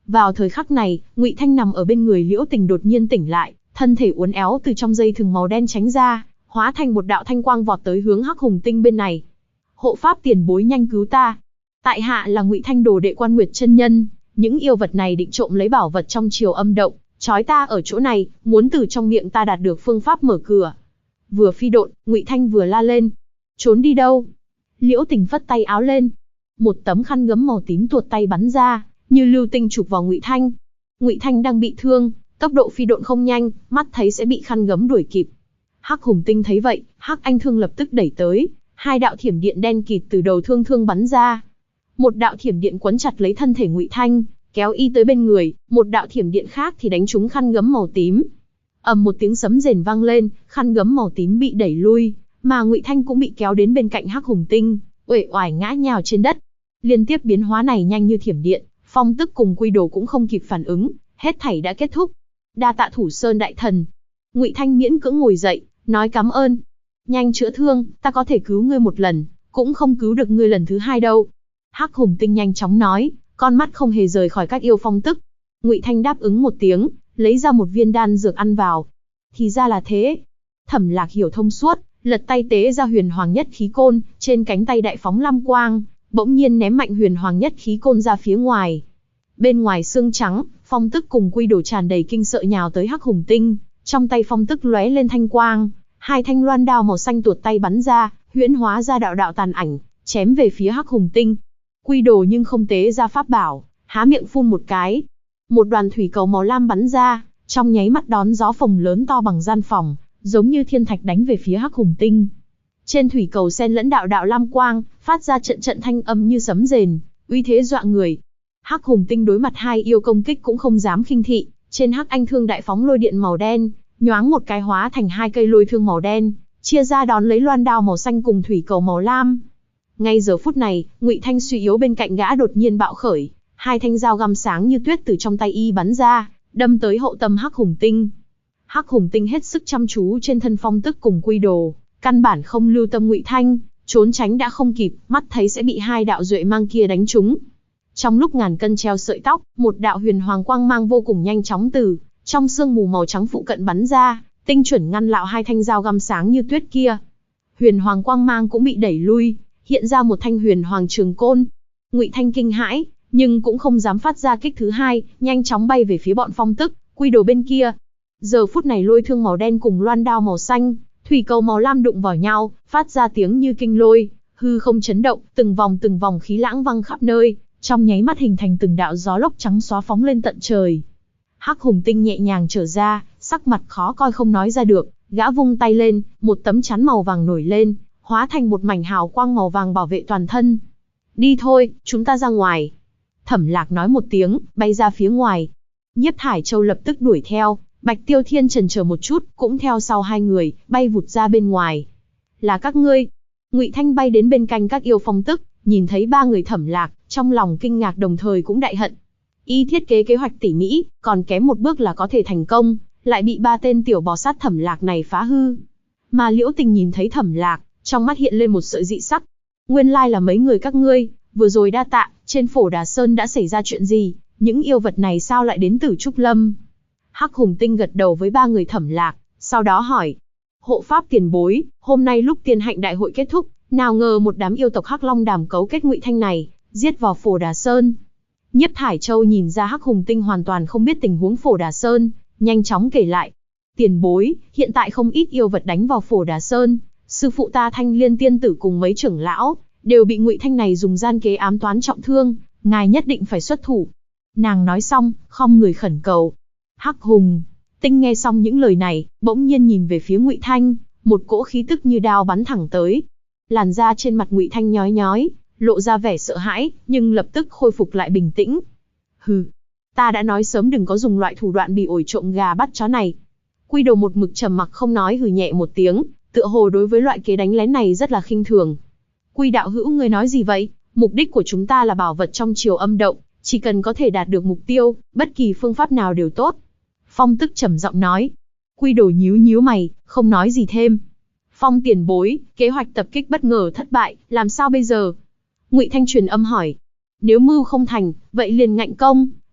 Vào thời khắc này, Ngụy Thanh nằm ở bên người Liễu Tình đột nhiên tỉnh lại, thân thể uốn éo từ trong dây thừng màu đen tránh ra, hóa thành một đạo thanh quang vọt tới hướng Hắc Hùng Tinh bên này. Hộ pháp tiền bối nhanh cứu ta. Tại hạ là Ngụy Thanh đồ đệ Quan Nguyệt chân nhân, những yêu vật này định trộm lấy bảo vật trong triều âm động, trói ta ở chỗ này, muốn từ trong miệng ta đạt được phương pháp mở cửa. Vừa phi độn, Ngụy Thanh vừa la lên. Trốn đi đâu? Liễu Tình phất tay áo lên. Một tấm khăn gấm màu tím tuột tay bắn ra, như lưu tinh chụp vào Ngụy Thanh. Ngụy Thanh đang bị thương, tốc độ phi độn không nhanh, mắt thấy sẽ bị khăn gấm đuổi kịp. Hắc Hùng Tinh thấy vậy, Hắc Anh Thương lập tức đẩy tới, hai đạo thiểm điện đen kịt từ đầu thương bắn ra. Một đạo thiểm điện quấn chặt lấy thân thể Ngụy Thanh, kéo y tới bên người, một đạo thiểm điện khác thì đánh trúng khăn gấm màu tím. Ầm một tiếng sấm rền vang lên, khăn gấm màu tím bị đẩy lui, mà Ngụy Thanh cũng bị kéo đến bên cạnh Hắc Hùng Tinh, uể oải ngã nhào trên đất. Liên tiếp biến hóa này nhanh như thiểm điện, Phong Tức cùng Quy Đồ cũng không kịp phản ứng, hết thảy đã kết thúc. Đa tạ Thủ Sơn đại thần. Ngụy Thanh miễn cưỡng ngồi dậy, nói cảm ơn. Nhanh chữa thương, ta có thể cứu ngươi một lần, cũng không cứu được ngươi lần thứ hai đâu. Hắc Hùng Tinh nhanh chóng nói, con mắt không hề rời khỏi các yêu Phong Tức. Ngụy Thanh đáp ứng một tiếng, lấy ra một viên đan dược ăn vào. Thì ra là thế. Thẩm Lạc hiểu thông suốt, lật tay tế ra Huyền Hoàng Nhất Khí Côn, trên cánh tay đại phóng lam quang, bỗng nhiên ném mạnh Huyền Hoàng Nhất Khí Côn ra phía ngoài. Bên ngoài xương trắng, Phong Tức cùng Quy Đồ tràn đầy kinh sợ nhào tới Hắc Hùng Tinh, trong tay Phong Tức lóe lên thanh quang, hai thanh loan đao màu xanh tuột tay bắn ra, huyễn hóa ra đạo đạo tàn ảnh, chém về phía Hắc Hùng Tinh. Quy Đồ nhưng không tế ra pháp bảo, há miệng phun một cái, một đoàn thủy cầu màu lam bắn ra, trong nháy mắt đón gió phồng lớn to bằng gian phòng, giống như thiên thạch đánh về phía Hắc Hùng Tinh. Trên thủy cầu xen lẫn đạo đạo lam quang, phát ra trận trận thanh âm như sấm rền, uy thế dọa người. Hắc Hùng Tinh đối mặt hai yêu công kích cũng không dám khinh thị, trên Hắc Anh Thương đại phóng lôi điện màu đen, nhoáng một cái hóa thành hai cây lôi thương màu đen, chia ra đón lấy loan đao màu xanh cùng thủy cầu màu lam. Ngay giờ phút này, Ngụy Thanh suy yếu bên cạnh gã đột nhiên bạo khởi, hai thanh dao găm sáng như tuyết từ trong tay y bắn ra, đâm tới hậu tâm Hắc Hùng Tinh. Hắc Hùng Tinh hết sức chăm chú trên thân Phong Tức cùng Quy Đồ, căn bản không lưu tâm Ngụy Thanh, trốn tránh đã không kịp, mắt thấy sẽ bị hai đạo duệ mang kia đánh trúng. Trong lúc ngàn cân treo sợi tóc, một đạo huyền hoàng quang mang vô cùng nhanh chóng từ trong sương mù màu trắng phụ cận bắn ra, tinh chuẩn ngăn lạo hai thanh dao găm sáng như tuyết kia. Huyền hoàng quang mang cũng bị đẩy lui, hiện ra một thanh huyền hoàng trường côn. Ngụy Thanh kinh hãi, nhưng cũng không dám phát ra kích thứ hai, nhanh chóng bay về phía bọn Phong Tức, Quy Đồ bên kia. Giờ phút này lôi thương màu đen cùng loan đao màu xanh, thủy cầu màu lam đụng vào nhau, phát ra tiếng như kinh lôi, hư không chấn động, từng vòng khí lãng văng khắp nơi, trong nháy mắt hình thành từng đạo gió lốc trắng xóa phóng lên tận trời. Hắc Hùng Tinh nhẹ nhàng trở ra, sắc mặt khó coi không nói ra được, gã vung tay lên, một tấm chắn màu vàng nổi lên, hóa thành một mảnh hào quang màu vàng bảo vệ toàn thân. Đi thôi, chúng ta ra ngoài. Thẩm Lạc nói một tiếng, bay ra phía ngoài. Nhiếp Thải Châu lập tức đuổi theo, Bạch Tiêu Thiên chần chờ một chút, cũng theo sau hai người, bay vụt ra bên ngoài. Là các ngươi. Ngụy Thanh bay đến bên cạnh các yêu Phong Tức, nhìn thấy ba người Thẩm Lạc, trong lòng kinh ngạc đồng thời cũng đại hận. Y thiết kế kế hoạch tỉ mỉ, còn kém một bước là có thể thành công, lại bị ba tên tiểu bò sát Thẩm Lạc này phá hư. Mà Liễu Tình nhìn thấy Thẩm Lạc, trong mắt hiện lên một sợi dị sắc. Nguyên lai là mấy người các ngươi, vừa rồi đa tạ, trên Phổ Đà Sơn đã xảy ra chuyện gì, những yêu vật này sao lại đến từ Trúc Lâm? Hắc Hùng Tinh gật đầu với ba người Thẩm Lạc, sau đó hỏi. Hộ pháp tiền bối, hôm nay lúc tiên hạnh đại hội kết thúc, nào ngờ một đám yêu tộc Hắc Long Đàm cấu kết Ngụy Thanh này, giết vào Phổ Đà Sơn. Nhiếp Thải Châu nhìn ra Hắc Hùng Tinh hoàn toàn không biết tình huống Phổ Đà Sơn, nhanh chóng kể lại. Tiền bối, hiện tại không ít yêu vật đánh vào Phổ Đà Sơn, sư phụ ta Thanh Liên tiên tử cùng mấy trưởng lão, đều bị Ngụy Thanh này dùng gian kế ám toán trọng thương, ngài nhất định phải xuất thủ. Nàng nói xong, khom người khẩn cầu. Hắc Hùng Tinh nghe xong những lời này, bỗng nhiên nhìn về phía Ngụy Thanh, một cỗ khí tức như đao bắn thẳng tới. Làn da trên mặt Ngụy Thanh nhói nhói, lộ ra vẻ sợ hãi, nhưng lập tức khôi phục lại bình tĩnh. Hừ, ta đã nói sớm đừng có dùng loại thủ đoạn bị ổi trộm gà bắt chó này. Quy Đồ một mực trầm mặc không nói, hừ nhẹ một tiếng, tựa hồ đối với loại kế đánh lén này rất là khinh thường. Quy đạo hữu, ngươi nói gì vậy? Mục đích của chúng ta là bảo vật trong triều âm động, chỉ cần có thể đạt được mục tiêu, bất kỳ phương pháp nào đều tốt. Phong Tức trầm giọng nói. Quy Đồ nhíu nhíu mày, không nói gì thêm. Phong tiền bối, kế hoạch tập kích bất ngờ thất bại, làm sao bây giờ? Ngụy Thanh truyền âm hỏi. Nếu mưu không thành, vậy liền ngạnh công,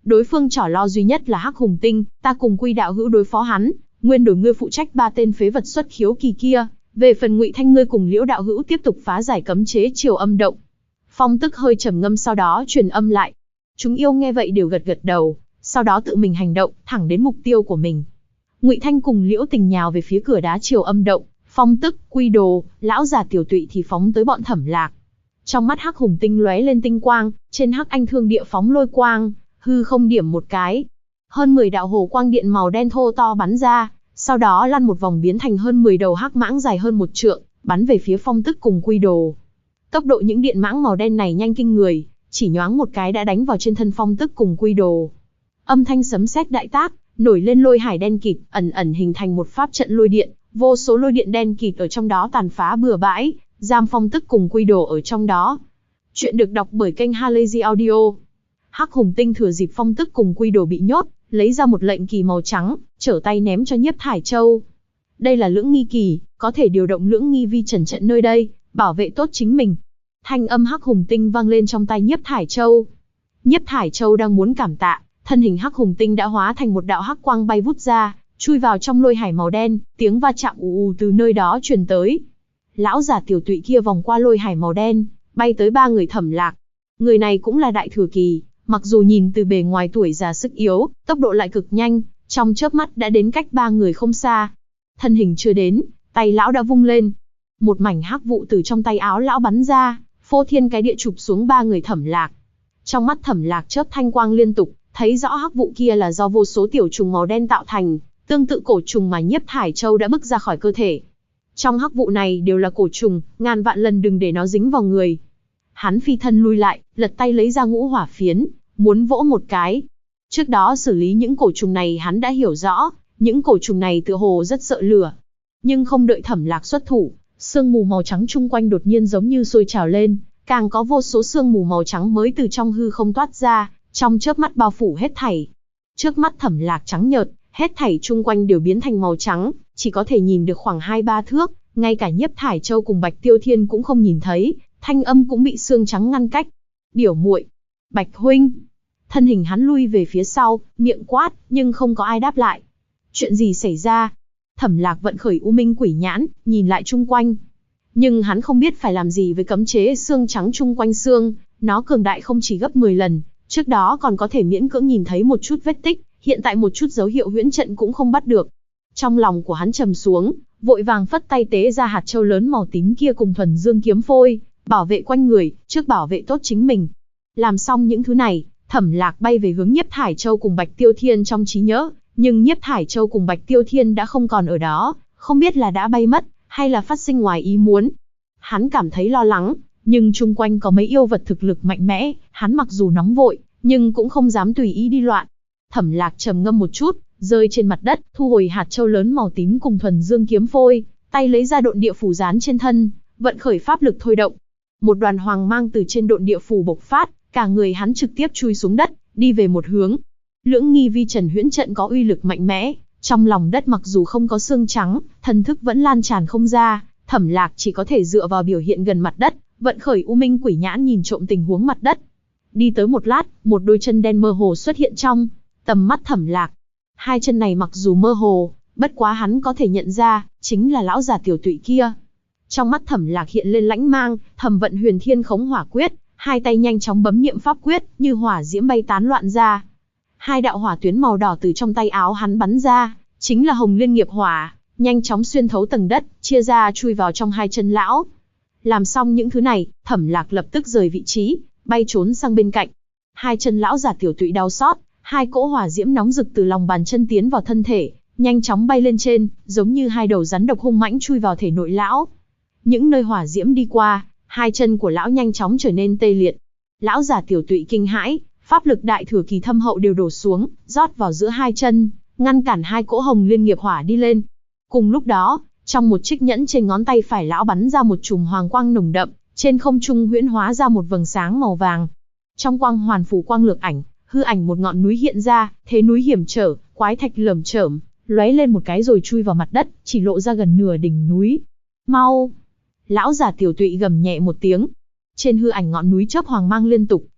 Đối phương trỏ lo duy nhất là Hắc Hùng Tinh, ta cùng Quy đạo hữu đối phó hắn, nguyên đổi ngươi phụ trách 3 tên phế vật xuất khiếu kỳ kia, về phần Ngụy Thanh ngươi cùng Liễu đạo hữu tiếp tục phá giải cấm chế Triều Âm động. Phong Tức hơi trầm ngâm sau đó truyền âm lại. Chúng yêu nghe vậy đều gật gật đầu, sau đó tự mình hành động, thẳng đến mục tiêu của mình. Ngụy Thanh cùng Liễu Tình nhào về phía cửa đá Triều Âm động, Phong Tức, Quy Đồ, lão già Tiểu Tụy thì phóng tới bọn Thẩm Lạc. Trong mắt Hắc Hùng Tinh lóe lên tinh quang, trên Hắc Anh Thương địa phóng lôi quang, hư không điểm một cái. Hơn 10 đạo hồ quang điện màu đen thô to bắn ra, sau đó lăn một vòng biến thành hơn 10 đầu hắc mãng dài hơn 1 trượng, bắn về phía Phong Tức cùng Quy Đồ. Tốc độ những điện mãng màu đen này nhanh kinh người, chỉ nhoáng một cái đã đánh vào trên thân Phong Tức cùng Quy Đồ. Âm thanh sấm sét đại tác, nổi lên lôi hải đen kịt, ẩn ẩn hình thành một pháp trận lôi điện, vô số lôi điện đen kịt ở trong đó tàn phá bừa bãi, giam Phong Tức cùng Quy Đồ ở trong đó. Chuyện được đọc bởi kênh Halazy Audio. Hắc Hùng Tinh thừa dịp Phong Tức cùng Quy Đồ bị nhốt, lấy ra một lệnh kỳ màu trắng, trở tay ném cho Nhiếp Thải Châu. Đây là lưỡng nghi kỳ, có thể điều động lưỡng nghi vi trần trận nơi đây, bảo vệ tốt chính mình. Thanh âm Hắc Hùng Tinh vang lên trong tai Nhiếp Thải Châu. Nhiếp Thải Châu đang muốn cảm tạ, thân hình Hắc Hùng Tinh đã hóa thành một đạo hắc quang bay vút ra, chui vào trong lôi hải màu đen, tiếng va chạm ù ù từ nơi đó truyền tới. Lão già Tiểu Tụy kia vòng qua lôi hải màu đen, bay tới 3 người Thẩm Lạc. Người này cũng là đại thừa kỳ, mặc dù nhìn từ bề ngoài tuổi già sức yếu, tốc độ lại cực nhanh, trong chớp mắt đã đến cách 3 người không xa. Thân hình chưa đến, tay lão đã vung lên. Một mảnh hắc vụ từ trong tay áo lão bắn ra, phô thiên cái địa chụp xuống 3 người Thẩm Lạc. Trong mắt Thẩm Lạc chớp thanh quang liên tục, thấy rõ hắc vụ kia là do vô số tiểu trùng màu đen tạo thành, tương tự cổ trùng mà Nhiếp Thải Châu đã bức ra khỏi cơ thể. Trong hắc vụ này đều là cổ trùng, ngàn vạn lần đừng để nó dính vào người. Hắn phi thân lui lại, lật tay lấy ra ngũ hỏa phiến, muốn vỗ một cái. Trước đó xử lý những cổ trùng này hắn đã hiểu rõ, những cổ trùng này tựa hồ rất sợ lửa. Nhưng không đợi Thẩm Lạc xuất thủ, sương mù màu trắng chung quanh đột nhiên giống như sôi trào lên, càng có vô số sương mù màu trắng mới từ trong hư không toát ra, trong chớp mắt bao phủ hết thảy. Trước mắt Thẩm Lạc trắng nhợt, hết thảy chung quanh đều biến thành màu trắng, chỉ có thể nhìn được khoảng 2-3 thước, ngay cả Nhiếp Thải Châu cùng Bạch Tiêu Thiên cũng không nhìn thấy, thanh âm cũng bị sương trắng ngăn cách. Biểu muội, Bạch huynh. Thân hình hắn lui về phía sau, miệng quát, nhưng không có ai đáp lại. Chuyện gì xảy ra? Thẩm Lạc vận khởi U Minh Quỷ Nhãn, nhìn lại chung quanh. Nhưng hắn không biết phải làm gì với cấm chế xương trắng chung quanh xương, nó cường đại không chỉ gấp 10 lần, trước đó còn có thể miễn cưỡng nhìn thấy một chút vết tích, hiện tại một chút dấu hiệu huyễn trận cũng không bắt được. Trong lòng của hắn trầm xuống, vội vàng phất tay tế ra hạt châu lớn màu tím kia cùng thuần dương kiếm phôi, bảo vệ quanh người, trước bảo vệ tốt chính mình. Làm xong những thứ này, Thẩm Lạc bay về hướng Nhiếp Thải Châu cùng Bạch Tiêu Thiên trong trí nhớ, nhưng Nhiếp Thải Châu cùng Bạch Tiêu Thiên đã không còn ở đó, không biết là đã bay mất, hay là phát sinh ngoài ý muốn. Hắn cảm thấy lo lắng, nhưng chung quanh có mấy yêu vật thực lực mạnh mẽ, hắn mặc dù nóng vội, nhưng cũng không dám tùy ý đi loạn. Thẩm Lạc trầm ngâm một chút, rơi trên mặt đất, thu hồi hạt châu lớn màu tím cùng thuần dương kiếm phôi, tay lấy ra độn địa phủ dán trên thân, vận khởi pháp lực thôi động. Một đoàn hoàng mang từ trên độn địa phủ bộc phát, cả người hắn trực tiếp chui xuống đất, đi về một hướng. Lưỡng nghi vi trần huyễn trận có uy lực mạnh mẽ, trong lòng đất mặc dù không có xương trắng, thần thức vẫn lan tràn không ra, Thẩm Lạc chỉ có thể dựa vào biểu hiện gần mặt đất, vận khởi U Minh Quỷ Nhãn nhìn trộm tình huống mặt đất. Đi tới một lát, một đôi chân đen mơ hồ xuất hiện trong tầm mắt Thẩm Lạc. Hai chân này mặc dù mơ hồ, bất quá hắn có thể nhận ra, chính là lão già Tiểu Tụy kia. Trong mắt Thẩm Lạc hiện lên lãnh mang, thầm vận Huyền Thiên Khống Hỏa Quyết, hai tay nhanh chóng bấm niệm pháp quyết, như hỏa diễm bay tán loạn ra. Hai đạo hỏa tuyến màu đỏ từ trong tay áo hắn bắn ra, chính là Hồng Liên Nghiệp Hỏa, nhanh chóng xuyên thấu tầng đất, chia ra chui vào trong hai chân lão. Làm xong những thứ này, Thẩm Lạc lập tức rời vị trí, bay trốn sang bên cạnh. Hai chân lão già Tiểu Tụy đau xót, hai cỗ hỏa diễm nóng rực từ lòng bàn chân tiến vào thân thể, nhanh chóng bay lên trên, giống như hai đầu rắn độc hung mãnh chui vào thể nội lão. Những nơi hỏa diễm đi qua, hai chân của lão nhanh chóng trở nên tê liệt. Lão già Tiểu Tụy kinh hãi, pháp lực đại thừa kỳ thâm hậu đều đổ xuống, rót vào giữa hai chân, ngăn cản hai cỗ Hồng Liên Nghiệp Hỏa đi lên. Cùng lúc đó, trong một chiếc nhẫn trên ngón tay phải lão bắn ra một chùm hoàng quang nồng đậm, trên không trung huyễn hóa ra một vầng sáng màu vàng. Trong quang hoàn phủ quang lược ảnh, hư ảnh một ngọn núi hiện ra, thế núi hiểm trở, quái thạch lởm chởm, lóe lên một cái rồi chui vào mặt đất, chỉ lộ ra gần nửa đỉnh núi. Mau! Lão già Tiểu Tụy gầm nhẹ một tiếng. Trên hư ảnh ngọn núi chớp hoàng mang liên tục,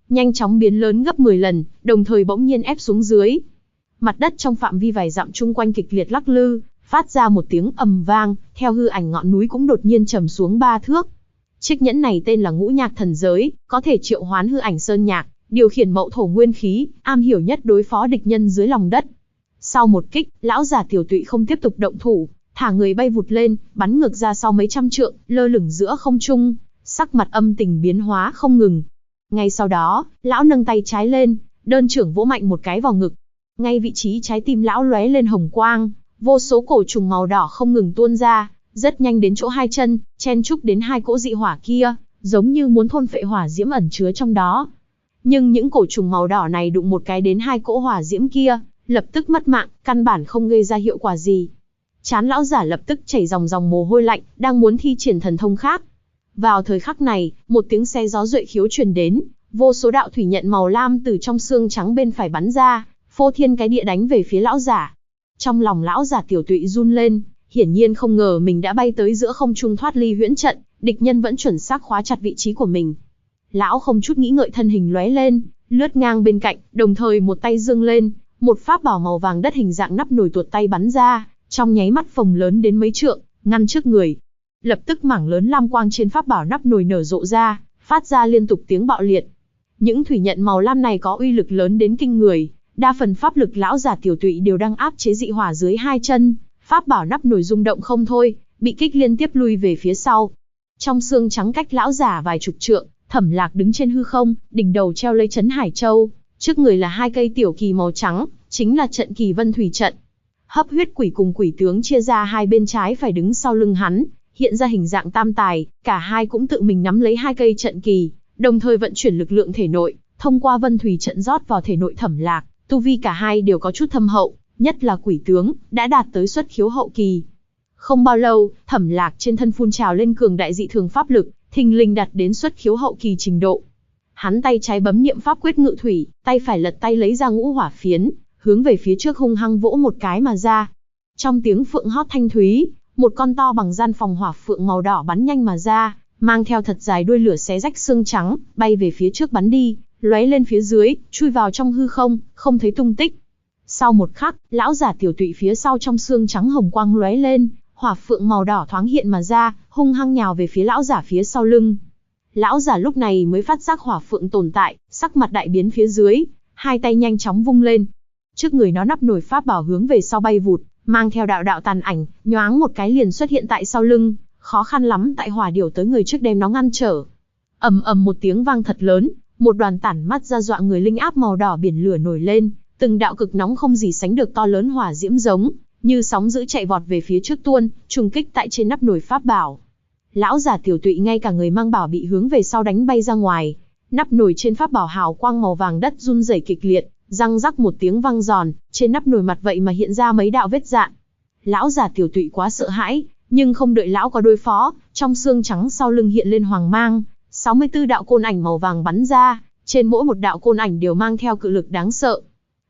nhanh chóng biến lớn gấp 10 lần, đồng thời bỗng nhiên ép xuống dưới. Mặt đất trong phạm vi vài dặm chung quanh kịch liệt lắc lư, phát ra một tiếng ầm vang, theo hư ảnh ngọn núi cũng đột nhiên trầm xuống 3 thước. Chiếc nhẫn này tên là Ngũ Nhạc Thần Giới, có thể triệu hoán hư ảnh sơn nhạc, điều khiển mậu thổ nguyên khí, am hiểu nhất đối phó địch nhân dưới lòng đất. Sau một kích, lão già Tiểu Tụy không tiếp tục động thủ, thả người bay vụt lên, bắn ngược ra sau mấy trăm trượng, lơ lửng giữa không trung, sắc mặt âm tình biến hóa không ngừng. Ngay sau đó, lão nâng tay trái lên, đơn trưởng vỗ mạnh một cái vào ngực. Ngay vị trí trái tim lão lóe lên hồng quang, vô số cổ trùng màu đỏ không ngừng tuôn ra, rất nhanh đến chỗ hai chân, chen chúc đến hai cỗ dị hỏa kia, giống như muốn thôn phệ hỏa diễm ẩn chứa trong đó. Nhưng những cổ trùng màu đỏ này đụng một cái đến hai cỗ hỏa diễm kia, lập tức mất mạng, căn bản không gây ra hiệu quả gì. Trán lão giả lập tức chảy dòng dòng mồ hôi lạnh, đang muốn thi triển thần thông khác. Vào thời khắc này, một tiếng xe gió duệ khiếu truyền đến, vô số đạo thủy nhận màu lam từ trong xương trắng bên phải bắn ra, phô thiên cái địa đánh về phía lão giả. Trong lòng lão giả Tiểu Tụy run lên, hiển nhiên không ngờ mình đã bay tới giữa không trung thoát ly huyễn trận, địch nhân vẫn chuẩn xác khóa chặt vị trí của mình. Lão không chút nghĩ ngợi thân hình lóe lên, lướt ngang bên cạnh, đồng thời một tay giương lên, một pháp bảo màu vàng đất hình dạng nắp nồi tuột tay bắn ra, trong nháy mắt phồng lớn đến mấy trượng, ngăn trước người. Lập tức mảng lớn lam quang trên pháp bảo nắp nồi nở rộ ra, phát ra liên tục tiếng bạo liệt. Những thủy nhận màu lam này có uy lực lớn đến kinh người, đa phần pháp lực lão giả Tiểu Tụy đều đang áp chế dị hỏa dưới hai chân, pháp bảo nắp nồi rung động không thôi, bị kích liên tiếp lui về phía sau. Trong xương trắng cách lão giả vài chục trượng, Thẩm Lạc đứng trên hư không, đỉnh đầu treo lấy Trấn Hải Châu, trước người là hai cây tiểu kỳ màu trắng, chính là trận kỳ Vân Thủy trận. Hấp huyết quỷ cùng quỷ tướng chia ra hai bên trái phải đứng sau lưng hắn, hiện ra hình dạng tam tài, cả hai cũng tự mình nắm lấy hai cây trận kỳ, đồng thời vận chuyển lực lượng thể nội, thông qua Vân Thủy trận rót vào thể nội Thẩm Lạc, tu vi cả hai đều có chút thâm hậu, nhất là quỷ tướng, đã đạt tới xuất khiếu hậu kỳ. Không bao lâu, Thẩm Lạc trên thân phun trào lên cường đại dị thường pháp lực, thình lình đạt đến xuất khiếu hậu kỳ trình độ. Hắn tay trái bấm niệm pháp quyết ngự thủy, tay phải lật tay lấy ra ngũ hỏa phiến, hướng về phía trước hung hăng vỗ một cái mà ra. Trong tiếng phượng hót thanh thúy, một con to bằng gian phòng hỏa phượng màu đỏ bắn nhanh mà ra, mang theo thật dài đuôi lửa xé rách xương trắng, bay về phía trước bắn đi, lóe lên phía dưới, chui vào trong hư không, không thấy tung tích. Sau một khắc, lão giả Tiểu Tụy phía sau trong xương trắng hồng quang lóe lên, hỏa phượng màu đỏ thoáng hiện mà ra, hung hăng nhào về phía lão giả phía sau lưng. Lão giả lúc này mới phát giác hỏa phượng tồn tại, sắc mặt đại biến phía dưới, hai tay nhanh chóng vung lên. Trước người nó nắp nồi pháp bảo hướng về sau bay vụt, mang theo đạo đạo tàn ảnh, nhoáng một cái liền xuất hiện tại sau lưng, khó khăn lắm tại hỏa điểu tới người trước đem nó ngăn trở. Ầm ầm một tiếng vang thật lớn, một đoàn tản mắt ra dọa người linh áp màu đỏ biển lửa nổi lên, từng đạo cực nóng không gì sánh được to lớn hỏa diễm giống như sóng dữ chạy vọt về phía trước tuôn, trùng kích tại trên nắp nồi pháp bảo. Lão giả Tiểu Tụy ngay cả người mang bảo bị hướng về sau đánh bay ra ngoài. Nắp nồi trên pháp bảo hào quang màu vàng đất run rẩy kịch liệt, răng rắc một tiếng vang giòn, trên nắp nồi mặt vậy mà hiện ra mấy đạo vết rạn. Lão giả Tiểu Tụy quá sợ hãi, nhưng không đợi lão có đối phó, trong xương trắng sau lưng hiện lên hoàng mang, 64 đạo côn ảnh màu vàng bắn ra, trên mỗi một đạo côn ảnh đều mang theo cự lực đáng sợ.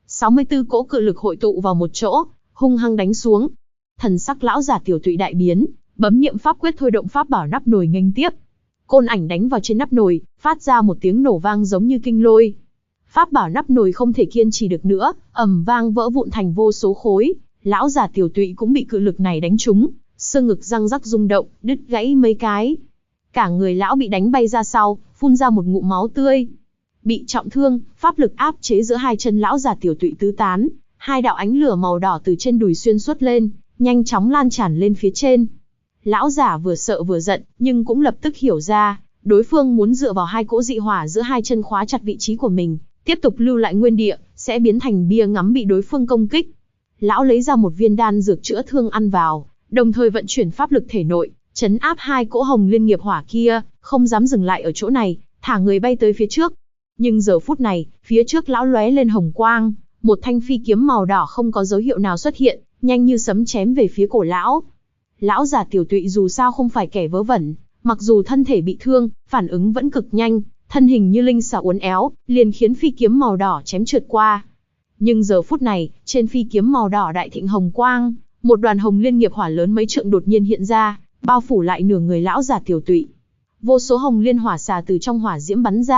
64 cỗ cự lực hội tụ vào một chỗ, hung hăng đánh xuống. Thần sắc lão giả Tiểu Tụy đại biến, bấm niệm pháp quyết thôi động pháp bảo nắp nồi nghênh tiếp. Côn ảnh đánh vào trên nắp nồi, phát ra một tiếng nổ vang giống như kinh lôi. Pháp bảo nắp nồi không thể kiên trì được nữa, ầm vang vỡ vụn thành vô số khối. Lão giả Tiểu Tụy cũng bị cự lực này đánh trúng, xương ngực răng rắc rung động, đứt gãy mấy cái. Cả người lão bị đánh bay ra sau, phun ra một ngụm máu tươi. Bị trọng thương, pháp lực áp chế giữa hai chân lão giả Tiểu Tụy tứ tán, hai đạo ánh lửa màu đỏ từ trên đùi xuyên suốt lên, nhanh chóng lan tràn lên phía trên. Lão giả vừa sợ vừa giận, nhưng cũng lập tức hiểu ra, đối phương muốn dựa vào hai cỗ dị hỏa giữa hai chân khóa chặt vị trí của mình, tiếp tục lưu lại nguyên địa, sẽ biến thành bia ngắm bị đối phương công kích. Lão lấy ra một viên đan dược chữa thương ăn vào, đồng thời vận chuyển pháp lực thể nội, trấn áp hai cỗ hồng liên nghiệp hỏa kia, không dám dừng lại ở chỗ này, thả người bay tới phía trước. Nhưng giờ phút này, phía trước lão lóe lên hồng quang, một thanh phi kiếm màu đỏ không có dấu hiệu nào xuất hiện, nhanh như sấm chém về phía cổ lão. Lão giả Tiểu Tụy dù sao không phải kẻ vớ vẩn, mặc dù thân thể bị thương, phản ứng vẫn cực nhanh, thân hình như linh xà uốn éo, liền khiến phi kiếm màu đỏ chém trượt qua. Nhưng giờ phút này, trên phi kiếm màu đỏ đại thịnh hồng quang, một đoàn hồng liên nghiệp hỏa lớn mấy trượng đột nhiên hiện ra, bao phủ lại nửa người lão giả Tiểu Tụy. Vô số hồng liên hỏa xà từ trong hỏa diễm bắn ra,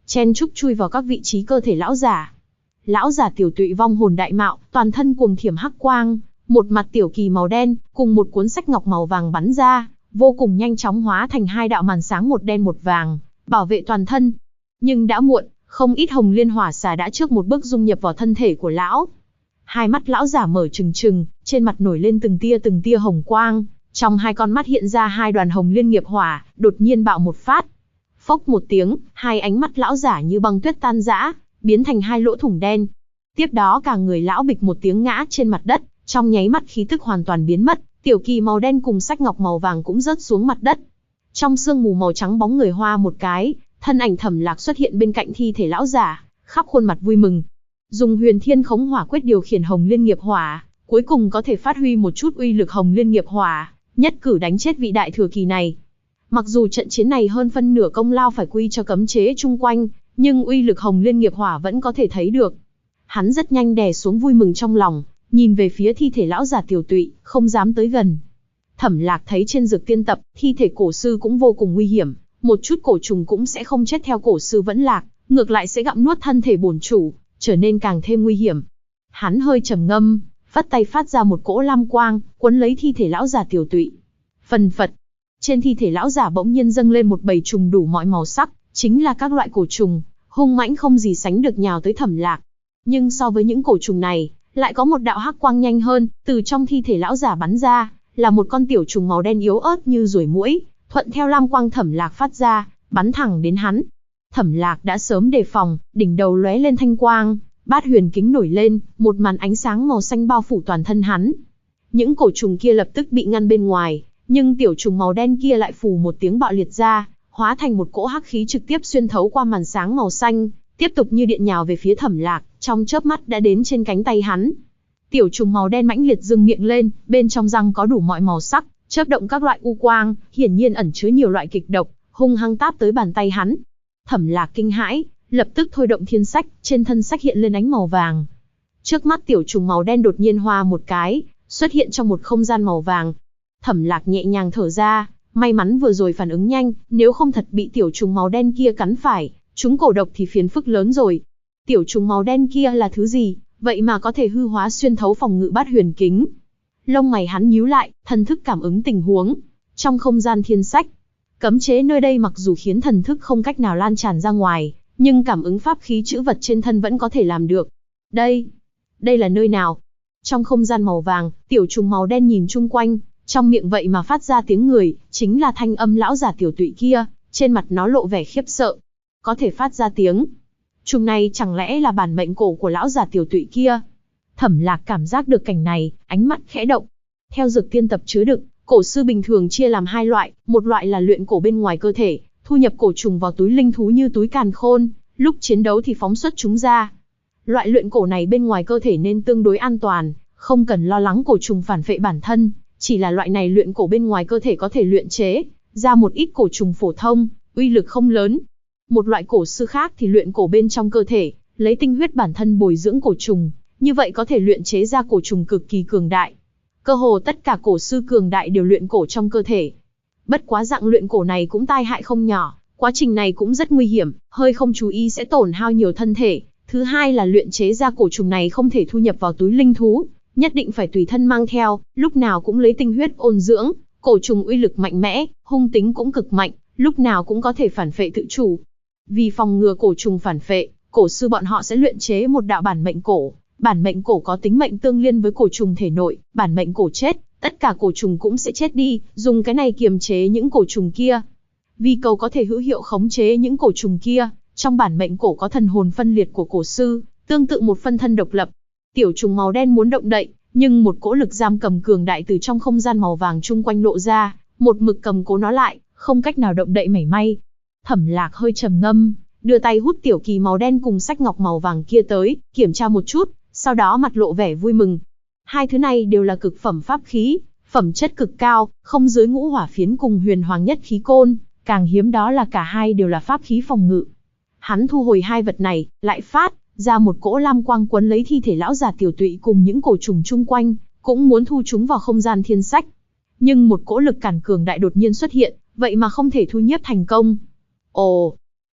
chen chúc chui vào các vị trí cơ thể lão giả. Lão giả Tiểu Tụy vong hồn đại mạo, toàn thân cuồng thiểm hắc quang, một mặt tiểu kỳ màu đen, cùng một cuốn sách ngọc màu vàng bắn ra, vô cùng nhanh chóng hóa thành hai đạo màn sáng một đen một vàng, bảo vệ toàn thân. Nhưng đã muộn, không ít hồng liên hỏa xà đã trước một bước dung nhập vào thân thể của lão. Hai mắt lão giả mở trừng trừng, trên mặt nổi lên từng tia hồng quang, trong hai con mắt hiện ra hai đoàn hồng liên nghiệp hỏa, đột nhiên bạo một phát. Phốc một tiếng, hai ánh mắt lão giả như băng tuyết tan rã, biến thành hai lỗ thủng đen. Tiếp đó cả người lão bịch một tiếng ngã trên mặt đất, trong nháy mắt khí tức hoàn toàn biến mất, tiểu kỳ màu đen cùng sách ngọc màu vàng cũng rớt xuống mặt đất. Trong sương mù màu trắng bóng người hoa một cái, thân ảnh Thẩm Lạc xuất hiện bên cạnh thi thể lão giả, khắp khuôn mặt vui mừng. Dùng Huyền Thiên Khống Hỏa Quyết điều khiển Hồng Liên Nghiệp Hỏa, cuối cùng có thể phát huy một chút uy lực Hồng Liên Nghiệp Hỏa, nhất cử đánh chết vị đại thừa kỳ này. Mặc dù trận chiến này hơn phân nửa công lao phải quy cho cấm chế chung quanh, nhưng uy lực Hồng Liên Nghiệp Hỏa vẫn có thể thấy được. Hắn rất nhanh đè xuống vui mừng trong lòng, nhìn về phía thi thể lão giả Tiểu Tụy, không dám tới gần. Thẩm Lạc thấy trên dược tiên tập, thi thể cổ sư cũng vô cùng nguy hiểm, một chút cổ trùng cũng sẽ không chết theo cổ sư vẫn lạc, ngược lại sẽ gặm nuốt thân thể bổn chủ, trở nên càng thêm nguy hiểm. Hắn hơi trầm ngâm, vắt tay phát ra một cỗ lam quang, quấn lấy thi thể lão giả Tiểu Tụy. Phần phật, trên thi thể lão giả bỗng nhiên dâng lên một bầy trùng đủ mọi màu sắc, chính là các loại cổ trùng, hung mãnh không gì sánh được nhào tới Thẩm Lạc. Nhưng so với những cổ trùng này, lại có một đạo hắc quang nhanh hơn, từ trong thi thể lão giả bắn ra, là một con tiểu trùng màu đen yếu ớt như ruồi muỗi, thuận theo lam quang Thẩm Lạc phát ra, bắn thẳng đến hắn. Thẩm Lạc đã sớm đề phòng, đỉnh đầu lóe lên thanh quang, bát huyền kính nổi lên, một màn ánh sáng màu xanh bao phủ toàn thân hắn. Những cổ trùng kia lập tức bị ngăn bên ngoài, nhưng tiểu trùng màu đen kia lại phù một tiếng bạo liệt ra, hóa thành một cỗ hắc khí trực tiếp xuyên thấu qua màn sáng màu xanh, tiếp tục như điện nhào về phía Thẩm Lạc, trong chớp mắt đã đến trên cánh tay hắn. Tiểu trùng màu đen mãnh liệt dương miệng lên, bên trong răng có đủ mọi màu sắc, chớp động các loại u quang, hiển nhiên ẩn chứa nhiều loại kịch độc, hung hăng táp tới bàn tay hắn. Thẩm Lạc kinh hãi, lập tức thôi động thiên sách, trên thân sách hiện lên ánh màu vàng. Trước mắt tiểu trùng màu đen đột nhiên hoa một cái, xuất hiện trong một không gian màu vàng. Thẩm Lạc nhẹ nhàng thở ra, may mắn vừa rồi phản ứng nhanh, nếu không thật bị tiểu trùng màu đen kia cắn phải, chúng cổ độc thì phiền phức lớn rồi. Tiểu trùng màu đen kia là thứ gì, vậy mà có thể hư hóa xuyên thấu phòng ngự bát huyền kính. Lông mày hắn nhíu lại, thần thức cảm ứng tình huống. Trong không gian thiên sách, cấm chế nơi đây mặc dù khiến thần thức không cách nào lan tràn ra ngoài, nhưng cảm ứng pháp khí chữ vật trên thân vẫn có thể làm được. Đây là nơi nào? Trong không gian màu vàng, tiểu trùng màu đen nhìn chung quanh, trong miệng vậy mà phát ra tiếng người, chính là thanh âm lão giả Tiểu Tụy kia, trên mặt nó lộ vẻ khiếp sợ. Có thể phát ra tiếng. Trùng này chẳng lẽ là bản mệnh cổ của lão giả Tiểu Tụy kia? Thẩm Lạc cảm giác được cảnh này, ánh mắt khẽ động. Theo dược tiên tập chứa đựng, cổ sư bình thường chia làm hai loại, một loại là luyện cổ bên ngoài cơ thể, thu nhập cổ trùng vào túi linh thú như túi càn khôn, lúc chiến đấu thì phóng xuất chúng ra. Loại luyện cổ này bên ngoài cơ thể nên tương đối an toàn, không cần lo lắng cổ trùng phản phệ bản thân, chỉ là loại này luyện cổ bên ngoài cơ thể có thể luyện chế ra một ít cổ trùng phổ thông, uy lực không lớn. Một loại cổ sư khác thì luyện cổ bên trong cơ thể, lấy tinh huyết bản thân bồi dưỡng cổ trùng, như vậy có thể luyện chế ra cổ trùng cực kỳ cường đại. Cơ hồ tất cả cổ sư cường đại đều luyện cổ trong cơ thể. Bất quá dạng luyện cổ này cũng tai hại không nhỏ, quá trình này cũng rất nguy hiểm, hơi không chú ý sẽ tổn hao nhiều thân thể. Thứ hai là luyện chế ra cổ trùng này không thể thu nhập vào túi linh thú, nhất định phải tùy thân mang theo, lúc nào cũng lấy tinh huyết ôn dưỡng. Cổ trùng uy lực mạnh mẽ, hung tính cũng cực mạnh, lúc nào cũng có thể phản phệ tự chủ. Vì phòng ngừa cổ trùng phản phệ, cổ sư bọn họ sẽ luyện chế một đạo bản mệnh cổ. Bản mệnh cổ có tính mệnh tương liên với cổ trùng thể nội, bản mệnh cổ chết, tất cả cổ trùng cũng sẽ chết đi, dùng cái này kiềm chế những cổ trùng kia. Vì cầu có thể hữu hiệu khống chế những cổ trùng kia, trong bản mệnh cổ có thần hồn phân liệt của cổ sư, tương tự một phân thân độc lập. Tiểu trùng màu đen muốn động đậy, nhưng một cỗ lực giam cầm cường đại từ trong không gian màu vàng chung quanh lộ ra, một mực cầm cố nó lại, không cách nào động đậy mảy may. Thẩm Lạc hơi trầm ngâm, đưa tay hút tiểu kỳ màu đen cùng sách ngọc màu vàng kia tới, kiểm tra một chút, sau đó mặt lộ vẻ vui mừng. Hai thứ này đều là cực phẩm pháp khí, phẩm chất cực cao, không dưới ngũ hỏa phiến cùng huyền hoàng nhất khí côn, càng hiếm đó là cả hai đều là pháp khí phòng ngự. Hắn thu hồi hai vật này, lại phát ra một cỗ lam quang quấn lấy thi thể lão già Tiểu Tụy cùng những cổ trùng chung quanh, cũng muốn thu chúng vào không gian thiên sách. Nhưng một cỗ lực cản cường đại đột nhiên xuất hiện, vậy mà không thể thu nhiếp thành công. Ồ,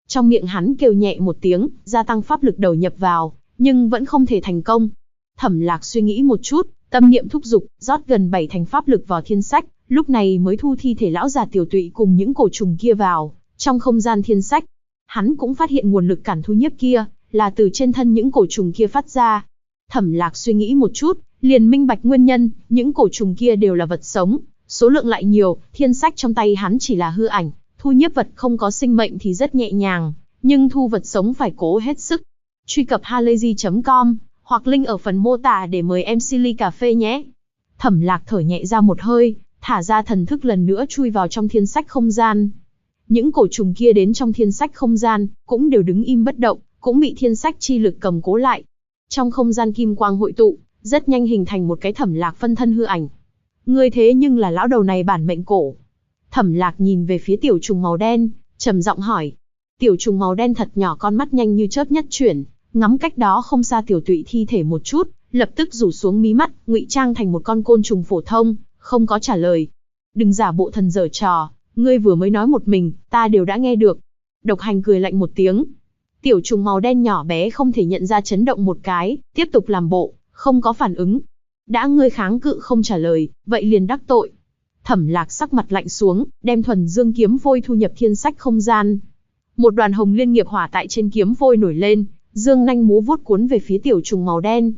Trong miệng hắn kêu nhẹ một tiếng, gia tăng pháp lực đầu nhập vào, nhưng vẫn không thể thành công. Thẩm Lạc suy nghĩ một chút, tâm niệm thúc dục, rót gần 7 thành pháp lực vào thiên sách, lúc này mới thu thi thể lão già Tiểu Tụy cùng những cổ trùng kia vào trong không gian thiên sách. Hắn cũng phát hiện nguồn lực cản thu nhiếp kia là từ trên thân những cổ trùng kia phát ra. Thẩm Lạc suy nghĩ một chút, liền minh bạch nguyên nhân, những cổ trùng kia đều là vật sống, số lượng lại nhiều, thiên sách trong tay hắn chỉ là hư ảnh, thu nhiếp vật không có sinh mệnh thì rất nhẹ nhàng, nhưng thu vật sống phải cố hết sức. Truy cập halayzi.com hoặc link ở phần mô tả để mời MC ly cà phê nhé. Thẩm Lạc thở nhẹ ra một hơi, thả ra thần thức lần nữa chui vào trong thiên sách không gian. Những cổ trùng kia đến trong thiên sách không gian, cũng đều đứng im bất động, cũng bị thiên sách chi lực cầm cố lại. Trong không gian kim quang hội tụ, rất nhanh hình thành một cái Thẩm Lạc phân thân hư ảnh. Ngươi thế nhưng là lão đầu này bản mệnh cổ. Thẩm Lạc nhìn về phía tiểu trùng màu đen, trầm giọng hỏi. Tiểu trùng màu đen thật nhỏ con mắt nhanh như chớp nhất chuyển, ngắm cách đó không xa Tiểu Tụy thi thể một chút, lập tức rủ xuống mí mắt, ngụy trang thành một con côn trùng phổ thông, không có trả lời. Đừng giả bộ thần giở trò, ngươi vừa mới nói một mình, ta đều đã nghe được. Độc Hành cười lạnh một tiếng. Tiểu trùng màu đen nhỏ bé không thể nhận ra chấn động một cái, tiếp tục làm bộ, không có phản ứng. Đã ngươi kháng cự không trả lời, vậy liền đắc tội. Thẩm Lạc sắc mặt lạnh xuống, đem thuần dương kiếm phôi thu nhập thiên sách không gian. Một đoàn hồng liên nghiệp hỏa tại trên kiếm phôi nổi lên, dương nanh múa vuốt cuốn về phía tiểu trùng màu đen.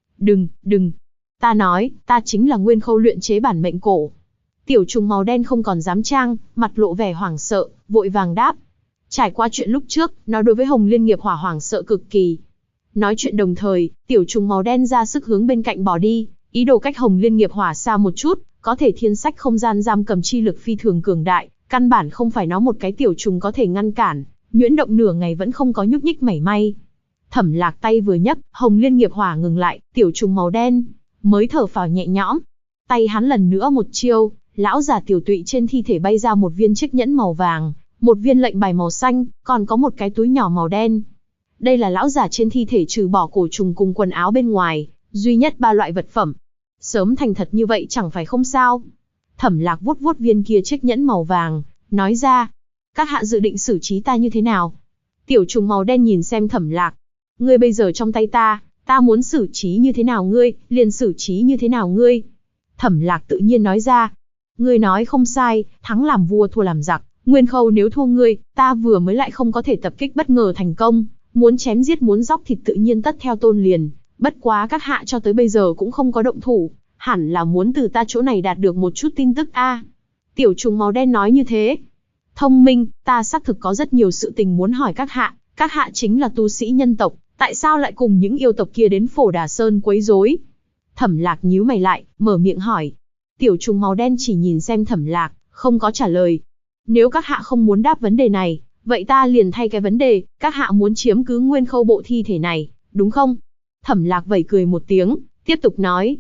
Đừng. Ta nói, ta chính là Nguyên Khâu luyện chế bản mệnh cổ. Tiểu trùng màu đen không còn dám trang, mặt lộ vẻ hoảng sợ, vội vàng đáp. Trải qua chuyện lúc trước, nó đối với hồng liên nghiệp hỏa hoảng sợ cực kỳ. Nói chuyện đồng thời, tiểu trùng màu đen ra sức hướng bên cạnh bỏ đi, ý đồ cách hồng liên nghiệp hỏa xa một chút, có thể thiên sách không gian giam cầm chi lực phi thường cường đại, căn bản không phải nó một cái tiểu trùng có thể ngăn cản, nhuyễn động nửa ngày vẫn không có nhúc nhích mảy may. Thẩm Lạc tay vừa nhấc, hồng liên nghiệp hỏa ngừng lại, tiểu trùng màu đen mới thở phào nhẹ nhõm. Tay hắn lần nữa một chiêu, lão già Tiểu Tụy trên thi thể bay ra một viên chiếc nhẫn màu vàng, một viên lệnh bài màu xanh, còn có một cái túi nhỏ màu đen. Đây là lão già trên thi thể trừ bỏ cổ trùng cùng quần áo bên ngoài, duy nhất 3 loại vật phẩm. Sớm thành thật như vậy chẳng phải không sao. Thẩm Lạc vuốt vuốt viên kia chiếc nhẫn màu vàng, nói ra. Các hạ dự định xử trí ta như thế nào? Tiểu trùng màu đen nhìn xem Thẩm Lạc. Ngươi bây giờ trong tay ta muốn xử trí như thế nào ngươi, liền xử trí như thế nào ngươi. Thẩm Lạc tự nhiên nói ra. Ngươi nói không sai, thắng làm vua thua làm giặc. Nguyên Khâu nếu thua ngươi, ta vừa mới lại không có thể tập kích bất ngờ thành công. Muốn chém giết muốn dóc thịt tự nhiên tất theo tôn liền. Bất quá các hạ cho tới bây giờ cũng không có động thủ, hẳn là muốn từ ta chỗ này đạt được một chút tin tức a. Tiểu trùng màu đen nói như thế. Thông minh, ta xác thực có rất nhiều sự tình muốn hỏi các hạ chính là tu sĩ nhân tộc, tại sao lại cùng những yêu tộc kia đến Phổ Đà Sơn quấy rối? Thẩm Lạc nhíu mày lại, mở miệng hỏi. Tiểu trùng màu đen chỉ nhìn xem Thẩm Lạc, không có trả lời. Nếu các hạ không muốn đáp vấn đề này, vậy ta liền thay cái vấn đề, các hạ muốn chiếm cứ Nguyên Khâu bộ thi thể này, đúng không? Thẩm Lạc vẩy cười một tiếng, tiếp tục nói.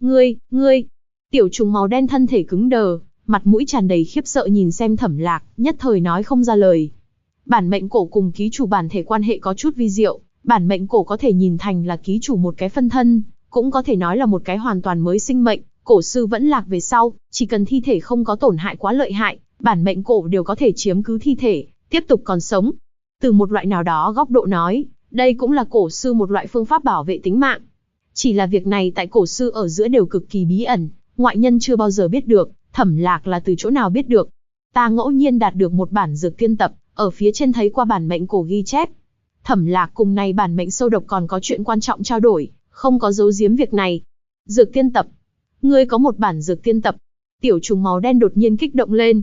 Ngươi. Tiểu trùng màu đen thân thể cứng đờ, mặt mũi tràn đầy khiếp sợ nhìn xem Thẩm Lạc, nhất thời nói không ra lời. Bản mệnh cổ cùng ký chủ bản thể quan hệ có chút vi diệu, bản mệnh cổ có thể nhìn thành là ký chủ một cái phân thân, cũng có thể nói là một cái hoàn toàn mới sinh mệnh, cổ sư vẫn lạc về sau, chỉ cần thi thể không có tổn hại quá lợi hại, bản mệnh cổ đều có thể chiếm cứ thi thể, tiếp tục còn sống. Từ một loại nào đó góc độ nói, đây cũng là cổ sư một loại phương pháp bảo vệ tính mạng. Chỉ là việc này tại cổ sư ở giữa đều cực kỳ bí ẩn, ngoại nhân chưa bao giờ biết được, Thẩm Lạc là từ chỗ nào biết được. Ta ngẫu nhiên đạt được một bản dược tiên tập, ở phía trên thấy qua bản mệnh cổ ghi chép. Thẩm Lạc cùng này bản mệnh sâu độc còn có chuyện quan trọng trao đổi, không có giấu giếm việc này. Dược tiên tập? Ngươi có một bản dược tiên tập? Tiểu trùng màu đen đột nhiên kích động lên.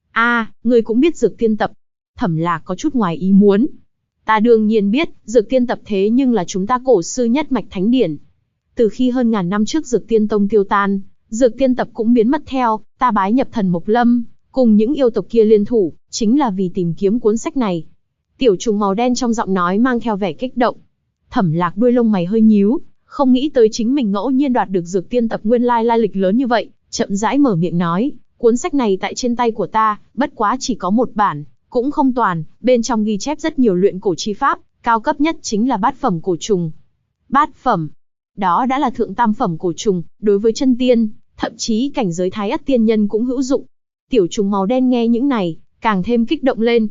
Ngươi cũng biết dược tiên tập? Thẩm Lạc có chút ngoài ý muốn. Ta đương nhiên biết, dược tiên tập thế nhưng là chúng ta cổ sư nhất mạch thánh điển. Từ khi hơn ngàn năm trước dược tiên tông tiêu tan, dược tiên tập cũng biến mất theo, ta bái nhập thần Mộc Lâm, cùng những yêu tộc kia liên thủ, chính là vì tìm kiếm cuốn sách này. Tiểu trùng màu đen trong giọng nói mang theo vẻ kích động. Thẩm Lạc đuôi lông mày hơi nhíu, không nghĩ tới chính mình ngẫu nhiên đoạt được dược tiên tập nguyên lai lịch lớn như vậy, chậm rãi mở miệng nói, cuốn sách này tại trên tay của ta, bất quá chỉ có một bản, cũng không toàn, bên trong ghi chép rất nhiều luyện cổ chi pháp, cao cấp nhất chính là bát phẩm cổ trùng. Bát phẩm? Đó đã là thượng tam phẩm cổ trùng, đối với chân tiên, thậm chí cảnh giới thái ất tiên nhân cũng hữu dụng. Tiểu trùng màu đen nghe những này, càng thêm kích động lên.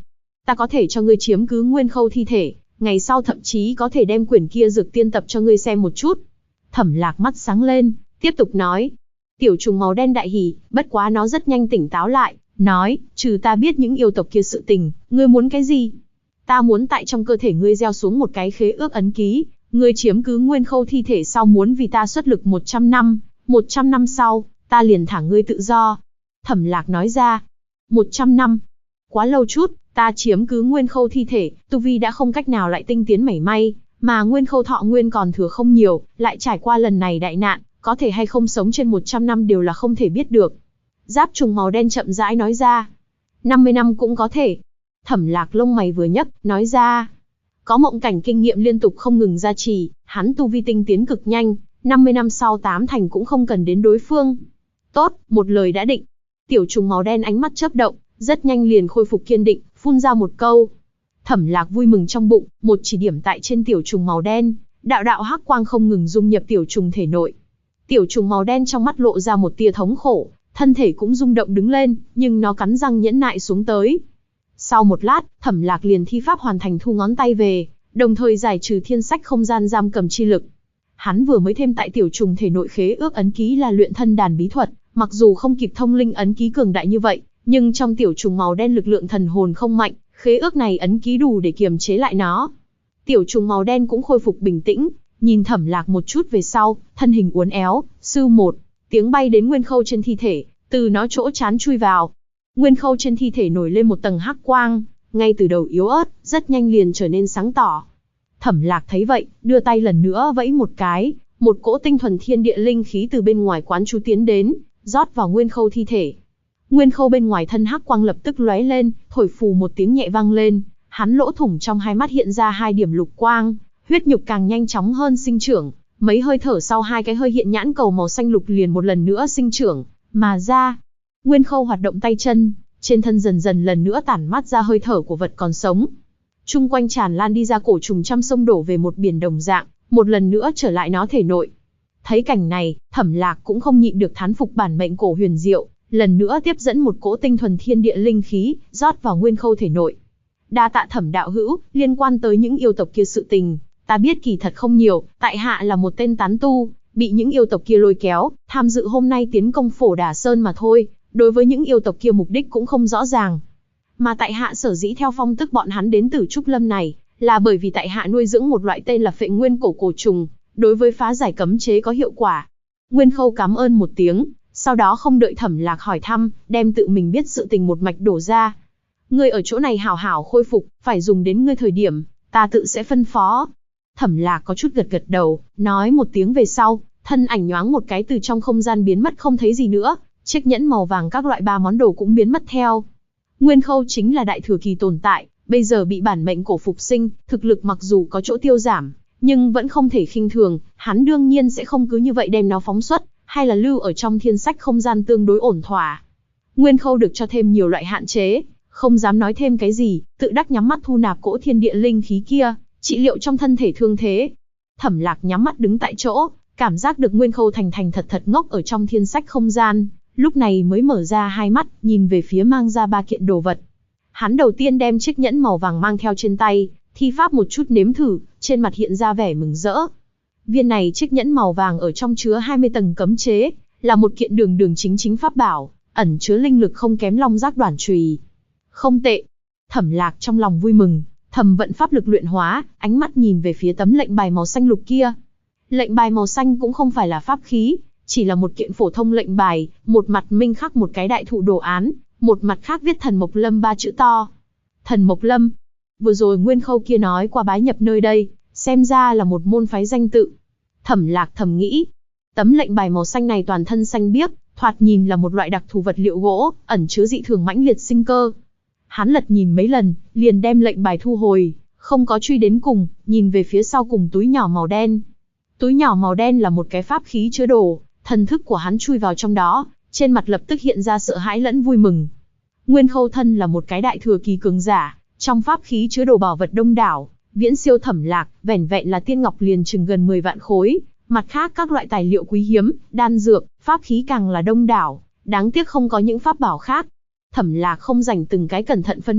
ta có thể cho ngươi chiếm cứ nguyên khâu thi thể, ngày sau thậm chí có thể đem quyển kia dược tiên tập cho ngươi xem một chút. Thẩm Lạc mắt sáng lên, tiếp tục nói. Tiểu trùng màu đen đại hỉ, bất quá nó rất nhanh tỉnh táo lại, nói, trừ ta biết những yêu tộc kia sự tình, ngươi muốn cái gì? Ta muốn tại trong cơ thể ngươi gieo xuống một cái khế ước ấn ký, ngươi chiếm cứ nguyên khâu thi thể sau muốn vì ta xuất lực 100 năm, 100 năm sau, ta liền thả ngươi tự do. Thẩm Lạc nói ra, 100 năm, quá lâu chút, ta chiếm cứ nguyên khâu thi thể, tu vi đã không cách nào lại tinh tiến mảy may, mà nguyên khâu thọ nguyên còn thừa không nhiều, lại trải qua lần này đại nạn, có thể hay không sống trên 100 năm đều là không thể biết được. Giáp trùng màu đen chậm rãi nói ra, 50 năm cũng có thể. Thẩm Lạc lông mày vừa nhấc, nói ra, có mộng cảnh kinh nghiệm liên tục không ngừng gia trì, hắn tu vi tinh tiến cực nhanh, 50 năm sau 8 thành cũng không cần đến đối phương. Tốt, một lời đã định. Tiểu trùng màu đen ánh mắt chớp động, rất nhanh liền khôi phục kiên định, phun ra một câu. Thẩm Lạc vui mừng trong bụng, một chỉ điểm tại trên tiểu trùng màu đen, đạo đạo hắc quang không ngừng dung nhập tiểu trùng thể nội. Tiểu trùng màu đen trong mắt lộ ra một tia thống khổ, thân thể cũng rung động đứng lên, nhưng nó cắn răng nhẫn nại xuống tới. Sau một lát, Thẩm Lạc liền thi pháp hoàn thành thu ngón tay về, đồng thời giải trừ thiên sách không gian giam cầm chi lực. Hắn vừa mới thêm tại tiểu trùng thể nội khế ước ấn ký là luyện thân đàn bí thuật, mặc dù không kịp thông linh ấn ký cường đại như vậy, nhưng trong tiểu trùng màu đen lực lượng thần hồn không mạnh, khế ước này ấn ký đủ để kiềm chế lại nó. Tiểu trùng màu đen cũng khôi phục bình tĩnh, nhìn Thẩm Lạc một chút về sau, thân hình uốn éo, sư một tiếng bay đến nguyên khâu trên thi thể, từ nó chỗ chán chui vào. Nguyên khâu trên thi thể nổi lên một tầng hắc quang, ngay từ đầu yếu ớt, rất nhanh liền trở nên sáng tỏ. Thẩm Lạc thấy vậy, đưa tay lần nữa vẫy một cái, một cỗ tinh thuần thiên địa linh khí từ bên ngoài quán chú tiến đến, rót vào nguyên khâu thi thể. Nguyên khâu bên ngoài thân hắc quang lập tức lóe lên, thổi phù một tiếng nhẹ vang lên, hắn lỗ thủng trong hai mắt hiện ra 2 điểm lục quang, huyết nhục càng nhanh chóng hơn sinh trưởng, mấy hơi thở sau 2 cái hơi hiện nhãn cầu màu xanh lục liền một lần nữa sinh trưởng mà ra. Nguyên khâu hoạt động tay chân, trên thân dần dần lần nữa tản mát ra hơi thở của vật còn sống. Trung quanh tràn lan đi ra cổ trùng trăm sông đổ về một biển đồng dạng, một lần nữa trở lại nó thể nội. Thấy cảnh này, Thẩm Lạc cũng không nhịn được thán phục bản mệnh cổ huyền diệu, lần nữa tiếp dẫn một cỗ tinh thuần thiên địa linh khí, rót vào nguyên khâu thể nội. Đa tạ Thẩm đạo hữu, liên quan tới những yêu tộc kia sự tình, ta biết kỳ thật không nhiều, tại hạ là một tên tán tu, bị những yêu tộc kia lôi kéo, tham dự hôm nay tiến công Phổ Đà Sơn mà thôi, đối với những yêu tộc kia mục đích cũng không rõ ràng. Mà tại hạ sở dĩ theo phong tức bọn hắn đến Tử Trúc Lâm này, là bởi vì tại hạ nuôi dưỡng một loại tên là Phệ Nguyên cổ trùng, đối với phá giải cấm chế có hiệu quả. Nguyên khâu cảm ơn một tiếng, sau đó không đợi Thẩm Lạc hỏi thăm, đem tự mình biết sự tình một mạch đổ ra. Ngươi ở chỗ này hảo hảo khôi phục, phải dùng đến ngươi thời điểm, ta tự sẽ phân phó. Thẩm Lạc có chút gật đầu, nói một tiếng về sau, thân ảnh nhoáng một cái từ trong không gian biến mất không thấy gì nữa, chiếc nhẫn màu vàng các loại 3 món đồ cũng biến mất theo. Nguyên khâu chính là đại thừa kỳ tồn tại, bây giờ bị bản mệnh cổ phục sinh, thực lực mặc dù có chỗ tiêu giảm, nhưng vẫn không thể khinh thường, hắn đương nhiên sẽ không cứ như vậy đem nó phóng xuất, hay là lưu ở trong thiên sách không gian tương đối ổn thỏa. Nguyên khâu được cho thêm nhiều loại hạn chế, không dám nói thêm cái gì, tự đắc nhắm mắt thu nạp cỗ thiên địa linh khí kia, trị liệu trong thân thể thương thế. Thẩm Lạc nhắm mắt đứng tại chỗ, cảm giác được nguyên khâu thành thành thật thật ngốc ở trong thiên sách không gian, lúc này mới mở ra hai mắt, nhìn về phía mang ra 3 kiện đồ vật. Hắn đầu tiên đem chiếc nhẫn màu vàng mang theo trên tay, thi pháp một chút nếm thử, trên mặt hiện ra vẻ mừng rỡ. Viên này chiếc nhẫn màu vàng ở trong chứa 20 tầng cấm chế, là một kiện đường đường chính pháp bảo, ẩn chứa linh lực không kém long giác đoản chùy. Không tệ. Thẩm Lạc trong lòng vui mừng, thầm vận pháp lực luyện hóa, ánh mắt nhìn về phía tấm lệnh bài màu xanh lục kia. Lệnh bài màu xanh cũng không phải là pháp khí, chỉ là một kiện phổ thông lệnh bài, một mặt minh khắc một cái đại thụ đồ án, một mặt khác viết Thần Mộc Lâm 3 chữ to. Thần Mộc Lâm. Vừa rồi Nguyên Khâu kia nói qua bái nhập nơi đây, xem ra là một môn phái danh tự. Thẩm Lạc thầm nghĩ. Tấm lệnh bài màu xanh này toàn thân xanh biếc, thoạt nhìn là một loại đặc thù vật liệu gỗ, ẩn chứa dị thường mãnh liệt sinh cơ. Hắn lật nhìn mấy lần, liền đem lệnh bài thu hồi, không có truy đến cùng, nhìn về phía sau cùng túi nhỏ màu đen. Túi nhỏ màu đen là một cái pháp khí chứa đồ, thần thức của hắn chui vào trong đó, trên mặt lập tức hiện ra sợ hãi lẫn vui mừng. Nguyên Khâu thân là một cái đại thừa kỳ cường giả, trong pháp khí chứa đồ bảo vật đông đảo, viễn siêu Thẩm Lạc, vẻn vẹn là tiên ngọc liền chừng gần 10 vạn khối, mặt khác các loại tài liệu quý hiếm, đan dược, pháp khí càng là đông đảo, đáng tiếc không có những pháp bảo khác. Thẩm Lạc không rảnh từng cái cẩn thận phân biệt,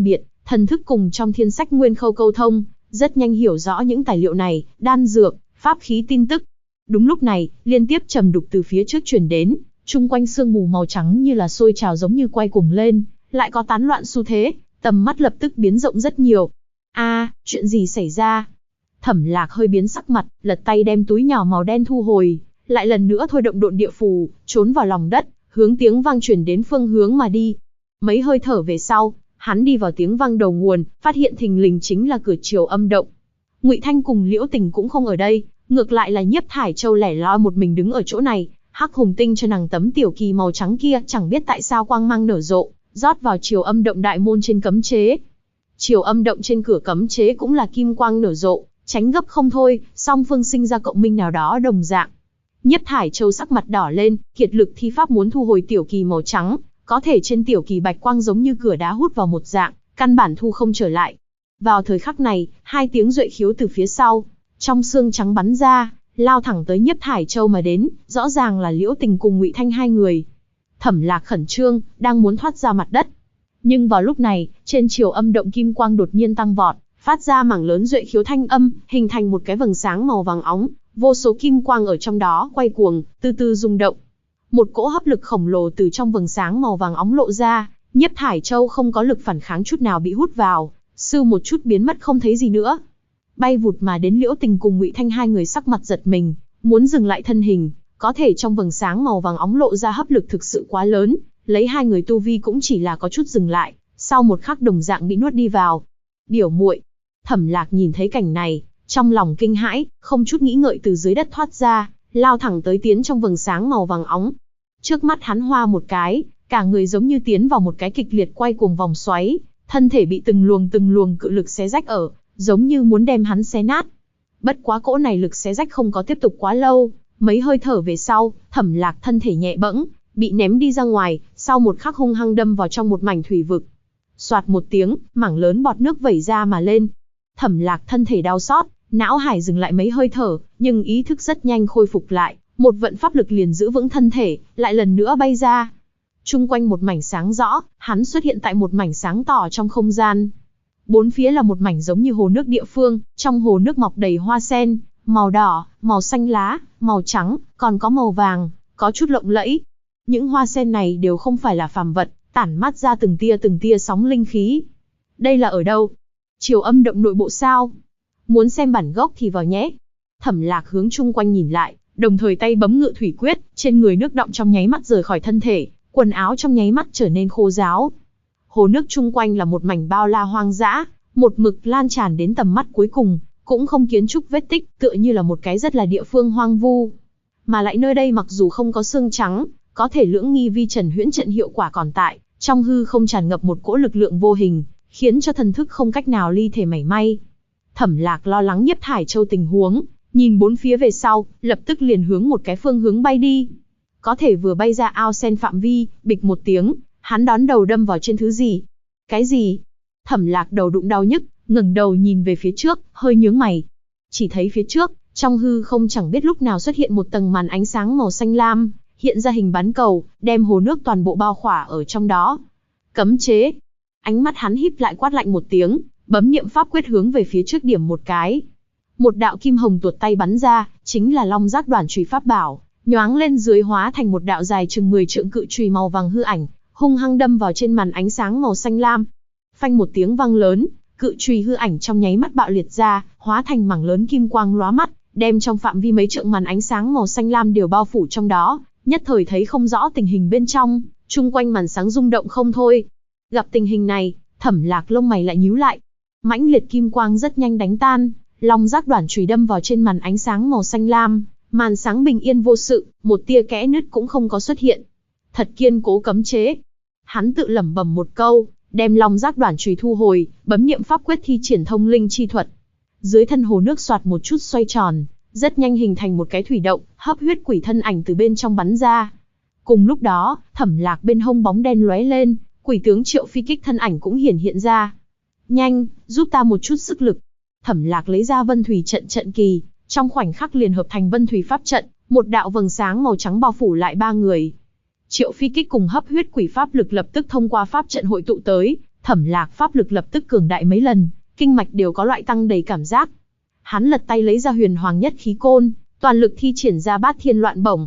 thần thức cùng trong thiên sách nguyên khâu câu thông, rất nhanh hiểu rõ những tài liệu này, đan dược, pháp khí tin tức. Đúng lúc này, liên tiếp trầm đục từ phía trước truyền đến, chung quanh sương mù màu trắng như là sôi trào giống như quay cuồng lên, lại có tán loạn xu thế, tầm mắt lập tức biến rộng rất nhiều. Chuyện gì xảy ra? Thẩm Lạc hơi biến sắc mặt, lật tay đem túi nhỏ màu đen thu hồi, lại lần nữa thôi động độn địa phù, trốn vào lòng đất, hướng tiếng vang truyền đến phương hướng mà đi. Mấy hơi thở về sau, hắn đi vào tiếng vang đầu nguồn, phát hiện thình lình chính là cửa Triều Âm động. Ngụy Thanh cùng Liễu Tình cũng không ở đây, ngược lại là Nhiếp Thải Châu lẻ loi một mình đứng ở chỗ này, hắc hùng tinh cho nàng tấm tiểu kỳ màu trắng kia, chẳng biết tại sao quang mang nở rộ, rót vào Triều Âm động đại môn trên cấm chế. Triều Âm động trên cửa cấm chế cũng là kim quang nở rộ, tránh gấp không thôi, song phương sinh ra cộng minh nào đó đồng dạng. Nhiếp Thải Châu sắc mặt đỏ lên, kiệt lực thi pháp muốn thu hồi tiểu kỳ màu trắng, có thể trên tiểu kỳ bạch quang giống như cửa đá hút vào một dạng, căn bản thu không trở lại. Vào thời khắc này, hai tiếng duệ khiếu từ phía sau, trong xương trắng bắn ra, lao thẳng tới Nhiếp Thải Châu mà đến, rõ ràng là Liễu Tình cùng Ngụy Thanh hai người. Thẩm Lạc khẩn trương, đang muốn thoát ra mặt đất. Nhưng vào lúc này, trên Triều Âm động kim quang đột nhiên tăng vọt, phát ra mảng lớn duệ khiếu thanh âm, hình thành một cái vầng sáng màu vàng óng, vô số kim quang ở trong đó quay cuồng, từ từ rung động. Một cỗ hấp lực khổng lồ từ trong vầng sáng màu vàng óng lộ ra, Nhiếp Thải Châu không có lực phản kháng chút nào bị hút vào, sưu một chút biến mất không thấy gì nữa. Bay vụt mà đến Liễu Tình cùng Ngụy Thanh hai người sắc mặt giật mình, muốn dừng lại thân hình, có thể trong vầng sáng màu vàng óng lộ ra hấp lực thực sự quá lớn, lấy hai người tu vi cũng chỉ là có chút dừng lại, sau một khắc đồng dạng bị nuốt đi vào. Biểu muội. Thẩm Lạc nhìn thấy cảnh này, trong lòng kinh hãi, không chút nghĩ ngợi từ dưới đất thoát ra, lao thẳng tới tiến trong vầng sáng màu vàng óng. Trước mắt hắn hoa một cái, cả người giống như tiến vào một cái kịch liệt quay cuồng vòng xoáy, thân thể bị từng luồng cự lực xé rách ở, giống như muốn đem hắn xé nát. Bất quá cỗ này lực xé rách không có tiếp tục quá lâu, mấy hơi thở về sau, Thẩm Lạc thân thể nhẹ bẫng, bị ném đi ra ngoài, sau một khắc hung hăng đâm vào trong một mảnh thủy vực. Soạt một tiếng, mảng lớn bọt nước vẩy ra mà lên. Thẩm Lạc thân thể đau xót, não hải dừng lại mấy hơi thở, nhưng ý thức rất nhanh khôi phục lại, một vận pháp lực liền giữ vững thân thể, lại lần nữa bay ra. Trung quanh một mảnh sáng rõ, hắn xuất hiện tại một mảnh sáng tỏ trong không gian. Bốn phía là một mảnh giống như hồ nước địa phương, trong hồ nước mọc đầy hoa sen, màu đỏ, màu xanh lá, màu trắng, còn có màu vàng, có chút lộng lẫy. Những hoa sen này đều không phải là phàm vật, tản mát ra từng tia sóng linh khí. Đây là ở đâu? Triều Âm động nội bộ sao? Muốn xem bản gốc thì vào nhé. Thẩm Lạc hướng chung quanh nhìn lại, đồng thời tay bấm ngự thủy quyết, trên người nước đọng trong nháy mắt rời khỏi thân thể, quần áo trong nháy mắt trở nên khô ráo. Hồ nước chung quanh là một mảnh bao la hoang dã, một mực lan tràn đến tầm mắt cuối cùng, cũng không kiến trúc vết tích, tựa như là một cái rất là địa phương hoang vu. Mà lại nơi đây mặc dù không có xương trắng, có thể lưỡng nghi vi trần huyễn trận hiệu quả còn tại, trong hư không tràn ngập một cỗ lực lượng vô hình, khiến cho thần thức không cách nào ly thể mảy may. Thẩm Lạc lo lắng Nhiếp Thải Châu tình huống, nhìn bốn phía về sau, lập tức liền hướng một cái phương hướng bay đi. Có thể vừa bay ra ao sen phạm vi, bịch một tiếng, hắn đón đầu đâm vào trên thứ gì. Cái gì? Thẩm Lạc đầu đụng đau nhức, ngẩng đầu nhìn về phía trước, hơi nhướng mày. Chỉ thấy phía trước, trong hư không chẳng biết lúc nào xuất hiện một tầng màn ánh sáng màu xanh lam, hiện ra hình bán cầu, đem hồ nước toàn bộ bao khỏa ở trong đó. Cấm chế. Ánh mắt hắn híp lại quát lạnh một tiếng, bấm niệm pháp quyết hướng về phía trước điểm một cái. Một đạo kim hồng tuột tay bắn ra, chính là Long Giác Đoản Chùy pháp bảo, nhoáng lên dưới hóa thành một đạo dài chừng 10 trượng cự chùy màu vàng hư ảnh, hung hăng đâm vào trên màn ánh sáng màu xanh lam. Phanh một tiếng vang lớn, cự chùy hư ảnh trong nháy mắt bạo liệt ra, hóa thành mảng lớn kim quang lóa mắt, đem trong phạm vi mấy trượng màn ánh sáng màu xanh lam đều bao phủ trong đó, nhất thời thấy không rõ tình hình bên trong, chung quanh màn sáng rung động không thôi. Gặp tình hình này, Thẩm Lạc lông mày lại nhíu lại. Mãnh liệt kim quang rất nhanh đánh tan, Long Giác Đoản Chùy đâm vào trên màn ánh sáng màu xanh lam, màn sáng bình yên vô sự, một tia kẽ nứt cũng không có xuất hiện. Thật kiên cố cấm chế. Hắn tự lẩm bẩm một câu, đem Long Giác Đoản Chùy thu hồi, bấm niệm pháp quyết thi triển thông linh chi thuật. Dưới thân hồ nước xoạt một chút xoay tròn, rất nhanh hình thành một cái thủy động, hấp huyết quỷ thân ảnh từ bên trong bắn ra. Cùng lúc đó, Thẩm Lạc bên hông bóng đen lóe lên, quỷ tướng Triệu Phi Kích thân ảnh cũng hiện ra. Nhanh, giúp ta một chút sức lực. Thẩm Lạc lấy ra Vân Thủy trận kỳ, trong khoảnh khắc liền hợp thành Vân Thủy pháp trận, một đạo vầng sáng màu trắng bao phủ lại ba người. Triệu Phi Kích cùng hấp huyết quỷ pháp lực lập tức thông qua pháp trận hội tụ tới, Thẩm Lạc pháp lực lập tức cường đại mấy lần, kinh mạch đều có loại tăng đầy cảm giác. Hắn lật tay lấy ra huyền hoàng nhất khí côn, toàn lực thi triển ra bát thiên loạn bổng.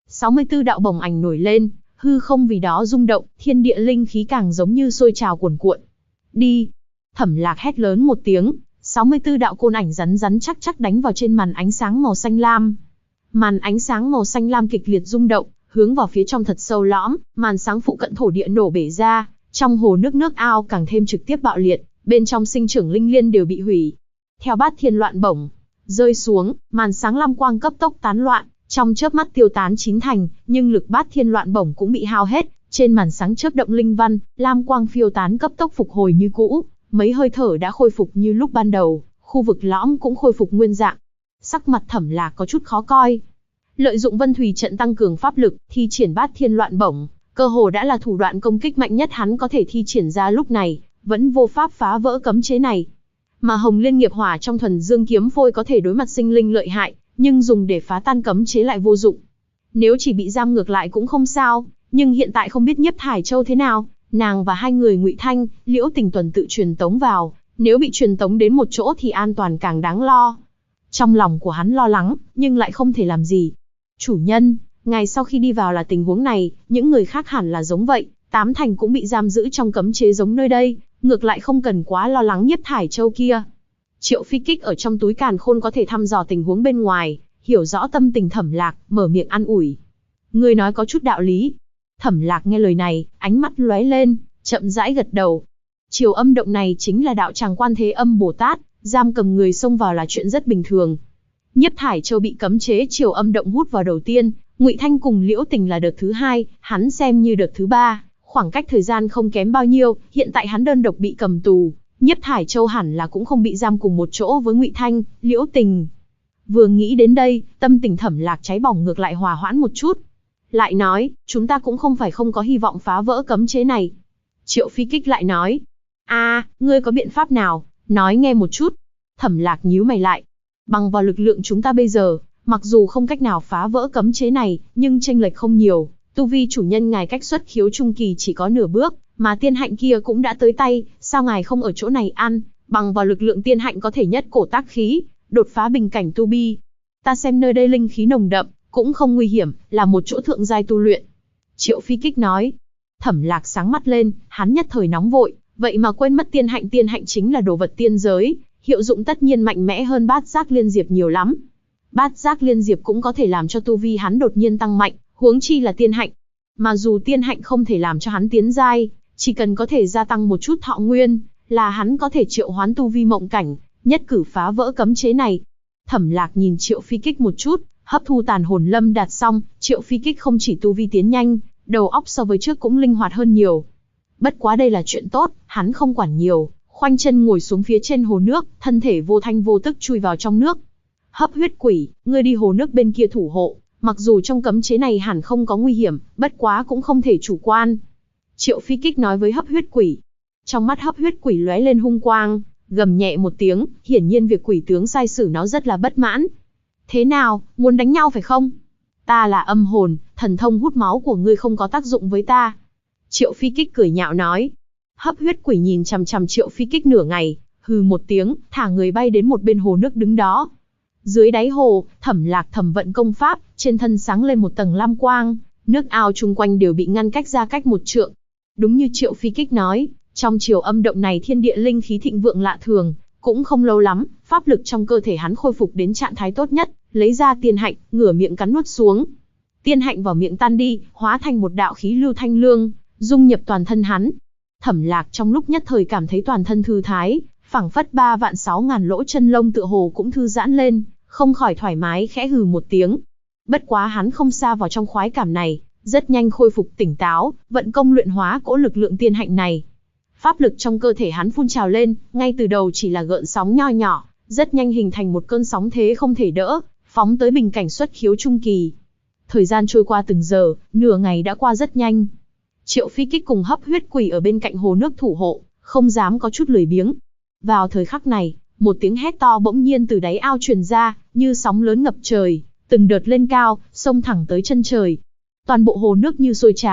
64 đạo bổng ảnh nổi lên, hư không vì đó rung động, thiên địa linh khí càng giống như sôi trào cuồn cuộn. Đi! Thẩm Lạc hét lớn một tiếng, 64 đạo côn ảnh rắn rắn chắc chắc đánh vào trên màn ánh sáng màu xanh lam. Màn ánh sáng màu xanh lam kịch liệt rung động, hướng vào phía trong thật sâu lõm, màn sáng phụ cận thổ địa nổ bể ra, trong hồ nước ao càng thêm trực tiếp bạo liệt, bên trong sinh trưởng linh liên đều bị hủy. Theo bát thiên loạn bổng rơi xuống, màn sáng lam quang cấp tốc tán loạn, trong chớp mắt tiêu tán chín thành, nhưng lực bát thiên loạn bổng cũng bị hao hết, trên màn sáng chớp động linh văn, lam quang phiêu tán cấp tốc phục hồi như cũ, mấy hơi thở đã khôi phục như lúc ban đầu, khu vực lõm cũng khôi phục nguyên dạng. Sắc mặt Thẩm Lạc có chút khó coi. Lợi dụng Vân Thủy trận tăng cường pháp lực, thi triển bát thiên loạn bổng, cơ hồ đã là thủ đoạn công kích mạnh nhất hắn có thể thi triển ra lúc này, vẫn vô pháp phá vỡ cấm chế này. Mà Hồng Liên nghiệp hỏa trong thuần dương kiếm phôi có thể đối mặt sinh linh lợi hại, nhưng dùng để phá tan cấm chế lại vô dụng. Nếu chỉ bị giam ngược lại cũng không sao, nhưng hiện tại không biết Nhiếp Thải Châu thế nào, nàng và hai người Ngụy Thanh, Liễu Tình tuần tự truyền tống vào, nếu bị truyền tống đến một chỗ thì an toàn càng đáng lo. Trong lòng của hắn lo lắng, nhưng lại không thể làm gì. Chủ nhân, ngài sau khi đi vào là tình huống này, những người khác hẳn là giống vậy, 8 thành cũng bị giam giữ trong cấm chế giống nơi đây, ngược lại không cần quá lo lắng Nhiếp Thải Châu kia. Triệu Phi Kích ở trong túi càn khôn có thể thăm dò tình huống bên ngoài, hiểu rõ tâm tình Thẩm Lạc, mở miệng an ủi. Ngươi nói có chút đạo lý. Thẩm Lạc nghe lời này, ánh mắt lóe lên, chậm rãi gật đầu. Triều âm động này chính là đạo tràng Quan Thế Âm Bồ Tát, giam cầm người xông vào là chuyện rất bình thường. Nhiếp Thải Châu bị cấm chế triều âm động hút vào đầu tiên, Ngụy Thanh cùng Liễu Tình là đợt thứ 2, hắn xem như đợt thứ 3, khoảng cách thời gian không kém bao nhiêu, hiện tại hắn đơn độc bị cầm tù, Nhiếp Thải Châu hẳn là cũng không bị giam cùng một chỗ với Ngụy Thanh, Liễu Tình. Vừa nghĩ đến đây, tâm tình Thẩm Lạc cháy bỏng ngược lại hòa hoãn một chút. Lại nói, chúng ta cũng không phải không có hy vọng phá vỡ cấm chế này. Triệu Phi Kích lại nói, ngươi có biện pháp nào, nói nghe một chút. Thẩm Lạc nhíu mày lại. Bằng vào lực lượng chúng ta bây giờ, mặc dù không cách nào phá vỡ cấm chế này, nhưng chênh lệch không nhiều, tu vi chủ nhân ngài cách xuất khiếu trung kỳ chỉ có nửa bước, mà tiên hạnh kia cũng đã tới tay, sao ngài không ở chỗ này ăn, bằng vào lực lượng tiên hạnh có thể nhất cổ tác khí, đột phá bình cảnh tu vi. Ta xem nơi đây linh khí nồng đậm, cũng không nguy hiểm, là một chỗ thượng giai tu luyện. Triệu Phi Kích nói. Thẩm Lạc sáng mắt lên, hắn nhất thời nóng vội, vậy mà quên mất tiên hạnh chính là đồ vật tiên giới, hiệu dụng tất nhiên mạnh mẽ hơn bát giác liên diệp nhiều lắm. Bát giác liên diệp cũng có thể làm cho tu vi hắn đột nhiên tăng mạnh, huống chi là tiên hạnh. Mà dù tiên hạnh không thể làm cho hắn tiến giai, chỉ cần có thể gia tăng một chút thọ nguyên, là hắn có thể triệu hoán tu vi mộng cảnh, nhất cử phá vỡ cấm chế này. Thẩm Lạc nhìn Triệu Phi Kích một chút, hấp thu tàn hồn lâm đạt xong, Triệu Phi Kích không chỉ tu vi tiến nhanh, đầu óc so với trước cũng linh hoạt hơn nhiều. Bất quá đây là chuyện tốt, hắn không quản nhiều, khoanh chân ngồi xuống phía trên hồ nước, thân thể vô thanh vô tức chui vào trong nước. Hấp huyết quỷ, ngươi đi hồ nước bên kia thủ hộ, mặc dù trong cấm chế này hẳn không có nguy hiểm, bất quá cũng không thể chủ quan. Triệu Phi Kích nói với hấp huyết quỷ. Trong mắt hấp huyết quỷ lóe lên hung quang, gầm nhẹ một tiếng, hiển nhiên việc quỷ tướng sai sử nó rất là bất mãn. Thế nào, muốn đánh nhau phải không? Ta là âm hồn, thần thông hút máu của ngươi không có tác dụng với ta. Triệu Phi Kích cười nhạo nói. Hấp huyết quỷ nhìn chằm chằm Triệu Phi Kích nửa ngày, hừ một tiếng, thả người bay đến một bên hồ nước đứng đó. Dưới đáy hồ, Thẩm Lạc thẩm vận công pháp, trên thân sáng lên một tầng lam quang, nước ao chung quanh đều bị ngăn cách ra cách 1 trượng. Đúng như Triệu Phi Kích nói, trong triều âm động này thiên địa linh khí thịnh vượng lạ thường, cũng không lâu lắm, pháp lực trong cơ thể hắn khôi phục đến trạng thái tốt nhất, lấy ra tiên hạnh, ngửa miệng cắn nuốt xuống. Tiên hạnh vào miệng tan đi, hóa thành một đạo khí lưu thanh lương, dung nhập toàn thân hắn. Thẩm Lạc trong lúc nhất thời cảm thấy toàn thân thư thái, phảng phất 3.600.000 lỗ chân lông tựa hồ cũng thư giãn lên, không khỏi thoải mái khẽ hừ một tiếng. Bất quá hắn không xa vào trong khoái cảm này, rất nhanh khôi phục tỉnh táo, vận công luyện hóa cỗ lực lượng tiên hạnh này. Pháp lực trong cơ thể hắn phun trào lên, ngay từ đầu chỉ là gợn sóng nho nhỏ, rất nhanh hình thành một cơn sóng thế không thể đỡ, phóng tới bình cảnh xuất khiếu trung kỳ. Thời gian trôi qua từng giờ, nửa ngày đã qua rất nhanh. Triệu Phi Kích cùng hấp huyết quỷ ở bên cạnh hồ nước thủ hộ, không dám có chút lười biếng. Vào thời khắc này, một tiếng hét to bỗng nhiên từ đáy ao truyền ra, như sóng lớn ngập trời, từng đợt lên cao, xông thẳng tới chân trời. Toàn bộ hồ nước như sôi trào,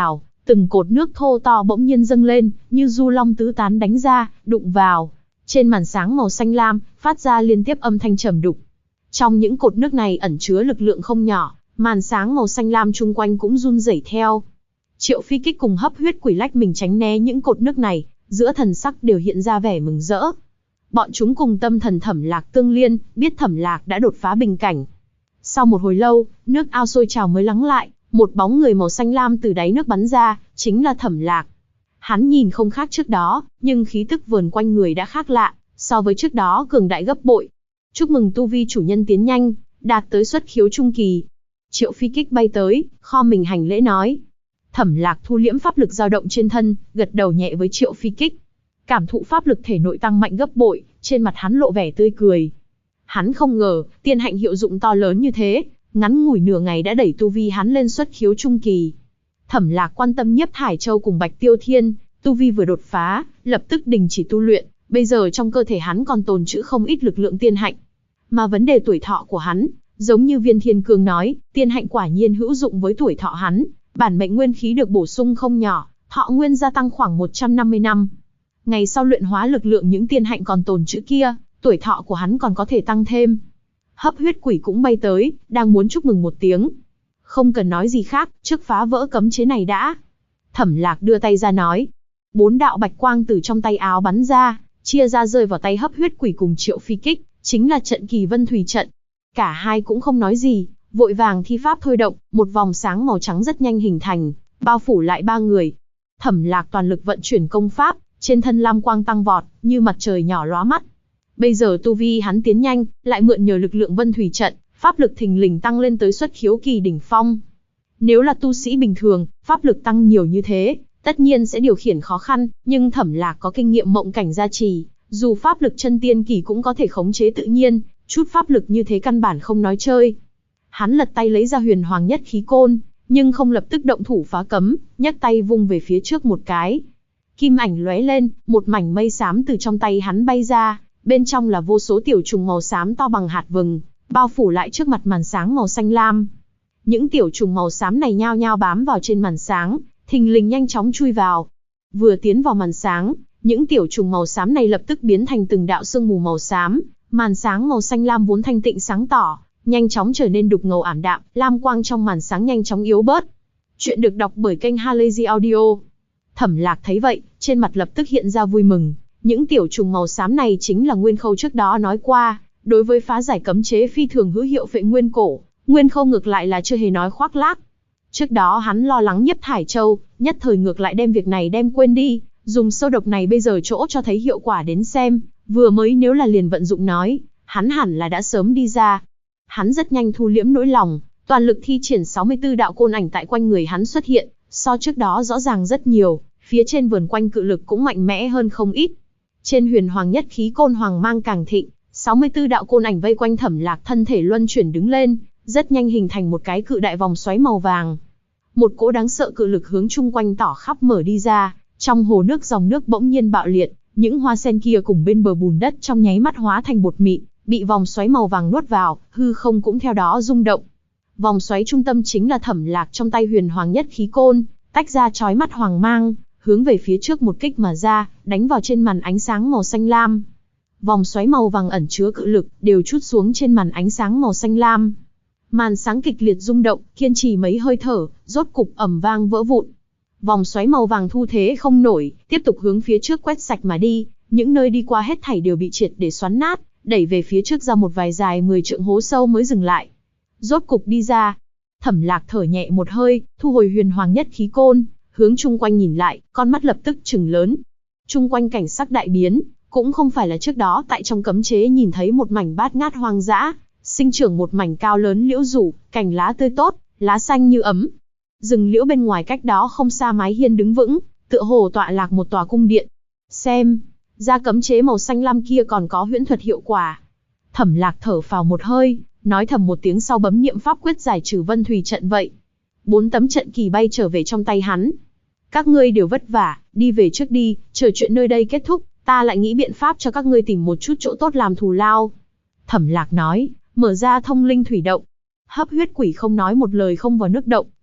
Từng cột nước thô to bỗng nhiên dâng lên, như du long tứ tán đánh ra, đụng vào trên màn sáng màu xanh lam, phát ra liên tiếp âm thanh trầm đục. Trong những cột nước này ẩn chứa lực lượng không nhỏ, màn sáng màu xanh lam chung quanh cũng run rẩy theo. Triệu Phi Kích cùng Hấp Huyết Quỷ lách mình tránh né những cột nước này, giữa thần sắc đều hiện ra vẻ mừng rỡ. Bọn chúng cùng tâm thần Thẩm Lạc tương liên, biết Thẩm Lạc đã đột phá bình cảnh. Sau một hồi lâu, nước ao sôi trào mới lắng lại, một bóng người màu xanh lam từ đáy nước bắn ra, chính là Thẩm Lạc. Hắn nhìn không khác trước đó, nhưng khí tức vờn quanh người đã khác lạ, so với trước đó cường đại gấp bội. Chúc mừng tu vi chủ nhân tiến nhanh, đạt tới xuất khiếu trung kỳ. Triệu Phi Kích bay tới, khom mình hành lễ nói. Thẩm Lạc thu liễm pháp lực dao động trên thân, gật đầu nhẹ với Triệu Phi Kích. Cảm thụ pháp lực thể nội tăng mạnh gấp bội, trên mặt hắn lộ vẻ tươi cười. Hắn không ngờ, tiên hạnh hiệu dụng to lớn như thế, ngắn ngủi nửa ngày đã đẩy tu vi hắn lên xuất khiếu trung kỳ. Thẩm Lạc quan tâm Nhiếp Thải Châu cùng Bạch Tiêu Thiên, tu vi vừa đột phá, lập tức đình chỉ tu luyện, bây giờ trong cơ thể hắn còn tồn trữ không ít lực lượng tiên hạnh. Mà vấn đề tuổi thọ của hắn, giống như Viên Thiên Cương nói, tiên hạnh quả nhiên hữu dụng với tuổi thọ hắn, bản mệnh nguyên khí được bổ sung không nhỏ, thọ nguyên gia tăng khoảng 150 năm. Ngày sau luyện hóa lực lượng những tiên hạnh còn tồn trữ kia, tuổi thọ của hắn còn có thể tăng thêm. Hấp Huyết Quỷ cũng bay tới, đang muốn chúc mừng một tiếng. Không cần nói gì khác, trước phá vỡ cấm chế này đã. Thẩm Lạc đưa tay ra nói. 4 đạo bạch quang từ trong tay áo bắn ra, chia ra rơi vào tay Hấp Huyết Quỷ cùng Triệu Phi Kích, chính là trận Kỳ Vân Thủy trận. Cả hai cũng không nói gì, vội vàng thi pháp thôi động, một vòng sáng màu trắng rất nhanh hình thành, bao phủ lại ba người. Thẩm Lạc toàn lực vận chuyển công pháp, trên thân lam quang tăng vọt, như mặt trời nhỏ lóa mắt. Bây giờ tu vi hắn tiến nhanh, lại mượn nhờ lực lượng Vân Thủy trận, pháp lực thình lình tăng lên tới xuất khiếu kỳ đỉnh phong. Nếu là tu sĩ bình thường, pháp lực tăng nhiều như thế, tất nhiên sẽ điều khiển khó khăn, nhưng Thẩm Lạc có kinh nghiệm mộng cảnh gia trì, dù pháp lực chân tiên kỳ cũng có thể khống chế tự nhiên, chút pháp lực như thế căn bản không nói chơi. Hắn lật tay lấy ra Huyền Hoàng Nhất Khí Côn, nhưng không lập tức động thủ phá cấm, nhấc tay vung về phía trước một cái. Kim ảnh lóe lên, một mảnh mây xám từ trong tay hắn bay ra, bên trong là vô số tiểu trùng màu xám to bằng hạt vừng, bao phủ lại trước mặt màn sáng màu xanh lam. Những tiểu trùng màu xám này nhao nhao bám vào trên màn sáng, thình lình nhanh chóng chui vào. Vừa tiến vào màn sáng, những tiểu trùng màu xám này lập tức biến thành từng đạo sương mù màu xám, màn sáng màu xanh lam vốn thanh tịnh sáng tỏ, nhanh chóng trở nên đục ngầu ảm đạm, lam quang trong màn sáng nhanh chóng yếu bớt. Chuyện được đọc bởi kênh Halazy Audio. Thẩm Lạc thấy vậy, trên mặt lập tức hiện ra vui mừng. Những tiểu trùng màu xám này chính là Nguyên Khâu trước đó nói qua, đối với phá giải cấm chế phi thường hữu hiệu phệ nguyên cổ. Nguyên Khâu ngược lại là chưa hề nói khoác lác. Trước đó hắn lo lắng Nhiếp Thải Châu, nhất thời ngược lại đem việc này đem quên đi, dùng sâu độc này bây giờ chỗ cho thấy hiệu quả đến xem, vừa mới nếu là liền vận dụng nói, hắn hẳn là đã sớm đi ra. Hắn rất nhanh thu liễm nỗi lòng, toàn lực thi triển 64 đạo côn ảnh tại quanh người hắn xuất hiện, so trước đó rõ ràng rất nhiều, phía trên vườn quanh cự lực cũng mạnh mẽ hơn không ít. Trên Huyền Hoàng Nhất Khí Côn hoàng mang càng thịnh, 64 đạo côn ảnh vây quanh Thẩm Lạc thân thể luân chuyển đứng lên, rất nhanh hình thành một cái cự đại vòng xoáy màu vàng. Một cỗ đáng sợ cự lực hướng chung quanh tỏ khắp mở đi ra, trong hồ nước dòng nước bỗng nhiên bạo liệt, những hoa sen kia cùng bên bờ bùn đất trong nháy mắt hóa thành bột mịn, bị vòng xoáy màu vàng nuốt vào, hư không cũng theo đó rung động. Vòng xoáy trung tâm chính là Thẩm Lạc trong tay Huyền Hoàng Nhất Khí Côn, tách ra chói mắt hoàng mang, hướng về phía trước một kích mà ra, đánh vào trên màn ánh sáng màu xanh lam. Vòng xoáy màu vàng ẩn chứa cự lực, đều trút xuống trên màn ánh sáng màu xanh lam. Màn sáng kịch liệt rung động, kiên trì mấy hơi thở, rốt cục ầm vang vỡ vụn. Vòng xoáy màu vàng thu thế không nổi, tiếp tục hướng phía trước quét sạch mà đi, những nơi đi qua hết thảy đều bị triệt để xoắn nát, đẩy về phía trước ra một vài dài 10 trượng hố sâu mới dừng lại. Rốt cục đi ra. Thẩm Lạc thở nhẹ một hơi, thu hồi Huyền Hoàng Nhất Khí Côn, hướng chung quanh nhìn lại, con mắt lập tức trừng lớn. Chung quanh cảnh sắc đại biến, cũng không phải là trước đó tại trong cấm chế nhìn thấy một mảnh bát ngát hoang dã, sinh trưởng một mảnh cao lớn liễu rủ, cành lá tươi tốt, lá xanh như ấm. Rừng liễu bên ngoài cách đó không xa mái hiên đứng vững, tựa hồ tọa lạc một tòa cung điện. Xem ra cấm chế màu xanh lam kia còn có huyễn thuật hiệu quả. Thẩm Lạc thở phào một hơi, nói thầm một tiếng sau bấm niệm pháp quyết giải trừ Vân Thủy trận vậy. 4 tấm trận kỳ bay trở về trong tay hắn. Các ngươi đều vất vả, đi về trước đi, chờ chuyện nơi đây kết thúc, ta lại nghĩ biện pháp cho các ngươi tìm một chút chỗ tốt làm thù lao. Thẩm Lạc nói, mở ra thông linh thủy động. Hấp Huyết Quỷ không nói một lời không vào nước động,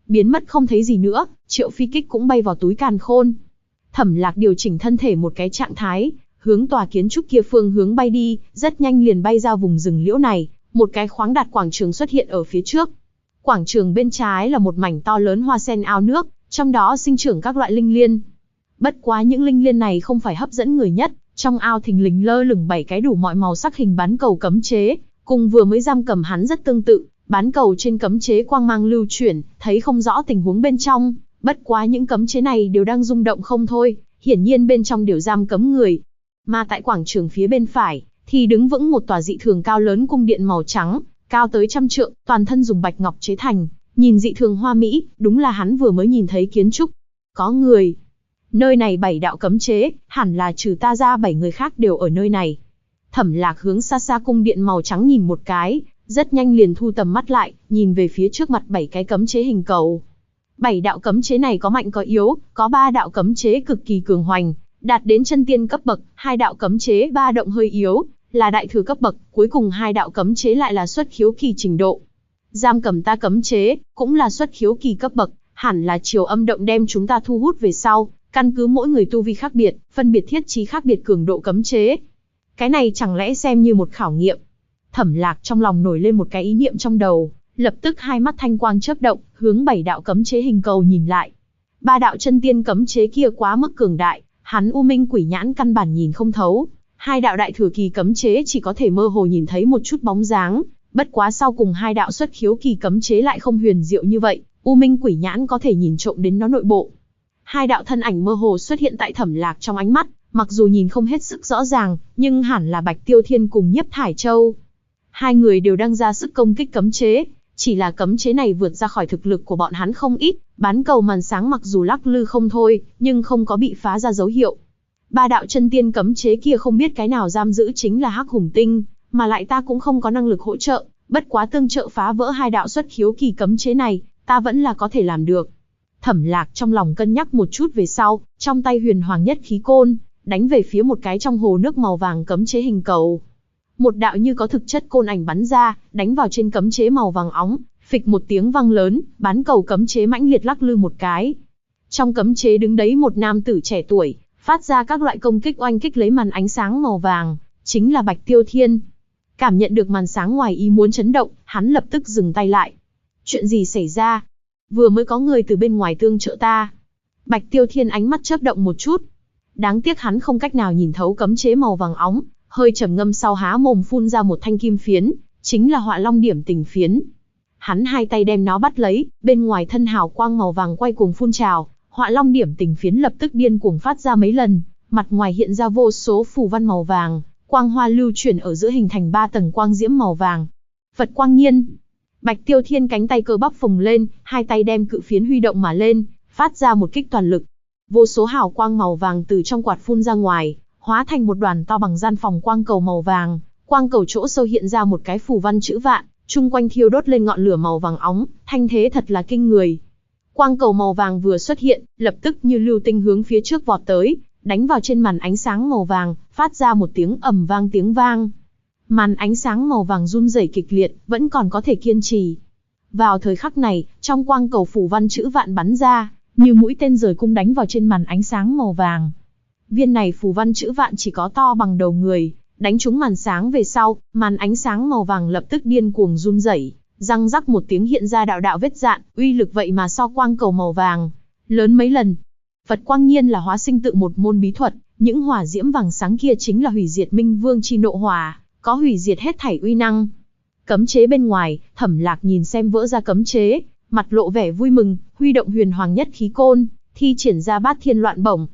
biến mất không thấy gì nữa. Triệu Phi kích cũng bay vào túi càn khôn. Thẩm Lạc điều chỉnh thân thể một cái trạng thái, hướng tòa kiến trúc kia phương hướng bay đi, rất nhanh liền bay ra vùng rừng liễu này. Một cái khoáng đạt quảng trường xuất hiện ở phía trước. Quảng trường bên trái là một mảnh to lớn hoa sen ao nước, trong đó sinh trưởng các loại linh liên. Bất quá những linh liên này không phải hấp dẫn người nhất, trong ao thình lình lơ lửng 7 cái đủ mọi màu sắc hình bán cầu cấm chế, cùng vừa mới giam cầm hắn rất tương tự. Bán cầu trên cấm chế quang mang lưu chuyển, thấy không rõ tình huống bên trong, bất quá những cấm chế này đều đang rung động không thôi, hiển nhiên bên trong đều giam cấm người. Mà tại quảng trường phía bên phải, thì đứng vững một tòa dị thường cao lớn cung điện màu trắng, cao tới 100 trượng, toàn thân dùng bạch ngọc chế thành, nhìn dị thường hoa mỹ, đúng là hắn vừa mới nhìn thấy kiến trúc. Có người. Nơi này 7 đạo cấm chế, hẳn là trừ ta ra 7 người khác đều ở nơi này. Thẩm Lạc hướng xa xa cung điện màu trắng nhìn một cái, rất nhanh liền thu tầm mắt lại, nhìn về phía trước mặt 7 cái cấm chế hình cầu. 7 đạo cấm chế này có mạnh có yếu, có 3 đạo cấm chế cực kỳ cường hoành, đạt đến chân tiên cấp bậc, 2 đạo cấm chế 3 động hơi yếu, là đại thừa cấp bậc, cuối cùng 2 đạo cấm chế lại là xuất khiếu kỳ trình độ. Giam cầm ta cấm chế, cũng là xuất khiếu kỳ cấp bậc, hẳn là Triều Âm động đem chúng ta thu hút về sau, căn cứ mỗi người tu vi khác biệt, phân biệt thiết trí khác biệt cường độ cấm chế. Cái này chẳng lẽ xem như một khảo nghiệm? Thẩm Lạc trong lòng nổi lên một cái ý niệm trong đầu, lập tức hai mắt thanh quang chớp động, hướng 7 đạo cấm chế hình cầu nhìn lại. 3 đạo chân tiên cấm chế kia quá mức cường đại, hắn U Minh Quỷ Nhãn căn bản nhìn không thấu. 2 đạo đại thừa kỳ cấm chế chỉ có thể mơ hồ nhìn thấy một chút bóng dáng, bất quá sau cùng 2 đạo xuất khiếu kỳ cấm chế lại không huyền diệu như vậy, U Minh Quỷ Nhãn có thể nhìn trộm đến nó nội bộ. 2 đạo thân ảnh mơ hồ xuất hiện tại Thẩm Lạc trong ánh mắt, mặc dù nhìn không hết sức rõ ràng, nhưng hẳn là Bạch Tiêu Thiên cùng Nhiếp Thải Châu. 2 người đều đang ra sức công kích cấm chế, chỉ là cấm chế này vượt ra khỏi thực lực của bọn hắn không ít, bán cầu màn sáng mặc dù lắc lư không thôi, nhưng không có bị phá ra dấu hiệu. 3 đạo chân tiên cấm chế kia không biết cái nào giam giữ chính là Hắc Hùng Tinh, mà lại ta cũng không có năng lực hỗ trợ, bất quá tương trợ phá vỡ 2 đạo xuất khiếu kỳ cấm chế này, ta vẫn là có thể làm được. Thẩm Lạc trong lòng cân nhắc một chút về sau, trong tay Huyền Hoàng Nhất Khí Côn, đánh về phía một cái trong hồ nước màu vàng cấm chế hình cầu. Một đạo như có thực chất côn ảnh bắn ra, đánh vào trên cấm chế màu vàng óng, phịch một tiếng vang lớn, bán cầu cấm chế mãnh liệt lắc lư một cái. Trong cấm chế đứng đấy một nam tử trẻ tuổi, phát ra các loại công kích oanh kích lấy màn ánh sáng màu vàng, chính là Bạch Tiêu Thiên. Cảm nhận được màn sáng ngoài ý muốn chấn động, hắn lập tức dừng tay lại. Chuyện gì xảy ra? Vừa mới có người từ bên ngoài tương trợ ta. Bạch Tiêu Thiên ánh mắt chớp động một chút. Đáng tiếc hắn không cách nào nhìn thấu cấm chế màu vàng óng, hơi trầm ngâm sau há mồm phun ra một thanh kim phiến, chính là Họa Long Điểm Tình Phiến. Hắn hai tay đem nó bắt lấy, bên ngoài thân hào quang màu vàng quay cuồng phun trào, Họa Long Điểm Tình Phiến lập tức điên cuồng phát ra mấy lần, mặt ngoài hiện ra vô số phù văn màu vàng, quang hoa lưu chuyển ở giữa hình thành 3 tầng quang diễm màu vàng. Phật Quang Nhiên. Bạch Tiêu Thiên cánh tay cơ bắp phồng lên, hai tay đem cự phiến huy động mà lên, phát ra một kích toàn lực. Vô số hào quang màu vàng từ trong quạt phun ra ngoài, hóa thành một đoàn to bằng gian phòng quang cầu màu vàng. Quang cầu chỗ sâu hiện ra một cái phù văn chữ vạn, chung quanh thiêu đốt lên ngọn lửa màu vàng óng, thanh thế thật là kinh người. Quang cầu màu vàng vừa xuất hiện, lập tức như lưu tinh hướng phía trước vọt tới, đánh vào trên màn ánh sáng màu vàng, phát ra một tiếng ầm vang tiếng vang. Màn ánh sáng màu vàng run rẩy kịch liệt, vẫn còn có thể kiên trì. Vào thời khắc này, trong quang cầu phù văn chữ vạn bắn ra, như mũi tên rời cung đánh vào trên màn ánh sáng màu vàng. Viên này phù văn chữ vạn chỉ có to bằng đầu người, đánh trúng màn sáng về sau, màn ánh sáng màu vàng lập tức điên cuồng run rẩy, răng rắc một tiếng hiện ra đạo đạo vết dạn, uy lực vậy mà so quang cầu màu vàng lớn mấy lần. Phật Quang Nhiên là hóa sinh tự một môn bí thuật, những hỏa diễm vàng sáng kia chính là hủy diệt Minh Vương chi nộ hỏa, có hủy diệt hết thảy uy năng. Cấm chế bên ngoài, Thẩm Lạc nhìn xem vỡ ra cấm chế, mặt lộ vẻ vui mừng, huy động Huyền Hoàng Nhất Khí Côn, thi triển ra Bát Thiên Loạn Bổng.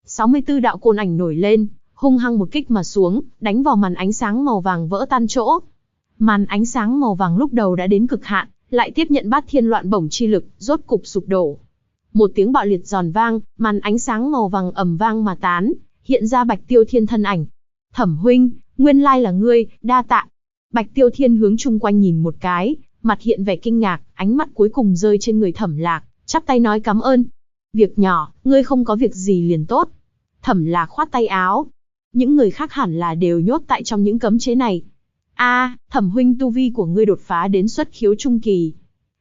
64 đạo côn ảnh nổi lên, hung hăng một kích mà xuống, đánh vào màn ánh sáng màu vàng vỡ tan chỗ. Màn ánh sáng màu vàng lúc đầu đã đến cực hạn, lại tiếp nhận Bát Thiên Loạn Bổng chi lực, rốt cục sụp đổ. Một tiếng bạo liệt giòn vang, màn ánh sáng màu vàng ầm vang mà tán, hiện ra Bạch Tiêu Thiên thân ảnh. Thẩm huynh, nguyên lai là ngươi, đa tạ. Bạch Tiêu Thiên hướng chung quanh nhìn một cái, mặt hiện vẻ kinh ngạc, ánh mắt cuối cùng rơi trên người Thẩm Lạc, chắp tay nói cảm ơn. Việc nhỏ, ngươi không có việc gì liền tốt. Thẩm Lạc khoát tay áo. Những người khác hẳn là đều nhốt tại trong những cấm chế này. Thẩm huynh tu vi của ngươi đột phá đến xuất khiếu trung kỳ.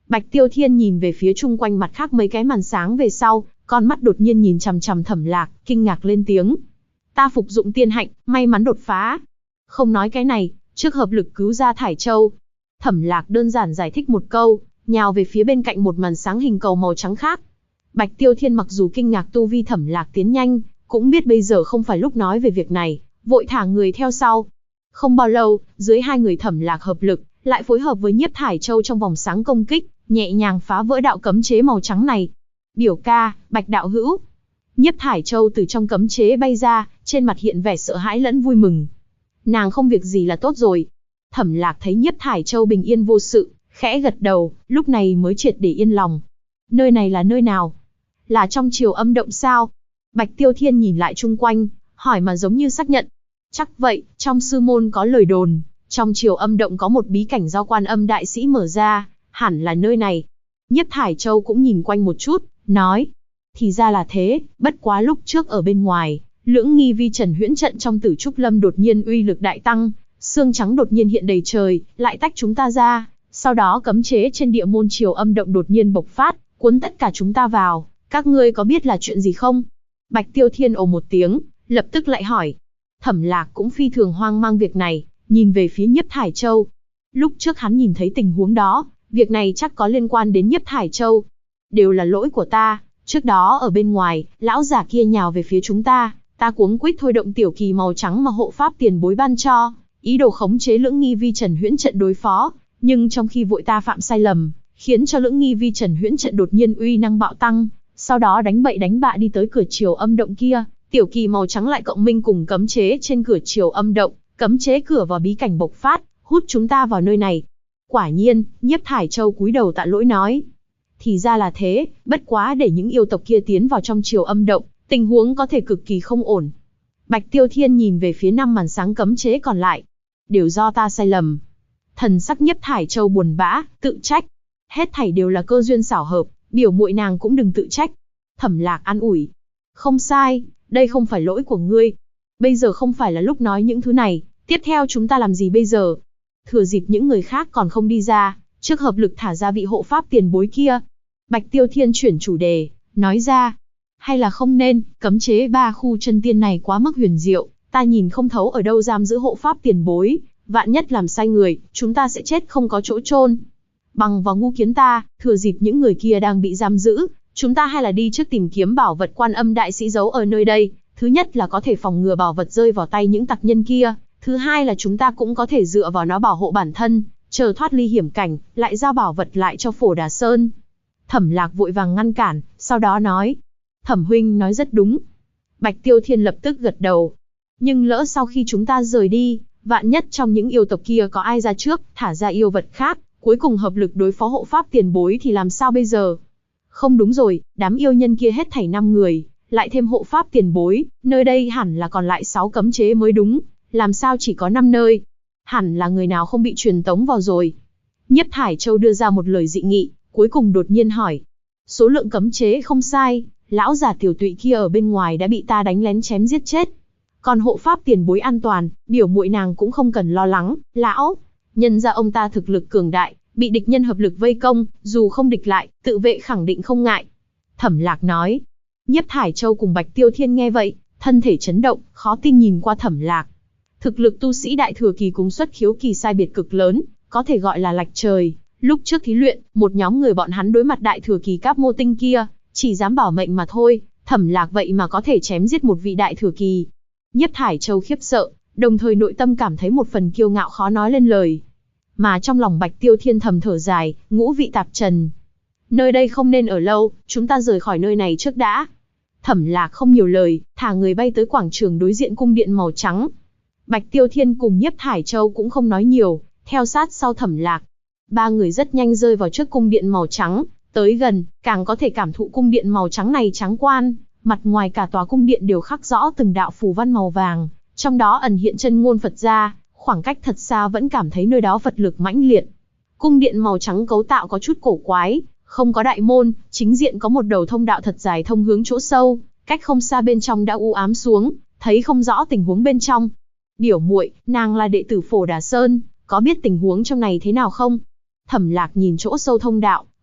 Bạch Tiêu Thiên nhìn về phía chung quanh mặt khác mấy cái màn sáng về sau, con mắt đột nhiên nhìn chằm chằm Thẩm Lạc, kinh ngạc lên tiếng. Ta phục dụng tiên hạnh, may mắn đột phá. Không nói cái này, trước hợp lực cứu ra Thải Châu. Thẩm Lạc đơn giản giải thích một câu, nhào về phía bên cạnh một màn sáng hình cầu màu trắng khác. Bạch Tiêu Thiên mặc dù kinh ngạc tu vi Thẩm Lạc tiến nhanh, cũng biết bây giờ không phải lúc nói về việc này, vội thả người theo sau. Không bao lâu, dưới hai người Thẩm Lạc hợp lực, lại phối hợp với Nhiếp Thải Châu trong vòng sáng công kích, nhẹ nhàng phá vỡ đạo cấm chế màu trắng này. Biểu ca, Bạch đạo hữu. Nhiếp Thải Châu từ trong cấm chế bay ra, trên mặt hiện vẻ sợ hãi lẫn vui mừng. Nàng không việc gì là tốt rồi. Thẩm Lạc thấy Nhiếp Thải Châu bình yên vô sự, khẽ gật đầu, lúc này mới triệt để yên lòng. Nơi này là nơi nào? Là trong Triều Âm Động sao? Bạch Tiêu Thiên nhìn lại chung quanh, hỏi mà giống như xác nhận. Chắc vậy, trong sư môn có lời đồn, trong Triều Âm Động có một bí cảnh do Quan Âm đại sĩ mở ra, hẳn là nơi này. Nhiếp Thải Châu cũng nhìn quanh một chút, nói. Thì ra là thế, bất quá lúc trước ở bên ngoài, Lưỡng Nghi Vi Trần huyễn trận trong Tử Trúc Lâm đột nhiên uy lực đại tăng, xương trắng đột nhiên hiện đầy trời, lại tách chúng ta ra, sau đó cấm chế trên địa môn Triều Âm Động đột nhiên bộc phát, cuốn tất cả chúng ta vào, các ngươi có biết là chuyện gì không? Bạch Tiêu Thiên ồ một tiếng, lập tức lại hỏi. Thẩm Lạc cũng phi thường hoang mang việc này, nhìn về phía Nhiếp Thải Châu. Lúc trước hắn nhìn thấy tình huống đó, việc này chắc có liên quan đến Nhiếp Thải Châu. Đều là lỗi của ta, trước đó ở bên ngoài, lão giả kia nhào về phía chúng ta cuống quýt thôi động tiểu kỳ màu trắng mà hộ pháp tiền bối ban cho, ý đồ khống chế Lưỡng Nghi Vi Trần huyễn trận đối phó, nhưng trong khi vội ta phạm sai lầm, khiến cho Lưỡng Nghi Vi Trần huyễn trận đột nhiên uy năng bạo tăng, sau đó đánh bậy đánh bạ đi tới cửa Triều Âm Động kia, tiểu kỳ màu trắng lại cộng minh cùng cấm chế trên cửa Triều Âm Động, cấm chế cửa vào bí cảnh bộc phát, hút chúng ta vào nơi này. Quả nhiên, Nhiếp Thải Châu cúi đầu tạ lỗi nói. Thì ra là thế, bất quá để những yêu tộc kia tiến vào trong Triều Âm Động, tình huống có thể cực kỳ không ổn. Bạch Tiêu Thiên nhìn về phía 5 màn sáng cấm chế còn lại. Đều do ta sai lầm. Thần sắc Nhiếp Thải Châu buồn bã, tự trách. Hết thảy đều là cơ duyên xảo hợp, biểu muội nàng cũng đừng tự trách. Thẩm Lạc an ủi. Không sai, đây không phải lỗi của ngươi. Bây giờ không phải là lúc nói những thứ này, tiếp theo chúng ta làm gì bây giờ? Thừa dịp những người khác còn không đi ra, trước hợp lực thả ra vị hộ pháp tiền bối kia. Bạch Tiêu Thiên chuyển chủ đề, nói ra. Hay là không nên, cấm chế 3 khu chân tiên này quá mức huyền diệu, ta nhìn không thấu ở đâu giam giữ hộ pháp tiền bối, vạn nhất làm sai người, chúng ta sẽ chết không có chỗ chôn. Bằng vào ngu kiến ta, thừa dịp những người kia đang bị giam giữ, chúng ta hay là đi trước tìm kiếm bảo vật Quan Âm đại sĩ giấu ở nơi đây, thứ nhất là có thể phòng ngừa bảo vật rơi vào tay những tặc nhân kia, thứ hai là chúng ta cũng có thể dựa vào nó bảo hộ bản thân, chờ thoát ly hiểm cảnh, lại giao bảo vật lại cho Phổ Đà Sơn. Thẩm Lạc vội vàng ngăn cản, sau đó nói. Thẩm huynh nói rất đúng. Bạch Tiêu Thiên lập tức gật đầu. Nhưng lỡ sau khi chúng ta rời đi, vạn nhất trong những yêu tộc kia có ai ra trước, thả ra yêu vật khác, cuối cùng hợp lực đối phó hộ pháp tiền bối thì làm sao bây giờ? Không đúng rồi, đám yêu nhân kia hết thảy 5 người, lại thêm hộ pháp tiền bối, nơi đây hẳn là còn lại 6 cấm chế mới đúng, làm sao chỉ có 5 nơi? Hẳn là người nào không bị truyền tống vào rồi. Nhiếp Thải Châu đưa ra một lời dị nghị, cuối cùng đột nhiên hỏi. Số lượng cấm chế không sai, lão già tiểu tụy kia ở bên ngoài đã bị ta đánh lén chém giết chết. Còn hộ pháp tiền bối an toàn, biểu muội nàng cũng không cần lo lắng, lão. Nhân ra ông ta thực lực cường đại, bị địch nhân hợp lực vây công, dù không địch lại, tự vệ khẳng định không ngại. Thẩm Lạc nói. Nhiếp Thải Châu cùng Bạch Tiêu Thiên nghe vậy, thân thể chấn động, khó tin nhìn qua Thẩm Lạc. Thực lực tu sĩ đại thừa kỳ cùng xuất khiếu kỳ sai biệt cực lớn, có thể gọi là lệch trời. Lúc trước thí luyện, một nhóm người bọn hắn đối mặt đại thừa kỳ Cáp Mô Tinh kia, chỉ dám bảo mệnh mà thôi, Thẩm Lạc vậy mà có thể chém giết một vị đại thừa kỳ. Nhiếp Thải Châu khiếp sợ, đồng thời nội tâm cảm thấy một phần kiêu ngạo khó nói lên lời. Mà trong lòng Bạch Tiêu Thiên thầm thở dài, ngũ vị tạp trần. Nơi đây không nên ở lâu, chúng ta rời khỏi nơi này trước đã. Thẩm Lạc không nhiều lời, thả người bay tới quảng trường đối diện cung điện màu trắng. Bạch Tiêu Thiên cùng Nhiếp Thải Châu cũng không nói nhiều, theo sát sau Thẩm Lạc. 3 người rất nhanh rơi vào trước cung điện màu trắng, tới gần, càng có thể cảm thụ cung điện màu trắng này trắng quan, mặt ngoài cả tòa cung điện đều khắc rõ từng đạo phù văn màu vàng, trong đó ẩn hiện chân ngôn Phật gia, khoảng cách thật xa vẫn cảm thấy nơi đó Phật lực mãnh liệt. Cung điện màu trắng cấu tạo có chút cổ quái, không có đại môn, chính diện có một đầu thông đạo thật dài thông hướng chỗ sâu, cách không xa bên trong đã u ám xuống, thấy không rõ tình huống bên trong. Biểu muội, nàng là đệ tử Phổ Đà Sơn, có biết tình huống trong này thế nào không? Thẩm Lạc nhìn chỗ sâu thông đạo,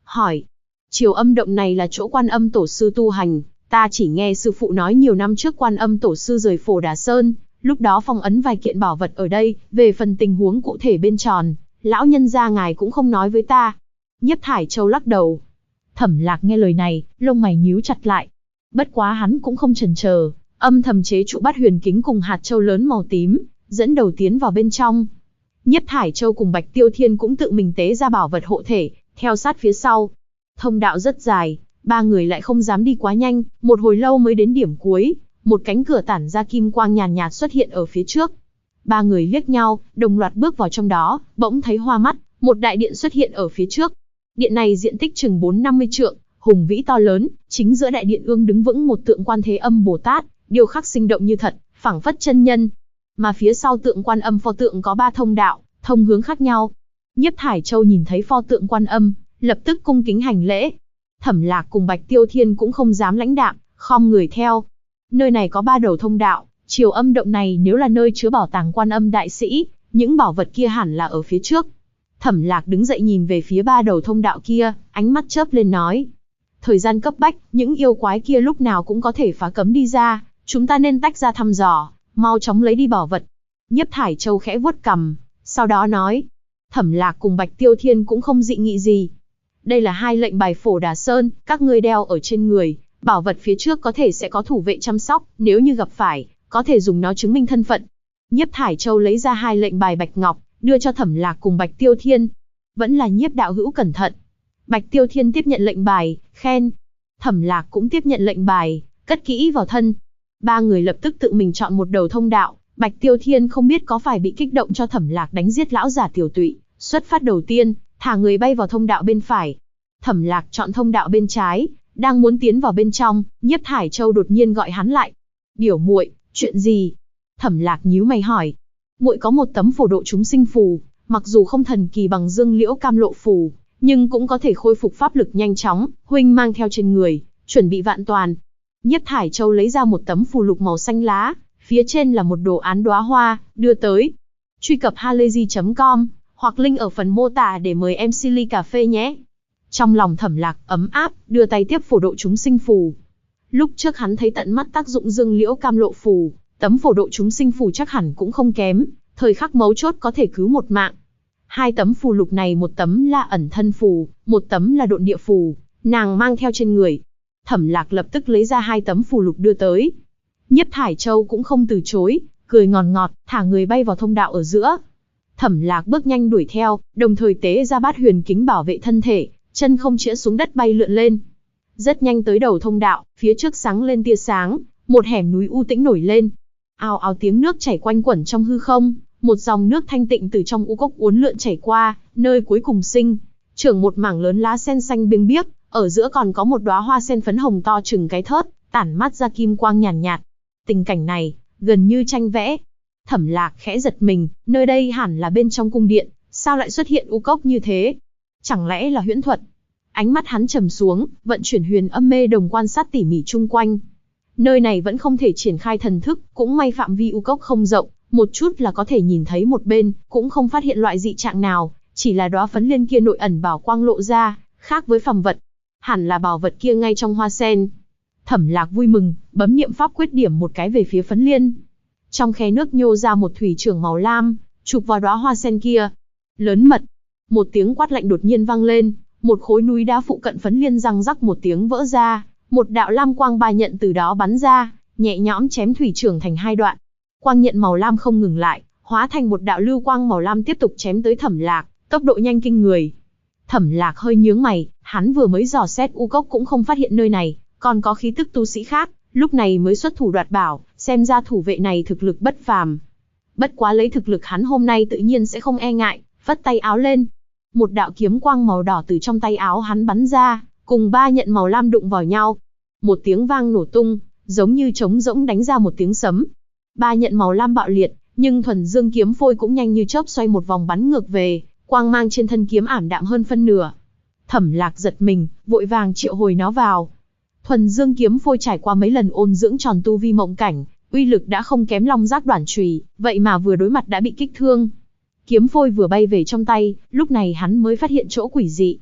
hỏi. Triều Âm động này là chỗ Quan Âm tổ sư tu hành, ta chỉ nghe sư phụ nói nhiều năm trước Quan Âm tổ sư rời Phổ Đà Sơn, lúc đó phong ấn vài kiện bảo vật ở đây, về phần tình huống cụ thể bên tròn, lão nhân gia ngài cũng không nói với ta. Nhiếp Thải Châu lắc đầu. Thẩm Lạc nghe lời này, lông mày nhíu chặt lại. Bất quá hắn cũng không chần chờ, âm thầm chế trụ Bát Huyền Kính cùng hạt châu lớn màu tím, dẫn đầu tiến vào bên trong. Nhiếp Thải Châu cùng Bạch Tiêu Thiên cũng tự mình tế ra bảo vật hộ thể, theo sát phía sau. Thông đạo rất dài, ba người lại không dám đi quá nhanh, một hồi lâu mới đến điểm cuối, một cánh cửa tản ra kim quang nhàn nhạt xuất hiện ở phía trước. Ba người liếc nhau, đồng loạt bước vào trong đó, bỗng thấy hoa mắt, một đại điện xuất hiện ở phía trước. Điện này diện tích chừng 4-50 trượng, hùng vĩ to lớn, chính giữa đại điện ương đứng vững một tượng Quan Thế Âm Bồ Tát, điêu khắc sinh động như thật, phảng phất chân nhân. Mà phía sau tượng Quan Âm pho tượng có 3 thông đạo, thông hướng khác nhau. Nhiếp Thải Châu nhìn thấy pho tượng Quan Âm, lập tức cung kính hành lễ. Thẩm Lạc cùng Bạch Tiêu Thiên cũng không dám lãnh đạm, khom người theo. Nơi này có 3 đầu thông đạo, Triều Âm động này nếu là nơi chứa bảo tàng Quan Âm đại sĩ, những bảo vật kia hẳn là ở phía trước. Thẩm Lạc đứng dậy nhìn về phía 3 đầu thông đạo kia, ánh mắt chớp lên nói. Thời gian cấp bách, những yêu quái kia lúc nào cũng có thể phá cấm đi ra, chúng ta nên tách ra thăm dò, mau chóng lấy đi bảo vật. Nhiếp Thải Châu khẽ vuốt cằm, sau đó nói. Thẩm Lạc cùng Bạch Tiêu Thiên cũng không dị nghị gì. Đây là 2 lệnh bài Phổ Đà Sơn, các ngươi đeo ở trên người, bảo vật phía trước có thể sẽ có thủ vệ chăm sóc, nếu như gặp phải, có thể dùng nó chứng minh thân phận. Nhiếp Thải Châu lấy ra 2 lệnh bài bạch ngọc, đưa cho Thẩm Lạc cùng Bạch Tiêu Thiên. Vẫn là Nhiếp đạo hữu cẩn thận. Bạch Tiêu Thiên tiếp nhận lệnh bài, khen. Thẩm Lạc cũng tiếp nhận lệnh bài, cất kỹ vào thân. 3 người lập tức tự mình chọn một đầu thông đạo. Bạch Tiêu Thiên không biết có phải bị kích động cho Thẩm Lạc đánh giết lão giả tiểu tụy, xuất phát đầu tiên, thả người bay vào thông đạo bên phải. Thẩm Lạc chọn thông đạo bên trái, đang muốn tiến vào bên trong, Nhiếp Thải Châu đột nhiên gọi hắn lại. Điểu muội, chuyện gì? Thẩm Lạc nhíu mày hỏi. Muội có một tấm phổ độ chúng sinh phù, mặc dù không thần kỳ bằng Dương Liễu Cam Lộ phù, nhưng cũng có thể khôi phục pháp lực nhanh chóng, huynh mang theo trên người, chuẩn bị vạn toàn. Nhiếp Thải Châu lấy ra một tấm phù lục màu xanh lá, phía trên là một đồ án đóa hoa, đưa tới. Truy cập halayzi.com, hoặc link ở phần mô tả để mời MC ly cà phê nhé. Trong lòng Thẩm Lạc ấm áp, đưa tay tiếp phổ độ chúng sinh phù. Lúc trước hắn thấy tận mắt tác dụng Dương Liễu Cam Lộ phù, tấm phổ độ chúng sinh phù chắc hẳn cũng không kém, thời khắc mấu chốt có thể cứu một mạng. 2 tấm phù lục này, một tấm là ẩn thân phù, một tấm là độn địa phù, nàng mang theo trên người. Thẩm Lạc lập tức lấy ra 2 tấm phù lục đưa tới. Nhiếp Thải Châu cũng không từ chối, cười ngọt ngọt, thả người bay vào thông đạo ở giữa. Thẩm Lạc bước nhanh đuổi theo, đồng thời tế ra Bát Huyền Kính bảo vệ thân thể, chân không chĩa xuống đất bay lượn lên. Rất nhanh tới đầu thông đạo, phía trước sáng lên tia sáng, một hẻm núi u tĩnh nổi lên. Ào ào tiếng nước chảy quanh quẩn trong hư không, một dòng nước thanh tịnh từ trong u cốc uốn lượn chảy qua, nơi cuối cùng sinh trưởng một mảng lớn lá sen xanh biếc biếc, ở giữa còn có một đóa hoa sen phấn hồng to chừng cái thớt, tản mát ra kim quang nhàn nhạt. Tình cảnh này, gần như tranh vẽ. Thẩm Lạc khẽ giật mình, nơi đây hẳn là bên trong cung điện, sao lại xuất hiện u cốc như thế? Chẳng lẽ là huyễn thuật? Ánh mắt hắn trầm xuống, vận chuyển huyền âm mê đồng quan sát tỉ mỉ chung quanh. Nơi này vẫn không thể triển khai thần thức, cũng may phạm vi u cốc không rộng, một chút là có thể nhìn thấy một bên, cũng không phát hiện loại dị trạng nào, chỉ là đóa phấn liên kia nội ẩn bảo quang lộ ra, khác với phàm vật. Hẳn là bảo vật kia ngay trong hoa sen. Thẩm Lạc vui mừng, bấm niệm pháp quyết điểm một cái về phía phấn liên. Trong khe nước nhô ra một thủy trưởng màu lam, chụp vào đóa hoa sen kia. Lớn mật. Một tiếng quát lạnh đột nhiên vang lên, một khối núi đá phụ cận phấn liên răng rắc một tiếng vỡ ra, một đạo lam quang ba nhận từ đó bắn ra, nhẹ nhõm chém thủy trưởng thành 2 đoạn. Quang nhận màu lam không ngừng lại, hóa thành một đạo lưu quang màu lam tiếp tục chém tới Thẩm Lạc, tốc độ nhanh kinh người. Thẩm Lạc hơi nhướng mày, hắn vừa mới dò xét u cốc cũng không phát hiện nơi này còn có khí tức tu sĩ khác, lúc này mới xuất thủ đoạt bảo, xem ra thủ vệ này thực lực bất phàm. Bất quá lấy thực lực hắn hôm nay tự nhiên sẽ không e ngại, vất tay áo lên. Một đạo kiếm quang màu đỏ từ trong tay áo hắn bắn ra, cùng 3 nhận màu lam đụng vào nhau. Một tiếng vang nổ tung, giống như trống rỗng đánh ra một tiếng sấm. 3 nhận màu lam bạo liệt, nhưng thuần dương kiếm phôi cũng nhanh như chớp xoay một vòng bắn ngược về, quang mang trên thân kiếm ảm đạm hơn phân nửa. Thẩm Lạc giật mình, vội vàng triệu hồi nó vào. Thuần dương kiếm phôi trải qua mấy lần ôn dưỡng tròn tu vi mộng cảnh, uy lực đã không kém long giác đoản chùy, vậy mà vừa đối mặt đã bị kích thương. Kiếm phôi vừa bay về trong tay, lúc này hắn mới phát hiện chỗ quỷ dị.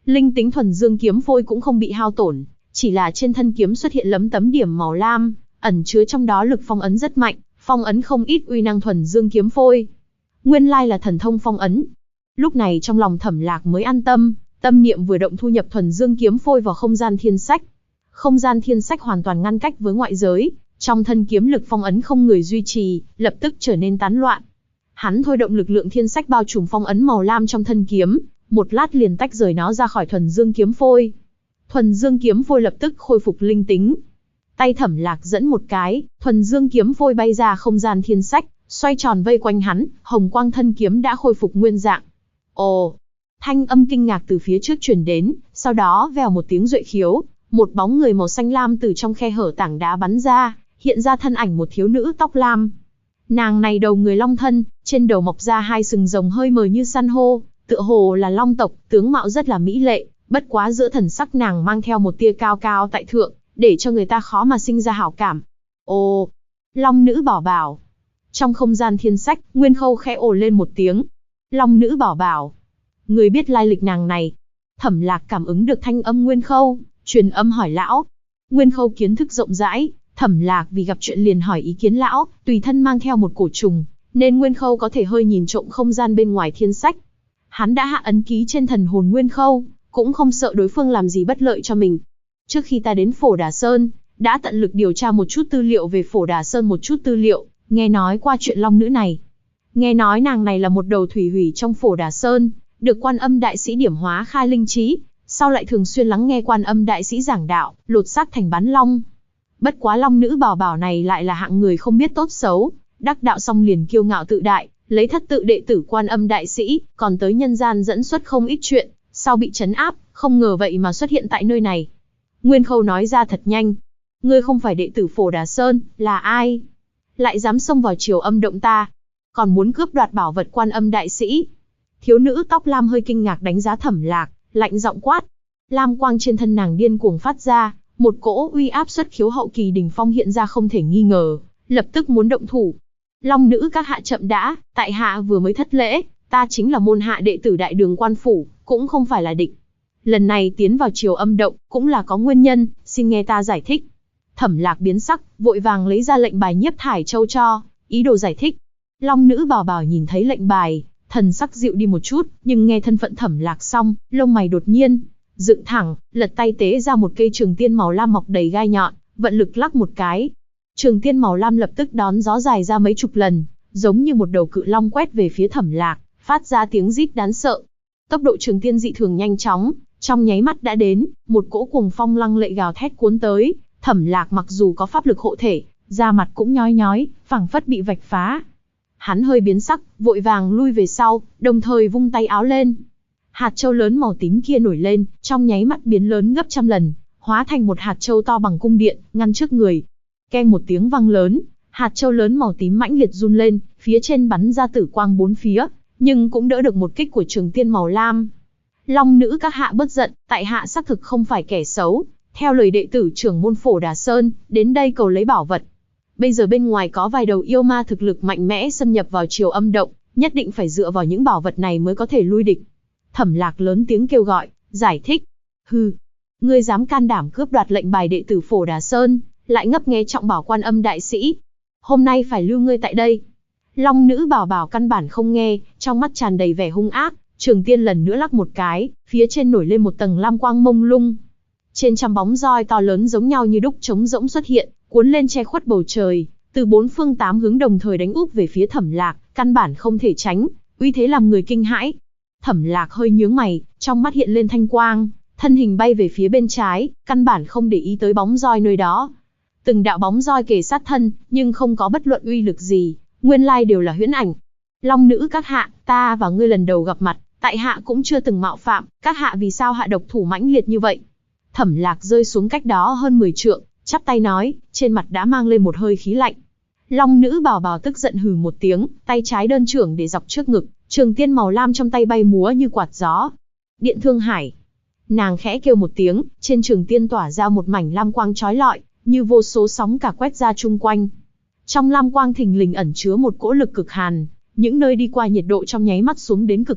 Linh tính thuần dương kiếm phôi cũng không bị hao tổn, chỉ là trên thân kiếm xuất hiện lấm tấm điểm màu lam, ẩn chứa trong đó lực phong ấn rất mạnh, phong ấn không ít uy năng thuần dương kiếm phôi. Nguyên lai là thần thông phong ấn. Lúc này trong lòng Thẩm Lạc mới an tâm, tâm niệm vừa động thu nhập thuần dương kiếm phôi vào không gian thiên sách. Không gian thiên sách hoàn toàn ngăn cách với ngoại giới, trong thân kiếm lực phong ấn không người duy trì, lập tức trở nên tán loạn. Hắn thôi động lực lượng thiên sách bao trùm phong ấn màu lam trong thân kiếm, một lát liền tách rời nó ra khỏi thuần dương kiếm phôi. Thuần dương kiếm phôi lập tức khôi phục linh tính. Tay Thẩm Lạc dẫn một cái, thuần dương kiếm phôi bay ra không gian thiên sách, xoay tròn vây quanh hắn, hồng quang thân kiếm đã khôi phục nguyên dạng. Ồ! Thanh âm kinh ngạc từ phía trước truyền đến, sau đó vèo một tiếng duệ khiếu, một bóng người màu xanh lam từ trong khe hở tảng đá bắn ra, hiện ra thân ảnh một thiếu nữ tóc lam. Nàng này đầu người long thân, trên đầu mọc ra hai sừng rồng hơi mờ như san hô, tựa hồ là long tộc, tướng mạo rất là mỹ lệ, bất quá giữa thần sắc nàng mang theo một tia cao cao tại thượng, để cho người ta khó mà sinh ra hảo cảm. Ồ, long nữ bảo bảo. Trong không gian thiên sách, Nguyên Khâu khẽ ồ lên một tiếng. Long nữ bảo bảo. Người biết lai lịch nàng này. Thẩm Lạc cảm ứng được thanh âm Nguyên Khâu, truyền âm hỏi lão. Nguyên Khâu kiến thức rộng rãi, Thẩm Lạc vì gặp chuyện liền hỏi ý kiến lão, tùy thân mang theo một cổ trùng, nên Nguyên Khâu có thể hơi nhìn trộm không gian bên ngoài thiên sách. Hắn đã hạ ấn ký trên thần hồn Nguyên Khâu, cũng không sợ đối phương làm gì bất lợi cho mình. Trước khi ta đến Phổ Đà Sơn, đã tận lực điều tra một chút tư liệu về Phổ Đà Sơn, một chút tư liệu, nghe nói qua chuyện long nữ này. Nghe nói nàng này là một đầu thủy hủy trong Phổ Đà Sơn, được Quan Âm đại sĩ điểm hóa khai linh trí, sau lại thường xuyên lắng nghe Quan Âm đại sĩ giảng đạo, lột xác thành bán long. Bất quá long nữ bảo bảo này lại là hạng người không biết tốt xấu, đắc đạo xong liền kiêu ngạo tự đại, lấy thất tự đệ tử Quan Âm đại sĩ, còn tới nhân gian dẫn xuất không ít chuyện, sau bị trấn áp, không ngờ vậy mà xuất hiện tại nơi này. Nguyên Khâu nói ra thật nhanh. Ngươi không phải đệ tử Phổ Đà Sơn, là ai? Lại dám xông vào Triều Âm động ta, còn muốn cướp đoạt bảo vật Quan Âm đại sĩ. Thiếu nữ tóc lam hơi kinh ngạc đánh giá Thẩm Lạc, lạnh giọng quát. Lam quang trên thân nàng điên cuồng phát ra, một cỗ uy áp xuất khiếu hậu kỳ đỉnh phong hiện ra không thể nghi ngờ, lập tức muốn động thủ. Long nữ các hạ chậm đã, tại hạ vừa mới thất lễ, ta chính là môn hạ đệ tử Đại Đường Quan phủ, cũng không phải là địch. Lần này tiến vào Triều Âm động, cũng là có nguyên nhân, xin nghe ta giải thích. Thẩm Lạc biến sắc, vội vàng lấy ra lệnh bài Nhiếp Thải Châu cho, ý đồ giải thích. Long nữ bảo bảo nhìn thấy lệnh bài, thần sắc dịu đi một chút, nhưng nghe thân phận Thẩm Lạc xong, lông mày đột nhiên dựng thẳng, lật tay tế ra một cây trường tiên màu lam mọc đầy gai nhọn, vận lực lắc một cái. Trường tiên màu lam lập tức đón gió dài ra mấy chục lần, giống như một đầu cự long quét về phía Thẩm Lạc, phát ra tiếng rít đáng sợ. Tốc độ trường tiên dị thường nhanh chóng, trong nháy mắt đã đến, một cỗ cuồng phong lăng lệ gào thét cuốn tới. Thẩm Lạc mặc dù có pháp lực hộ thể, da mặt cũng nhói nhói, phảng phất bị vạch phá. Hắn hơi biến sắc, vội vàng lui về sau, đồng thời vung tay áo lên. Hạt châu lớn màu tím kia nổi lên, trong nháy mắt biến lớn gấp trăm lần, hóa thành một hạt châu to bằng cung điện, ngăn trước người. Keng một tiếng vang lớn, hạt châu lớn màu tím mãnh liệt run lên, phía trên bắn ra tử quang bốn phía, nhưng cũng đỡ được một kích của trường tiên màu lam. Long nữ các hạ bớt giận, tại hạ xác thực không phải kẻ xấu, theo lời đệ tử trưởng môn Phổ Đà Sơn, đến đây cầu lấy bảo vật. Bây giờ bên ngoài có vài đầu yêu ma thực lực mạnh mẽ xâm nhập vào Triều Âm động, nhất định phải dựa vào những bảo vật này mới có thể lui địch. Thẩm Lạc lớn tiếng kêu gọi, giải thích. Hừ, ngươi dám can đảm cướp đoạt lệnh bài đệ tử Phổ Đà Sơn, lại ngấp nghé trọng bảo Quan Âm đại sĩ. Hôm nay phải lưu ngươi tại đây. Long nữ bảo bảo căn bản không nghe, trong mắt tràn đầy vẻ hung ác, trường tiên lần nữa lắc một cái, phía trên nổi lên một tầng lam quang mông lung. Trên trăm bóng roi to lớn giống nhau như đúc trống rỗng xuất hiện, cuốn lên che khuất bầu trời, từ bốn phương tám hướng đồng thời đánh úp về phía Thẩm Lạc, căn bản không thể tránh, uy thế làm người kinh hãi. Thẩm Lạc hơi nhướng mày, trong mắt hiện lên thanh quang, thân hình bay về phía bên trái, căn bản không để ý tới bóng roi nơi đó. Từng đạo bóng roi kề sát thân, nhưng không có bất luận uy lực gì, nguyên lai đều là huyễn ảnh. Long nữ các hạ, ta và ngươi lần đầu gặp mặt, tại hạ cũng chưa từng mạo phạm, các hạ vì sao hạ độc thủ mãnh liệt như vậy? Thẩm Lạc rơi xuống cách đó hơn 10 trượng, chắp tay nói, trên mặt đã mang lên một hơi khí lạnh. Long nữ bảo bảo tức giận hừ một tiếng, tay trái đơn trưởng để dọc trước ngực, trường tiên màu lam trong tay bay múa như quạt gió. Điện Thương Hải. Nàng khẽ kêu một tiếng, trên trường tiên tỏa ra một mảnh lam quang chói lọi, như vô số sóng cả quét ra chung quanh. Trong lam quang thình lình ẩn chứa một cỗ lực cực hàn, những nơi đi qua nhiệt độ trong nháy mắt xuống đến cực hạn,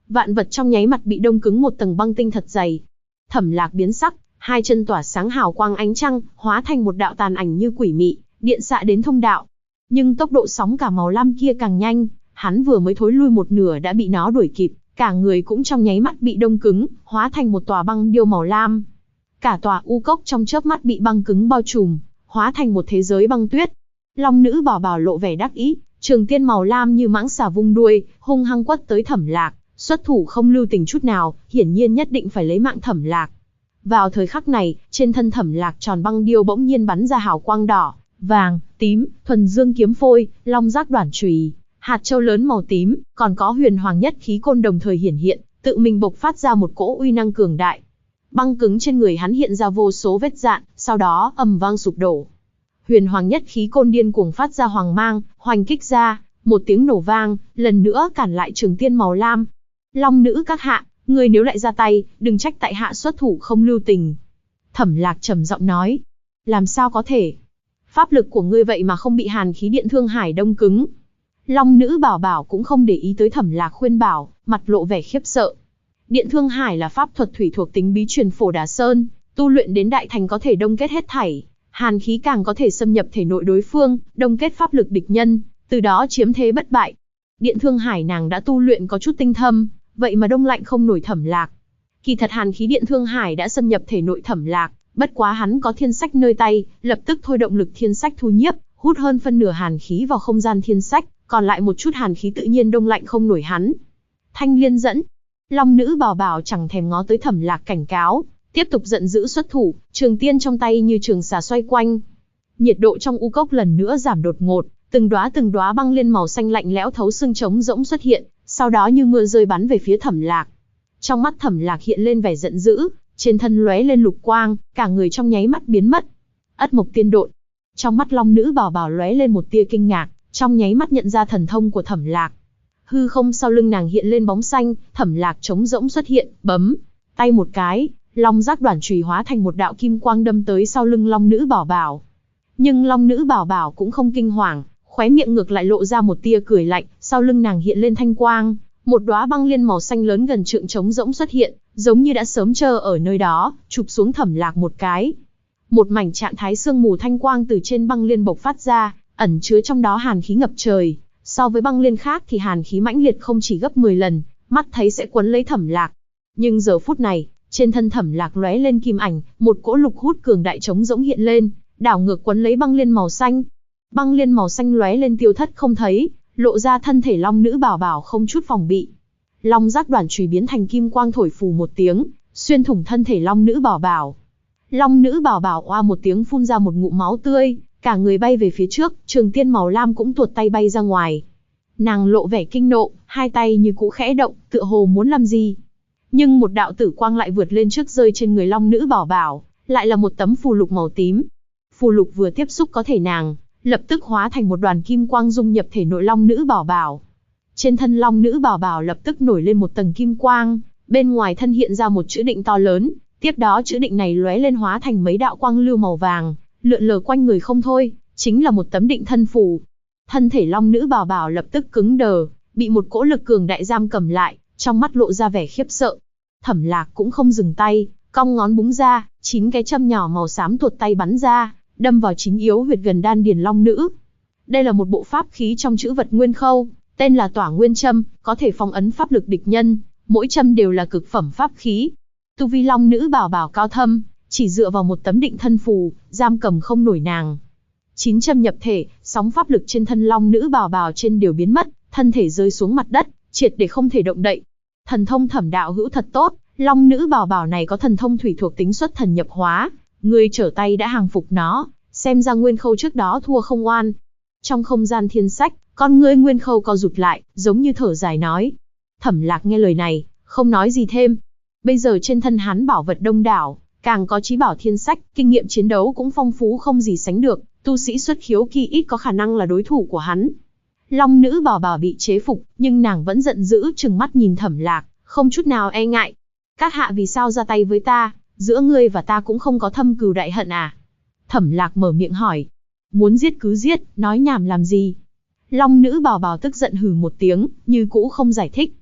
Vạn vật trong nháy mặt bị đông cứng một tầng băng tinh thật dày. Thẩm Lạc biến sắc, hai chân tỏa sáng hào quang ánh trăng, hóa thành một đạo tàn ảnh như quỷ mị, điện xạ đến thông đạo. Nhưng tốc độ sóng cả màu lam kia càng nhanh, hắn vừa mới thối lui một nửa đã bị nó đuổi kịp, cả người cũng trong nháy mắt bị đông cứng, hóa thành một tòa băng điêu màu lam. Cả tòa u cốc trong chớp mắt bị băng cứng bao trùm, hóa thành một thế giới băng tuyết. Long nữ bảo bảo lộ vẻ đắc ý, trường tiên màu lam như mãng xà vung đuôi, hung hăng quất tới Thẩm Lạc, xuất thủ không lưu tình chút nào, hiển nhiên nhất định phải lấy mạng Thẩm Lạc. Vào thời khắc này, trên thân Thẩm Lạc tròn băng điêu bỗng nhiên bắn ra hào quang đỏ, vàng, tím, thuần dương kiếm phôi, long giác đoản chùy, hạt châu lớn màu tím, còn có huyền hoàng nhất khí côn đồng thời hiển hiện, tự mình bộc phát ra một cỗ uy năng cường đại. Băng cứng trên người hắn hiện ra vô số vết rạn, sau đó ầm vang sụp đổ. Huyền hoàng nhất khí côn điên cuồng phát ra hoàng mang, hoành kích ra, một tiếng nổ vang, lần nữa cản lại trường tiên màu lam. Long nữ các hạ, người nếu lại ra tay, đừng trách tại hạ xuất thủ không lưu tình. Thẩm Lạc trầm giọng nói. Làm sao có thể? Pháp lực của ngươi vậy mà không bị hàn khí điện Thương Hải đông cứng. Long nữ bảo bảo cũng không để ý tới Thẩm Lạc khuyên bảo, mặt lộ vẻ khiếp sợ. Điện Thương Hải là pháp thuật thủy thuộc tính bí truyền Phổ Đà Sơn, tu luyện đến đại thành có thể đông kết hết thảy, hàn khí càng có thể xâm nhập thể nội đối phương, đông kết pháp lực địch nhân, từ đó chiếm thế bất bại. Điện Thương Hải nàng đã tu luyện có chút tinh thâm, vậy mà đông lạnh không nổi Thẩm Lạc. Kỳ thật hàn khí điện Thương Hải đã xâm nhập thể nội Thẩm Lạc, bất quá hắn có thiên sách nơi tay, lập tức thôi động lực thiên sách thu nhiếp, hút hơn phân nửa hàn khí vào không gian thiên sách, còn lại một chút hàn khí tự nhiên đông lạnh không nổi hắn. Thanh liên dẫn. Long nữ bảo bảo chẳng thèm ngó tới Thẩm Lạc cảnh cáo, tiếp tục giận dữ xuất thủ, trường tiên trong tay như trường xà xoay quanh. Nhiệt độ trong u cốc lần nữa giảm đột ngột, từng đóa băng liên màu xanh lạnh lẽo thấu xương trống rỗng xuất hiện, sau đó như mưa rơi bắn về phía Thẩm Lạc. Trong mắt Thẩm Lạc hiện lên vẻ giận dữ, trên thân lóe lên lục quang, cả người trong nháy mắt biến mất. Ất mộc tiên độn. Trong mắt long nữ bảo bảo lóe lên một tia kinh ngạc, trong nháy mắt nhận ra thần thông của Thẩm Lạc. Hư không sau lưng nàng hiện lên bóng xanh, Thẩm Lạc trống rỗng xuất hiện, bấm tay một cái, long giác đoản chùy hóa thành một đạo kim quang đâm tới sau lưng long nữ bảo bảo. Nhưng long nữ bảo bảo cũng không kinh hoàng, khóe miệng ngược lại lộ ra một tia cười lạnh, sau lưng nàng hiện lên thanh quang, một đóa băng liên màu xanh lớn gần trượng trống rỗng xuất hiện, giống như đã sớm chờ ở nơi đó, chụp xuống Thẩm Lạc một cái. Một mảnh trạng thái sương mù thanh quang từ trên băng liên bộc phát ra, ẩn chứa trong đó hàn khí ngập trời. So với băng liên khác thì hàn khí mãnh liệt không chỉ gấp 10 lần, mắt thấy sẽ quấn lấy Thẩm Lạc. Nhưng giờ phút này, trên thân Thẩm Lạc lóe lên kim ảnh, một cỗ lục hút cường đại trống rỗng hiện lên, đảo ngược quấn lấy băng liên màu xanh. Băng liên màu xanh lóe lên tiêu thất không thấy, lộ ra thân thể long nữ bảo bảo không chút phòng bị. Long giác đoản chùy biến thành kim quang thổi phù một tiếng, xuyên thủng thân thể long nữ bảo bảo. Long nữ bảo bảo oa một tiếng phun ra một ngụm máu tươi, cả người bay về phía trước, trường tiên màu lam cũng tuột tay bay ra ngoài. Nàng lộ vẻ kinh nộ, hai tay như cũ khẽ động, tựa hồ muốn làm gì. Nhưng một đạo tử quang lại vượt lên trước rơi trên người long nữ bảo bảo, lại là một tấm phù lục màu tím. Phù lục vừa tiếp xúc có thể nàng, lập tức hóa thành một đoàn kim quang dung nhập thể nội long nữ bảo bảo. Trên thân long nữ bảo bảo lập tức nổi lên một tầng kim quang, bên ngoài thân hiện ra một chữ định to lớn, tiếp đó chữ định này lóe lên hóa thành mấy đạo quang lưu màu vàng, lượn lờ quanh người không thôi, chính là một tấm định thân phù. Thân thể long nữ bảo bảo lập tức cứng đờ, bị một cỗ lực cường đại giam cầm lại, trong mắt lộ ra vẻ khiếp sợ. Thẩm Lạc cũng không dừng tay, cong ngón búng ra, 9 cái châm nhỏ màu xám tuột tay bắn ra, đâm vào chính yếu huyệt gần đan điền long nữ. Đây là một bộ pháp khí trong chữ vật nguyên khâu, tên là Tỏa Nguyên Châm, có thể phong ấn pháp lực địch nhân, mỗi châm đều là cực phẩm pháp khí. Tu vi long nữ bảo bảo cao thâm, chỉ dựa vào một tấm định thân phù, giam cầm không nổi nàng. 9 châm nhập thể, sóng pháp lực trên thân long nữ bảo bảo trên đều biến mất, thân thể rơi xuống mặt đất, triệt để không thể động đậy. Thần thông Thẩm đạo hữu thật tốt, long nữ bảo bảo này có thần thông thủy thuộc tính xuất thần nhập hóa, ngươi trở tay đã hàng phục nó, xem ra nguyên khâu trước đó thua không oan. Trong không gian thiên sách, con ngươi nguyên khâu co rụt lại, giống như thở dài nói. Thẩm Lạc nghe lời này, không nói gì thêm. Bây giờ trên thân hắn bảo vật đông đảo, càng có chí bảo thiên sách, kinh nghiệm chiến đấu cũng phong phú không gì sánh được, tu sĩ xuất khiếu kỳ ít có khả năng là đối thủ của hắn. Long nữ bảo bảo bị chế phục, nhưng nàng vẫn giận dữ trừng mắt nhìn Thẩm Lạc, không chút nào e ngại. Các hạ vì sao ra tay với ta, giữa ngươi và ta cũng không có thâm cừu đại hận à? Thẩm Lạc mở miệng hỏi. Muốn giết cứ giết, nói nhảm làm gì? Long nữ bảo bảo tức giận hừ một tiếng, như cũ không giải thích.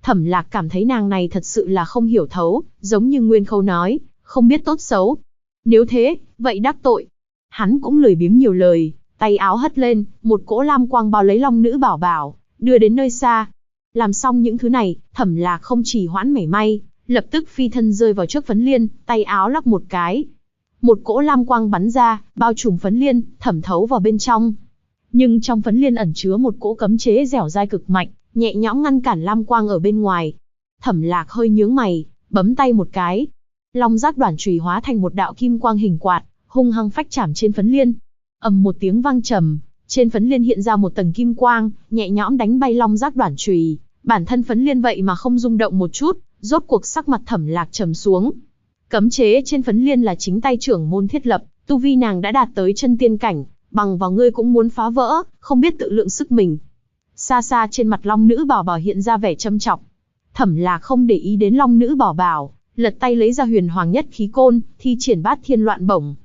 Thẩm Lạc cảm thấy nàng này thật sự là không hiểu thấu, giống như Nguyên Khâu nói, không biết tốt xấu. Nếu thế, vậy đắc tội. Hắn cũng lười biếng nhiều lời, tay áo hất lên, một cỗ lam quang bao lấy Long Nữ Bảo Bảo, đưa đến nơi xa. Làm xong những thứ này, Thẩm Lạc không chỉ hoãn mảy may, lập tức phi thân rơi vào trước Phấn Liên, tay áo lắc một cái. Một cỗ lam quang bắn ra, bao trùm Phấn Liên, thẩm thấu vào bên trong. Nhưng trong Phấn Liên ẩn chứa một cỗ cấm chế dẻo dai cực mạnh, nhẹ nhõm ngăn cản lam quang ở bên ngoài. Thẩm Lạc hơi nhướng mày, bấm tay một cái. Long giác đoản chùy hóa thành một đạo kim quang hình quạt, hung hăng phách chạm trên Phấn Liên. Ầm một tiếng vang trầm, trên Phấn Liên hiện ra một tầng kim quang, nhẹ nhõm đánh bay long giác đoản chùy. Bản thân Phấn Liên vậy mà không rung động một chút, rốt cuộc sắc mặt Thẩm Lạc trầm xuống. Cấm chế trên Phấn Liên là chính tay trưởng môn thiết lập, tu vi nàng đã đạt tới chân tiên cảnh, bằng vào ngươi cũng muốn phá vỡ, không biết tự lượng sức mình. Xa xa trên mặt Long Nữ Bảo Bảo hiện ra vẻ châm chọc. Thẩm Lạc không để ý đến Long Nữ Bảo Bảo, lật tay lấy ra Huyền Hoàng Nhất Khí Côn, thi triển Bát Thiên Loạn Bổng.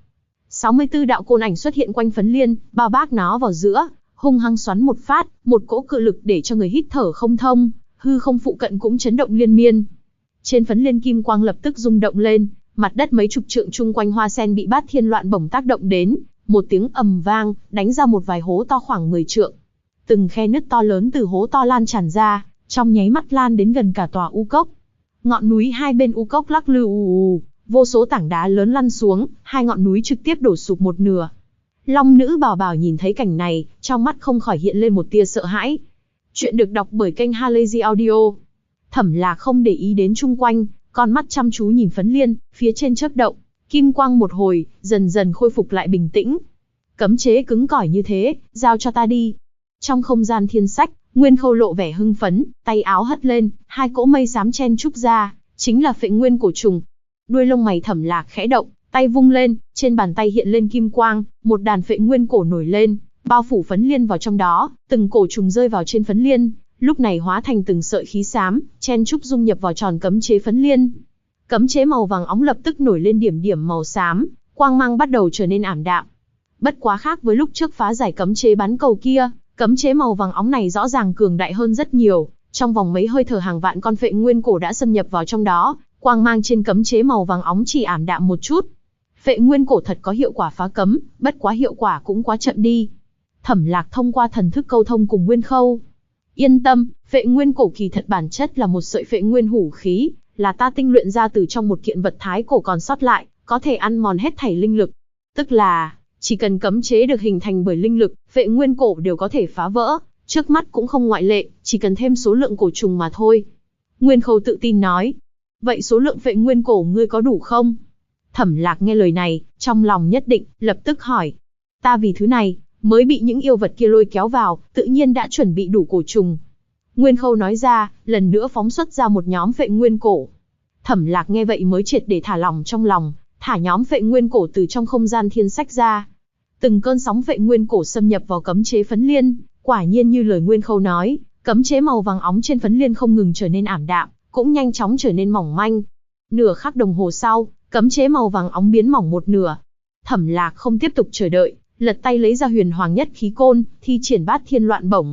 64 đạo côn ảnh xuất hiện quanh Phấn Liên, bao bác nó vào giữa, hung hăng xoắn một phát, một cỗ cự lực để cho người hít thở không thông, hư không phụ cận cũng chấn động liên miên. Trên Phấn Liên kim quang lập tức rung động lên, mặt đất mấy chục trượng chung quanh hoa sen bị Bát Thiên Loạn Bổng tác động đến, một tiếng ầm vang, đánh ra một vài hố to khoảng 10 trượng. Từng khe nứt to lớn từ hố to lan tràn ra, trong nháy mắt lan đến gần cả tòa u cốc. Ngọn núi hai bên u cốc lắc lư ù ù, vô số tảng đá lớn lăn xuống, hai ngọn núi trực tiếp đổ sụp một nửa. Long Nữ Bảo Bảo nhìn thấy cảnh này, trong mắt không khỏi hiện lên một tia sợ hãi. Chuyện được đọc bởi kênh Halazy Audio. Thẩm Lạc không để ý đến chung quanh, con mắt chăm chú nhìn Phấn Liên, phía trên chớp động, kim quang một hồi, dần dần khôi phục lại bình tĩnh. Cấm chế cứng cỏi như thế, giao cho ta đi. Trong không gian thiên sách, Nguyên Khâu lộ vẻ hưng phấn, tay áo hất lên, hai cỗ mây xám chen trúc ra, chính là Phệ Nguyên Cổ Trùng. Đuôi lông mày Thẩm Lạc khẽ động, tay vung lên, trên bàn tay hiện lên kim quang, một đàn Phệ Nguyên cổ nổi lên, bao phủ Phấn Liên vào trong đó, từng cổ trùng rơi vào trên Phấn Liên, lúc này hóa thành từng sợi khí xám, chen trúc dung nhập vào tròn cấm chế Phấn Liên. Cấm chế màu vàng óng lập tức nổi lên điểm điểm màu xám, quang mang bắt đầu trở nên ảm đạm. Bất quá khác với lúc trước phá giải cấm chế bán cầu kia, cấm chế màu vàng óng này rõ ràng cường đại hơn rất nhiều, trong vòng mấy hơi thở hàng vạn con Phệ Nguyên cổ đã xâm nhập vào trong đó, quang mang trên cấm chế màu vàng óng chỉ ảm đạm một chút. Phệ Nguyên cổ thật có hiệu quả phá cấm, bất quá hiệu quả cũng quá chậm đi. Thẩm Lạc thông qua thần thức câu thông cùng Nguyên Khâu. Yên tâm, Phệ Nguyên cổ kỳ thật bản chất là một sợi Phệ Nguyên hủ khí, là ta tinh luyện ra từ trong một kiện vật thái cổ còn sót lại, có thể ăn mòn hết thảy linh lực. Tức là, chỉ cần cấm chế được hình thành bởi linh lực, Phệ Nguyên cổ đều có thể phá vỡ, trước mắt cũng không ngoại lệ, chỉ cần thêm số lượng cổ trùng mà thôi. Nguyên Khâu tự tin nói. Vậy số lượng Phệ Nguyên cổ ngươi có đủ không? Thẩm Lạc nghe lời này, trong lòng nhất định, lập tức hỏi. Ta vì thứ này, mới bị những yêu vật kia lôi kéo vào, tự nhiên đã chuẩn bị đủ cổ trùng. Nguyên Khâu nói ra, lần nữa phóng xuất ra một nhóm Phệ Nguyên cổ. Thẩm Lạc nghe vậy mới triệt để thả lỏng trong lòng, thả nhóm Phệ Nguyên cổ từ trong không gian thiên sách ra. Từng cơn sóng Phệ Nguyên cổ xâm nhập vào cấm chế Phấn Liên, quả nhiên như lời Nguyên Khâu nói, cấm chế màu vàng óng trên Phấn Liên không ngừng trở nên ảm đạm, cũng nhanh chóng trở nên mỏng manh. Nửa khắc đồng hồ sau, cấm chế màu vàng óng biến mỏng một nửa. Thẩm Lạc không tiếp tục chờ đợi, lật tay lấy ra Huyền Hoàng Nhất Khí Côn, thi triển Bát Thiên Loạn Bổng.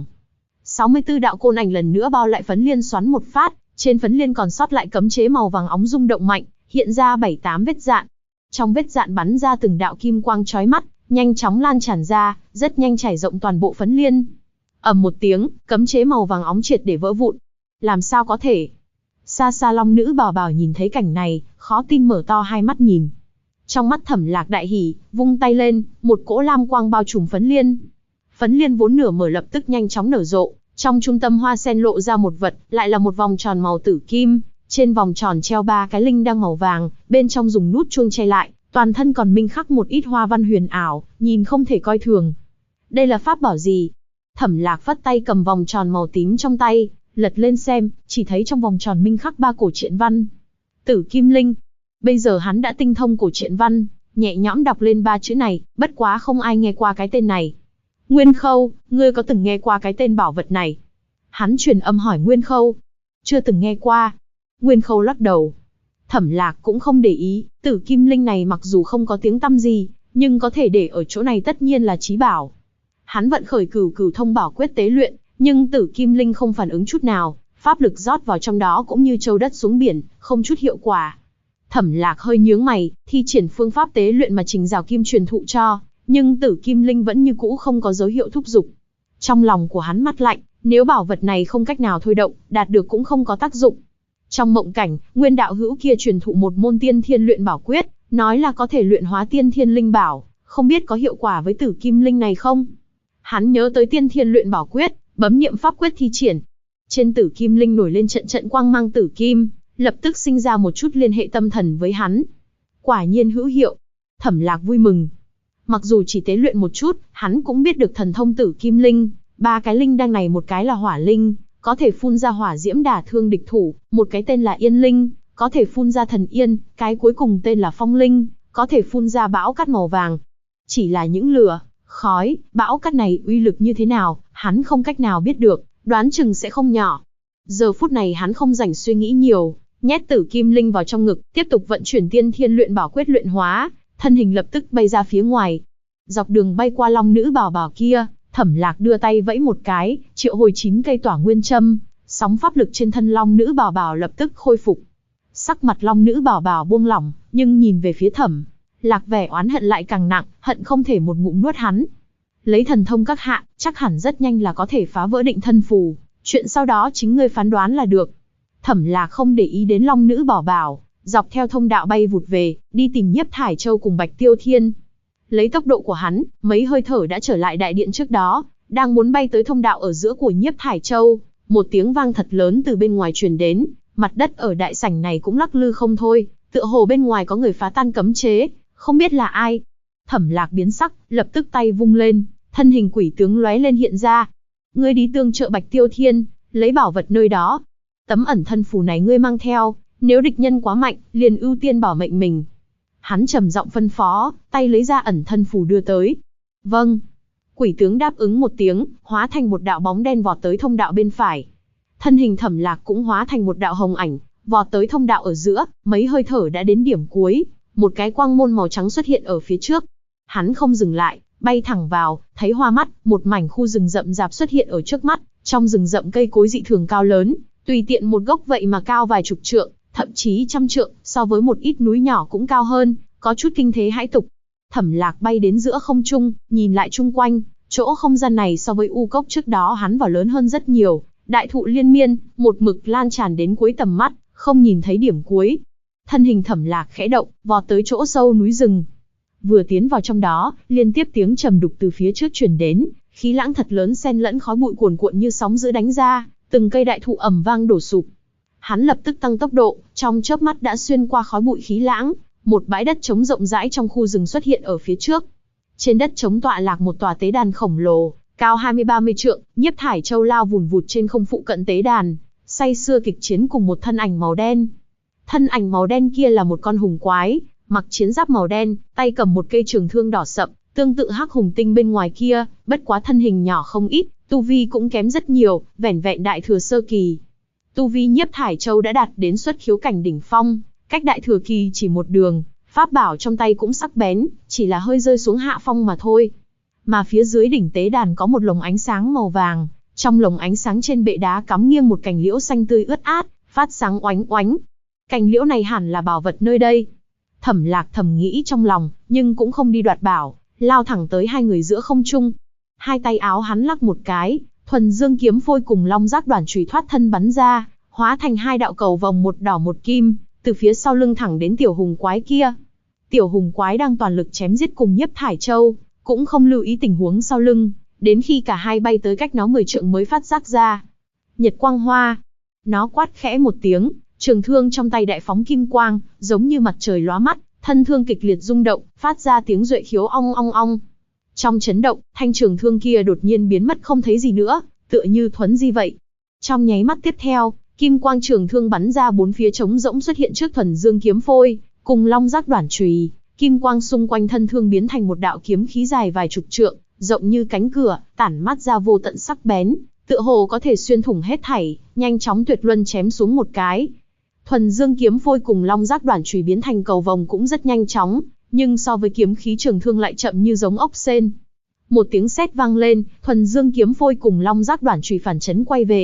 64 đạo côn ảnh lần nữa bao lại Phấn Liên xoắn một phát, trên Phấn Liên còn sót lại cấm chế màu vàng óng rung động mạnh, hiện ra 7-8 vết dạn. Trong vết dạn bắn ra từng đạo kim quang chói mắt, nhanh chóng lan tràn ra, rất nhanh trải rộng toàn bộ Phấn Liên. Ầm một tiếng, cấm chế màu vàng óng triệt để vỡ vụn. Làm sao có thể? Xa xa Long Nữ Bảo Bảo nhìn thấy cảnh này, khó tin mở to hai mắt nhìn. Trong mắt Thẩm Lạc đại hỉ, vung tay lên, một cỗ lam quang bao trùm Phấn Liên. Phấn Liên vốn nửa mở lập tức nhanh chóng nở rộ, trong trung tâm hoa sen lộ ra một vật, lại là một vòng tròn màu tử kim, trên vòng tròn treo 3 cái linh đăng màu vàng, bên trong dùng nút chuông che lại, toàn thân còn minh khắc một ít hoa văn huyền ảo, nhìn không thể coi thường. Đây là pháp bảo gì? Thẩm Lạc phất tay cầm vòng tròn màu tím trong tay, lật lên xem, chỉ thấy trong vòng tròn minh khắc 3 cổ truyện văn. Tử Kim Linh. Bây giờ hắn đã tinh thông cổ truyện văn, nhẹ nhõm đọc lên 3 chữ này, bất quá không ai nghe qua cái tên này. Nguyên Khâu, ngươi có từng nghe qua cái tên bảo vật này? Hắn truyền âm hỏi Nguyên Khâu. Chưa từng nghe qua. Nguyên Khâu lắc đầu. Thẩm Lạc cũng không để ý, Tử Kim Linh này mặc dù không có tiếng tăm gì, nhưng có thể để ở chỗ này tất nhiên là chí bảo. Hắn vận khởi Cửu Cửu Thông Bảo Quyết tế luyện, nhưng Tử Kim Linh không phản ứng chút nào, pháp lực rót vào trong đó cũng như châu đất xuống biển, không chút hiệu quả. Thẩm Lạc hơi nhướng mày, thi triển phương pháp tế luyện mà Trình Giảo Kim truyền thụ cho, nhưng Tử Kim Linh vẫn như cũ không có dấu hiệu thúc giục. Trong lòng của hắn mát lạnh, nếu bảo vật này không cách nào thôi động, đạt được cũng không có tác dụng. Trong mộng cảnh, Nguyên đạo hữu kia truyền thụ một môn Tiên Thiên luyện bảo quyết, nói là có thể luyện hóa Tiên Thiên linh bảo, không biết có hiệu quả với Tử Kim Linh này không? Hắn nhớ tới Tiên Thiên luyện bảo quyết, bấm niệm pháp quyết thi triển. Trên Tử Kim Linh nổi lên trận trận quang mang tử kim, lập tức sinh ra một chút liên hệ tâm thần với hắn. Quả nhiên hữu hiệu. Thẩm Lạc vui mừng. Mặc dù chỉ tế luyện một chút, hắn cũng biết được thần thông Tử Kim Linh, 3 cái linh đăng này, một cái là hỏa linh, có thể phun ra hỏa diễm đả thương địch thủ, một cái tên là yên linh, có thể phun ra thần yên, cái cuối cùng tên là phong linh, có thể phun ra bão cát màu vàng. Chỉ là những lửa, khói, bão cát này uy lực như thế nào, hắn không cách nào biết được, đoán chừng sẽ không nhỏ. Giờ phút này hắn không rảnh suy nghĩ nhiều, nhét Tử Kim Linh vào trong ngực, tiếp tục vận chuyển Tiên Thiên luyện bảo quyết luyện hóa, thân hình lập tức bay ra phía ngoài. Dọc đường bay qua Long Nữ Bảo Bảo kia, Thẩm Lạc đưa tay vẫy một cái, triệu hồi 9 cây tỏa nguyên châm, sóng pháp lực trên thân Long Nữ Bảo Bảo lập tức khôi phục. Sắc mặt Long Nữ Bảo Bảo buông lỏng, nhưng nhìn về phía Thẩm Lạc vẻ oán hận lại càng nặng, hận không thể một ngụm nuốt hắn. Lấy thần thông các hạ, chắc hẳn rất nhanh là có thể phá vỡ định thân phù, chuyện sau đó chính ngươi phán đoán là được. Thẩm Lạc không để ý đến Long Nữ Bảo Bảo, dọc theo thông đạo bay vụt về, đi tìm Nhiếp Thải Châu cùng Bạch Tiêu Thiên. Lấy tốc độ của hắn, mấy hơi thở đã trở lại đại điện trước đó, đang muốn bay tới thông đạo ở giữa của Nhiếp Thải Châu, một tiếng vang thật lớn từ bên ngoài truyền đến, mặt đất ở đại sảnh này cũng lắc lư không thôi, tựa hồ bên ngoài có người phá tan cấm chế, không biết là ai. Thẩm Lạc biến sắc, lập tức tay vung lên, thân hình quỷ tướng lóe lên hiện ra. Ngươi đi tương trợ Bạch Tiêu Thiên, lấy bảo vật nơi đó. Tấm ẩn thân phù này ngươi mang theo, nếu địch nhân quá mạnh, liền ưu tiên bảo mệnh mình. Hắn trầm giọng phân phó, tay lấy ra ẩn thân phù đưa tới. Vâng. Quỷ tướng đáp ứng một tiếng, hóa thành một đạo bóng đen vọt tới thông đạo bên phải. Thân hình Thẩm Lạc cũng hóa thành một đạo hồng ảnh, vọt tới thông đạo ở giữa, mấy hơi thở đã đến điểm cuối, một cái quang môn màu trắng xuất hiện ở phía trước. Hắn không dừng lại, bay thẳng vào, thấy hoa mắt, một mảnh khu rừng rậm rạp xuất hiện ở trước mắt, trong rừng rậm cây cối dị thường cao lớn, tùy tiện một gốc vậy mà cao vài chục trượng, thậm chí trăm trượng, so với một ít núi nhỏ cũng cao hơn, có chút kinh thế hãi tục. Thẩm Lạc bay đến giữa không trung, nhìn lại chung quanh, chỗ không gian này so với u cốc trước đó hắn vào lớn hơn rất nhiều, đại thụ liên miên, một mực lan tràn đến cuối tầm mắt, không nhìn thấy điểm cuối. Thân hình Thẩm Lạc khẽ động, vọt tới chỗ sâu núi rừng. Vừa tiến vào trong đó, liên tiếp tiếng trầm đục từ phía trước truyền đến, khí lãng thật lớn xen lẫn khói bụi cuồn cuộn như sóng dữ đánh ra, từng cây đại thụ ầm vang đổ sụp. Hắn lập tức tăng tốc độ, trong chớp mắt đã xuyên qua khói bụi khí lãng, một bãi đất trống rộng rãi trong khu rừng xuất hiện ở phía trước. Trên đất trống tọa lạc một tòa tế đàn khổng lồ, cao 20-30 trượng, Nhiếp Thải Châu lao vùn vụt trên không phụ cận tế đàn, say sưa kịch chiến cùng một thân ảnh màu đen. Thân ảnh màu đen kia là một con hùng quái, mặc chiến giáp màu đen, tay cầm một cây trường thương đỏ sậm, tương tự Hắc Hùng Tinh bên ngoài kia, bất quá thân hình nhỏ không ít, tu vi cũng kém rất nhiều, vẻn vẹn đại thừa sơ kỳ. Tu vi Nhiếp Thải Châu đã đạt đến xuất khiếu cảnh đỉnh phong, cách đại thừa kỳ chỉ một đường, pháp bảo trong tay cũng sắc bén, chỉ là hơi rơi xuống hạ phong mà thôi. Mà phía dưới đỉnh tế đàn có một lồng ánh sáng màu vàng, trong lồng ánh sáng trên bệ đá cắm nghiêng một cành liễu xanh tươi ướt át, phát sáng oánh oánh. Cành liễu này hẳn là bảo vật nơi đây. Thẩm Lạc thầm nghĩ trong lòng, nhưng cũng không đi đoạt bảo, lao thẳng tới hai người giữa không trung. Hai tay áo hắn lắc một cái, thuần dương kiếm phôi cùng long giác đoản chùy thoát thân bắn ra, hóa thành hai đạo cầu vòng một đỏ một kim, từ phía sau lưng thẳng đến tiểu hùng quái kia. Tiểu hùng quái đang toàn lực chém giết cùng Nhiếp Thải Châu, cũng không lưu ý tình huống sau lưng, đến khi cả hai bay tới cách nó 10 trượng mới phát giác ra. Nhật quang hoa. Nó quát khẽ một tiếng, trường thương trong tay đại phóng kim quang, giống như mặt trời lóa mắt, thân thương kịch liệt rung động, phát ra tiếng duệ khiếu ong ong ong. Trong chấn động, thanh trường thương kia đột nhiên biến mất không thấy gì nữa, tựa như thuấn di vậy. Trong nháy mắt tiếp theo, kim quang trường thương bắn ra bốn phía trống rỗng xuất hiện trước thuần dương kiếm phôi, cùng long giác đoản chùy, kim quang xung quanh thân thương biến thành một đạo kiếm khí dài vài chục trượng, rộng như cánh cửa, tản mát ra vô tận sắc bén, tựa hồ có thể xuyên thủng hết thảy, nhanh chóng tuyệt luân chém xuống một cái. Thuần dương kiếm phôi cùng long giác đoản chùy biến thành cầu vồng cũng rất nhanh chóng, nhưng so với kiếm khí trường thương lại chậm như giống ốc sên. Một tiếng sét vang lên, thuần dương kiếm phôi cùng long giác đoản chùy phản chấn quay về,